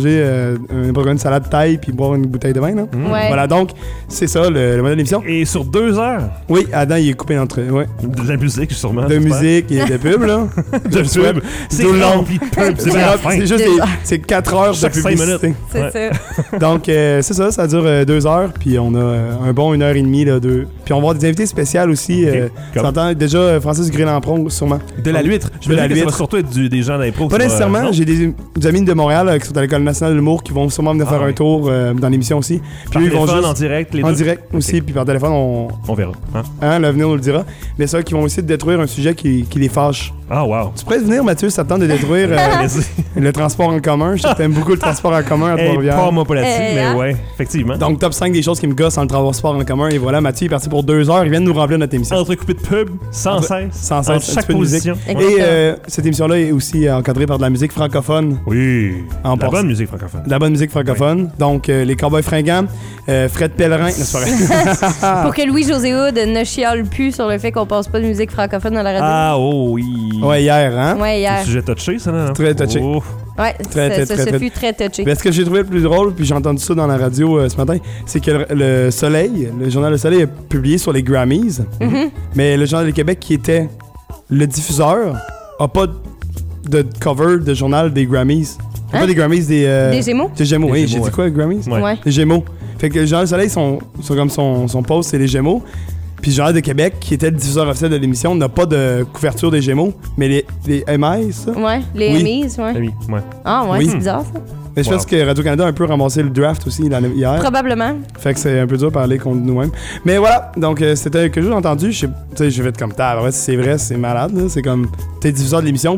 Speaker 11: une salade thaï puis boire une bouteille de vin. Là.
Speaker 2: Ouais.
Speaker 11: Voilà, donc, c'est ça le modèle d'émission.
Speaker 1: Et sur 2 heures?
Speaker 11: Oui, Adam, il est coupé entre. Ouais.
Speaker 1: De la musique, sûrement.
Speaker 11: De musique et de pub, là.
Speaker 1: De pub. C'est rempli de pub.
Speaker 11: C'est juste c'est 4 heures de publicité.
Speaker 2: C'est ça.
Speaker 11: Donc, c'est ça dure 2 heures, puis on a un bon 1h30, là, Puis on va avoir des invités spéciaux aussi. Tu entends déjà Francis Gré-Lampron, sûrement.
Speaker 1: De la Luître. Je me dis que ça va surtout être des gens d'impro.
Speaker 11: Pas nécessairement. J'ai des amis de Montréal qui sont à l'École nationale de l'humour qui vont sûrement venir faire un tour dans l'émission aussi.
Speaker 1: Puis ils vont juste en direct,
Speaker 11: en direct aussi, puis par téléphone, on
Speaker 1: verra.
Speaker 11: L'avenir nous le dira. Mais ça, qui vont essayer de détruire un sujet qui les fâche.
Speaker 1: Ah, wow.
Speaker 11: Tu pourrais venir, Mathieu, ça te tente de détruire le transport en commun. Je sais que t'aimes beaucoup le transport en commun à Trois-Rivières.
Speaker 1: Pas moi pas là-dessus, mais ouais, effectivement.
Speaker 11: Donc, top 5 des choses qui me gossent dans le transport en commun. Et voilà, Mathieu est parti pour 2 heures. Il vient de nous remplir notre émission.
Speaker 1: Entrecoupé de pub, sans cesse.
Speaker 11: Entre
Speaker 1: chaque position.
Speaker 11: Et cette émission-là est aussi encadrée par de la musique francophone.
Speaker 1: Oui. La bonne musique francophone.
Speaker 11: De la bonne musique francophone. Donc, les Cowboys fringants, Fred Pellerin, n'est-ce pas vrai?
Speaker 2: Pour que Louis-José Hood ne chiale plus sur le fait qu'on passe pas de musique francophone dans la radio.
Speaker 1: Ah, oh oui.
Speaker 11: Ouais, hier, hein?
Speaker 2: Ouais, hier.
Speaker 1: C'est un sujet touché, ça, là?
Speaker 11: Très touché.
Speaker 1: Oh.
Speaker 2: Ouais, ça fut très touché.
Speaker 11: Mais ce que j'ai trouvé le plus drôle, puis j'ai entendu ça dans la radio ce matin, c'est que le Soleil, le journal Le Soleil a publié sur les Grammys, mais le journal de Québec, qui était le diffuseur, a pas de cover de journal des Grammys. Pas des Grammys, des
Speaker 2: Gémeaux?
Speaker 11: Des Gémeaux, oui. J'ai dit quoi, Grammys?
Speaker 2: Ouais.
Speaker 11: Les Gémeaux. Fait que le journal Le Soleil, comme son post, c'est les Gémeaux. Puis le Journal de Québec, qui était le diffuseur officiel de l'émission, n'a pas de couverture des Gémeaux, mais les MI, ça?
Speaker 2: Ouais, les Emmys, ouais.
Speaker 1: Ouais.
Speaker 2: Ah ouais, c'est bizarre, ça.
Speaker 11: Mais je pense que Radio-Canada a un peu ramassé le draft aussi hier.
Speaker 2: Probablement.
Speaker 11: Fait que c'est un peu dur de parler contre nous-mêmes. Mais voilà, donc c'était que j'ai entendu. Tu sais, je vais être comme ça. C'est vrai, c'est malade. Là. C'est comme, t'es diffuseur de l'émission,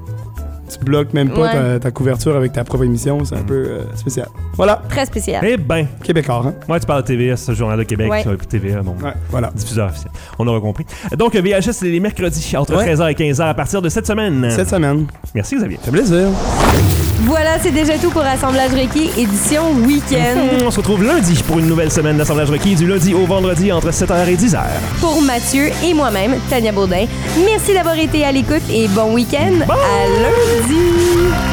Speaker 11: tu bloques même pas ta couverture avec ta propre émission. C'est un peu spécial. Voilà.
Speaker 2: Très spécial.
Speaker 1: Eh ben.
Speaker 11: Québécois, hein?
Speaker 1: Ouais, tu parles de TVA, ce Journal de Québec, TVA, bon.
Speaker 11: Ouais, voilà.
Speaker 1: Diffuseur officiel. On aura compris. Donc, VHS, c'est les mercredis, entre 13h et 15h à partir de cette semaine.
Speaker 11: Cette semaine.
Speaker 1: Merci, Xavier.
Speaker 11: Ça fait plaisir.
Speaker 2: Voilà, c'est déjà tout pour Assemblage Requis, édition week-end.
Speaker 1: On se retrouve lundi pour une nouvelle semaine d'Assemblage Requis, du lundi au vendredi entre 7h et 10h.
Speaker 2: Pour Mathieu et moi-même, Tania Baudin, merci d'avoir été à l'écoute et bon week-end. À lundi!